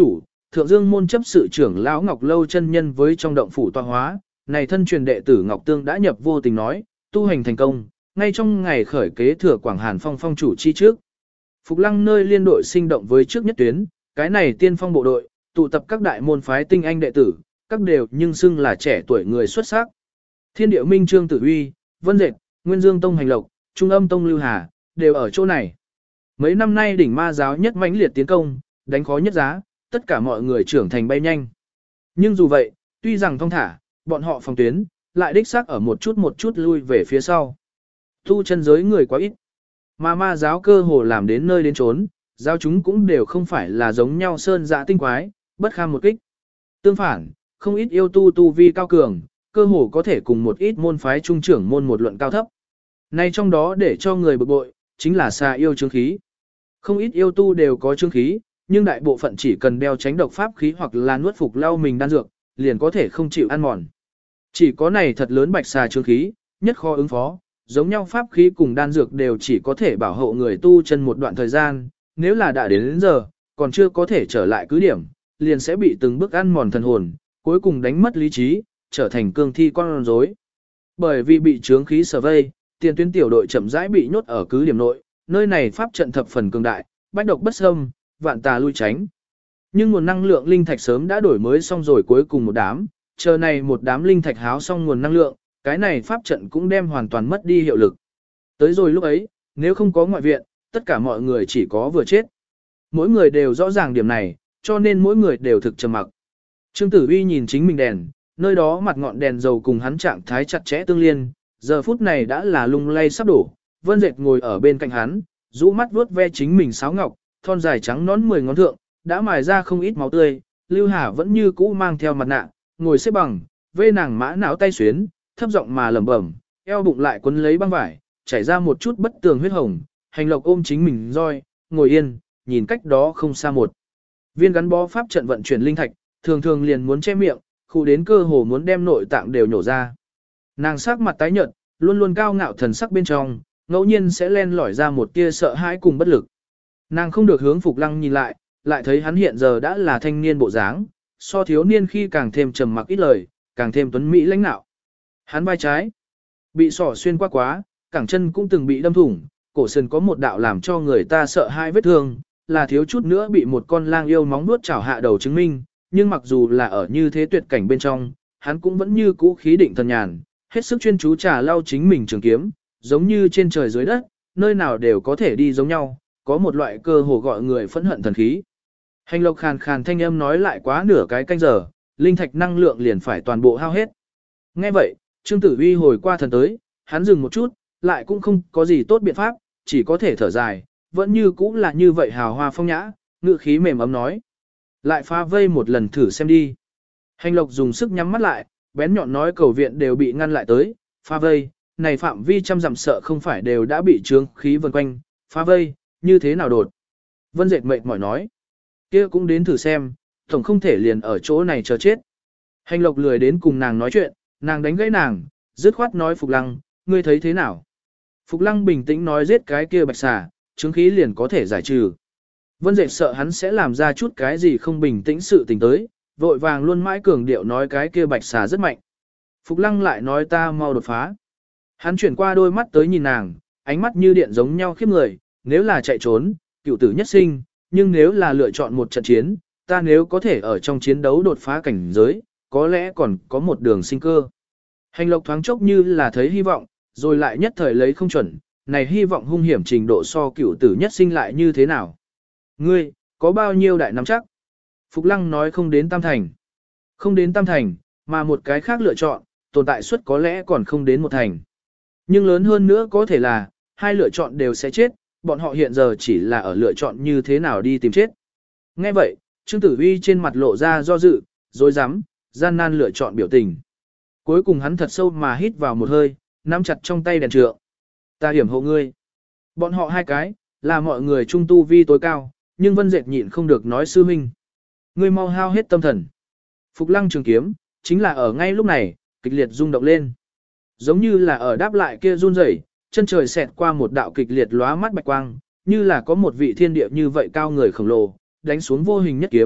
Thượng Dương môn chấp sự trưởng lão Ngọc Lâu chân nhân với trong động phủ tọa hóa, này thân truyền đệ tử Ngọc Tương đã nhập vô tình nói, tu hành thành công, ngay trong ngày khởi kế thừa Quảng Hàn Phong phong chủ chi trước. Phục Lăng nơi liên đội sinh động với trước nhất tuyến, cái này tiên phong bộ đội, tụ tập các đại môn phái tinh anh đệ tử, các đều nhưng xưng là trẻ tuổi người xuất sắc. Thiên Điệu Minh Trương Tử Uy, Vân Dệt, Nguyên Dương Tông Hành Lộc, Trung Âm Tông Lưu Hà, đều ở chỗ này. Mấy năm nay đỉnh ma giáo nhất mãnh liệt tiến công, đánh khó nhất giá, tất cả mọi người trưởng thành bay nhanh. Nhưng dù vậy, tuy rằng thong thả, bọn họ phòng tuyến, lại đích xác ở một chút lui về phía sau. Tu chân giới người quá ít, mà ma giáo cơ hồ làm đến nơi đến chốn, giáo chúng cũng đều không phải là giống nhau sơn dạ tinh quái, bất kham một kích. Tương phản, không ít yêu tu vi cao cường, cơ hồ có thể cùng một ít môn phái trung trưởng môn một luận cao thấp. Nay trong đó để cho người bực bội, chính là xa yêu chứng khí. Không ít yêu tu đều có chứng khí, nhưng đại bộ phận chỉ cần đeo tránh độc pháp khí hoặc là nuốt phục lau mình đan dược, liền có thể không chịu ăn mòn. Chỉ có này thật lớn bạch xà chứng khí, nhất khó ứng phó, giống nhau pháp khí cùng đan dược đều chỉ có thể bảo hộ người tu chân một đoạn thời gian, nếu là đã đến giờ, còn chưa có thể trở lại cứ điểm, liền sẽ bị từng bước ăn mòn thần hồn, cuối cùng đánh mất lý trí, trở thành cương thi con rối. Bởi vì bị chướng khí sở vây, tiền tuyến tiểu đội chậm rãi bị nhốt ở cứ điểm nội, nơi này pháp trận thập phần cường đại, bách độc bất xâm, vạn tà lui tránh. Nhưng nguồn năng lượng linh thạch sớm đã đổi mới xong rồi cuối cùng một đám, chờ này một đám linh thạch háo xong nguồn năng lượng, cái này pháp trận cũng đem hoàn toàn mất đi hiệu lực. Tới rồi lúc ấy, nếu không có ngoại viện, tất cả mọi người chỉ có vừa chết. Mỗi người đều rõ ràng điểm này, cho nên mỗi người đều thực trầm mặc. Trương Tử Uy nhìn chính mình đèn, nơi đó mặt ngọn đèn dầu cùng hắn trạng thái chặt chẽ tương liên, giờ phút này đã là lung lay sắp đổ. Vân Dệt ngồi ở bên cạnh hắn, rũ mắt vuốt ve chính mình sáo ngọc, thon dài trắng nón 10 ngón thượng, đã mài ra không ít máu tươi. Lưu Hà vẫn như cũ mang theo mặt nạ, ngồi xếp bằng, vê nàng mã não tay xuyến, thấp giọng mà lẩm bẩm, eo bụng lại quấn lấy băng vải, chảy ra một chút bất tường huyết hồng. Hành Lộc ôm chính mình roi, ngồi yên, nhìn cách đó không xa một viên gắn bó pháp trận vận chuyển linh thạch, thường thường liền muốn che miệng, khu đến cơ hồ muốn đem nội tạng đều nhổ ra. Nàng sắc mặt tái nhợt, luôn luôn cao ngạo thần sắc bên trong, ngẫu nhiên sẽ len lỏi ra một tia sợ hãi cùng bất lực. Nàng không được hướng Phục Lăng nhìn lại, lại thấy hắn hiện giờ đã là thanh niên bộ dáng, so thiếu niên khi càng thêm trầm mặc ít lời, càng thêm tuấn mỹ lãnh nạo. Hắn vai trái bị sỏ xuyên qua quá, cẳng chân cũng từng bị đâm thủng, cổ sườn có một đạo làm cho người ta sợ hai vết thương, là thiếu chút nữa bị một con lang yêu móng vuốt chảo hạ đầu chứng minh, nhưng mặc dù là ở như thế tuyệt cảnh bên trong, hắn cũng vẫn như cũ khí định thần nhàn, hết sức chuyên chú trà lau chính mình trường kiếm, giống như trên trời dưới đất, nơi nào đều có thể đi giống nhau, có một loại cơ hồ gọi người phẫn hận thần khí. Hành Lộc khàn khàn thanh âm nói lại quá nửa cái canh giờ, linh thạch năng lượng liền phải toàn bộ hao hết. Nghe vậy, Trương Tử Uy hồi qua thần tới, hắn dừng một chút, lại cũng không có gì tốt biện pháp, chỉ có thể thở dài, vẫn như cũ là như vậy hào hoa phong nhã, ngữ khí mềm ấm nói. Lại phá vây một lần thử xem đi. Hành Lộc dùng sức nhắm mắt lại, bén nhọn nói cầu viện đều bị ngăn lại tới, phá vây, này phạm vi trăm dặm sợ không phải đều đã bị trướng khí vần quanh, phá vây, như thế nào đột. Vân Dệt mệt mỏi nói, kia cũng đến thử xem, tổng không thể liền ở chỗ này chờ chết. Hành Lộc lười đến cùng nàng nói chuyện, nàng đánh gãy nàng, dứt khoát nói Phục Lăng, ngươi thấy thế nào? Phục Lăng bình tĩnh nói giết cái kia bạch xà, trướng khí liền có thể giải trừ. Vân Dệt sợ hắn sẽ làm ra chút cái gì không bình tĩnh sự tình tới, vội vàng luôn mãi cường điệu nói cái kia bạch xà rất mạnh. Phục Lăng lại nói ta mau đột phá. Hắn chuyển qua đôi mắt tới nhìn nàng, ánh mắt như điện giống nhau khiếp người, nếu là chạy trốn, cựu tử nhất sinh, nhưng nếu là lựa chọn một trận chiến, ta nếu có thể ở trong chiến đấu đột phá cảnh giới, có lẽ còn có một đường sinh cơ. Hành Lộc thoáng chốc như là thấy hy vọng, rồi lại nhất thời lấy không chuẩn, này hy vọng hung hiểm trình độ so cựu tử nhất sinh lại như thế nào. Ngươi, có bao nhiêu đại nắm chắc? Phục Lăng nói không đến tam thành. Không đến tam thành, mà một cái khác lựa chọn, tồn tại suất có lẽ còn không đến một thành. Nhưng lớn hơn nữa có thể là, hai lựa chọn đều sẽ chết, bọn họ hiện giờ chỉ là ở lựa chọn như thế nào đi tìm chết. Nghe vậy, Trương Tử Uy trên mặt lộ ra do dự, dối rắm gian nan lựa chọn biểu tình. Cuối cùng hắn thật sâu mà hít vào một hơi, nắm chặt trong tay đèn trượng. Ta hiểm hộ ngươi. Bọn họ hai cái, là mọi người trung tu vi tối cao, nhưng Vân Dệt nhịn không được nói sư huynh. Ngươi mau hao hết tâm thần. Phục Lăng trường kiếm, chính là ở ngay lúc này, kịch liệt rung động lên. Giống như là ở đáp lại kia run rẩy, chân trời xẹt qua một đạo kịch liệt lóa mắt bạch quang, như là có một vị thiên địa như vậy cao người khổng lồ, đánh xuống vô hình nhất kiếm,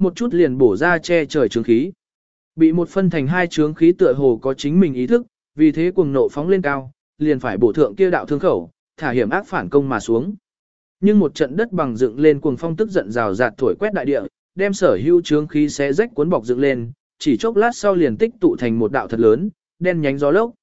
một chút liền bổ ra che trời trướng khí. Bị một phân thành hai trướng khí tựa hồ có chính mình ý thức, vì thế cuồng nộ phóng lên cao, liền phải bổ thượng kia đạo thương khẩu, thả hiểm ác phản công mà xuống. Nhưng một trận đất bằng dựng lên cuồng phong tức giận rào rạt thổi quét đại địa, đem sở hữu trướng khí xé rách cuốn bọc dựng lên, chỉ chốc lát sau liền tích tụ thành một đạo thật lớn, đen nhánh gió lốc,